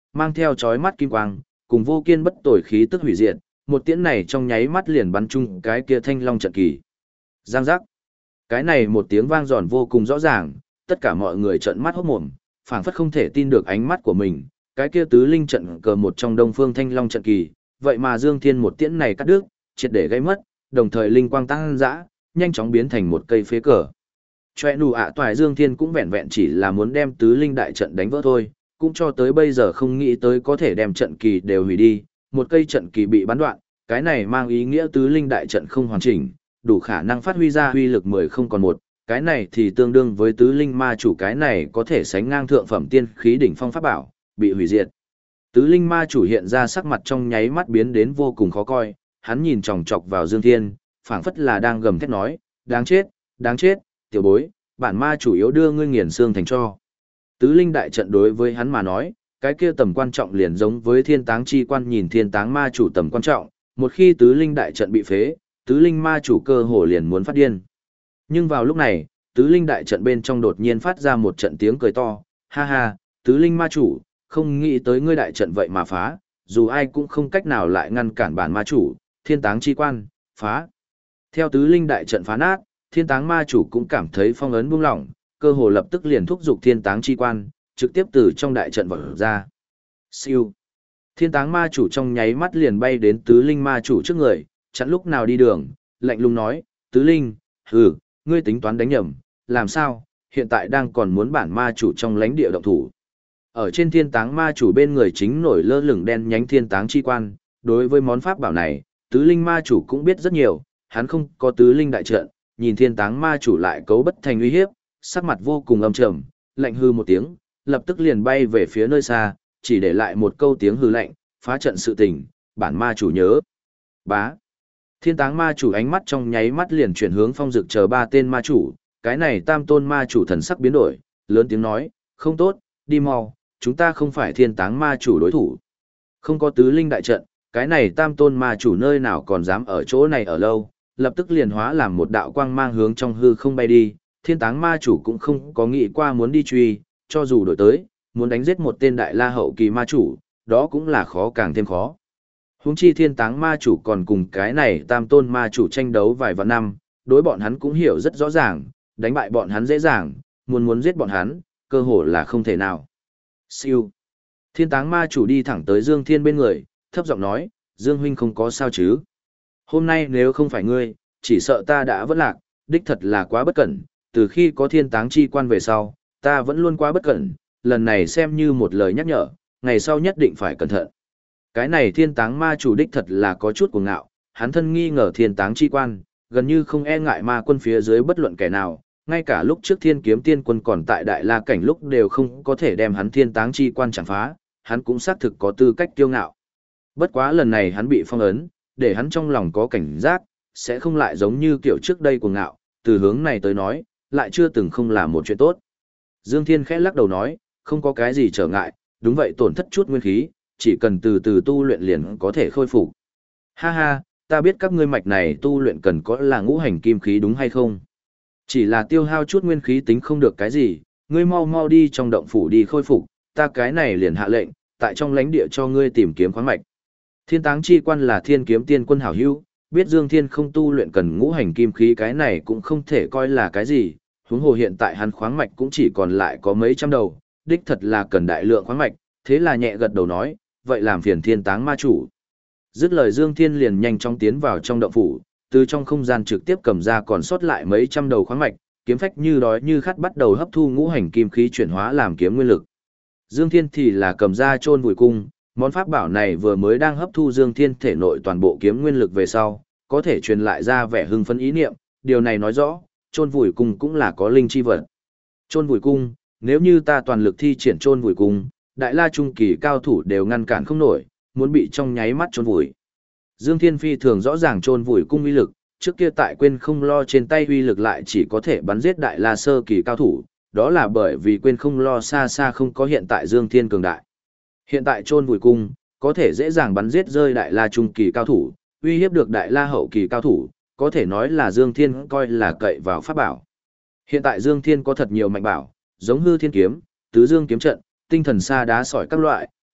mang theo chói mắt kim quang, cùng vô kiên bất tồi khí tức hủy diệt, một tiễn này trong nháy mắt liền bắn chung cái kia thanh long trận kỳ. Giang giác. Cái này một tiếng vang giòn vô cùng rõ ràng, tất cả mọi người trợn mắt hốt mồm, phảng phất không thể tin được ánh mắt của mình, cái kia tứ linh trận cờ một trong Đông Phương Thanh Long trận kỳ, vậy mà Dương Thiên một tiễn này cắt đứt, triệt để gây mất, đồng thời linh quang tăng dã, nhanh chóng biến thành một cây phế cờ. Choe nụ ạ toại Dương Thiên cũng vẹn vẹn chỉ là muốn đem tứ linh đại trận đánh vỡ thôi, cũng cho tới bây giờ không nghĩ tới có thể đem trận kỳ đều hủy đi, một cây trận kỳ bị bắn đoạn, cái này mang ý nghĩa tứ linh đại trận không hoàn chỉnh, đủ khả năng phát huy ra huy lực 10 không còn một, cái này thì tương đương với tứ linh ma chủ, cái này có thể sánh ngang thượng phẩm tiên khí đỉnh phong pháp bảo, bị hủy diệt. Tứ linh ma chủ hiện ra sắc mặt trong nháy mắt biến đến vô cùng khó coi, hắn nhìn chòng chọc vào Dương Thiên, phảng phất là đang gầm thét nói, đáng chết, tiểu bối, bản ma chủ yếu đưa ngươi nghiền xương thành cho. Tứ linh đại trận đối với hắn mà nói, cái kia tầm quan trọng liền giống với thiên táng chi quan nhìn thiên táng ma chủ tầm quan trọng, một khi tứ linh đại trận bị phế, tứ linh ma chủ cơ hồ liền muốn phát điên. Nhưng vào lúc này, tứ linh đại trận bên trong đột nhiên phát ra một trận tiếng cười to, ha ha, tứ linh ma chủ, không nghĩ tới ngươi đại trận vậy mà phá, dù ai cũng không cách nào lại ngăn cản bản ma chủ, thiên táng chi quan, phá. Theo tứ linh đại trận phá nát, thiên táng ma chủ cũng cảm thấy phong ấn buông lỏng, cơ hồ lập tức liền thúc giục thiên táng chi quan, trực tiếp từ trong đại trận vọt ra. Siêu. Thiên táng ma chủ trong nháy mắt liền bay đến tứ linh ma chủ trước người, chặn lúc nào đi đường, lạnh lùng nói, tứ linh, ngươi tính toán đánh nhầm, làm sao, hiện tại đang còn muốn bản ma chủ trong lãnh địa động thủ. Ở trên thiên táng ma chủ bên người chính nổi lơ lửng đen nhánh thiên táng chi quan, đối với món pháp bảo này, tứ linh ma chủ cũng biết rất nhiều, hắn không có tứ linh đại trận, nhìn thiên táng ma chủ lại cấu bất thành uy hiếp, sắc mặt vô cùng âm trầm, lạnh hư một tiếng, lập tức liền bay về phía nơi xa, chỉ để lại một câu tiếng hư lạnh, phá trận sự tình, bản ma chủ nhớ. Bá. Thiên táng ma chủ ánh mắt trong nháy mắt liền chuyển hướng Phong Dực chờ ba tên ma chủ, cái này tam tôn ma chủ thần sắc biến đổi, lớn tiếng nói, không tốt, đi mau, chúng ta không phải thiên táng ma chủ đối thủ. Không có tứ linh đại trận, cái này tam tôn ma chủ nơi nào còn dám ở chỗ này ở lâu, lập tức liền hóa làm một đạo quang mang hướng trong hư không bay đi, thiên táng ma chủ cũng không có nghĩ qua muốn đi truy, cho dù đổi tới, muốn đánh giết một tên đại la hậu kỳ ma chủ, đó cũng là khó càng thêm khó. Huống chi thiên táng ma chủ còn cùng cái này tam tôn ma chủ tranh đấu vài vạn năm, đối bọn hắn cũng hiểu rất rõ ràng, đánh bại bọn hắn dễ dàng, muốn giết bọn hắn, cơ hồ là không thể nào. Siêu. Thiên táng ma chủ đi thẳng tới Dương Thiên bên người, thấp giọng nói, Dương huynh không có sao chứ. Hôm nay nếu không phải ngươi, chỉ sợ ta đã vỡ lạc, đích thật là quá bất cẩn, từ khi có thiên táng chi quan về sau, ta vẫn luôn quá bất cẩn, lần này xem như một lời nhắc nhở, ngày sau nhất định phải cẩn thận. Cái này thiên táng ma chủ đích thật là có chút cuồng ngạo, hắn thân nghi ngờ thiên táng chi quan, gần như không e ngại ma quân phía dưới bất luận kẻ nào, ngay cả lúc trước thiên kiếm tiên quân còn tại đại la cảnh lúc đều không có thể đem hắn thiên táng chi quan chẳng phá, hắn cũng xác thực có tư cách kiêu ngạo. Bất quá lần này hắn bị phong ấn, để hắn trong lòng có cảnh giác, sẽ không lại giống như kiểu trước đây cuồng ngạo, từ hướng này tới nói, lại chưa từng không là một chuyện tốt. Dương Thiên khẽ lắc đầu nói, không có cái gì trở ngại, đúng vậy tổn thất chút nguyên khí, chỉ cần từ từ tu luyện liền có thể khôi phục. Ha ha, ta biết các ngươi mạch này tu luyện cần có là ngũ hành kim khí đúng hay không? Chỉ là tiêu hao chút nguyên khí tính không được cái gì, ngươi mau mau đi trong động phủ đi khôi phục, ta cái này liền hạ lệnh, tại trong lãnh địa cho ngươi tìm kiếm khoáng mạch. Thiên táng chi quan là thiên kiếm tiên quân hảo hữu, biết Dương Thiên không tu luyện cần ngũ hành kim khí cái này cũng không thể coi là cái gì, huống hồ hiện tại hắn khoáng mạch cũng chỉ còn lại có mấy trăm đầu, đích thật là cần đại lượng khoáng mạch, thế là nhẹ gật đầu nói, vậy làm phiền thiên táng ma chủ. Dứt lời Dương Thiên liền nhanh chóng tiến vào trong động phủ, từ trong không gian trực tiếp cầm ra còn sót lại mấy trăm đầu khoáng mạch, kiếm phách như đói như khát bắt đầu hấp thu ngũ hành kim khí chuyển hóa làm kiếm nguyên lực. Dương Thiên thì là cầm ra chôn vùi cung, món pháp bảo này vừa mới đang hấp thu Dương Thiên thể nội toàn bộ kiếm nguyên lực về sau, có thể truyền lại ra vẻ hưng phấn ý niệm, điều này nói rõ, chôn vùi cung cũng là có linh chi vật. Chôn vùi cung, nếu như ta toàn lực thi triển chôn vùi cung, đại la trung kỳ cao thủ đều ngăn cản không nổi, muốn bị trong nháy mắt chôn vùi. Dương Thiên Phi thường rõ ràng chôn vùi cung uy lực, trước kia tại quên không lo trên tay uy lực lại chỉ có thể bắn giết đại la sơ kỳ cao thủ, đó là bởi vì quên không lo xa xa không có hiện tại Dương Thiên cường đại. Hiện tại chôn vùi cung, có thể dễ dàng bắn giết rơi đại la trung kỳ cao thủ, uy hiếp được đại la hậu kỳ cao thủ, có thể nói là Dương Thiên coi là cậy vào pháp bảo. Hiện tại Dương Thiên có thật nhiều mạnh bảo, giống hư thiên kiếm, tứ dương kiếm trận, tinh thần sa đá sỏi các loại,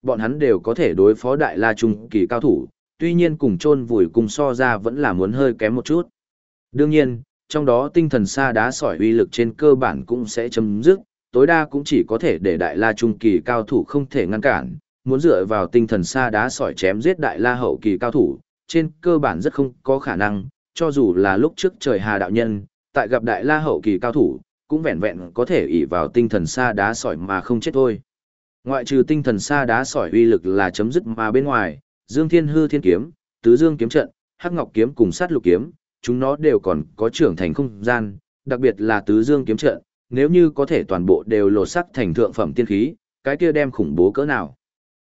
bọn hắn đều có thể đối phó đại la trung kỳ cao thủ, tuy nhiên cùng chôn vùi cùng so ra vẫn là muốn hơi kém một chút. Đương nhiên, trong đó tinh thần sa đá sỏi uy lực trên cơ bản cũng sẽ chấm dứt, tối đa cũng chỉ có thể để đại la trung kỳ cao thủ không thể ngăn cản, muốn dựa vào tinh thần sa đá sỏi chém giết đại la hậu kỳ cao thủ, trên cơ bản rất không có khả năng, cho dù là lúc trước trời hà đạo nhân, tại gặp đại la hậu kỳ cao thủ, cũng vẹn vẹn có thể ỷ vào tinh thần sa đá sỏi mà không chết thôi. Ngoại trừ tinh thần sa đá sỏi uy lực là chấm dứt mà bên ngoài, Dương Thiên Hư Thiên kiếm, Tứ Dương kiếm trận, Hắc Ngọc kiếm cùng Sát Lục kiếm, chúng nó đều còn có trưởng thành không gian, đặc biệt là Tứ Dương kiếm trận, nếu như có thể toàn bộ đều lột sắc thành thượng phẩm tiên khí, cái kia đem khủng bố cỡ nào.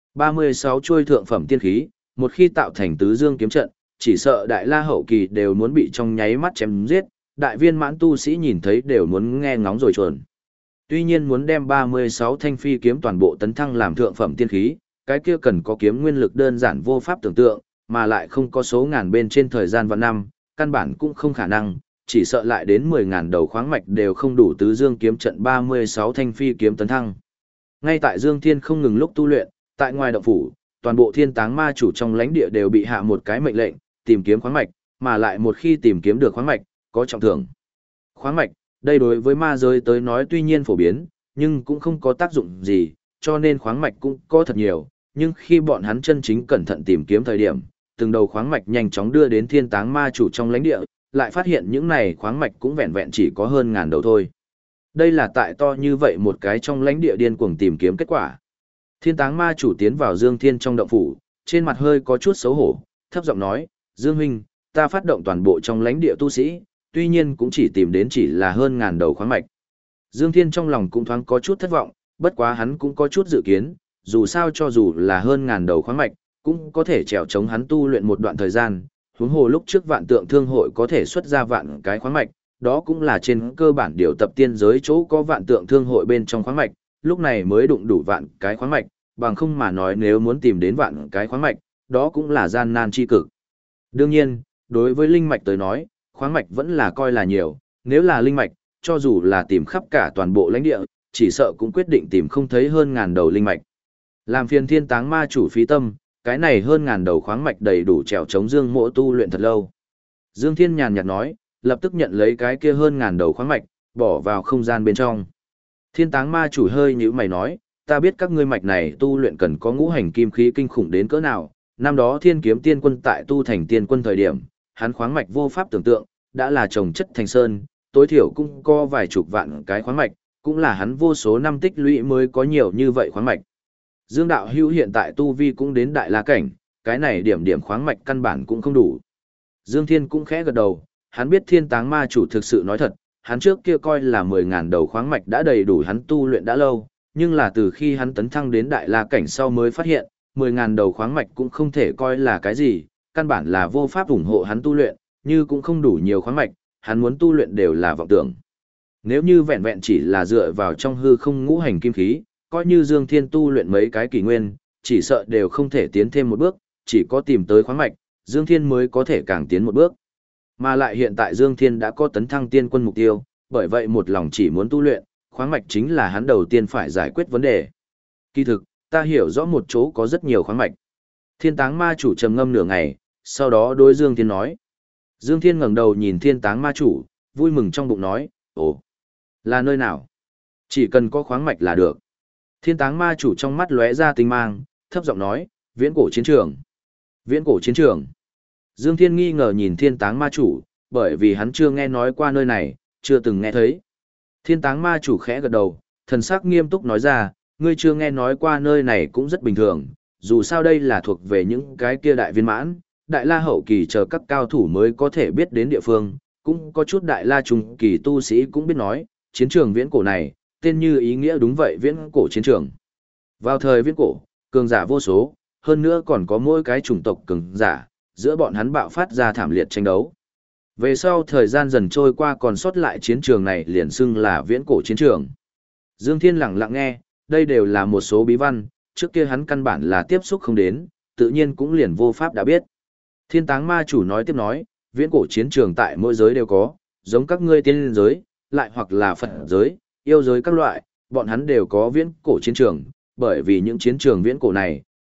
36 chuôi thượng phẩm tiên khí, một khi tạo thành Tứ Dương kiếm trận, chỉ sợ đại la hậu kỳ đều muốn bị trong nháy mắt chém giết, đại viên mãn tu sĩ nhìn thấy đều muốn nghe ngóng rồi chuồn. Tuy nhiên muốn đem 36 thanh phi kiếm toàn bộ tấn thăng làm thượng phẩm tiên khí, cái kia cần có kiếm nguyên lực đơn giản vô pháp tưởng tượng, mà lại không có số ngàn bên trên thời gian và năm, căn bản cũng không khả năng, chỉ sợ lại đến 10.000 đầu khoáng mạch đều không đủ Tứ Dương kiếm trận 36 thanh phi kiếm tấn thăng. Ngay tại Dương Thiên không ngừng lúc tu luyện, tại ngoài động phủ, toàn bộ Thiên Táng Ma chủ trong lãnh địa đều bị hạ một cái mệnh lệnh, tìm kiếm khoáng mạch, mà lại một khi tìm kiếm được khoáng mạch, có trọng thưởng. Khoáng mạch, đây đối với ma giới tới nói tuy nhiên phổ biến, nhưng cũng không có tác dụng gì, cho nên khoáng mạch cũng có thật nhiều, nhưng khi bọn hắn chân chính cẩn thận tìm kiếm thời điểm, từng đầu khoáng mạch nhanh chóng đưa đến Thiên Táng Ma chủ trong lãnh địa, lại phát hiện những này khoáng mạch cũng vẹn vẹn chỉ có hơn ngàn đầu thôi. Đây là tại to như vậy một cái trong lãnh địa điên cuồng tìm kiếm kết quả. Thiên Táng Ma chủ tiến vào Dương Thiên trong động phủ, trên mặt hơi có chút xấu hổ, thấp giọng nói, Dương huynh, ta phát động toàn bộ trong lãnh địa tu sĩ, tuy nhiên cũng chỉ tìm đến chỉ là hơn ngàn đầu khoáng mạch. Dương Thiên trong lòng cũng thoáng có chút thất vọng, bất quá hắn cũng có chút dự kiến, dù sao cho dù là hơn ngàn đầu khoáng mạch, cũng có thể trèo chống hắn tu luyện một đoạn thời gian, huống hồ lúc trước vạn tượng thương hội có thể xuất ra vạn cái khoáng mạch, đó cũng là trên cơ bản điều tập tiên giới chỗ có vạn tượng thương hội bên trong khoáng mạch, lúc này mới đụng đủ vạn cái khoáng mạch, bằng không mà nói nếu muốn tìm đến vạn cái khoáng mạch, đó cũng là gian nan chi cực. Đương nhiên, đối với linh mạch tới nói, khoáng mạch vẫn là coi là nhiều, nếu là linh mạch, cho dù là tìm khắp cả toàn bộ lãnh địa, chỉ sợ cũng quyết định tìm không thấy hơn ngàn đầu linh mạch. Làm phiền Thiên Táng Ma chủ phí tâm, cái này hơn ngàn đầu khoáng mạch đầy đủ trèo chống Dương Mỗ tu luyện thật lâu. Dương Thiên nhàn nhạt nói, lập tức nhận lấy cái kia hơn ngàn đầu khoáng mạch, bỏ vào không gian bên trong. Thiên Táng Ma chủ hơi nhíu mày nói, ta biết các ngươi mạch này tu luyện cần có ngũ hành kim khí kinh khủng đến cỡ nào, năm đó Thiên Kiếm Tiên Quân tại tu thành tiên quân thời điểm, hắn khoáng mạch vô pháp tưởng tượng, đã là trồng chất thành sơn, tối thiểu cũng có vài chục vạn cái khoáng mạch, cũng là hắn vô số năm tích lũy mới có nhiều như vậy khoáng mạch. Dương đạo hữu hiện tại tu vi cũng đến đại la cảnh, cái này điểm khoáng mạch căn bản cũng không đủ. Dương Thiên cũng khẽ gật đầu, hắn biết Thiên Táng Ma chủ thực sự nói thật, hắn trước kia coi là 10.000 đầu khoáng mạch đã đầy đủ hắn tu luyện đã lâu, nhưng là từ khi hắn tấn thăng đến đại la cảnh sau mới phát hiện, 10.000 đầu khoáng mạch cũng không thể coi là cái gì, căn bản là vô pháp ủng hộ hắn tu luyện, như cũng không đủ nhiều khoáng mạch, hắn muốn tu luyện đều là vọng tưởng. Nếu như vẹn vẹn chỉ là dựa vào trong hư không ngũ hành kim khí, coi như Dương Thiên tu luyện mấy cái kỳ nguyên, chỉ sợ đều không thể tiến thêm một bước, chỉ có tìm tới khoáng mạch, Dương Thiên mới có thể càng tiến một bước. Mà lại hiện tại Dương Thiên đã có tấn thăng tiên quân mục tiêu, bởi vậy một lòng chỉ muốn tu luyện, khoáng mạch chính là hắn đầu tiên phải giải quyết vấn đề. Kỳ thực, ta hiểu rõ một chỗ có rất nhiều khoáng mạch. Thiên Táng Ma chủ trầm ngâm nửa ngày, sau đó đối Dương Thiên nói. Dương Thiên ngẩng đầu nhìn Thiên Táng Ma chủ, vui mừng trong bụng nói, ồ, là nơi nào? Chỉ cần có khoáng mạch là được. Thiên Táng Ma chủ trong mắt lóe ra tinh mang, thấp giọng nói, viễn cổ chiến trường. Viễn cổ chiến trường. Dương Thiên nghi ngờ nhìn Thiên Táng Ma chủ, bởi vì hắn chưa nghe nói qua nơi này, chưa từng nghe thấy. Thiên Táng Ma chủ khẽ gật đầu, thần sắc nghiêm túc nói ra, ngươi chưa nghe nói qua nơi này cũng rất bình thường, dù sao đây là thuộc về những cái kia đại viên mãn, đại la hậu kỳ chờ các cao thủ mới có thể biết đến địa phương, cũng có chút đại la trung kỳ tu sĩ cũng biết nói, chiến trường viễn cổ này, tên như ý nghĩa đúng vậy viễn cổ chiến trường. Vào thời viễn cổ, cường giả vô số, hơn nữa còn có mỗi cái chủng tộc cường giả, giữa bọn hắn bạo phát ra thảm liệt tranh đấu. Về sau thời gian dần trôi qua còn sót lại chiến trường này liền xưng là viễn cổ chiến trường. Dương Thiên lặng lặng nghe, đây đều là một số bí văn, trước kia hắn căn bản là tiếp xúc không đến, tự nhiên cũng liền vô pháp đã biết. Thiên Táng Ma chủ nói tiếp nói, viễn cổ chiến trường tại mỗi giới đều có, giống các ngươi tiên giới, lại hoặc là Phật giới, yêu giới các loại, bọn hắn đều có viễn cổ chiến trường, bởi vì những chiến trường viễn cổ này,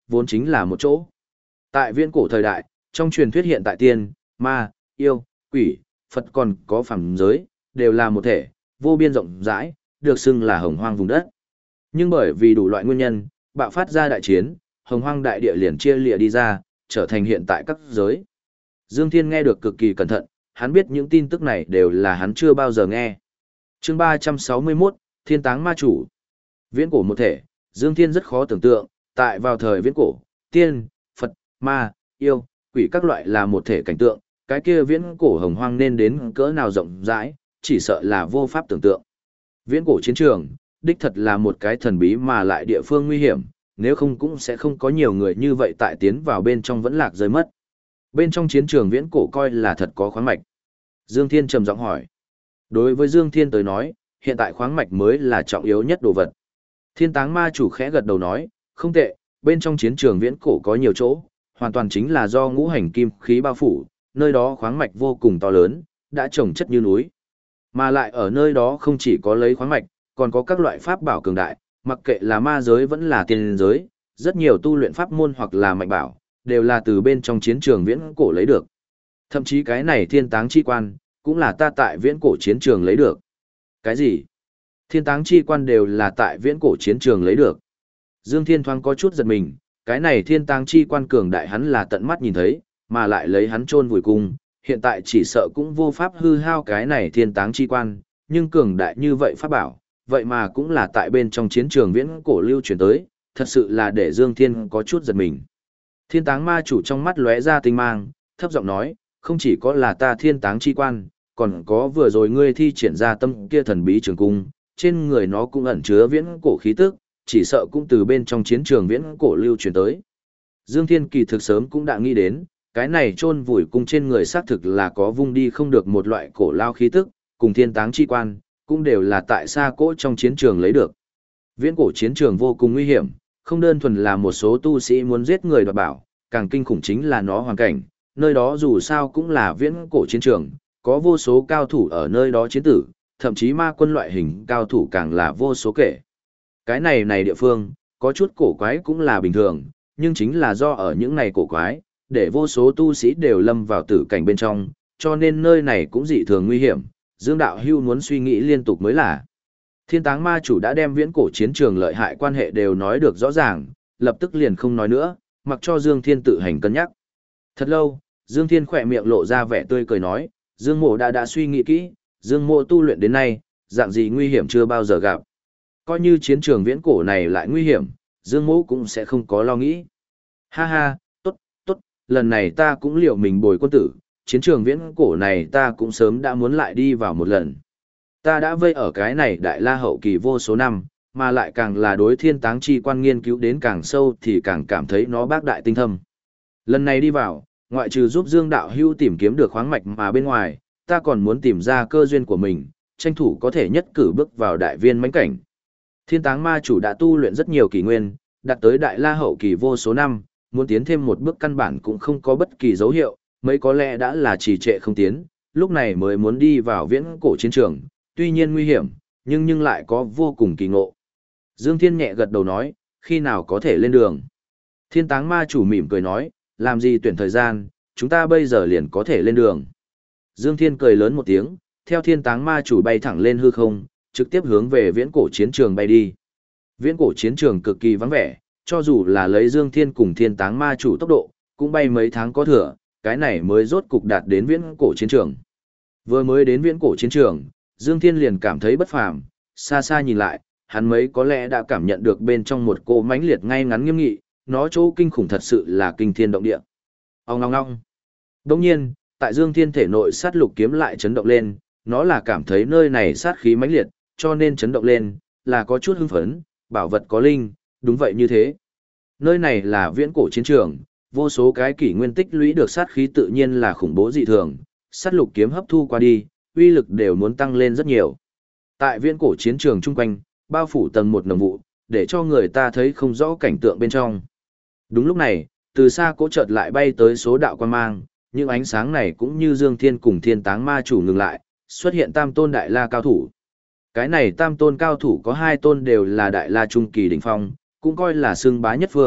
vốn chính là một chỗ. Tại viễn cổ thời đại, trong truyền thuyết hiện tại tiên, ma, yêu, quỷ, Phật còn có phàm giới, đều là một thể, vô biên rộng rãi, được xưng là hồng hoang vùng đất. Nhưng bởi vì đủ loại nguyên nhân, bạo phát ra đại chiến, hồng hoang đại địa liền chia lìa đi ra, trở thành hiện tại các giới. Dương Thiên nghe được cực kỳ cẩn thận, hắn biết những tin tức này đều là hắn chưa bao giờ nghe. Chương 361, Thiên Táng Ma Chủ. Viễn cổ một thể, Dương Thiên rất khó tưởng tượng, tại vào thời viễn cổ, tiên, Phật, ma, yêu, quỷ các loại là một thể cảnh tượng, cái kia viễn cổ hồng hoang nên đến cỡ nào rộng rãi, chỉ sợ là vô pháp tưởng tượng. Viễn cổ chiến trường, đích thật là một cái thần bí mà lại địa phương nguy hiểm, nếu không cũng sẽ không có nhiều người như vậy tại tiến vào bên trong vẫn lạc rơi mất. Bên trong chiến trường viễn cổ coi là thật có khoáng mạch. Dương Thiên trầm giọng hỏi. Đối với Dương Thiên tới nói, hiện tại khoáng mạch mới là trọng yếu nhất đồ vật. Thiên Táng Ma Chủ khẽ gật đầu nói, không tệ, bên trong chiến trường viễn cổ có nhiều chỗ, hoàn toàn chính là do ngũ hành kim khí bao phủ, nơi đó khoáng mạch vô cùng to lớn, đã trồng chất như núi. Mà lại ở nơi đó không chỉ có lấy khoáng mạch, còn có các loại pháp bảo cường đại, mặc kệ là ma giới vẫn là tiên giới, rất nhiều tu luyện pháp môn hoặc là mạnh bảo, đều là từ bên trong chiến trường viễn cổ lấy được. Thậm chí cái này thiên táng chi quan, cũng là ta tại viễn cổ chiến trường lấy được. Cái gì? Thiên táng chi quan đều là tại viễn cổ chiến trường lấy được. Dương Thiên thoáng có chút giật mình, cái này thiên táng chi quan cường đại hắn là tận mắt nhìn thấy, mà lại lấy hắn chôn vùi cung, hiện tại chỉ sợ cũng vô pháp hư hao cái này thiên táng chi quan, nhưng cường đại như vậy pháp bảo, vậy mà cũng là tại bên trong chiến trường viễn cổ lưu truyền tới, thật sự là để Dương Thiên có chút giật mình. Thiên Táng Ma Chủ trong mắt lóe ra tinh mang, thấp giọng nói, không chỉ có là ta thiên táng chi quan, còn có vừa rồi ngươi thi triển ra tâm kia thần bí trường cung, trên người nó cũng ẩn chứa viễn cổ khí tức, chỉ sợ cũng từ bên trong chiến trường viễn cổ lưu truyền tới. Dương Thiên kỳ thực sớm cũng đã nghĩ đến, cái này chôn vùi cung trên người xác thực là có vung đi không được một loại cổ lao khí tức, cùng thiên táng chi quan, cũng đều là tại xa cỗ trong chiến trường lấy được. Viễn cổ chiến trường vô cùng nguy hiểm, không đơn thuần là một số tu sĩ muốn giết người đoạt bảo, càng kinh khủng chính là nó hoàn cảnh, nơi đó dù sao cũng là viễn cổ chiến trường, có vô số cao thủ ở nơi đó chiến tử, thậm chí ma quân loại hình cao thủ càng là vô số kể. Cái này địa phương, có chút cổ quái cũng là bình thường, nhưng chính là do ở những này cổ quái, để vô số tu sĩ đều lâm vào tử cảnh bên trong, cho nên nơi này cũng dị thường nguy hiểm, Dương Đạo Hưu muốn suy nghĩ liên tục mới là. Thiên Táng Ma Chủ đã đem viễn cổ chiến trường lợi hại quan hệ đều nói được rõ ràng, lập tức liền không nói nữa, mặc cho Dương Thiên tự hành cân nhắc. Thật lâu, Dương Thiên khỏe miệng lộ ra vẻ tươi cười nói, Dương Mộ đã suy nghĩ kỹ, Dương Mộ tu luyện đến nay, dạng gì nguy hiểm chưa bao giờ gặp. Coi như chiến trường viễn cổ này lại nguy hiểm, Dương Mộ cũng sẽ không có lo nghĩ. Ha ha, tốt, tốt, lần này ta cũng liệu mình bồi quân tử, chiến trường viễn cổ này ta cũng sớm đã muốn lại đi vào một lần. Ta đã vây ở cái này đại la hậu kỳ vô số năm, mà lại càng là đối thiên táng chi quan nghiên cứu đến càng sâu thì càng cảm thấy nó bác đại tinh thâm. Lần này đi vào, ngoại trừ giúp Dương Đạo Hưu tìm kiếm được khoáng mạch mà bên ngoài, ta còn muốn tìm ra cơ duyên của mình, tranh thủ có thể nhất cử bước vào đại viên mãnh cảnh. Thiên Táng Ma Chủ đã tu luyện rất nhiều kỷ nguyên, đạt tới đại la hậu kỳ vô số năm, muốn tiến thêm một bước căn bản cũng không có bất kỳ dấu hiệu, mấy có lẽ đã là trì trệ không tiến, lúc này mới muốn đi vào viễn cổ chiến trường, tuy nhiên nguy hiểm, nhưng lại có vô cùng kỳ ngộ. Dương Thiên nhẹ gật đầu nói, khi nào có thể lên đường. Thiên Táng Ma Chủ mỉm cười nói, làm gì tuyển thời gian, chúng ta bây giờ liền có thể lên đường. Dương Thiên cười lớn một tiếng, theo Thiên Táng Ma Chủ bay thẳng lên hư không, trực tiếp hướng về viễn cổ chiến trường bay đi. Viễn cổ chiến trường cực kỳ vắng vẻ, cho dù là lấy Dương Thiên cùng Thiên Táng Ma Chủ tốc độ, cũng bay mấy tháng có thừa, cái này mới rốt cục đạt đến viễn cổ chiến trường. Vừa mới đến viễn cổ chiến trường, Dương Thiên liền cảm thấy bất phàm, xa xa nhìn lại, hắn mấy có lẽ đã cảm nhận được bên trong một cỗ mãnh liệt ngay ngắn nghiêm nghị, nó chỗ kinh khủng thật sự là kinh thiên động địa. Ong ong ong. Đồng nhiên, tại Dương Thiên thể nội sát lục kiếm lại chấn động lên, nó là cảm thấy nơi này sát khí mãnh liệt, cho nên chấn động lên, là có chút hưng phấn, bảo vật có linh, đúng vậy như thế. Nơi này là viễn cổ chiến trường, vô số cái kỷ nguyên tích lũy được sát khí tự nhiên là khủng bố dị thường, sát lục kiếm hấp thu qua đi, uy lực đều muốn tăng lên rất nhiều. Tại viễn cổ chiến trường chung quanh, bao phủ tầng một nồng vụ, để cho người ta thấy không rõ cảnh tượng bên trong. Đúng lúc này, từ xa cỗ chợt lại bay tới số đạo quan mang, những ánh sáng này cũng như Dương Thiên cùng Thiên Táng Ma Chủ ngừng lại, xuất hiện tam tôn đại la cao thủ. Cái này tam tôn cao thủ có hai tôn đều là đại la trung kỳ đỉnh phong, cũng coi là xưng bá nhất phương,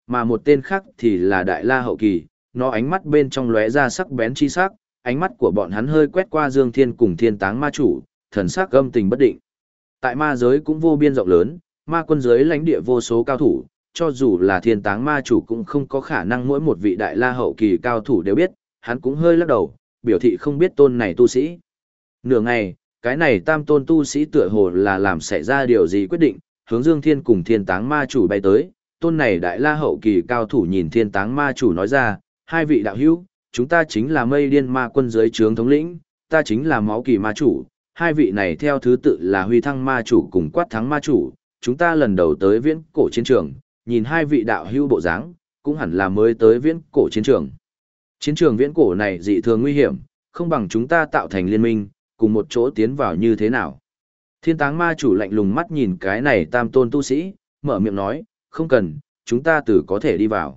mà một tên khác thì là Đại La hậu kỳ, nó ánh mắt bên trong lóe ra sắc bén chi sắc, ánh mắt của bọn hắn hơi quét qua Dương Thiên cùng Thiên Táng ma chủ, thần sắc âm tình bất định. Tại ma giới cũng vô biên rộng lớn, ma quân giới lãnh địa vô số cao thủ, cho dù là Thiên Táng ma chủ cũng không có khả năng mỗi một vị Đại La hậu kỳ cao thủ đều biết, hắn cũng hơi lắc đầu, biểu thị không biết tôn này tu sĩ. Nửa ngày, cái này tam tôn tu sĩ tựa hồ là làm xảy ra điều gì quyết định, hướng Dương Thiên cùng Thiên Táng ma chủ bay tới, tôn này Đại La hậu kỳ cao thủ nhìn Thiên Táng ma chủ nói ra, hai vị đạo hữu, chúng ta chính là Mây Điên ma quân dưới trướng thống lĩnh, ta chính là Máu Kỳ ma chủ, hai vị này theo thứ tự là Huy Thăng ma chủ cùng Quát Thắng ma chủ, chúng ta lần đầu tới viễn cổ chiến trường, nhìn hai vị đạo hữu bộ dáng, cũng hẳn là mới tới viễn cổ chiến trường. Chiến trường viễn cổ này dị thường nguy hiểm, không bằng chúng ta tạo thành liên minh, cùng một chỗ tiến vào như thế nào. Thiên Táng ma chủ lạnh lùng mắt nhìn cái này tam tôn tu sĩ, mở miệng nói, không cần, chúng ta từ có thể đi vào.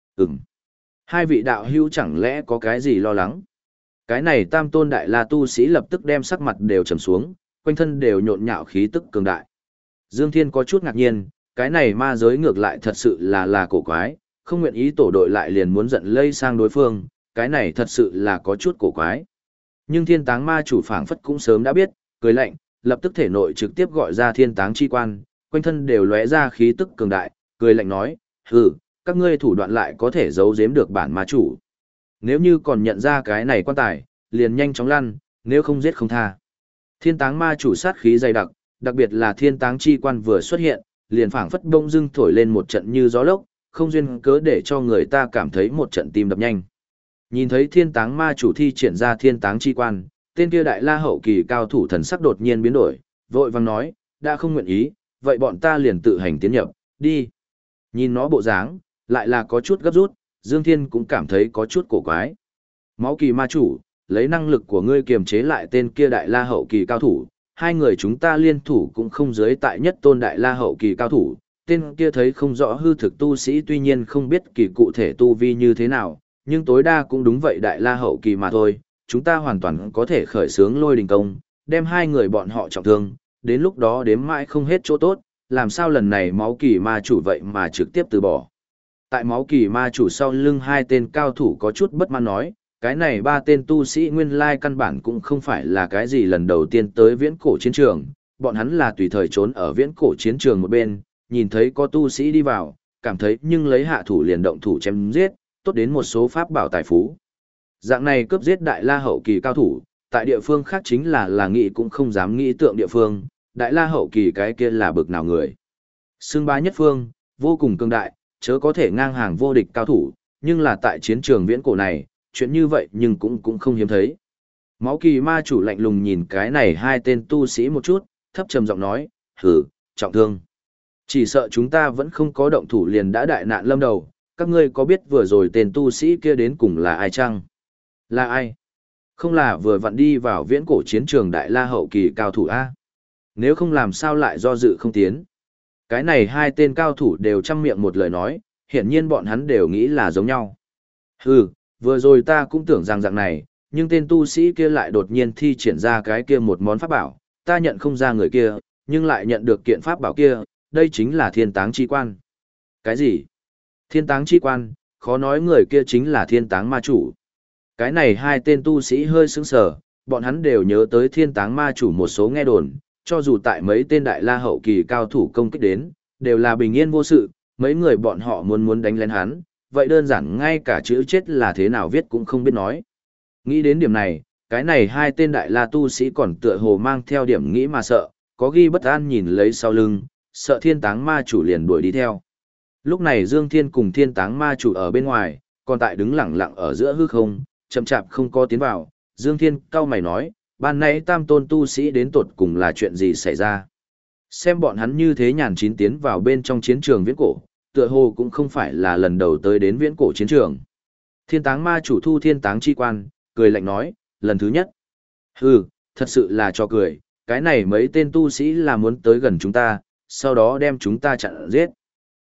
Hai vị đạo hữu chẳng lẽ có cái gì lo lắng? Cái này tam tôn đại la tu sĩ lập tức đem sắc mặt đều trầm xuống, quanh thân đều nhộn nhạo khí tức cường đại. Dương Thiên có chút ngạc nhiên, cái này ma giới ngược lại thật sự là cổ quái, không nguyện ý tổ đội lại liền muốn giận lây sang đối phương, cái này thật sự là có chút cổ quái. Nhưng Thiên Táng ma chủ phảng phất cũng sớm đã biết, cười lạnh, lập tức thể nội trực tiếp gọi ra Thiên Táng chi quan, quanh thân đều lóe ra khí tức cường đại, cười lạnh nói, hừ, các ngươi thủ đoạn lại có thể giấu giếm được bản ma chủ. Nếu như còn nhận ra cái này quan tài, liền nhanh chóng lăn, nếu không giết không tha. Thiên Táng ma chủ sát khí dày đặc, đặc biệt là Thiên Táng chi quan vừa xuất hiện, liền phảng phất bông dưng thổi lên một trận như gió lốc, không duyên cớ để cho người ta cảm thấy một trận tim đập nhanh. Nhìn thấy Thiên Táng ma chủ thi triển ra Thiên Táng chi quan, tên kia Đại La hậu kỳ cao thủ thần sắc đột nhiên biến đổi, vội vàng nói, đã không nguyện ý, vậy bọn ta liền tự hành tiến nhập, đi. Nhìn nó bộ dáng, lại là có chút gấp rút, Dương Thiên cũng cảm thấy có chút cổ quái. Máu Kỳ ma chủ, lấy năng lực của ngươi kiềm chế lại tên kia Đại La hậu kỳ cao thủ, hai người chúng ta liên thủ cũng không dưới tại nhất tôn Đại La hậu kỳ cao thủ, tên kia thấy không rõ hư thực tu sĩ tuy nhiên không biết kỳ cụ thể tu vi như thế nào, nhưng tối đa cũng đúng vậy Đại La hậu kỳ mà thôi, chúng ta hoàn toàn có thể khởi xướng Lôi Đình công, đem hai người bọn họ trọng thương, đến lúc đó đếm mãi không hết chỗ tốt, làm sao lần này Máu Kỳ ma chủ vậy mà trực tiếp từ bỏ. Tại Máu Kỳ ma chủ sau lưng hai tên cao thủ có chút bất mãn nói, cái này ba tên tu sĩ nguyên lai căn bản cũng không phải là cái gì lần đầu tiên tới viễn cổ chiến trường, bọn hắn là tùy thời trốn ở viễn cổ chiến trường một bên, nhìn thấy có tu sĩ đi vào, cảm thấy nhưng lấy hạ thủ liền động thủ chém giết, tốt đến một số pháp bảo tài phú. Dạng này cướp giết Đại La hậu kỳ cao thủ, tại địa phương khác chính là nghĩ cũng không dám nghĩ tượng địa phương, Đại La hậu kỳ cái kia là bực nào người. Xưng bá nhất phương, vô cùng cường đại, chớ có thể ngang hàng vô địch cao thủ, nhưng là tại chiến trường viễn cổ này, chuyện như vậy nhưng cũng không hiếm thấy. Máu Kỳ ma chủ lạnh lùng nhìn cái này hai tên tu sĩ một chút, thấp trầm giọng nói, hử, trọng thương. Chỉ sợ chúng ta vẫn không có động thủ liền đã đại nạn lâm đầu, các ngươi có biết vừa rồi tên tu sĩ kia đến cùng là ai chăng? Là ai? Không là vừa vặn đi vào viễn cổ chiến trường Đại La hậu kỳ cao thủ A. Nếu không làm sao lại do dự không tiến. Cái này hai tên cao thủ đều chăm miệng một lời nói, hiển nhiên bọn hắn đều nghĩ là giống nhau. Hừ, vừa rồi ta cũng tưởng rằng dạng này, nhưng tên tu sĩ kia lại đột nhiên thi triển ra cái kia một món pháp bảo, ta nhận không ra người kia, nhưng lại nhận được kiện pháp bảo kia, đây chính là Thiên Táng chi quan. Cái gì? Thiên Táng chi quan, khó nói người kia chính là Thiên Táng ma chủ. Cái này hai tên tu sĩ hơi sững sờ, bọn hắn đều nhớ tới Thiên Táng ma chủ một số nghe đồn, cho dù tại mấy tên Đại La hậu kỳ cao thủ công kích đến, đều là bình yên vô sự, mấy người bọn họ muốn đánh lén hắn, vậy đơn giản ngay cả chữ chết là thế nào viết cũng không biết nói. Nghĩ đến điểm này, cái này hai tên Đại La tu sĩ còn tựa hồ mang theo điểm nghĩ mà sợ, có ghi bất an nhìn lấy sau lưng, sợ Thiên Táng ma chủ liền đuổi đi theo. Lúc này Dương Thiên cùng Thiên Táng ma chủ ở bên ngoài, còn tại đứng lặng lặng ở giữa hư không, chậm chạp không có tiến vào. Dương Thiên cau mày nói, ban nãy tam tôn tu sĩ đến tột cùng là chuyện gì xảy ra. Xem bọn hắn như thế nhàn chín tiến vào bên trong chiến trường viễn cổ, tựa hồ cũng không phải là lần đầu tới đến viễn cổ chiến trường. Thiên Táng ma chủ thu Thiên Táng chi quan, cười lạnh nói, lần thứ nhất. Hừ, thật sự là cho cười, cái này mấy tên tu sĩ là muốn tới gần chúng ta, sau đó đem chúng ta chặn giết.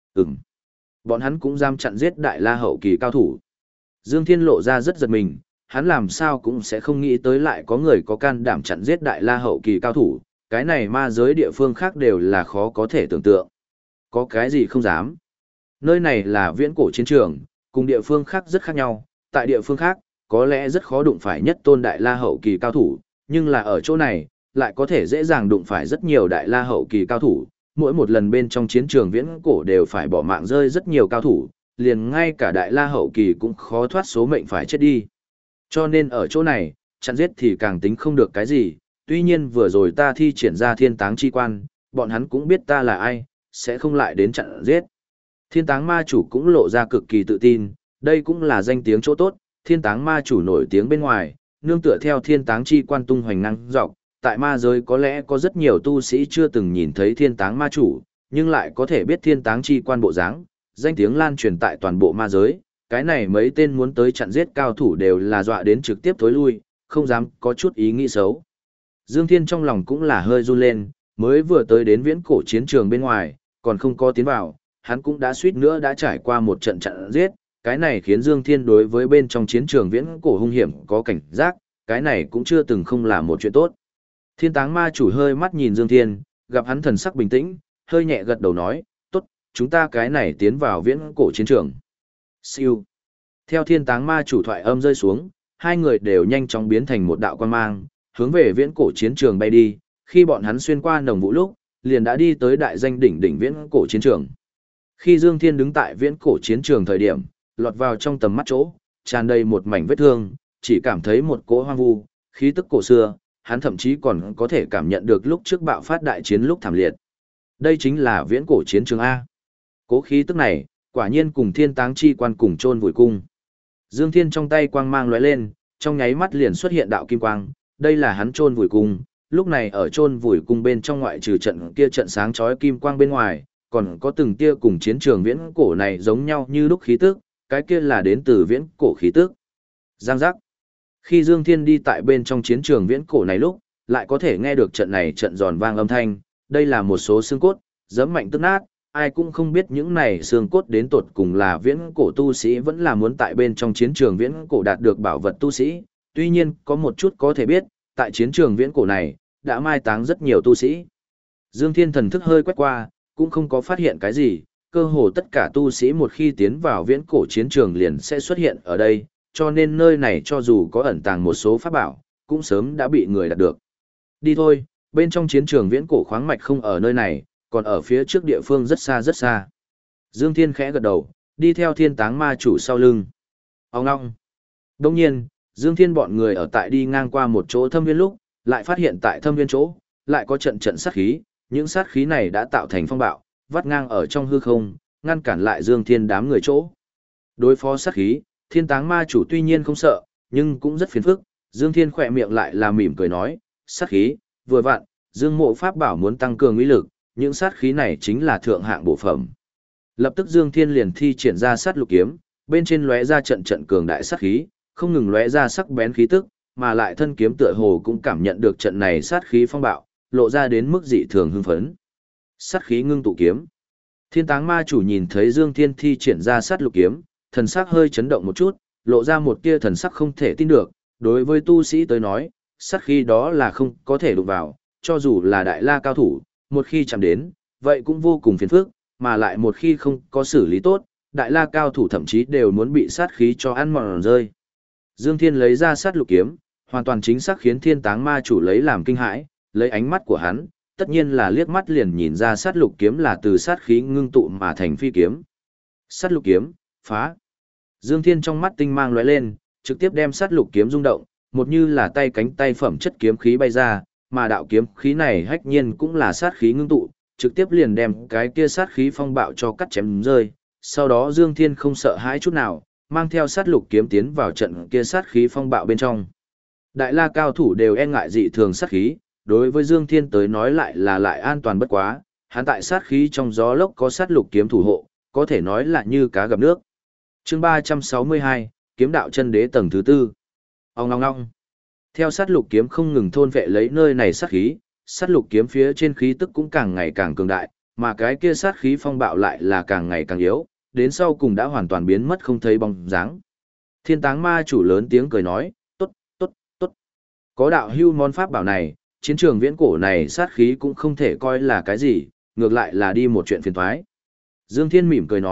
Bọn hắn cũng dám chặn giết Đại La hậu kỳ cao thủ. Dương Thiên lộ ra rất giật mình, hắn làm sao cũng sẽ không nghĩ tới lại có người có can đảm chặn giết Đại La hậu kỳ cao thủ, cái này ma giới địa phương khác đều là khó có thể tưởng tượng. Có cái gì không dám? Nơi này là viễn cổ chiến trường, cùng địa phương khác rất khác nhau, tại địa phương khác, có lẽ rất khó đụng phải nhất tôn đại la hậu kỳ cao thủ, nhưng là ở chỗ này, lại có thể dễ dàng đụng phải rất nhiều đại la hậu kỳ cao thủ, mỗi một lần bên trong chiến trường viễn cổ đều phải bỏ mạng rơi rất nhiều cao thủ, liền ngay cả đại la hậu kỳ cũng khó thoát số mệnh phải chết đi. Cho nên ở chỗ này, chặn giết thì càng tính không được cái gì, tuy nhiên vừa rồi ta thi triển ra thiên táng chi quan, bọn hắn cũng biết ta là ai, sẽ không lại đến chặn giết. Thiên táng ma chủ cũng lộ ra cực kỳ tự tin, đây cũng là danh tiếng chỗ tốt, thiên táng ma chủ nổi tiếng bên ngoài, nương tựa theo thiên táng chi quan tung hoành năng dọc, tại ma giới có lẽ có rất nhiều tu sĩ chưa từng nhìn thấy thiên táng ma chủ, nhưng lại có thể biết thiên táng chi quan bộ dáng, danh tiếng lan truyền tại toàn bộ ma giới, cái này mấy tên muốn tới chặn giết cao thủ đều là dọa đến trực tiếp thối lui, không dám có chút ý nghĩ xấu. Dương Thiên trong lòng cũng là hơi run lên, mới vừa tới đến viễn cổ chiến trường bên ngoài, còn không có tiến vào, hắn cũng đã suýt nữa đã trải qua một trận chặn giết, cái này khiến Dương Thiên đối với bên trong chiến trường viễn cổ hung hiểm có cảnh giác, cái này cũng chưa từng không là một chuyện tốt. Thiên táng ma chủ hơi mắt nhìn Dương Thiên, gặp hắn thần sắc bình tĩnh, hơi nhẹ gật đầu nói, tốt, chúng ta cái này tiến vào viễn cổ chiến trường. Siêu. Theo thiên táng ma chủ thoại âm rơi xuống, hai người đều nhanh chóng biến thành một đạo quan mang, hướng về viễn cổ chiến trường bay đi, khi bọn hắn xuyên qua nồng vũ lúc, liền đã đi tới đại danh đỉnh đỉnh viễn cổ chiến trường. Khi Dương Thiên đứng tại viễn cổ chiến trường thời điểm, lọt vào trong tầm mắt chỗ, tràn đầy một mảnh vết thương, chỉ cảm thấy một cỗ hoang vu, khí tức cổ xưa, hắn thậm chí còn có thể cảm nhận được lúc trước bạo phát đại chiến lúc thảm liệt. Đây chính là viễn cổ chiến trường A. Cố khí tức này, quả nhiên cùng thiên táng chi quan cùng chôn vùi cung. Dương Thiên trong tay quang mang lóe lên, trong nháy mắt liền xuất hiện đạo kim quang, đây là hắn chôn vùi cung, lúc này ở chôn vùi cung bên trong ngoại trừ trận kia trận sáng chói kim quang bên ngoài, còn có từng tia cùng chiến trường viễn cổ này giống nhau như lúc khí tức, cái kia là đến từ viễn cổ khí tức. Giang giác. Khi Dương Thiên đi tại bên trong chiến trường viễn cổ này lúc, lại có thể nghe được trận này trận giòn vang âm thanh, đây là một số xương cốt, giẫm mạnh tức nát, ai cũng không biết những này xương cốt đến tột cùng là viễn cổ tu sĩ vẫn là muốn tại bên trong chiến trường viễn cổ đạt được bảo vật tu sĩ, tuy nhiên có một chút có thể biết, tại chiến trường viễn cổ này, đã mai táng rất nhiều tu sĩ. Dương Thiên thần thức hơi quét qua, cũng không có phát hiện cái gì, cơ hồ tất cả tu sĩ một khi tiến vào viễn cổ chiến trường liền sẽ xuất hiện ở đây, cho nên nơi này cho dù có ẩn tàng một số pháp bảo, cũng sớm đã bị người đạt được. Đi thôi, bên trong chiến trường viễn cổ khoáng mạch không ở nơi này, còn ở phía trước địa phương rất xa rất xa. Dương Thiên khẽ gật đầu, đi theo thiên táng ma chủ sau lưng. Ông ngong. Đông nhiên, Dương Thiên bọn người ở tại đi ngang qua một chỗ thâm viên lúc, lại phát hiện tại thâm viên chỗ, lại có trận trận sát khí, những sát khí này đã tạo thành phong bạo, vắt ngang ở trong hư không, ngăn cản lại Dương Thiên đám người chỗ. Đối phó sát khí, thiên táng ma chủ tuy nhiên không sợ, nhưng cũng rất phiền phức, Dương Thiên khỏe miệng lại là mỉm cười nói, sát khí, vừa vặn, Dương mộ pháp bảo muốn tăng cường uy lực, những sát khí này chính là thượng hạng bổ phẩm. Lập tức Dương Thiên liền thi triển ra sát lục kiếm, bên trên lóe ra trận trận cường đại sát khí, không ngừng lóe ra sắc bén khí tức, mà lại thân kiếm tựa hồ cũng cảm nhận được trận này sát khí phong bạo, lộ ra đến mức dị thường hưng phấn. Sát khí ngưng tụ kiếm. Thiên táng ma chủ nhìn thấy Dương Thiên thi triển ra sát lục kiếm, thần sắc hơi chấn động một chút, lộ ra một tia thần sắc không thể tin được, đối với tu sĩ tới nói, sát khí đó là không có thể đụng vào, cho dù là đại la cao thủ, một khi chạm đến, vậy cũng vô cùng phiền phức, mà lại một khi không có xử lý tốt, đại la cao thủ thậm chí đều muốn bị sát khí cho ăn mòn rơi. Dương Thiên lấy ra sát lục kiếm, hoàn toàn chính xác khiến thiên táng ma chủ lấy làm kinh hãi, lấy ánh mắt của hắn, tất nhiên là liếc mắt liền nhìn ra sát lục kiếm là từ sát khí ngưng tụ mà thành phi kiếm. Sát lục kiếm, phá. Dương Thiên trong mắt tinh mang lóe lên, trực tiếp đem sát lục kiếm rung động, một như là tay cánh tay phẩm chất kiếm khí bay ra, mà đạo kiếm khí này hách nhiên cũng là sát khí ngưng tụ, trực tiếp liền đem cái kia sát khí phong bạo cho cắt chém rơi. Sau đó Dương Thiên không sợ hãi chút nào, mang theo sát lục kiếm tiến vào trận kia sát khí phong bạo bên trong. Đại la cao thủ đều e ngại dị thường sát khí, đối với Dương Thiên tới nói lại là lại an toàn bất quá, hắn tại sát khí trong gió lốc có sát lục kiếm thủ hộ, có thể nói là như cá gặp nước. Chương 362, kiếm đạo chân đế tầng thứ 4. Ong ong ong. Theo sát lục kiếm không ngừng thôn vệ lấy nơi này sát lục kiếm phía trên khí tức cũng càng ngày càng cường đại, mà cái kia sát khí phong bạo lại là càng ngày càng yếu, đến sau cùng đã hoàn toàn biến mất không thấy bóng dáng. Thiên táng ma chủ lớn tiếng cười nói, tốt, tốt, tốt. Có đạo hưu món pháp bảo này, chiến trường viễn cổ này sát khí cũng không thể coi là cái gì, ngược lại là đi một chuyện phiền toái. Dương Thiên mỉm cười nói,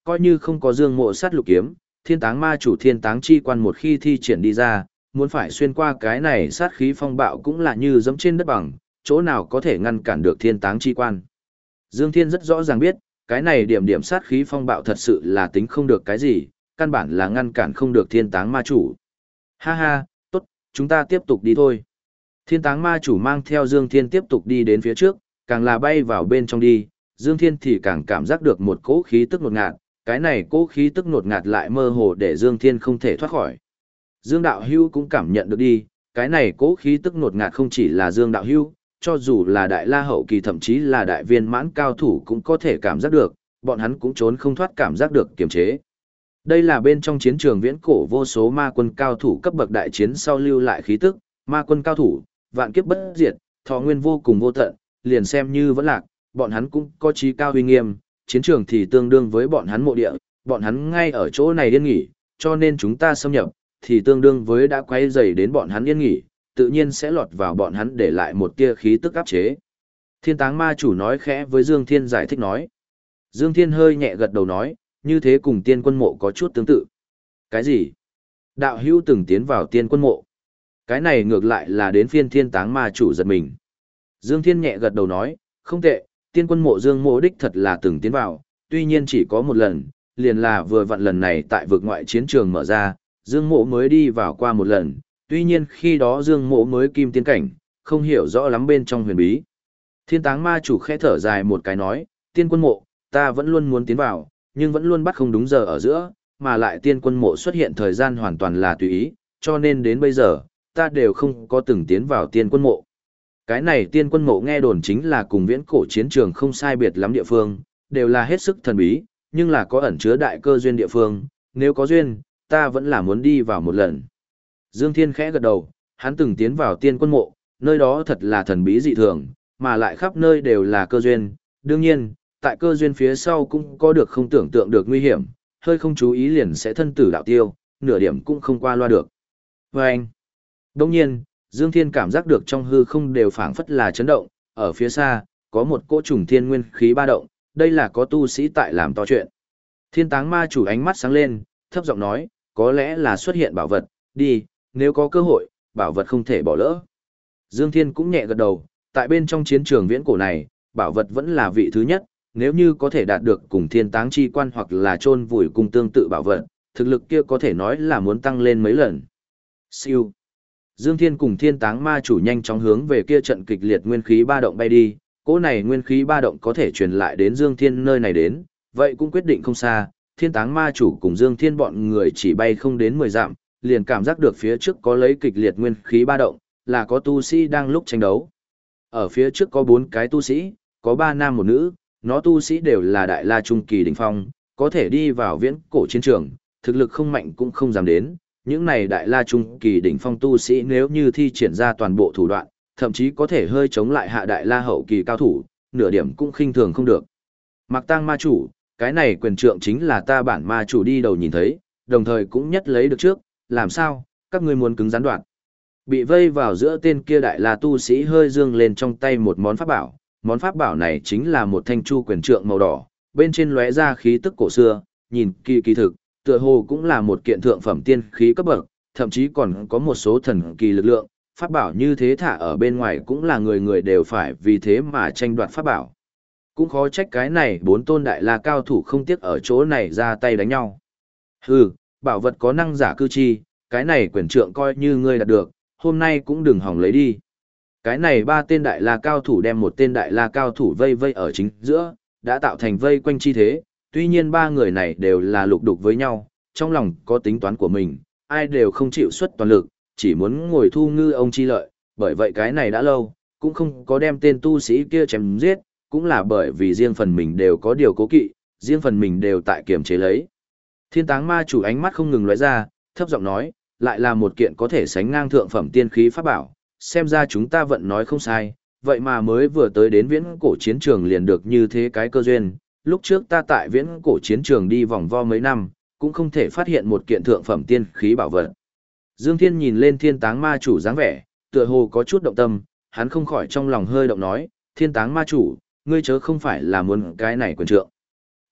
coi như không có Dương Mộ sát lục kiếm, thiên táng ma chủ thiên táng chi quan một khi thi triển đi ra, muốn phải xuyên qua cái này sát khí phong bạo cũng là như dẫm trên đất bằng, chỗ nào có thể ngăn cản được thiên táng chi quan. Dương Thiên rất rõ ràng biết, cái này điểm điểm sát khí phong bạo thật sự là tính không được cái gì, căn bản là ngăn cản không được thiên táng ma chủ. Ha ha, tốt, chúng ta tiếp tục đi thôi. Thiên táng ma chủ mang theo Dương Thiên tiếp tục đi đến phía trước, càng là bay vào bên trong đi, Dương Thiên thì càng cảm giác được một cỗ khí tức ngột ngạt, cái này cỗ khí tức ngột ngạt lại mơ hồ để Dương Thiên không thể thoát khỏi. Dương Đạo Hưu cũng cảm nhận được đi, cái này cỗ khí tức ngột ngạt không chỉ là Dương Đạo Hưu, cho dù là đại la hậu kỳ thậm chí là đại viên mãn cao thủ cũng có thể cảm giác được, bọn hắn cũng trốn không thoát cảm giác được kiềm chế. Đây là bên trong chiến trường viễn cổ vô số ma quân cao thủ cấp bậc đại chiến sau lưu lại khí tức, ma quân cao thủ, vạn kiếp bất diệt, thọ nguyên vô cùng vô tận, liền xem như vẫn lạc, bọn hắn cũng có chí cao uy nghiêm, chiến trường thì tương đương với bọn hắn mộ địa, bọn hắn ngay ở chỗ này yên nghỉ, cho nên chúng ta xâm nhập, thì tương đương với đã quay dày đến bọn hắn yên nghỉ, tự nhiên sẽ lọt vào bọn hắn để lại một tia khí tức áp chế. Thiên táng ma chủ nói khẽ với Dương Thiên giải thích nói. Dương Thiên hơi nhẹ gật đầu nói, như thế cùng tiên quân mộ có chút tương tự. Cái gì? Đạo hữu từng tiến vào tiên quân mộ. Cái này ngược lại là đến phiên thiên táng ma chủ giật mình. Dương Thiên nhẹ gật đầu nói, không tệ, tiên quân mộ Dương mộ đích thật là từng tiến vào, tuy nhiên chỉ có một lần, liền là vừa vặn lần này tại vực ngoại chiến trường mở ra, Dương mộ mới đi vào qua một lần, tuy nhiên khi đó Dương mộ mới kim tiên cảnh, không hiểu rõ lắm bên trong huyền bí. Thiên táng ma chủ khẽ thở dài một cái nói, tiên quân mộ, ta vẫn luôn muốn tiến vào, nhưng vẫn luôn bắt không đúng giờ ở giữa, mà lại tiên quân mộ xuất hiện thời gian hoàn toàn là tùy ý, cho nên đến bây giờ, ta đều không có từng tiến vào tiên quân mộ. Cái này tiên quân mộ nghe đồn chính là cùng viễn cổ chiến trường không sai biệt lắm địa phương, đều là hết sức thần bí, nhưng là có ẩn chứa đại cơ duyên địa phương, nếu có duyên, ta vẫn là muốn đi vào một lần. Dương Thiên khẽ gật đầu, hắn từng tiến vào tiên quân mộ, nơi đó thật là thần bí dị thường, mà lại khắp nơi đều là cơ duyên, đương nhiên, tại cơ duyên phía sau cũng có được không tưởng tượng được nguy hiểm, hơi không chú ý liền sẽ thân tử đạo tiêu, nửa điểm cũng không qua loa được. Và anh, đồng nhiên, Dương Thiên cảm giác được trong hư không đều phảng phất là chấn động, ở phía xa, có một cỗ trùng thiên nguyên khí ba động, đây là có tu sĩ tại làm to chuyện. Thiên táng ma chủ ánh mắt sáng lên, thấp giọng nói, có lẽ là xuất hiện bảo vật, đi, nếu có cơ hội, bảo vật không thể bỏ lỡ. Dương Thiên cũng nhẹ gật đầu, tại bên trong chiến trường viễn cổ này, bảo vật vẫn là vị thứ nhất, nếu như có thể đạt được cùng thiên táng chi quan hoặc là chôn vùi cùng tương tự bảo vật, thực lực kia có thể nói là muốn tăng lên mấy lần. Siêu. Dương Thiên cùng thiên táng ma chủ nhanh chóng hướng về kia trận kịch liệt nguyên khí ba động bay đi, cỗ này nguyên khí ba động có thể truyền lại đến Dương Thiên nơi này đến, vậy cũng quyết định không xa, thiên táng ma chủ cùng Dương Thiên bọn người chỉ bay không đến 10 dặm, liền cảm giác được phía trước có lấy kịch liệt nguyên khí ba động, là có tu sĩ đang lúc tranh đấu. Ở phía trước có 4 cái tu sĩ, có 3 nam một nữ, nó tu sĩ đều là đại la trung kỳ đỉnh phong, có thể đi vào viễn cổ chiến trường, thực lực không mạnh cũng không dám đến. Những này đại la trung kỳ đỉnh phong tu sĩ nếu như thi triển ra toàn bộ thủ đoạn, thậm chí có thể hơi chống lại hạ đại la hậu kỳ cao thủ, nửa điểm cũng khinh thường không được. Mạc Tang ma chủ, cái này quyền trượng chính là ta bản ma chủ đi đầu nhìn thấy, đồng thời cũng nhất lấy được trước, làm sao, các ngươi muốn cứng rắn đoạn. Bị vây vào giữa tên kia đại la tu sĩ hơi dương lên trong tay một món pháp bảo, món pháp bảo này chính là một thanh chu quyền trượng màu đỏ, bên trên lóe ra khí tức cổ xưa, nhìn kỳ thực, tựa hồ cũng là một kiện thượng phẩm tiên khí cấp bậc, thậm chí còn có một số thần kỳ lực lượng, pháp bảo như thế thả ở bên ngoài cũng là người người đều phải vì thế mà tranh đoạt pháp bảo. Cũng khó trách cái này 4 tôn đại la cao thủ không tiếc ở chỗ này ra tay đánh nhau. Hừ, bảo vật có năng giả cư chi, cái này quyền trượng coi như ngươi đạt được, hôm nay cũng đừng hòng lấy đi. Cái này 3 tên đại la cao thủ đem một tên đại la cao thủ vây vây ở chính giữa, đã tạo thành vây quanh chi thế, tuy nhiên 3 người này đều là lục đục với nhau, trong lòng có tính toán của mình, ai đều không chịu xuất toàn lực, chỉ muốn ngồi thu ngư ông chi lợi, bởi vậy cái này đã lâu, cũng không có đem tên tu sĩ kia chém giết, cũng là bởi vì riêng phần mình đều có điều cố kỵ, riêng phần mình đều tại kiềm chế lấy. Thiên táng ma chủ ánh mắt không ngừng lóe ra, thấp giọng nói, lại là một kiện có thể sánh ngang thượng phẩm tiên khí pháp bảo, xem ra chúng ta vẫn nói không sai, vậy mà mới vừa tới đến viễn cổ chiến trường liền được như thế cái cơ duyên, lúc trước ta tại viễn cổ chiến trường đi vòng vo mấy năm, cũng không thể phát hiện một kiện thượng phẩm tiên khí bảo vật. Dương Thiên nhìn lên thiên táng ma chủ dáng vẻ, tựa hồ có chút động tâm, hắn không khỏi trong lòng hơi động nói, thiên táng ma chủ, ngươi chớ không phải là muốn cái này quyền trượng.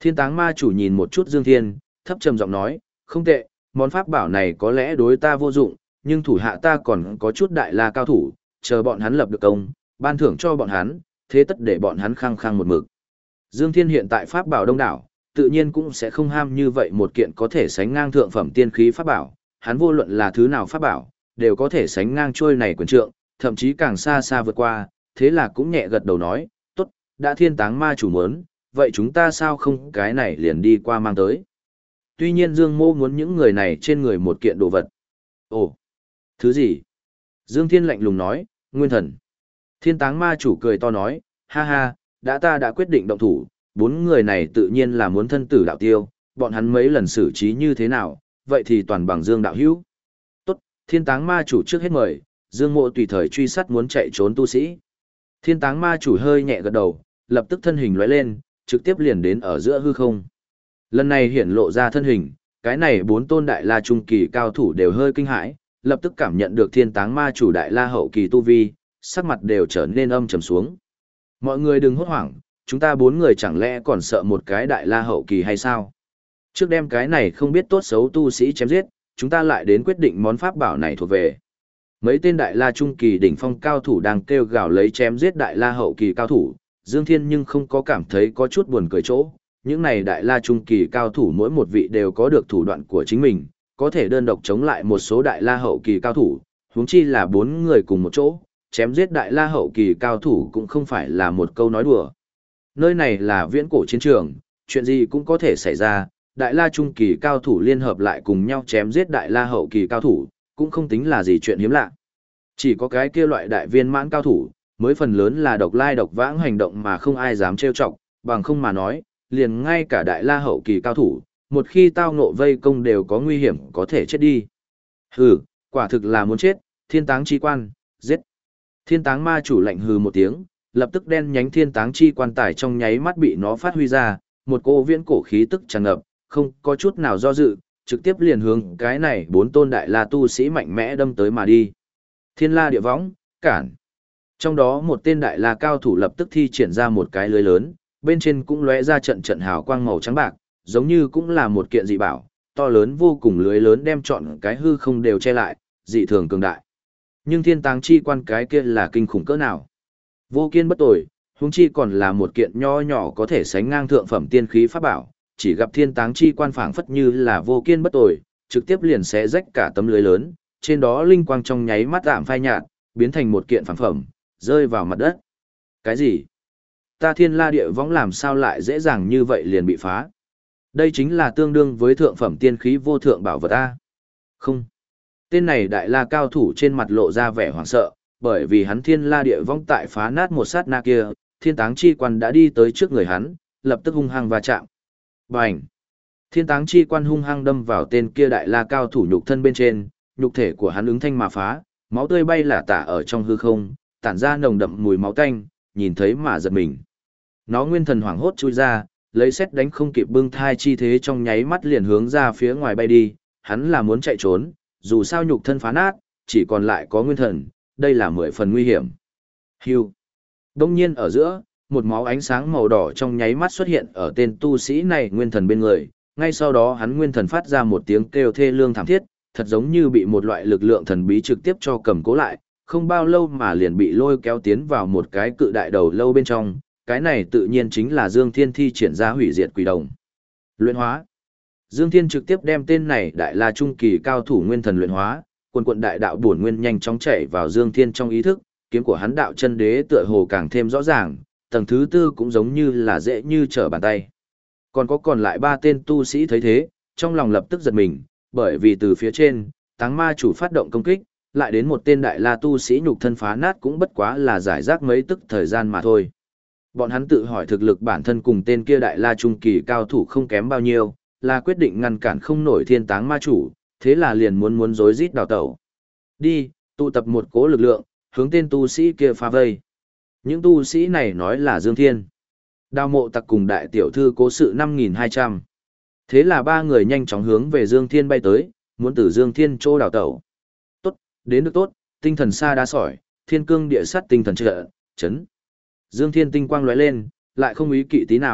Thiên táng ma chủ nhìn một chút Dương Thiên, thấp trầm giọng nói, không tệ, món pháp bảo này có lẽ đối ta vô dụng, nhưng thủ hạ ta còn có chút đại la cao thủ, chờ bọn hắn lập được công, ban thưởng cho bọn hắn, thế tất để bọn hắn khăng khăng một mực. Dương Thiên hiện tại pháp bảo đông đảo, tự nhiên cũng sẽ không ham như vậy một kiện có thể sánh ngang thượng phẩm tiên khí pháp bảo, hắn vô luận là thứ nào pháp bảo, đều có thể sánh ngang trôi này quyền trượng, thậm chí càng xa xa vượt qua, thế là cũng nhẹ gật đầu nói, tốt, đã thiên táng ma chủ muốn, vậy chúng ta sao không cái này liền đi qua mang tới. Tuy nhiên Dương Mô muốn những người này trên người một kiện đồ vật. Ồ, thứ gì? Dương Thiên lạnh lùng nói, nguyên thần. Thiên táng ma chủ cười to nói, ha ha, ta đã quyết định động thủ, 4 người này tự nhiên là muốn thân tử đạo tiêu, bọn hắn mấy lần xử trí như thế nào, vậy thì toàn bằng Dương đạo hữu. Tốt, thiên táng ma chủ trước hết mời, Dương Mộ tùy thời truy sát muốn chạy trốn tu sĩ. Thiên táng ma chủ hơi nhẹ gật đầu, lập tức thân hình lóe lên, trực tiếp liền đến ở giữa hư không. Lần này hiển lộ ra thân hình, cái này 4 tôn đại la trung kỳ cao thủ đều hơi kinh hãi, lập tức cảm nhận được thiên táng ma chủ đại la hậu kỳ tu vi, sắc mặt đều trở nên âm trầm xuống. Mọi người đừng hốt hoảng, chúng ta 4 người chẳng lẽ còn sợ một cái đại la hậu kỳ hay sao? Trước đem cái này không biết tốt xấu tu sĩ chém giết, chúng ta lại đến quyết định món pháp bảo này thuộc về. Mấy tên đại la trung kỳ đỉnh phong cao thủ đang kêu gào lấy chém giết đại la hậu kỳ cao thủ, Dương Thiên nhưng không có cảm thấy có chút buồn cười chỗ. Những này đại la trung kỳ cao thủ mỗi một vị đều có được thủ đoạn của chính mình, có thể đơn độc chống lại một số đại la hậu kỳ cao thủ, huống chi là 4 người cùng một chỗ, chém giết đại la hậu kỳ cao thủ cũng không phải là một câu nói đùa. Nơi này là viễn cổ chiến trường, chuyện gì cũng có thể xảy ra, đại la trung kỳ cao thủ liên hợp lại cùng nhau chém giết đại la hậu kỳ cao thủ, cũng không tính là gì chuyện hiếm lạ. Chỉ có cái kia loại đại viên mãn cao thủ, mới phần lớn là độc lai độc vãng hành động mà không ai dám trêu chọc, bằng không mà nói, liền ngay cả đại la hậu kỳ cao thủ, một khi tao ngộ vây công đều có nguy hiểm có thể chết đi. Hừ, quả thực là muốn chết, thiên táng chi quan, giết. Thiên táng ma chủ lạnh hừ một tiếng, lập tức đen nhánh thiên táng chi quan tài trong nháy mắt bị nó phát huy ra, một cô viễn cổ khí tức tràn ngập, không có chút nào do dự, trực tiếp liền hướng cái này 4 tôn đại la tu sĩ mạnh mẽ đâm tới mà đi. Thiên la địa võng, cản. Trong đó một tên đại la cao thủ lập tức thi triển ra một cái lưới lớn, bên trên cũng lóe ra trận trận hào quang màu trắng bạc, giống như cũng là một kiện dị bảo, to lớn vô cùng lưới lớn đem trọn cái hư không đều che lại, dị thường cường đại. Nhưng thiên táng chi quan cái kia là kinh khủng cỡ nào? Vô kiên bất tồi, huống chi còn là một kiện nho nhỏ có thể sánh ngang thượng phẩm tiên khí pháp bảo, chỉ gặp thiên táng chi quan phảng phất như là vô kiên bất tồi, trực tiếp liền xé rách cả tấm lưới lớn, trên đó linh quang trong nháy mắt tạm phai nhạt, biến thành một kiện phàm phẩm, rơi vào mặt đất. Cái gì? Ta thiên la địa võng làm sao lại dễ dàng như vậy liền bị phá? Đây chính là tương đương với thượng phẩm tiên khí vô thượng bảo vật A. Không. Tên này đại la cao thủ trên mặt lộ ra vẻ hoảng sợ, bởi vì hắn thiên la địa võng tại phá nát một sát na kia, thiên táng chi quan đã đi tới trước người hắn, lập tức hung hăng va chạm. Bành! Thiên táng chi quan hung hăng đâm vào tên kia đại la cao thủ nhục thân bên trên, nhục thể của hắn ứng thanh mà phá, máu tươi bay lả tả ở trong hư không, tản ra nồng đậm mùi máu tanh, nhìn thấy mà giật mình. Nó nguyên thần hoảng hốt chui ra, lấy xét đánh không kịp bưng thai chi thế trong nháy mắt liền hướng ra phía ngoài bay đi, hắn là muốn chạy trốn, dù sao nhục thân phá nát, chỉ còn lại có nguyên thần, đây là 10 phần nguy hiểm. Hưu. Đông nhiên ở giữa, một máu ánh sáng màu đỏ trong nháy mắt xuất hiện ở tên tu sĩ này nguyên thần bên người, ngay sau đó hắn nguyên thần phát ra một tiếng kêu thê lương thảm thiết, thật giống như bị một loại lực lượng thần bí trực tiếp cho cầm cố lại, không bao lâu mà liền bị lôi kéo tiến vào một cái cự đại đầu lâu bên trong, cái này tự nhiên chính là Dương Thiên thi triển ra hủy diệt quỷ đồng. Luyện hóa. Dương Thiên trực tiếp đem tên này đại la trung kỳ cao thủ nguyên thần luyện hóa, quần quận đại đạo bổn nguyên nhanh chóng chảy vào Dương Thiên trong ý thức, kiếm của hắn đạo chân đế tựa hồ càng thêm rõ ràng, tầng thứ tư cũng giống như là dễ như trở bàn tay. Còn lại 3 tên tu sĩ thấy thế, trong lòng lập tức giật mình, bởi vì từ phía trên, Táng Ma chủ phát động công kích, lại đến một tên đại la tu sĩ nhục thân phá nát cũng bất quá là giải rác mấy tức thời gian mà thôi. Bọn hắn tự hỏi thực lực bản thân cùng tên kia đại la trung kỳ cao thủ không kém bao nhiêu, là quyết định ngăn cản không nổi Thiên Táng Ma chủ, thế là liền muốn rối rít đào tẩu. Đi, tụ tập một cỗ lực lượng, hướng tên tu sĩ kia phá vây. Những tu sĩ này nói là Dương Thiên. Đao Mộ Tặc cùng đại tiểu thư cố sự 5200. Thế là 3 người nhanh chóng hướng về Dương Thiên bay tới, muốn từ Dương Thiên chỗ đào tẩu. Tốt, đến được tốt, tinh thần xa đá sỏi, thiên cương địa sát tinh thần trợ, chấn. Dương Thiên tinh quang lóe lên, lại không ý kỵ tí nào,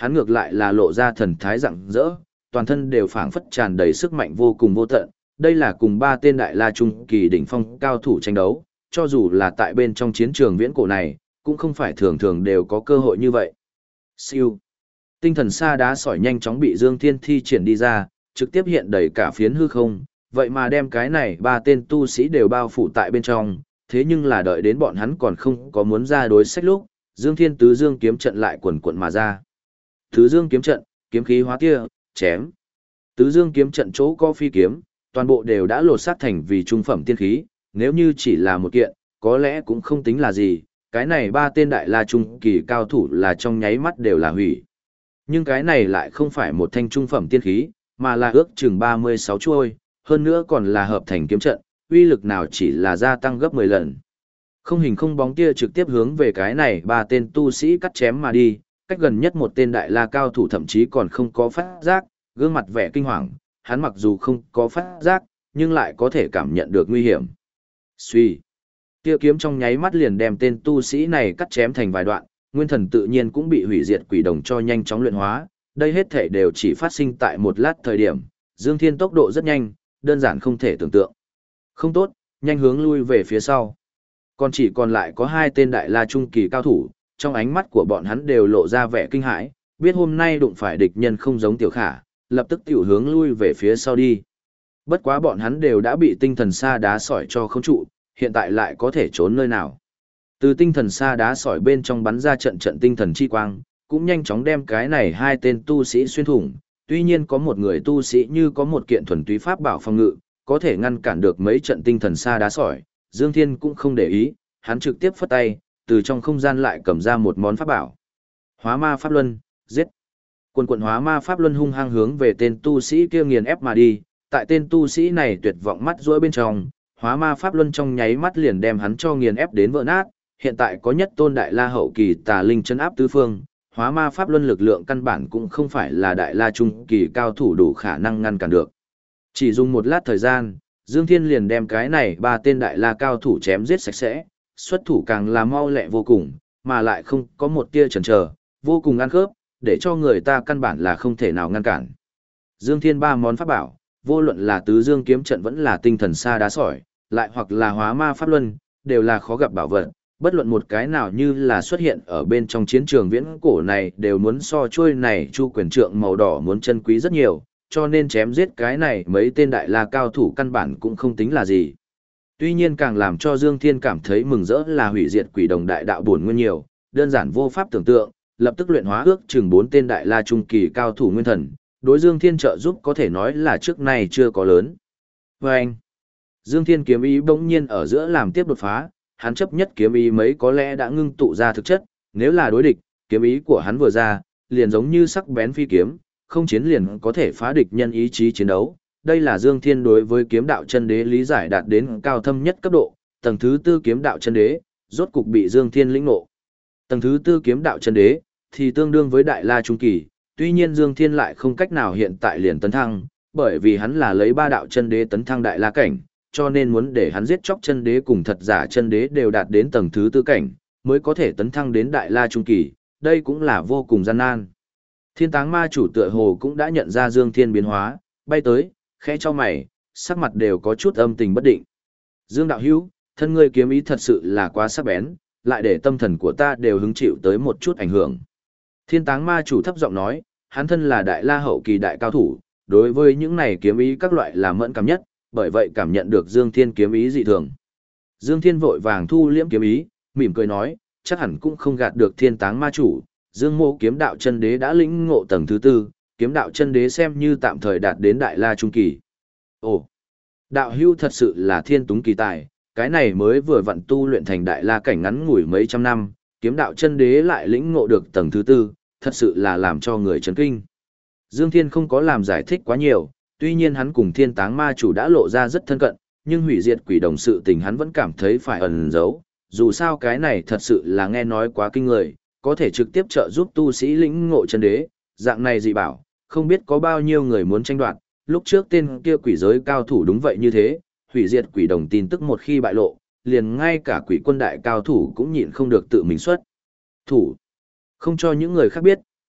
hắn ngược lại là lộ ra thần thái rạng rỡ, toàn thân đều phảng phất tràn đầy sức mạnh vô cùng vô tận. Đây là cùng ba tên đại la trung kỳ đỉnh phong cao thủ tranh đấu, cho dù là tại bên trong chiến trường viễn cổ này, cũng không phải thường thường đều có cơ hội như vậy. Siêu. Tinh thần sa đá sỏi nhanh chóng bị Dương Thiên thi triển đi ra, trực tiếp hiện đầy cả phiến hư không, vậy mà đem cái này ba tên tu sĩ đều bao phủ tại bên trong, thế nhưng là đợi đến bọn hắn còn không có muốn ra đối sách lúc, Dương Thiên tứ dương kiếm trận lại quần quận mà ra. Tứ dương kiếm trận, kiếm khí hóa tia, chém. Tứ dương kiếm trận chỗ có phi kiếm, toàn bộ đều đã lột xác thành vì trung phẩm tiên khí, nếu như chỉ là một kiện, có lẽ cũng không tính là gì, cái này ba tên đại la trung kỳ cao thủ là trong nháy mắt đều là hủy. Nhưng cái này lại không phải một thanh trung phẩm tiên khí, mà là ước chừng 36 chuôi, hơn nữa còn là hợp thành kiếm trận, uy lực nào chỉ là gia tăng gấp 10 lần. Không hình không bóng tia trực tiếp hướng về cái này ba tên tu sĩ cắt chém mà đi, cách gần nhất một tên đại la cao thủ thậm chí còn không có phát giác, gương mặt vẻ kinh hoàng, hắn mặc dù không có phát giác, nhưng lại có thể cảm nhận được nguy hiểm. Suy. Tia kiếm trong nháy mắt liền đem tên tu sĩ này cắt chém thành vài đoạn, nguyên thần tự nhiên cũng bị hủy diệt quỷ đồng cho nhanh chóng luyện hóa, đây hết thể đều chỉ phát sinh tại một lát thời điểm, Dương Thiên tốc độ rất nhanh, đơn giản không thể tưởng tượng. Không tốt, nhanh hướng lui về phía sau. Còn chỉ còn lại có hai tên đại la trung kỳ cao thủ, trong ánh mắt của bọn hắn đều lộ ra vẻ kinh hãi, biết hôm nay đụng phải địch nhân không giống Tiểu Khả, lập tức tiểu hướng lui về phía sau đi. Bất quá bọn hắn đều đã bị tinh thần sa đá sỏi cho không trụ, hiện tại lại có thể trốn nơi nào. Từ tinh thần sa đá sỏi bên trong bắn ra trận trận tinh thần chi quang, cũng nhanh chóng đem cái này hai tên tu sĩ xuyên thủng. Tuy nhiên có một người tu sĩ như có một kiện thuần túy pháp bảo phòng ngự, có thể ngăn cản được mấy trận tinh thần sa đá sỏi, Dương Thiên cũng không để ý, hắn trực tiếp phất tay, từ trong không gian lại cầm ra một món pháp bảo. Hóa ma pháp luân, giết. Quần quần hóa ma pháp luân hung hăng hướng về tên tu sĩ kia nghiền ép mà đi, tại tên tu sĩ này tuyệt vọng mắt rũa bên trong, hóa ma pháp luân trong nháy mắt liền đem hắn cho nghiền ép đến vỡ nát. Hiện tại có nhất tôn đại la hậu kỳ tà linh chân áp tứ phương, hóa ma pháp luân lực lượng căn bản cũng không phải là đại la trung kỳ cao thủ đủ khả năng ngăn cản được. Chỉ dùng một lát thời gian, Dương Thiên liền đem cái này ba tên đại la cao thủ chém giết sạch sẽ, xuất thủ càng là mau lẹ vô cùng, mà lại không có một tia chần chờ, vô cùng ăn khớp, để cho người ta căn bản là không thể nào ngăn cản. Dương Thiên ba món pháp bảo, vô luận là tứ dương kiếm trận vẫn là tinh thần sa đá sỏi, lại hoặc là hóa ma pháp luân, đều là khó gặp bảo vật. Bất luận một cái nào như là xuất hiện ở bên trong chiến trường viễn cổ này đều muốn so trôi này chu quyền trượng màu đỏ muốn chân quý rất nhiều, cho nên chém giết cái này mấy tên đại la cao thủ căn bản cũng không tính là gì. Tuy nhiên càng làm cho Dương Thiên cảm thấy mừng rỡ là hủy diệt quỷ đồng đại đạo bổn nguyên nhiều, đơn giản vô pháp tưởng tượng, lập tức luyện hóa ước chừng 4 tên đại la trung kỳ cao thủ nguyên thần, đối Dương Thiên trợ giúp có thể nói là trước nay chưa có lớn. Và anh, Dương Thiên kiếm ý bỗng nhiên ở giữa làm tiếp đột phá, hắn chấp nhất kiếm ý mấy có lẽ đã ngưng tụ ra thực chất, nếu là đối địch, kiếm ý của hắn vừa ra, liền giống như sắc bén phi kiếm, không chiến liền có thể phá địch nhân ý chí chiến đấu. Đây là Dương Thiên đối với kiếm đạo chân đế lý giải đạt đến cao thâm nhất cấp độ, tầng thứ 4 kiếm đạo chân đế, rốt cục bị Dương Thiên lĩnh ngộ. Tầng thứ 4 kiếm đạo chân đế thì tương đương với đại la trung kỳ, tuy nhiên Dương Thiên lại không cách nào hiện tại liền tấn thăng, bởi vì hắn là lấy 3 đạo chân đế tấn thăng đại la cảnh, cho nên muốn để hắn giết chóc chân đế cùng thật giả chân đế đều đạt đến tầng thứ 4 cảnh, mới có thể tấn thăng đến đại la trung kỳ, đây cũng là vô cùng gian nan. Thiên táng ma chủ tựa hồ cũng đã nhận ra Dương Thiên biến hóa, bay tới, khẽ cho mày, sắc mặt đều có chút âm tình bất định. Dương đạo hữu, thân ngươi kiếm ý thật sự là quá sắc bén, lại để tâm thần của ta đều hứng chịu tới một chút ảnh hưởng. Thiên táng ma chủ thấp giọng nói, hắn thân là đại la hậu kỳ đại cao thủ, đối với những này kiếm ý các loại là mẫn cảm nhất, bởi vậy cảm nhận được Dương Thiên kiếm ý dị thường. Dương Thiên vội vàng thu liễm kiếm ý, mỉm cười nói, chắc hẳn cũng không gạt được thiên táng ma chủ, Dương mô kiếm đạo chân đế đã lĩnh ngộ tầng thứ 4, kiếm đạo chân đế xem như tạm thời đạt đến đại la trung kỳ. Ồ, đạo hưu thật sự là thiên túng kỳ tài, cái này mới vừa vặn tu luyện thành đại la cảnh ngắn ngủi mấy trăm năm, kiếm đạo chân đế lại lĩnh ngộ được tầng thứ 4, thật sự là làm cho người chấn kinh. Dương Thiên không có làm giải thích quá nhiều, tuy nhiên hắn cùng thiên táng ma chủ đã lộ ra rất thân cận, nhưng hủy diệt quỷ đồng sự tình hắn vẫn cảm thấy phải ẩn giấu, dù sao cái này thật sự là nghe nói quá kinh người, có thể trực tiếp trợ giúp tu sĩ lĩnh ngộ chân đế, dạng này dị bảo, không biết có bao nhiêu người muốn tranh đoạt, lúc trước tên kia quỷ giới cao thủ đúng vậy như thế, hủy diệt quỷ đồng tin tức một khi bại lộ, liền ngay cả quỷ quân đại cao thủ cũng nhịn không được tự mình xuất thủ. Không cho những người khác biết,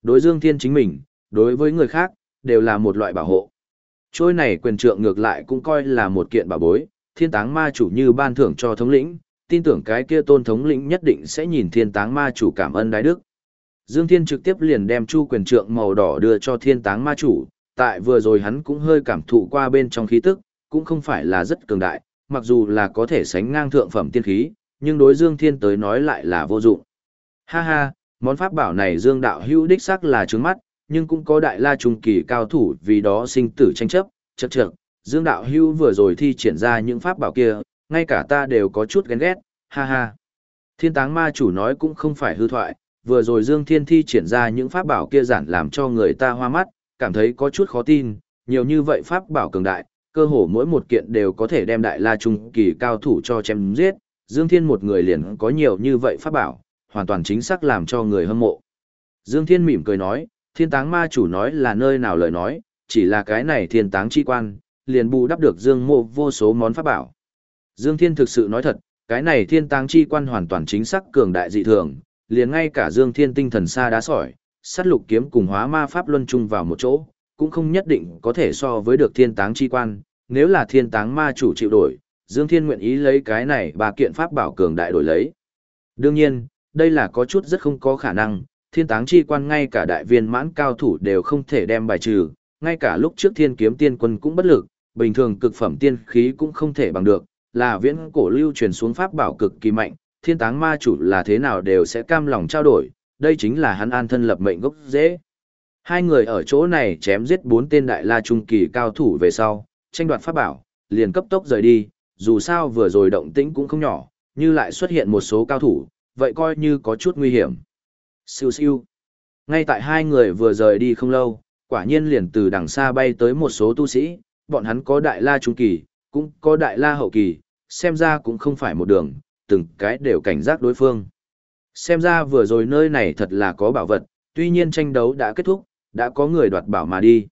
Đối Dương Thiên chính mình, đối với người khác, đều là một loại bảo hộ. Trôi này quyền trượng ngược lại cũng coi là một kiện bảo bối, thiên táng ma chủ như ban thưởng cho thống lĩnh, tin tưởng cái kia tôn thống lĩnh nhất định sẽ nhìn thiên táng ma chủ cảm ơn đái đức. Dương Thiên trực tiếp liền đem chu quyền trượng màu đỏ đưa cho thiên táng ma chủ, tại vừa rồi hắn cũng hơi cảm thụ qua bên trong khí tức, cũng không phải là rất cường đại, mặc dù là có thể sánh ngang thượng phẩm tiên khí, nhưng đối Dương Thiên tới nói lại là vô dụng. Ha ha, món pháp bảo này Dương đạo hữu đích xác là trướng mắt, nhưng cũng có đại la trung kỳ cao thủ vì đó sinh tử tranh chấp, chậc chậc, Dương đạo hữu vừa rồi thi triển ra những pháp bảo kia, ngay cả ta đều có chút ghen ghét, ha ha. Thiên táng ma chủ nói cũng không phải hư thoại, vừa rồi Dương Thiên thi triển ra những pháp bảo kia giản làm cho người ta hoa mắt, cảm thấy có chút khó tin, nhiều như vậy pháp bảo cường đại, cơ hồ mỗi một kiện đều có thể đem đại la trung kỳ cao thủ cho chém giết, Dương Thiên một người liền có nhiều như vậy pháp bảo, hoàn toàn chính xác làm cho người hâm mộ. Dương Thiên mỉm cười nói, thiên táng ma chủ nói là nơi nào lời nói, chỉ là cái này thiên táng chi quan, liền bù đắp được Dương Mộ vô số món pháp bảo. Dương Thiên thực sự nói thật, cái này thiên táng chi quan hoàn toàn chính xác cường đại dị thường, liền ngay cả Dương Thiên tinh thần sa đá sỏi, sát lục kiếm cùng hóa ma pháp luân chung vào một chỗ, cũng không nhất định có thể so với được thiên táng chi quan, nếu là thiên táng ma chủ chịu đổi, Dương Thiên nguyện ý lấy cái này ba kiện pháp bảo cường đại đổi lấy. Đương nhiên, đây là có chút rất không có khả năng, thiên táng chi quan ngay cả đại viên mãn cao thủ đều không thể đem bài trừ, ngay cả lúc trước thiên kiếm tiên quân cũng bất lực, bình thường cực phẩm tiên khí cũng không thể bằng được, là viễn cổ lưu truyền xuống pháp bảo cực kỳ mạnh, thiên táng ma chủ là thế nào đều sẽ cam lòng trao đổi, đây chính là hắn an thân lập mệnh gốc rễ. Hai người ở chỗ này chém giết 4 tên đại la trung kỳ cao thủ về sau, tranh đoạt pháp bảo, liền cấp tốc rời đi, dù sao vừa rồi động tĩnh cũng không nhỏ, như lại xuất hiện một số cao thủ, vậy coi như có chút nguy hiểm. Siêu siêu. Ngay tại hai người vừa rời đi không lâu, quả nhiên liền từ đằng xa bay tới một số tu sĩ, bọn hắn có đại la trung kỳ, cũng có đại la hậu kỳ, xem ra cũng không phải một đường, từng cái đều cảnh giác đối phương. Xem ra vừa rồi nơi này thật là có bảo vật, tuy nhiên tranh đấu đã kết thúc, đã có người đoạt bảo mà đi.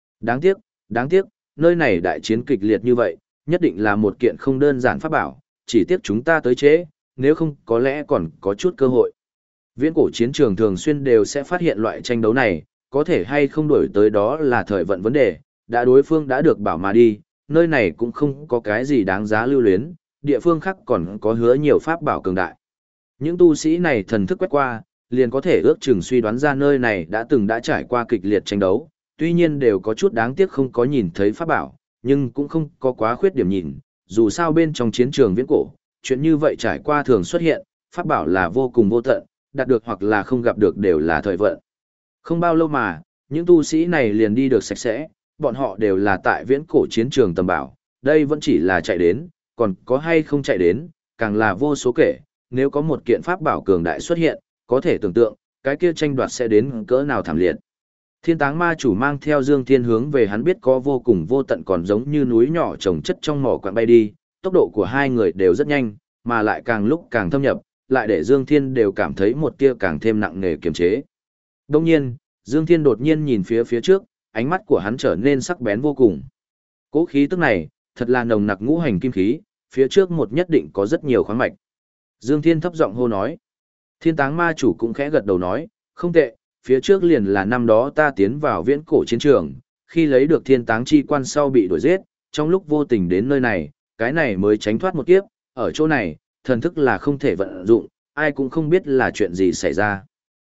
Đáng tiếc, nơi này đại chiến kịch liệt như vậy, nhất định là một kiện không đơn giản pháp bảo, chỉ tiếc chúng ta tới trễ, nếu không có lẽ còn có chút cơ hội. Viễn cổ chiến trường thường xuyên đều sẽ phát hiện loại tranh đấu này, có thể hay không đổi tới đó là thời vận vấn đề, đã đối phương đã được bảo mà đi, nơi này cũng không có cái gì đáng giá lưu luyến, địa phương khác còn có hứa nhiều pháp bảo cường đại. Những tu sĩ này thần thức quét qua, liền có thể ước chừng suy đoán ra nơi này đã trải qua kịch liệt tranh đấu, tuy nhiên đều có chút đáng tiếc không có nhìn thấy pháp bảo, nhưng cũng không có quá khuyết điểm nhìn, dù sao bên trong chiến trường viễn cổ, chuyện như vậy trải qua thường xuất hiện, pháp bảo là vô cùng vô tận, đạt được hoặc là không gặp được đều là thời vận. Không bao lâu mà, những tu sĩ này liền đi được sạch sẽ, bọn họ đều là tại viễn cổ chiến trường tầm bảo, đây vẫn chỉ là chạy đến, còn có hay không chạy đến, càng là vô số kể, nếu có một kiện pháp bảo cường đại xuất hiện, có thể tưởng tượng, cái kia tranh đoạt sẽ đến cỡ nào thảm liệt. Thiên táng ma chủ mang theo Dương Thiên hướng về hắn biết có vô cùng vô tận còn giống như núi nhỏ trồng chất trong mỏ quặng bay đi, tốc độ của hai người đều rất nhanh, mà lại càng lúc càng thâm nhập, lại để Dương Thiên đều cảm thấy một tia càng thêm nặng nề kiềm chế. Đông nhiên, Dương Thiên đột nhiên nhìn phía trước, ánh mắt của hắn trở nên sắc bén vô cùng. Cố khí tức này, thật là nồng nặc ngũ hành kim khí, phía trước một nhất định có rất nhiều khoáng mạch. Dương Thiên thấp giọng hô nói. Thiên táng ma chủ cũng khẽ gật đầu nói, không tệ, phía trước liền là năm đó ta tiến vào viễn cổ chiến trường, khi lấy được thiên táng chi quan sau bị đuổi giết, trong lúc vô tình đến nơi này, cái này mới tránh thoát một kiếp, ở chỗ này, thần thức là không thể vận dụng, ai cũng không biết là chuyện gì xảy ra.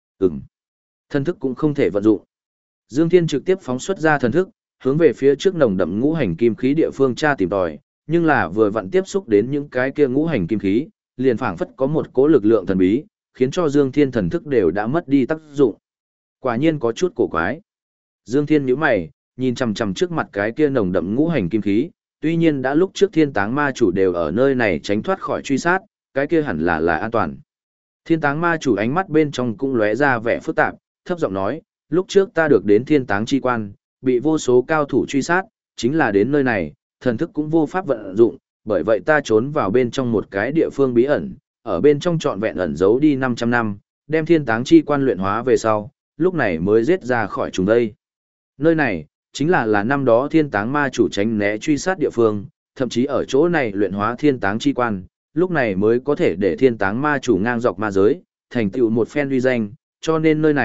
Thần thức cũng không thể vận dụng. Dương Thiên trực tiếp phóng xuất ra thần thức, hướng về phía trước nồng đậm ngũ hành kim khí địa phương tra tìm tòi, nhưng là vừa vặn tiếp xúc đến những cái kia ngũ hành kim khí, liền phảng phất có một cỗ lực lượng thần bí, khiến cho Dương Thiên thần thức đều đã mất đi tác dụng. Quả nhiên có chút cổ quái. Dương Thiên nhíu mày, nhìn chằm chằm trước mặt cái kia nồng đậm ngũ hành kim khí, tuy nhiên đã lúc trước Thiên Táng Ma chủ đều ở nơi này tránh thoát khỏi truy sát, cái kia hẳn là an toàn. Thiên Táng Ma chủ ánh mắt bên trong cũng lóe ra vẻ phức tạp, thấp giọng nói, lúc trước ta được đến Thiên Táng chi quan, bị vô số cao thủ truy sát, chính là đến nơi này, thần thức cũng vô pháp vận dụng, bởi vậy ta trốn vào bên trong một cái địa phương bí ẩn, ở bên trong trọn vẹn ẩn giấu đi 500 năm, đem Thiên Táng chi quan luyện hóa về sau, lúc này mới giết ra khỏi chúng đây. Nơi này, chính là năm đó Thiên Táng Ma chủ tránh né truy sát địa phương, thậm chí ở chỗ này luyện hóa Thiên Táng chi quan, lúc này mới có thể để Thiên Táng Ma chủ ngang dọc ma giới, thành tựu một phen uy danh, cho nên nơi này,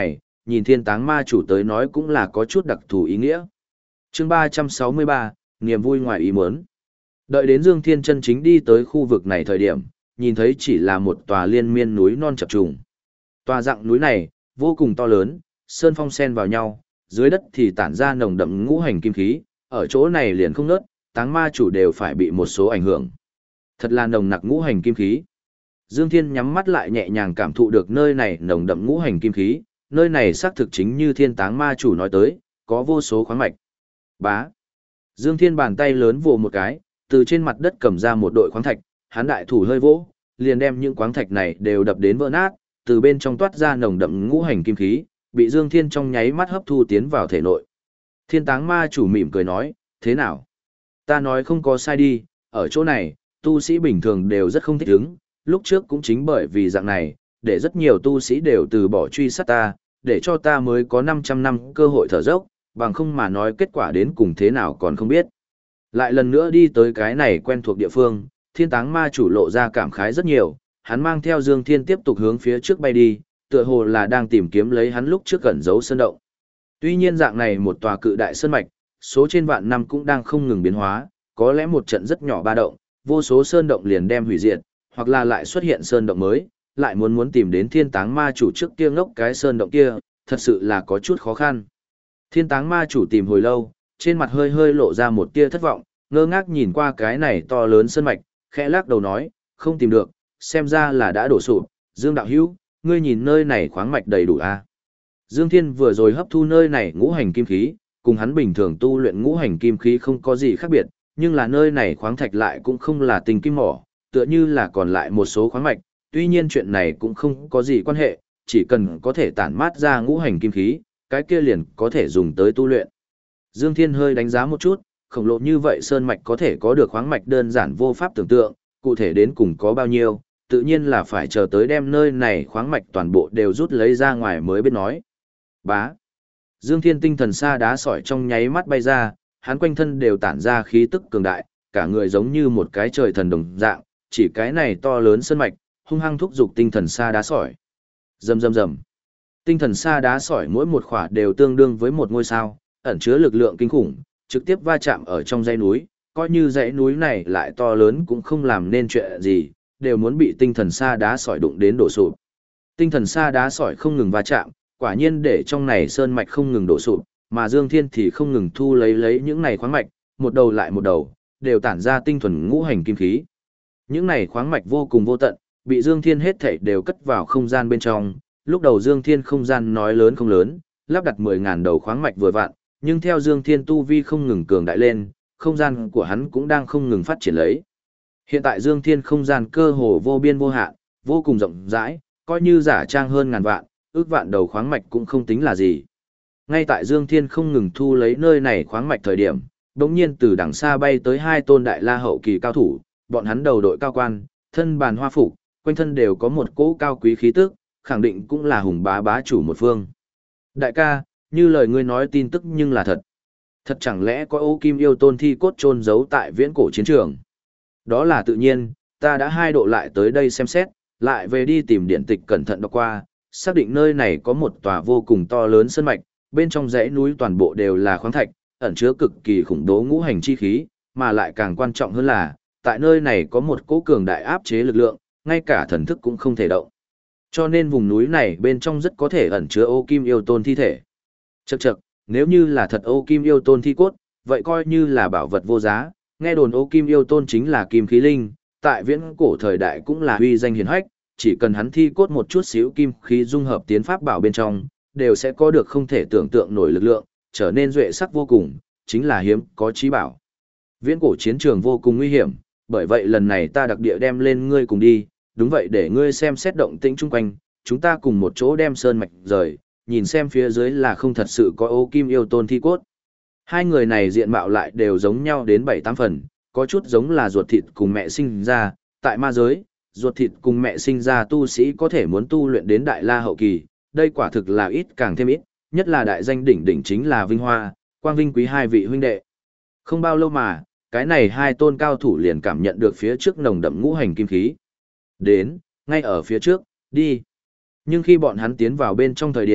nhìn thiên táng ma chủ tới nói cũng là có chút đặc thù ý nghĩa. Chương 363, niềm vui ngoài ý muốn. Đợi đến Dương Thiên chân chính đi tới khu vực này thời điểm, nhìn thấy chỉ là một tòa liên miên núi non chập trùng. Tòa dạng núi này, vô cùng to lớn, sơn phong xen vào nhau, dưới đất thì tản ra nồng đậm ngũ hành kim khí, ở chỗ này liền không nớt, táng ma chủ đều phải bị một số ảnh hưởng. Thật là nồng nặc ngũ hành kim khí. Dương Thiên nhắm mắt lại nhẹ nhàng cảm thụ được nơi này nồng đậm ngũ hành kim khí, nơi này xác thực chính như thiên táng ma chủ nói tới, có vô số khoáng mạch. Bá. Dương Thiên bàn tay lớn vồ một cái, từ trên mặt đất cầm ra một đội khoáng thạch, hắn đại thủ hơi vỗ, liền đem những khoáng thạch này đều đập đến vỡ nát, từ bên trong toát ra nồng đậm ngũ hành kim khí, bị Dương Thiên trong nháy mắt hấp thu tiến vào thể nội. Thiên táng ma chủ mỉm cười nói, thế nào? Ta nói không có sai đi, ở chỗ này, tu sĩ bình thường đều rất không thích ứng, lúc trước cũng chính bởi vì dạng này, để rất nhiều tu sĩ đều từ bỏ truy sát ta, để cho ta mới có 500 năm cơ hội thở dốc, bằng không mà nói kết quả đến cùng thế nào còn không biết. Lại lần nữa đi tới cái này quen thuộc địa phương, thiên táng ma chủ lộ ra cảm khái rất nhiều, hắn mang theo Dương Thiên tiếp tục hướng phía trước bay đi, tựa hồ là đang tìm kiếm lấy hắn lúc trước gần giấu sơn động. Tuy nhiên dạng này một tòa cự đại sơn mạch, số trên vạn năm cũng đang không ngừng biến hóa, có lẽ một trận rất nhỏ ba động, vô số sơn động liền đem hủy diệt, hoặc là lại xuất hiện sơn động mới, lại muốn tìm đến thiên táng ma chủ trước kia ngốc cái sơn động kia, thật sự là có chút khó khăn. Thiên táng ma chủ tìm hồi lâu, trên mặt hơi hơi lộ ra một tia thất vọng, ngơ ngác nhìn qua cái này to lớn sơn mạch, khẽ lắc đầu nói, không tìm được, xem ra là đã đổ sụp. Dương đạo hữu, ngươi nhìn nơi này khoáng mạch đầy đủ à? Dương Thiên vừa rồi hấp thu nơi này ngũ hành kim khí, cùng hắn bình thường tu luyện ngũ hành kim khí không có gì khác biệt, nhưng là nơi này khoáng thạch lại cũng không là tình kim mỏ, tựa như là còn lại một số khoáng mạch, tuy nhiên chuyện này cũng không có gì quan hệ, chỉ cần có thể tản mát ra ngũ hành kim khí, cái kia liền có thể dùng tới tu luyện. Dương Thiên hơi đánh giá một chút, khổng lồ như vậy sơn mạch có thể có được khoáng mạch đơn giản vô pháp tưởng tượng, cụ thể đến cùng có bao nhiêu, tự nhiên là phải chờ tới đem nơi này khoáng mạch toàn bộ đều rút lấy ra ngoài mới biết nói. Bá. Dương Thiên tinh thần sa đá sỏi trong nháy mắt bay ra, hắn quanh thân đều tản ra khí tức cường đại, cả người giống như một cái trời thần đồng dạng, chỉ cái này to lớn sơn mạch, hung hăng thúc giục tinh thần sa đá sỏi. Rầm rầm rầm. Tinh thần sa đá sỏi mỗi một khỏa đều tương đương với một ngôi sao, ẩn chứa lực lượng kinh khủng, trực tiếp va chạm ở trong dãy núi, coi như dãy núi này lại to lớn cũng không làm nên chuyện gì, đều muốn bị tinh thần sa đá sỏi đụng đến đổ sụp. Tinh thần sa đá sỏi không ngừng va chạm, quả nhiên để trong này sơn mạch không ngừng đổ sụp, mà Dương Thiên thì không ngừng thu lấy những này khoáng mạch, một đầu lại một đầu, đều tản ra tinh thuần ngũ hành kim khí. Những này khoáng mạch vô cùng vô tận, bị Dương Thiên hết thảy đều cất vào không gian bên trong. Lúc đầu Dương Thiên không gian nói lớn không lớn, lắp đặt 10.000 đầu khoáng mạch vừa vặn, nhưng theo Dương Thiên tu vi không ngừng cường đại lên, không gian của hắn cũng đang không ngừng phát triển lấy. Hiện tại Dương Thiên không gian cơ hồ vô biên vô hạn, vô cùng rộng rãi, coi như giả trang hơn ngàn vạn, ước vạn đầu khoáng mạch cũng không tính là gì. Ngay tại Dương Thiên không ngừng thu lấy nơi này khoáng mạch thời điểm, đột nhiên từ đằng xa bay tới hai tôn đại la hậu kỳ cao thủ, bọn hắn đầu đội cao quan, thân bàn hoa phục, quanh thân đều có một cỗ cao quý khí tức, khẳng định cũng là hùng bá bá chủ một phương. Đại ca, như lời ngươi nói tin tức nhưng là thật. Thật chẳng lẽ có Ô Kim Yêu Tôn thi cốt chôn giấu tại viễn cổ chiến trường? Đó là tự nhiên, ta đã hai độ lại tới đây xem xét, lại về đi tìm điện tịch cẩn thận đọc qua, xác định nơi này có một tòa vô cùng to lớn sơn mạch, bên trong dãy núi toàn bộ đều là khoáng thạch, ẩn chứa cực kỳ khủng bố ngũ hành chi khí, mà lại càng quan trọng hơn là, tại nơi này có một cỗ cường đại áp chế lực lượng, ngay cả thần thức cũng không thể động. Cho nên vùng núi này bên trong rất có thể ẩn chứa Ô Kim Yêu Tôn thi thể. Chậc chậc, nếu như là thật Ô Kim Yêu Tôn thi cốt, vậy coi như là bảo vật vô giá, nghe đồn Ô Kim Yêu Tôn chính là Kim Khí Linh, tại viễn cổ thời đại cũng là uy danh hiển hách, chỉ cần hắn thi cốt một chút xíu kim khí dung hợp tiến pháp bảo bên trong, đều sẽ có được không thể tưởng tượng nổi lực lượng, trở nên duệ sắc vô cùng, chính là hiếm có chí bảo. Viễn cổ chiến trường vô cùng nguy hiểm, bởi vậy lần này ta đặc địa đem lên ngươi cùng đi, đúng vậy để ngươi xem xét động tĩnh chung quanh, chúng ta cùng một chỗ đem sơn mạch rời, nhìn xem phía dưới là không thật sự có Ô Kim Yêu Tôn thi cốt. Hai người này diện mạo lại đều giống nhau đến 7-8 phần, có chút giống là ruột thịt cùng mẹ sinh ra, tại ma giới, ruột thịt cùng mẹ sinh ra tu sĩ có thể muốn tu luyện đến đại la hậu kỳ, đây quả thực là ít càng thêm ít, nhất là đại danh đỉnh đỉnh chính là Vinh Hoa, Quang Vinh Quý hai vị huynh đệ. Không bao lâu mà, cái này hai tôn cao thủ liền cảm nhận được phía trước nồng đậm ngũ hành kim khí. Đến, ngay ở phía trước, đi. Nhưng khi bọn hắn tiến vào bên trong thời điểm,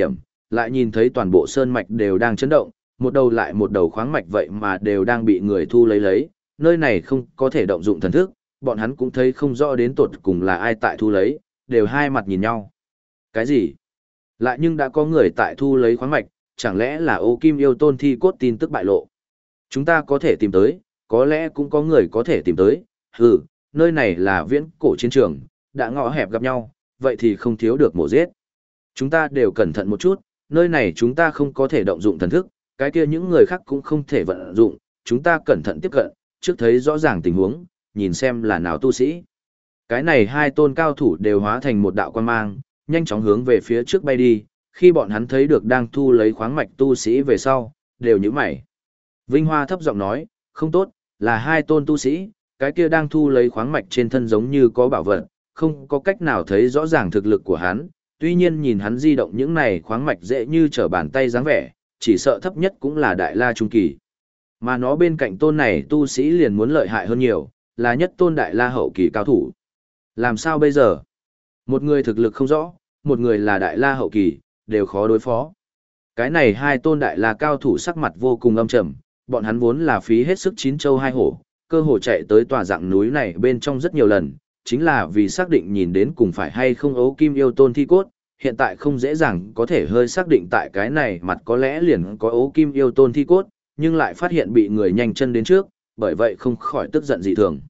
lại nhìn thấy toàn bộ sơn mạch đều đang chấn động, một đầu lại một đầu khoáng mạch vậy mà đều đang bị người thu lấy, nơi này không có thể động dụng thần thức, bọn hắn cũng thấy không rõ đến tột cùng là ai tại thu lấy, đều hai mặt nhìn nhau. Cái gì? Lại nhưng đã có người tại thu lấy khoáng mạch, chẳng lẽ là Ô Kim Yêu Tôn thi cốt tin tức bại lộ? Chúng ta có thể tìm tới, có lẽ cũng có người có thể tìm tới, nơi này là viễn cổ chiến trường, đã ngõ hẹp gặp nhau, vậy thì không thiếu được mổ giết. Chúng ta đều cẩn thận một chút, nơi này chúng ta không có thể động dụng thần thức, cái kia những người khác cũng không thể vận dụng, chúng ta cẩn thận tiếp cận, trước thấy rõ ràng tình huống, nhìn xem là nào tu sĩ. Cái này hai tôn cao thủ đều hóa thành một đạo quan mang, nhanh chóng hướng về phía trước bay đi, khi bọn hắn thấy được đang thu lấy khoáng mạch tu sĩ về sau, đều nhíu mày. Vinh Hoa thấp giọng nói, không tốt, là hai tôn tu sĩ, cái kia đang thu lấy khoáng mạch trên thân giống như có bảo vật, không có cách nào thấy rõ ràng thực lực của hắn, tuy nhiên nhìn hắn di động những này khoáng mạch dễ như trở bàn tay dáng vẻ, chỉ sợ thấp nhất cũng là đại la trung kỳ. Mà nó bên cạnh tôn này tu sĩ liền muốn lợi hại hơn nhiều, là nhất tôn đại la hậu kỳ cao thủ. Làm sao bây giờ? Một người thực lực không rõ, một người là đại la hậu kỳ, đều khó đối phó. Cái này hai tôn đại la cao thủ sắc mặt vô cùng âm trầm, bọn hắn vốn là phí hết sức chín châu hai hổ, cơ hồ chạy tới tòa dạng núi này bên trong rất nhiều lần, chính là vì xác định nhìn đến cùng phải hay không Ấu Kim Yêu Tôn thi cốt, hiện tại không dễ dàng có thể hơi xác định tại cái này mặt có lẽ liền có Ấu Kim Yêu Tôn thi cốt, nhưng lại phát hiện bị người nhanh chân đến trước, bởi vậy không khỏi tức giận dị thường.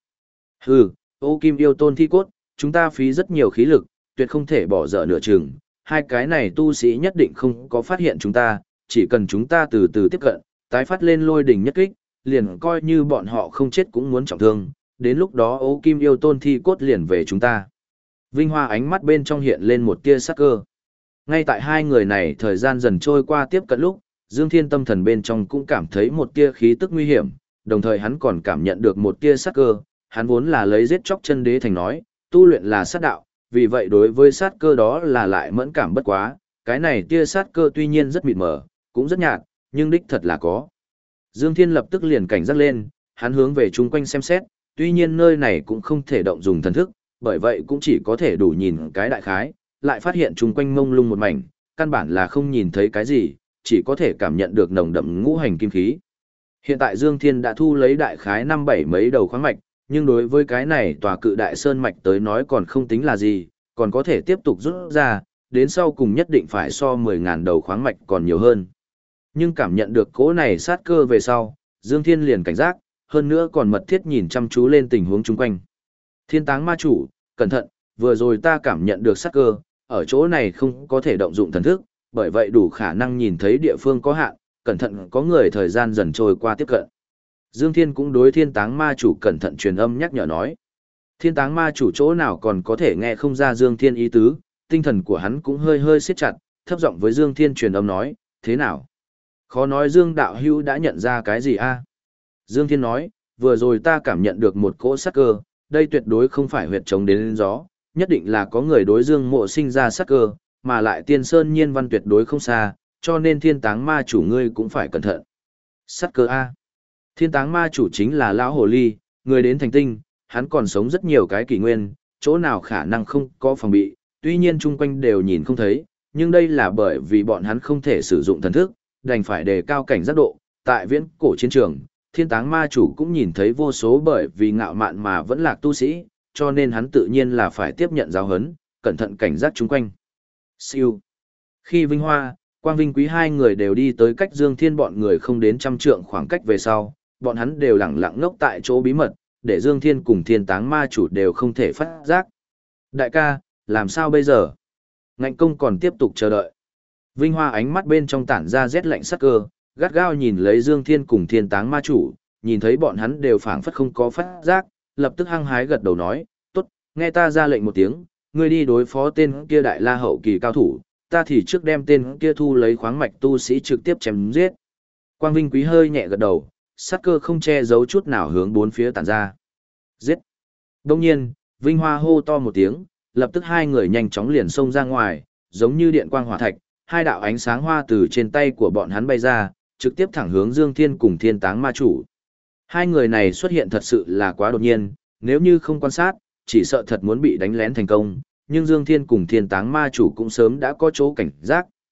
Ấu Kim Yêu Tôn thi cốt, chúng ta phí rất nhiều khí lực, tuyệt không thể bỏ dở nửa chừng, hai cái này tu sĩ nhất định không có phát hiện chúng ta, chỉ cần chúng ta từ từ tiếp cận, tái phát lên lôi đỉnh nhất kích, liền coi như bọn họ không chết cũng muốn trọng thương, đến lúc đó Ấu Kim Yêu Tôn thi cốt liền về chúng ta. Vinh Hoa ánh mắt bên trong hiện lên một tia sắc cơ. Ngay tại hai người này thời gian dần trôi qua tiếp cận lúc, Dương Thiên tâm thần bên trong cũng cảm thấy một tia khí tức nguy hiểm, đồng thời hắn còn cảm nhận được một tia sắc cơ, hắn vốn là lấy giết chóc chân đế thành nói, tu luyện là sát đạo, vì vậy đối với sát cơ đó là lại mẫn cảm bất quá, cái này tia sát cơ tuy nhiên rất mịt mờ, cũng rất nhạt, nhưng đích thật là có. Dương Thiên lập tức liền cảnh giác lên, hắn hướng về chung quanh xem xét, tuy nhiên nơi này cũng không thể động dùng thần thức, bởi vậy cũng chỉ có thể đủ nhìn cái đại khái, lại phát hiện chung quanh mông lung một mảnh, căn bản là không nhìn thấy cái gì, chỉ có thể cảm nhận được nồng đậm ngũ hành kim khí. Hiện tại Dương Thiên đã thu lấy đại khái 5-7 mấy đầu khoáng mạch, nhưng đối với cái này tòa cự đại sơn mạch tới nói còn không tính là gì, còn có thể tiếp tục rút ra, đến sau cùng nhất định phải so 10.000 đầu khoáng mạch còn nhiều hơn. Nhưng cảm nhận được cỗ này sát cơ về sau, Dương Thiên liền cảnh giác, hơn nữa còn mật thiết nhìn chăm chú lên tình huống chung quanh. Thiên táng ma chủ, cẩn thận, vừa rồi ta cảm nhận được sát cơ, ở chỗ này không có thể động dụng thần thức, bởi vậy đủ khả năng nhìn thấy địa phương có hạn, cẩn thận có người thời gian dần trôi qua tiếp cận. Dương Thiên cũng đối thiên táng ma chủ cẩn thận truyền âm nhắc nhở nói. Thiên táng ma chủ chỗ nào còn có thể nghe không ra Dương Thiên ý tứ, tinh thần của hắn cũng hơi hơi siết chặt, thấp giọng với Dương Thiên truyền âm nói, thế nào? Khó nói Dương đạo hữu đã nhận ra cái gì a? Dương Thiên nói, vừa rồi ta cảm nhận được một cỗ sát cơ, đây tuyệt đối không phải huyệt chống đến gió, nhất định là có người đối Dương Mộ sinh ra sát cơ, mà lại Tiên Sơn Nhiên Văn tuyệt đối không xa, cho nên thiên táng ma chủ ngươi cũng phải cẩn thận. Sát cơ a? Thiên táng ma chủ chính là lão hồ ly, người đến thành tinh, hắn còn sống rất nhiều cái kỷ nguyên, chỗ nào khả năng không có phòng bị, tuy nhiên chung quanh đều nhìn không thấy, nhưng đây là bởi vì bọn hắn không thể sử dụng thần thức, đành phải đề cao cảnh giác độ. Tại viễn cổ chiến trường, thiên táng ma chủ cũng nhìn thấy vô số bởi vì ngạo mạn mà vẫn lạc tu sĩ, cho nên hắn tự nhiên là phải tiếp nhận giáo huấn, cẩn thận cảnh giác chung quanh. Siêu. Khi Vinh Hoa, Quang Vinh Quý hai người đều đi tới cách Dương Thiên bọn người không đến 100 trượng khoảng cách về sau, bọn hắn đều lẳng lặng ngốc tại chỗ bí mật, để Dương Thiên cùng thiên táng ma chủ đều không thể phát giác. Đại ca, làm sao bây giờ? Ngạnh công còn tiếp tục chờ đợi. Vinh Hoa ánh mắt bên trong tản ra rét lạnh sắc cơ, gắt gao nhìn lấy Dương Thiên cùng thiên táng ma chủ, nhìn thấy bọn hắn đều phảng phất không có phát giác, lập tức hăng hái gật đầu nói, tốt, nghe ta ra lệnh một tiếng, ngươi đi đối phó tên kia đại la hậu kỳ cao thủ, ta thì trước đem tên kia thu lấy khoáng mạch tu sĩ trực tiếp chém giết. Quang Vinh Quý hơi nhẹ gật đầu, sắc cơ không che giấu chút nào hướng bốn phía tản ra. Giết! Đông nhiên, Vinh Hoa hô to một tiếng, lập tức hai người nhanh chóng liền xông ra ngoài, giống như điện quang hỏa thạch, hai đạo ánh sáng hoa từ trên tay của bọn hắn bay ra, trực tiếp thẳng hướng Dương Thiên cùng thiên táng ma chủ. Hai người này xuất hiện thật sự là quá đột nhiên, nếu như không quan sát, chỉ sợ thật muốn bị đánh lén thành công, nhưng Dương Thiên cùng thiên táng ma chủ cũng sớm đã có chỗ cảnh giác,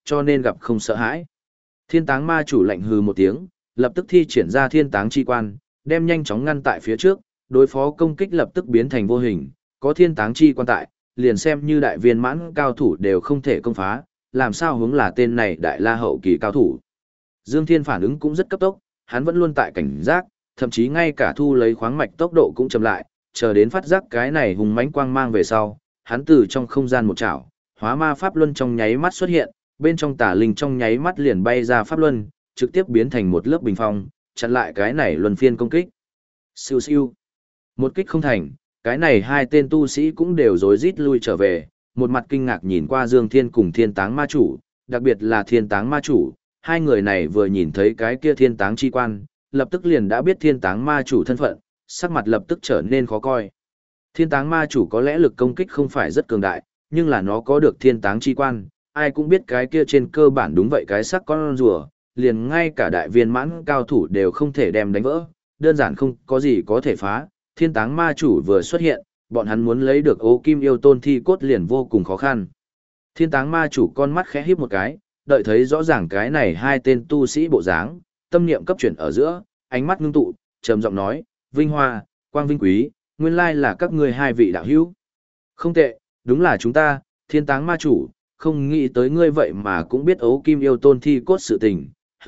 cho nên gặp không sợ hãi. Thiên táng ma chủ lạnh hừ một tiếng, lập tức thi triển ra thiên táng chi quan, đem nhanh chóng ngăn tại phía trước, đối phó công kích lập tức biến thành vô hình, có thiên táng chi quan tại, liền xem như đại viên mãn cao thủ đều không thể công phá, làm sao hướng là tên này đại la hậu kỳ cao thủ. Dương Thiên phản ứng cũng rất cấp tốc, hắn vẫn luôn tại cảnh giác, thậm chí ngay cả thu lấy khoáng mạch tốc độ cũng chậm lại, chờ đến phát giác cái này hùng mãnh quang mang về sau, hắn từ trong không gian một chảo, hóa ma pháp luân trong nháy mắt xuất hiện, bên trong tà linh trong nháy mắt liền bay ra pháp luân, trực tiếp biến thành một lớp bình phong, chặn lại cái này luân phiên công kích. Siêu siêu. Một kích không thành, cái này hai tên tu sĩ cũng đều rối rít lui trở về, một mặt kinh ngạc nhìn qua Dương Thiên cùng Thiên Táng Ma Chủ, đặc biệt là Thiên Táng Ma Chủ, hai người này vừa nhìn thấy cái kia Thiên Táng chi quan, lập tức liền đã biết Thiên Táng Ma Chủ thân phận, sắc mặt lập tức trở nên khó coi. Thiên Táng Ma Chủ có lẽ lực công kích không phải rất cường đại, nhưng là nó có được Thiên Táng chi quan, ai cũng biết cái kia trên cơ bản đúng vậy cái sắc con rùa, liền ngay cả đại viên mãn cao thủ đều không thể đem đánh vỡ, đơn giản không có gì có thể phá. Thiên Táng Ma Chủ vừa xuất hiện, bọn hắn muốn lấy được Ô Kim Yêu Tôn thi cốt liền vô cùng khó khăn. Thiên Táng Ma Chủ con mắt khẽ híp một cái, đợi thấy rõ ràng cái này hai tên tu sĩ bộ dáng, tâm niệm cấp chuyển ở giữa, ánh mắt ngưng tụ, trầm giọng nói, Vinh Hoa, Quang Vinh Quý, nguyên lai là các ngươi hai vị đạo hữu. Không tệ, đúng là chúng ta, Thiên Táng Ma Chủ, không nghĩ tới ngươi vậy mà cũng biết Ô Kim Yêu Tôn thi cốt sự tình.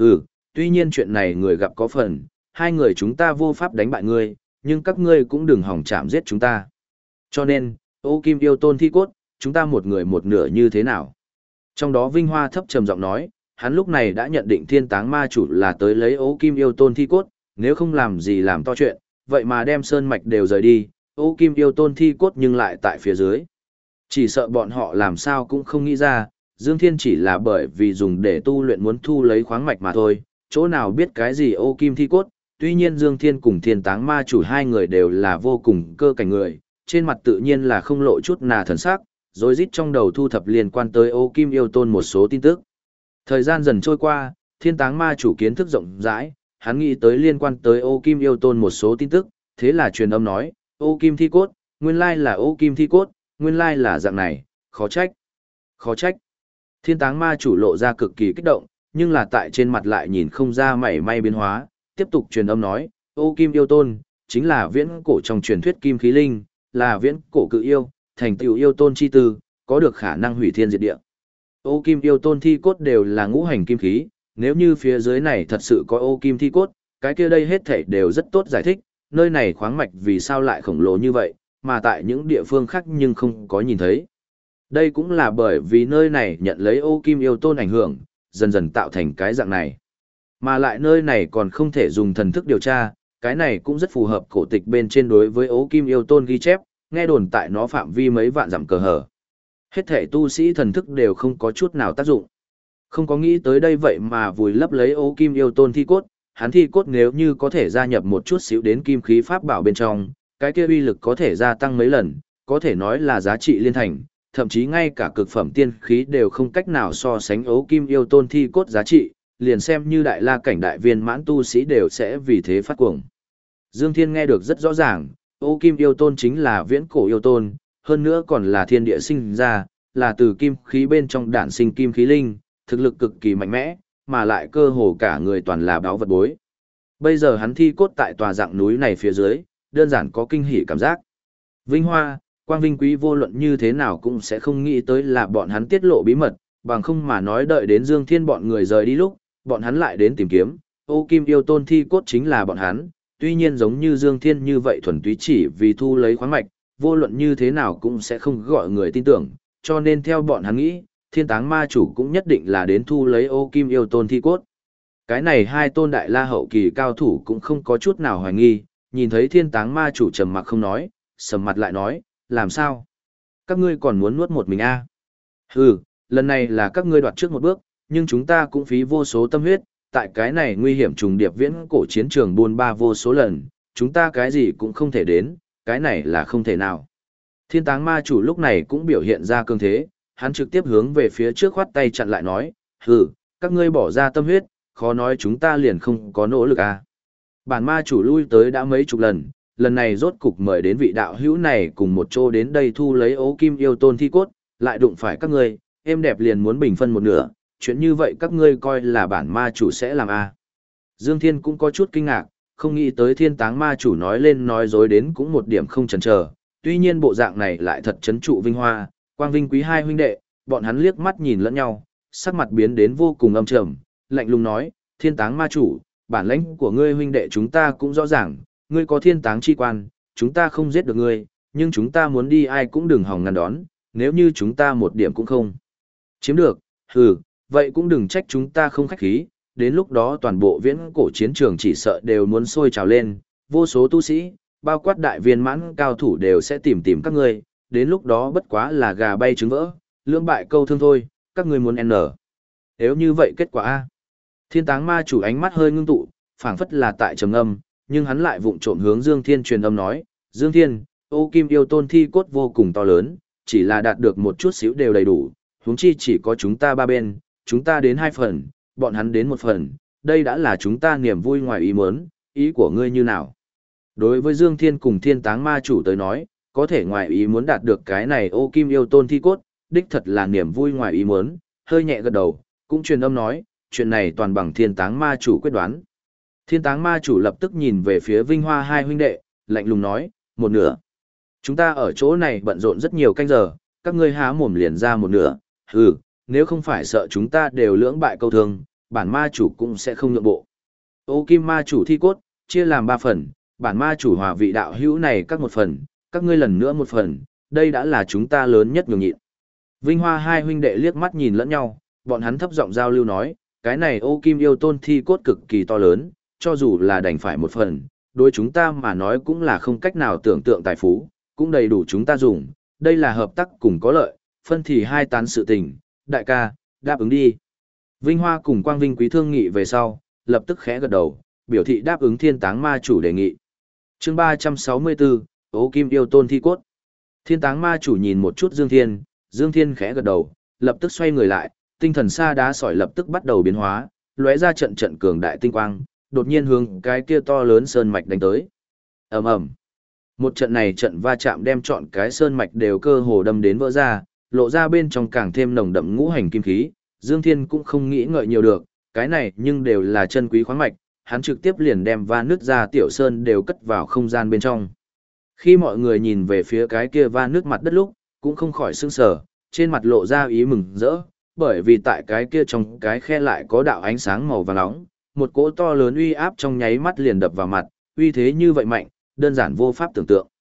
Tuy nhiên chuyện này người gặp có phần, hai người chúng ta vô pháp đánh bại ngươi, nhưng các ngươi cũng đừng hòng chạm giết chúng ta. Cho nên, Ô Kim Yêu Tôn thi cốt, chúng ta một người một nửa như thế nào? Trong đó Vinh Hoa thấp trầm giọng nói, hắn lúc này đã nhận định Thiên Táng Ma Chủ là tới lấy Ô Kim Yêu Tôn thi cốt, nếu không làm gì làm to chuyện, vậy mà đem sơn mạch đều rời đi, Ô Kim Yêu Tôn thi cốt nhưng lại tại phía dưới. Chỉ sợ bọn họ làm sao cũng không nghĩ ra, Dương Thiên chỉ là bởi vì dùng để tu luyện muốn thu lấy khoáng mạch mà thôi, chỗ nào biết cái gì Ô Kim thi cốt. Tuy nhiên Dương Thiên cùng Thiên Táng Ma Chủ hai người đều là vô cùng cơ cảnh người, trên mặt tự nhiên là không lộ chút nà thần sắc, rồi rít trong đầu thu thập liên quan tới Ô Kim Yêu Tôn một số tin tức. Thời gian dần trôi qua, Thiên Táng Ma Chủ kiến thức rộng rãi, hắn nghĩ tới liên quan tới Ô Kim Yêu Tôn một số tin tức, thế là truyền âm nói, Ô Kim thi cốt, nguyên lai là Ô Kim thi cốt, nguyên lai là dạng này, khó trách. Khó trách. Thiên Táng Ma Chủ lộ ra cực kỳ kích động, nhưng là tại trên mặt lại nhìn không ra mảy may biến hóa, tiếp tục truyền âm nói, Ô Kim Yêu Tôn, chính là viễn cổ trong truyền thuyết Kim Khí Linh, là viễn cổ cự yêu, thành tựu yêu tôn chi tư, có được khả năng hủy thiên diệt địa. Ô Kim Yêu Tôn thi cốt đều là ngũ hành kim khí, nếu như phía dưới này thật sự có Ô Kim thi cốt, cái kia đây hết thảy đều rất tốt giải thích, nơi này khoáng mạch vì sao lại khổng lồ như vậy, mà tại những địa phương khác nhưng không có nhìn thấy. Đây cũng là bởi vì nơi này nhận lấy Ô Kim Yêu Tôn ảnh hưởng, dần dần tạo thành cái dạng này. Mà lại nơi này còn không thể dùng thần thức điều tra, cái này cũng rất phù hợp cổ tịch bên trên đối với Ô Kim Yêu Tôn ghi chép, nghe đồn tại nó phạm vi mấy vạn dặm cờ hở. Hết thể tu sĩ thần thức đều không có chút nào tác dụng. Không có nghĩ tới đây vậy mà vùi lấp lấy Ô Kim Yêu Tôn thi cốt, hắn thi cốt nếu như có thể gia nhập một chút xíu đến kim khí pháp bảo bên trong, cái kia uy lực có thể gia tăng mấy lần, có thể nói là giá trị liên thành, thậm chí ngay cả cực phẩm tiên khí đều không cách nào so sánh Ô Kim Yêu Tôn thi cốt giá trị, liền xem như đại la cảnh đại viên mãn tu sĩ đều sẽ vì thế phát cuồng. Dương Thiên nghe được rất rõ ràng, Ô Kim Yêu Tôn chính là viễn cổ yêu tôn, hơn nữa còn là thiên địa sinh ra, là từ kim khí bên trong đản sinh kim khí linh, thực lực cực kỳ mạnh mẽ, mà lại cơ hồ cả người toàn là báu vật bối. Bây giờ hắn thi cốt tại tòa dạng núi này phía dưới, đơn giản có kinh hỉ cảm giác. Vinh Hoa, Quang Vinh Quý vô luận như thế nào cũng sẽ không nghĩ tới là bọn hắn tiết lộ bí mật, bằng không mà nói đợi đến Dương Thiên bọn người rời đi lúc, bọn hắn lại đến tìm kiếm, Ô Kim Yêu Tôn thi cốt chính là bọn hắn, tuy nhiên giống như Dương Thiên như vậy thuần túy chỉ vì thu lấy khoáng mạch, vô luận như thế nào cũng sẽ không gọi người tin tưởng, cho nên theo bọn hắn nghĩ, Thiên Táng Ma Chủ cũng nhất định là đến thu lấy Ô Kim Yêu Tôn thi cốt. Cái này hai tôn đại la hậu kỳ cao thủ cũng không có chút nào hoài nghi, nhìn thấy Thiên Táng Ma Chủ trầm mặc không nói, sầm mặt lại nói, làm sao? Các ngươi còn muốn nuốt một mình a? Lần này là các ngươi đoạt trước một bước, nhưng chúng ta cũng phí vô số tâm huyết, tại cái này nguy hiểm trùng điệp viễn cổ chiến trường buôn ba vô số lần, chúng ta cái gì cũng không thể đến, cái này là không thể nào. Thiên Táng Ma Chủ lúc này cũng biểu hiện ra cương thế, hắn trực tiếp hướng về phía trước khoát tay chặn lại nói, các ngươi bỏ ra tâm huyết, khó nói chúng ta liền không có nỗ lực à. Bản Ma Chủ lui tới đã mấy chục lần này rốt cục mời đến vị đạo hữu này cùng một chỗ đến đây thu lấy Ô Kim Yêu Tôn thi cốt, lại đụng phải các ngươi, êm đẹp liền muốn bình phân một nửa, chuyện như vậy các ngươi coi là bản ma chủ sẽ làm à. Dương Thiên cũng có chút kinh ngạc, không nghĩ tới thiên táng ma chủ nói lên nói dối đến cũng một điểm không chần chờ. Tuy nhiên bộ dạng này lại thật chấn trụ Vinh Hoa, Quang Vinh Quý hai huynh đệ, bọn hắn liếc mắt nhìn lẫn nhau, sắc mặt biến đến vô cùng âm trầm, lạnh lùng nói, thiên táng ma chủ, bản lãnh của ngươi huynh đệ chúng ta cũng rõ ràng, ngươi có thiên táng chi quan, chúng ta không giết được ngươi, nhưng chúng ta muốn đi ai cũng đừng hòng ngăn đón, nếu như chúng ta một điểm cũng không chiếm được, vậy cũng đừng trách chúng ta không khách khí, đến lúc đó toàn bộ viễn cổ chiến trường chỉ sợ đều muốn sôi trào lên, vô số tu sĩ, bao quát đại viên mãn cao thủ đều sẽ tìm các ngươi, đến lúc đó bất quá là gà bay trứng vỡ, lưỡng bại câu thương thôi, các ngươi muốn n. Nếu như vậy kết quả A. Thiên táng ma chủ ánh mắt hơi ngưng tụ, phảng phất là tại trầm âm, nhưng hắn lại vụng trộm hướng Dương Thiên truyền âm nói, Dương Thiên, ô kim yêu tôn thi cốt vô cùng to lớn, chỉ là đạt được một chút xíu đều đầy đủ, huống chi chỉ có chúng ta ba bên, chúng ta đến 2 phần, bọn hắn đến 1 phần, đây đã là chúng ta niềm vui ngoài ý muốn, ý của ngươi như nào? Đối với Dương Thiên cùng thiên táng ma chủ tới nói, có thể ngoài ý muốn đạt được cái này ô kim yêu tôn thi cốt, đích thật là niềm vui ngoài ý muốn, hơi nhẹ gật đầu, cũng truyền âm nói, chuyện này toàn bằng thiên táng ma chủ quyết đoán. Thiên táng ma chủ lập tức nhìn về phía Vinh Hoa hai huynh đệ, lạnh lùng nói, 1/2. Chúng ta ở chỗ này bận rộn rất nhiều canh giờ, các ngươi há mồm liền ra 1/2, nếu không phải sợ chúng ta đều lưỡng bại câu thương, bản ma chủ cũng sẽ không nhượng bộ. Ô kim ma chủ thi cốt, chia làm 3 phần, bản ma chủ hòa vị đạo hữu này các 1 phần, các ngươi lần nữa 1 phần, đây đã là chúng ta lớn nhất nhường nhịn. Vinh Hoa hai huynh đệ liếc mắt nhìn lẫn nhau, bọn hắn thấp giọng giao lưu nói, cái này ô kim yêu tôn thi cốt cực kỳ to lớn, cho dù là đành phải 1 phần, đối chúng ta mà nói cũng là không cách nào tưởng tượng tài phú, cũng đầy đủ chúng ta dùng, đây là hợp tác cùng có lợi, phân thì hai tán sự tình, đại ca, đáp ứng đi. Vinh Hoa cùng Quang Vinh Quý thương nghị về sau, lập tức khẽ gật đầu, biểu thị đáp ứng thiên táng ma chủ đề nghị. Chương 364, ô kim yêu tôn thi cốt. Thiên táng ma chủ nhìn một chút Dương Thiên khẽ gật đầu, lập tức xoay người lại, tinh thần sa đá sỏi lập tức bắt đầu biến hóa, lóe ra trận trận cường đại tinh quang, đột nhiên hướng cái kia to lớn sơn mạch đánh tới. Ầm ầm. Một trận này trận va chạm đem trọn cái sơn mạch đều cơ hồ đâm đến vỡ ra, lộ ra bên trong càng thêm nồng đậm ngũ hành kim khí. Dương Thiên cũng không nghĩ ngợi nhiều được, cái này nhưng đều là chân quý khoáng mạch, hắn trực tiếp liền đem va nứt ra tiểu sơn đều cất vào không gian bên trong. Khi mọi người nhìn về phía cái kia va nứt mặt đất lúc, cũng không khỏi sửng sở, trên mặt lộ ra ý mừng rỡ, bởi vì tại cái kia trong cái khe lại có đạo ánh sáng màu vàng nóng, một cỗ to lớn uy áp trong nháy mắt liền đập vào mặt, uy thế như vậy mạnh, đơn giản vô pháp tưởng tượng.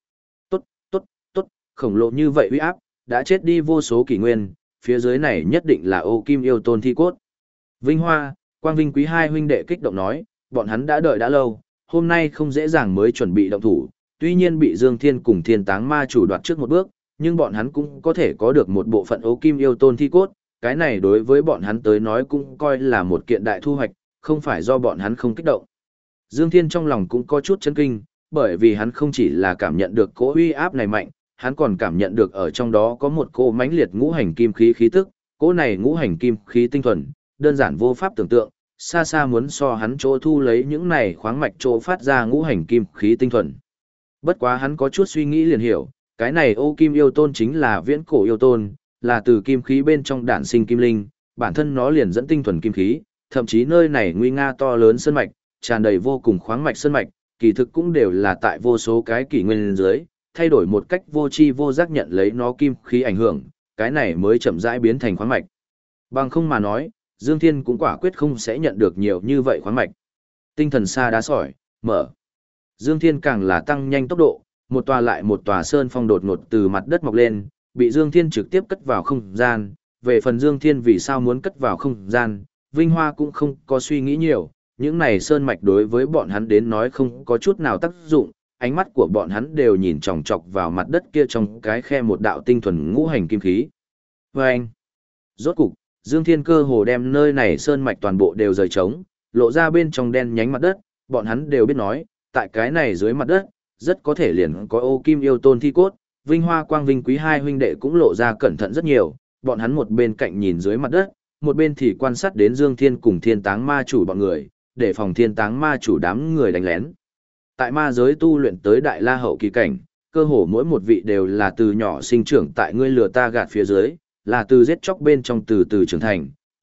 Tốt, khổng lồ như vậy uy áp, đã chết đi vô số kỷ nguyên, phía dưới này nhất định là ô kim yêu tôn thi cốt. Vinh Hoa, Quang Vinh Quý hai huynh đệ kích động nói, bọn hắn đã đợi đã lâu, hôm nay không dễ dàng mới chuẩn bị động thủ, tuy nhiên bị Dương Thiên cùng thiên táng ma chủ đoạt trước một bước, nhưng bọn hắn cũng có thể có được một bộ phận ô kim yêu tôn thi cốt, cái này đối với bọn hắn tới nói cũng coi là một kiện đại thu hoạch, không phải do bọn hắn không kích động. Dương Thiên trong lòng cũng có chút chấn kinh, bởi vì hắn không chỉ là cảm nhận được cỗ uy áp này mạnh, hắn còn cảm nhận được ở trong đó có một cỗ mãnh liệt ngũ hành kim khí khí tức, cỗ này ngũ hành kim khí tinh thuần, đơn giản vô pháp tưởng tượng, xa xa muốn so hắn chỗ thu lấy những này khoáng mạch chỗ phát ra ngũ hành kim khí tinh thuần. Bất quá hắn có chút suy nghĩ liền hiểu, cái này ô kim yêu tôn chính là viễn cổ yêu tôn, là từ kim khí bên trong đản sinh kim linh, bản thân nó liền dẫn tinh thuần kim khí, thậm chí nơi này nguy nga to lớn sơn mạch, tràn đầy vô cùng khoáng mạch sơn mạch, kỳ thực cũng đều là tại vô số cái kỷ nguyên dưới, thay đổi một cách vô tri vô giác nhận lấy nó kim khí ảnh hưởng, cái này mới chậm rãi biến thành khoáng mạch. Bằng không mà nói, Dương Thiên cũng quả quyết không sẽ nhận được nhiều như vậy khoáng mạch. Tinh thần sa đá sỏi, mở. Dương Thiên càng là tăng nhanh tốc độ, một tòa lại một tòa sơn phong đột ngột từ mặt đất mọc lên, bị Dương Thiên trực tiếp cất vào không gian. Về phần Dương Thiên vì sao muốn cất vào không gian, Vinh Hoa cũng không có suy nghĩ nhiều, những này sơn mạch đối với bọn hắn đến nói không có chút nào tác dụng, ánh mắt của bọn hắn đều nhìn chòng chọc vào mặt đất kia trong cái khe một đạo tinh thuần ngũ hành kim khí. Vâng! Rốt cục, Dương Thiên cơ hồ đem nơi này sơn mạch toàn bộ đều rời trống, lộ ra bên trong đen nhánh mặt đất, bọn hắn đều biết nói, tại cái này dưới mặt đất, rất có thể liền có ô kim yêu tôn thi cốt. Vinh Hoa Quang Vinh Quý hai huynh đệ cũng lộ ra cẩn thận rất nhiều, bọn hắn một bên cạnh nhìn dưới mặt đất, một bên thì quan sát đến Dương Thiên cùng thiên táng ma chủ bọn người, để phòng thiên táng ma chủ đám người đánh lén. Tại ma giới tu luyện tới đại la hậu kỳ cảnh, cơ hồ mỗi một vị đều là từ nhỏ sinh trưởng tại ngươi lừa ta gạt phía dưới, là từ giết chóc bên trong từ từ trưởng thành,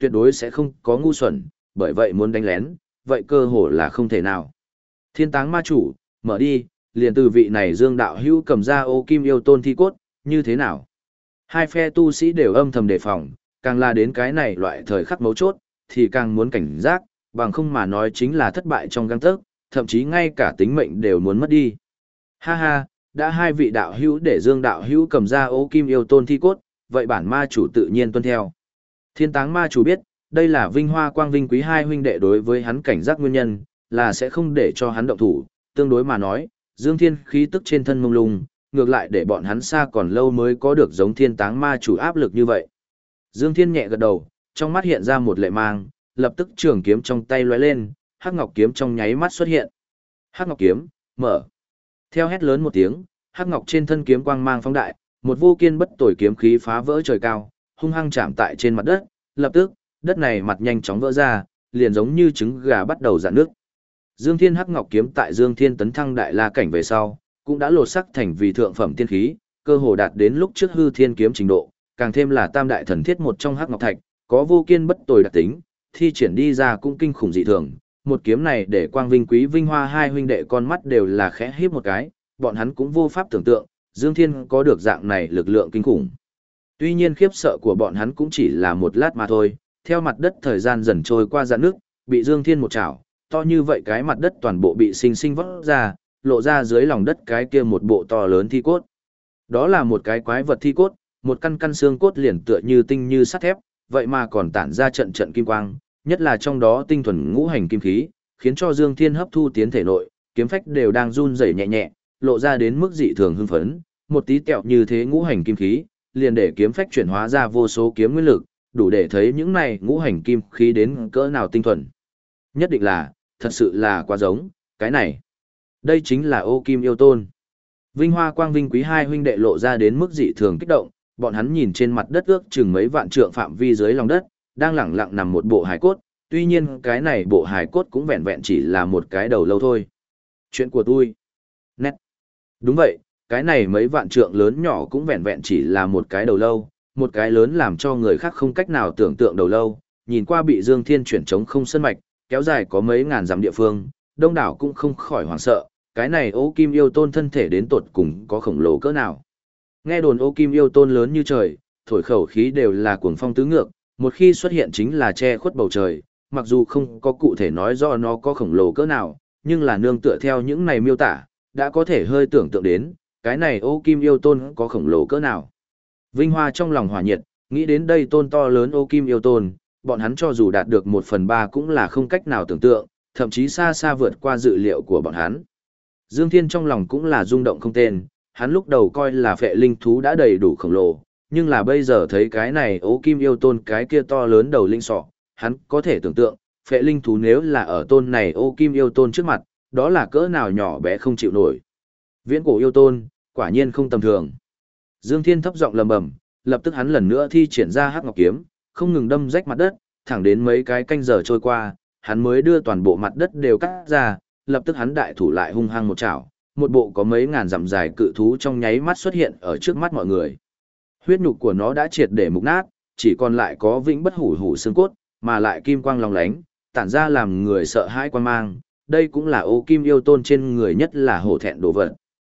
tuyệt đối sẽ không có ngu xuẩn, bởi vậy muốn đánh lén, vậy cơ hồ là không thể nào. Thiên táng ma chủ, mở đi, liền từ vị này Dương đạo hữu cầm ra ô kim yêu tôn thi cốt, như thế nào? Hai phe tu sĩ đều âm thầm đề phòng, càng là đến cái này loại thời khắc mấu chốt, thì càng muốn cảnh giác, bằng không mà nói chính là thất bại trong gang tấc, thậm chí ngay cả tính mệnh đều muốn mất đi. Ha ha, đã hai vị đạo hữu để Dương đạo hữu cầm ra ô kim yêu tôn thi cốt, vậy bản ma chủ tự nhiên tuân theo. Thiên táng ma chủ biết, đây là Vinh Hoa Quang Vinh Quý hai huynh đệ đối với hắn cảnh giác nguyên nhân, là sẽ không để cho hắn động thủ, tương đối mà nói, Dương Thiên khí tức trên thân mông lung, ngược lại để bọn hắn xa còn lâu mới có được giống thiên táng ma chủ áp lực như vậy. Dương Thiên nhẹ gật đầu, trong mắt hiện ra một lệ mang, lập tức trường kiếm trong tay lóe lên, hắc ngọc kiếm trong nháy mắt xuất hiện. Hắc ngọc kiếm, mở. Theo hét lớn một tiếng, hắc ngọc trên thân kiếm quang mang phóng đại, một vô kiên bất tồi kiếm khí phá vỡ trời cao, hung hăng chạm tại trên mặt đất, lập tức, đất này mặt nhanh chóng vỡ ra, liền giống như trứng gà bắt đầu rạn nước. Dương Thiên hắc ngọc kiếm tại Dương Thiên tấn thăng đại la cảnh về sau, cũng đã lột sắc thành vì thượng phẩm tiên khí, cơ hồ đạt đến lúc trước hư thiên kiếm trình độ, càng thêm là tam đại thần thiết một trong hắc ngọc thạch, có vô kiên bất tồi đặc tính, thi triển đi ra cũng kinh khủng dị thường. Một kiếm này để Quang Vinh Quý Vinh Hoa hai huynh đệ con mắt đều là khẽ híp một cái, bọn hắn cũng vô pháp tưởng tượng, Dương Thiên có được dạng này lực lượng kinh khủng. Tuy nhiên khiếp sợ của bọn hắn cũng chỉ là một lát mà thôi, theo mặt đất thời gian dần trôi qua dạn nước, bị Dương Thiên một chảo, to như vậy cái mặt đất toàn bộ bị sinh sinh vỡ ra, lộ ra dưới lòng đất cái kia một bộ to lớn thi cốt. Đó là một cái quái vật thi cốt, một căn căn xương cốt liền tựa như tinh như sắt thép, vậy mà còn tản ra trận trận kim quang, nhất là trong đó tinh thuần ngũ hành kim khí, khiến cho Dương Thiên hấp thu tiến thể nội, kiếm phách đều đang run rẩy nhẹ nhẹ, lộ ra đến mức dị thường hưng phấn, một tí tẹo như thế ngũ hành kim khí, liền để kiếm phách chuyển hóa ra vô số kiếm nguyên lực, đủ để thấy những này ngũ hành kim khí đến cỡ nào tinh thuần. Nhất định là, thật sự là quá giống, cái này. Đây chính là ô kim yêu tôn. Vinh Hoa Quang Vinh Quý hai huynh đệ lộ ra đến mức dị thường kích động, bọn hắn nhìn trên mặt đất ước chừng mấy vạn trượng phạm vi dưới lòng đất, đang lẳng lặng nằm một bộ hài cốt, tuy nhiên cái này bộ hài cốt cũng vẹn vẹn chỉ là một cái đầu lâu thôi. Chuyện của tôi. Nét. Đúng vậy, cái này mấy vạn trượng lớn nhỏ cũng vẹn vẹn chỉ là một cái đầu lâu, một cái lớn làm cho người khác không cách nào tưởng tượng đầu lâu, nhìn qua bị Dương Thiên chuyển trống không sân mạch, kéo dài có mấy ngàn dặm địa phương, đông đảo cũng không khỏi hoảng sợ, cái này ô kim yêu tôn thân thể đến tột cùng có khổng lồ cỡ nào. Nghe đồn ô kim yêu tôn lớn như trời, thổi khẩu khí đều là cuồng phong tứ ngược, một khi xuất hiện chính là che khuất bầu trời, mặc dù không có cụ thể nói rõ nó có khổng lồ cỡ nào, nhưng là nương tựa theo những này miêu tả, đã có thể hơi tưởng tượng đến, cái này ô kim yêu tôn có khổng lồ cỡ nào. Vinh Hoa trong lòng hỏa nhiệt, nghĩ đến đây tôn to lớn ô kim yêu tôn, bọn hắn cho dù đạt được 1/3 cũng là không cách nào tưởng tượng, thậm chí xa xa vượt qua dự liệu của bọn hắn. Dương Thiên trong lòng cũng là rung động không tên, hắn lúc đầu coi là phệ linh thú đã đầy đủ khổng lồ, nhưng là bây giờ thấy cái này ô kim yêu tôn cái kia to lớn đầu linh sọ, hắn có thể tưởng tượng, phệ linh thú nếu là ở tôn này ô kim yêu tôn trước mặt, đó là cỡ nào nhỏ bé không chịu nổi. Viễn cổ yêu tôn, quả nhiên không tầm thường. Dương Thiên thấp giọng lầm bầm, lập tức hắn lần nữa thi triển ra hắc ngọc kiếm, không ngừng đâm rách mặt đất, thẳng đến mấy cái canh giờ trôi qua, hắn mới đưa toàn bộ mặt đất đều cắt ra, lập tức hắn đại thủ lại hung hăng một chảo, một bộ có mấy ngàn dặm dài cự thú trong nháy mắt xuất hiện ở trước mắt mọi người. Huyết nhục của nó đã triệt để mục nát, chỉ còn lại có vĩnh bất hủ hủ xương cốt, mà lại kim quang long lánh, tản ra làm người sợ hãi quan mang, đây cũng là ô kim yêu tôn trên người nhất là hổ thẹn đồ vật.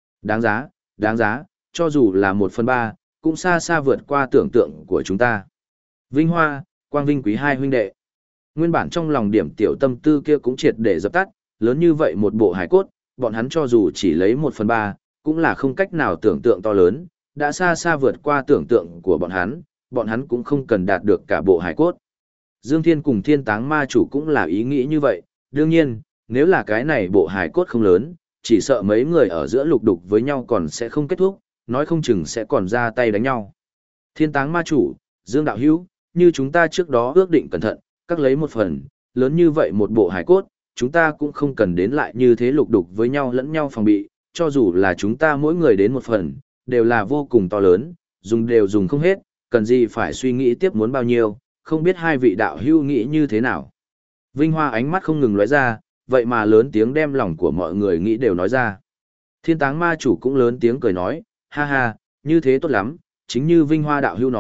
Đáng giá, cho dù là 1/3, cũng xa xa vượt qua tưởng tượng của chúng ta. Vinh Hoa, Quang Vinh Quý hai huynh đệ. Nguyên bản trong lòng điểm tiểu tâm tư kia cũng triệt để dập tắt, lớn như vậy một bộ hài cốt, bọn hắn cho dù chỉ lấy 1/3, cũng là không cách nào tưởng tượng to lớn, đã xa xa vượt qua tưởng tượng của bọn hắn cũng không cần đạt được cả bộ hài cốt. Dương Thiên cùng Thiên Táng Ma chủ cũng là ý nghĩ như vậy, đương nhiên, nếu là cái này bộ hài cốt không lớn, chỉ sợ mấy người ở giữa lục đục với nhau còn sẽ không kết thúc, nói không chừng sẽ còn ra tay đánh nhau. Thiên Táng Ma chủ, Dương đạo hữu, như chúng ta trước đó ước định cẩn thận, các lấy một phần, lớn như vậy một bộ hài cốt, chúng ta cũng không cần đến lại như thế lục đục với nhau lẫn nhau phòng bị, cho dù là chúng ta mỗi người đến một phần, đều là vô cùng to lớn, dùng không hết, cần gì phải suy nghĩ tiếp muốn bao nhiêu, không biết hai vị đạo hữu nghĩ như thế nào. Vinh Hoa ánh mắt không ngừng lóe ra, vậy mà lớn tiếng đem lòng của mọi người nghĩ đều nói ra. Thiên Táng Ma chủ cũng lớn tiếng cười nói, ha ha, như thế tốt lắm, chính như Vinh Hoa đạo hữu nói,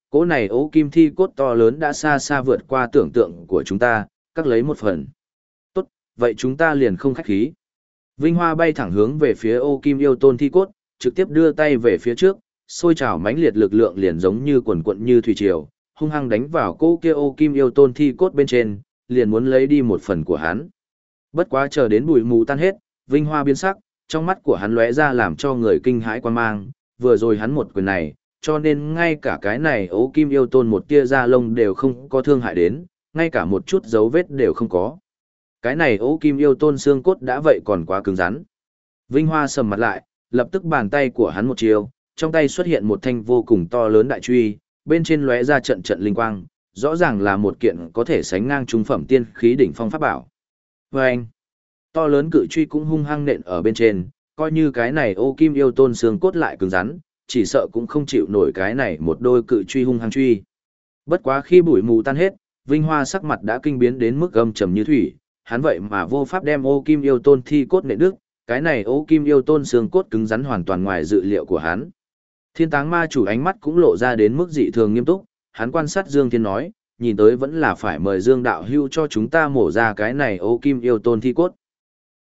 Cỗ này ố kim thi cốt to lớn đã xa xa vượt qua tưởng tượng của chúng ta, cắt lấy một phần. Tốt, vậy chúng ta liền không khách khí. Vinh Hoa bay thẳng hướng về phía ô kim yêu tôn thi cốt, trực tiếp đưa tay về phía trước, sôi trào mãnh liệt lực lượng liền giống như quần quận như thủy triều, hung hăng đánh vào cô kia ô kim yêu tôn thi cốt bên trên, liền muốn lấy đi một phần của hắn. Bất quá chờ đến bụi mù tan hết, Vinh Hoa biến sắc, trong mắt của hắn lóe ra làm cho người kinh hãi quan mang, vừa rồi hắn một quyền này, cho nên ngay cả cái này ố kim yêu tôn một tia da lông đều không có thương hại đến, ngay cả một chút dấu vết đều không có. Cái này ố kim yêu tôn xương cốt đã vậy còn quá cứng rắn. Vinh Hoa sầm mặt lại, lập tức bàn tay của hắn một chiều, trong tay xuất hiện một thanh vô cùng to lớn đại truy, bên trên lóe ra trận trận linh quang, rõ ràng là một kiện có thể sánh ngang trung phẩm tiên khí đỉnh phong pháp bảo. Và anh, to lớn cự truy cũng hung hăng nện ở bên trên, coi như cái này ô kim yêu tôn xương cốt lại cứng rắn, chỉ sợ cũng không chịu nổi cái này một đôi cự truy hung hăng truy. Bất quá khi bụi mù tan hết, Vinh Hoa sắc mặt đã kinh biến đến mức âm trầm như thủy, hắn vậy mà vô pháp đem ô kim yêu tôn thi cốt nện đứt, cái này ô kim yêu tôn xương cốt cứng rắn hoàn toàn ngoài dự liệu của hắn. Thiên Táng Ma chủ ánh mắt cũng lộ ra đến mức dị thường nghiêm túc, hắn quan sát Dương Thiên nói, nhìn tới vẫn là phải mời Dương đạo hưu cho chúng ta mổ ra cái này ô kim yêu tôn thi cốt.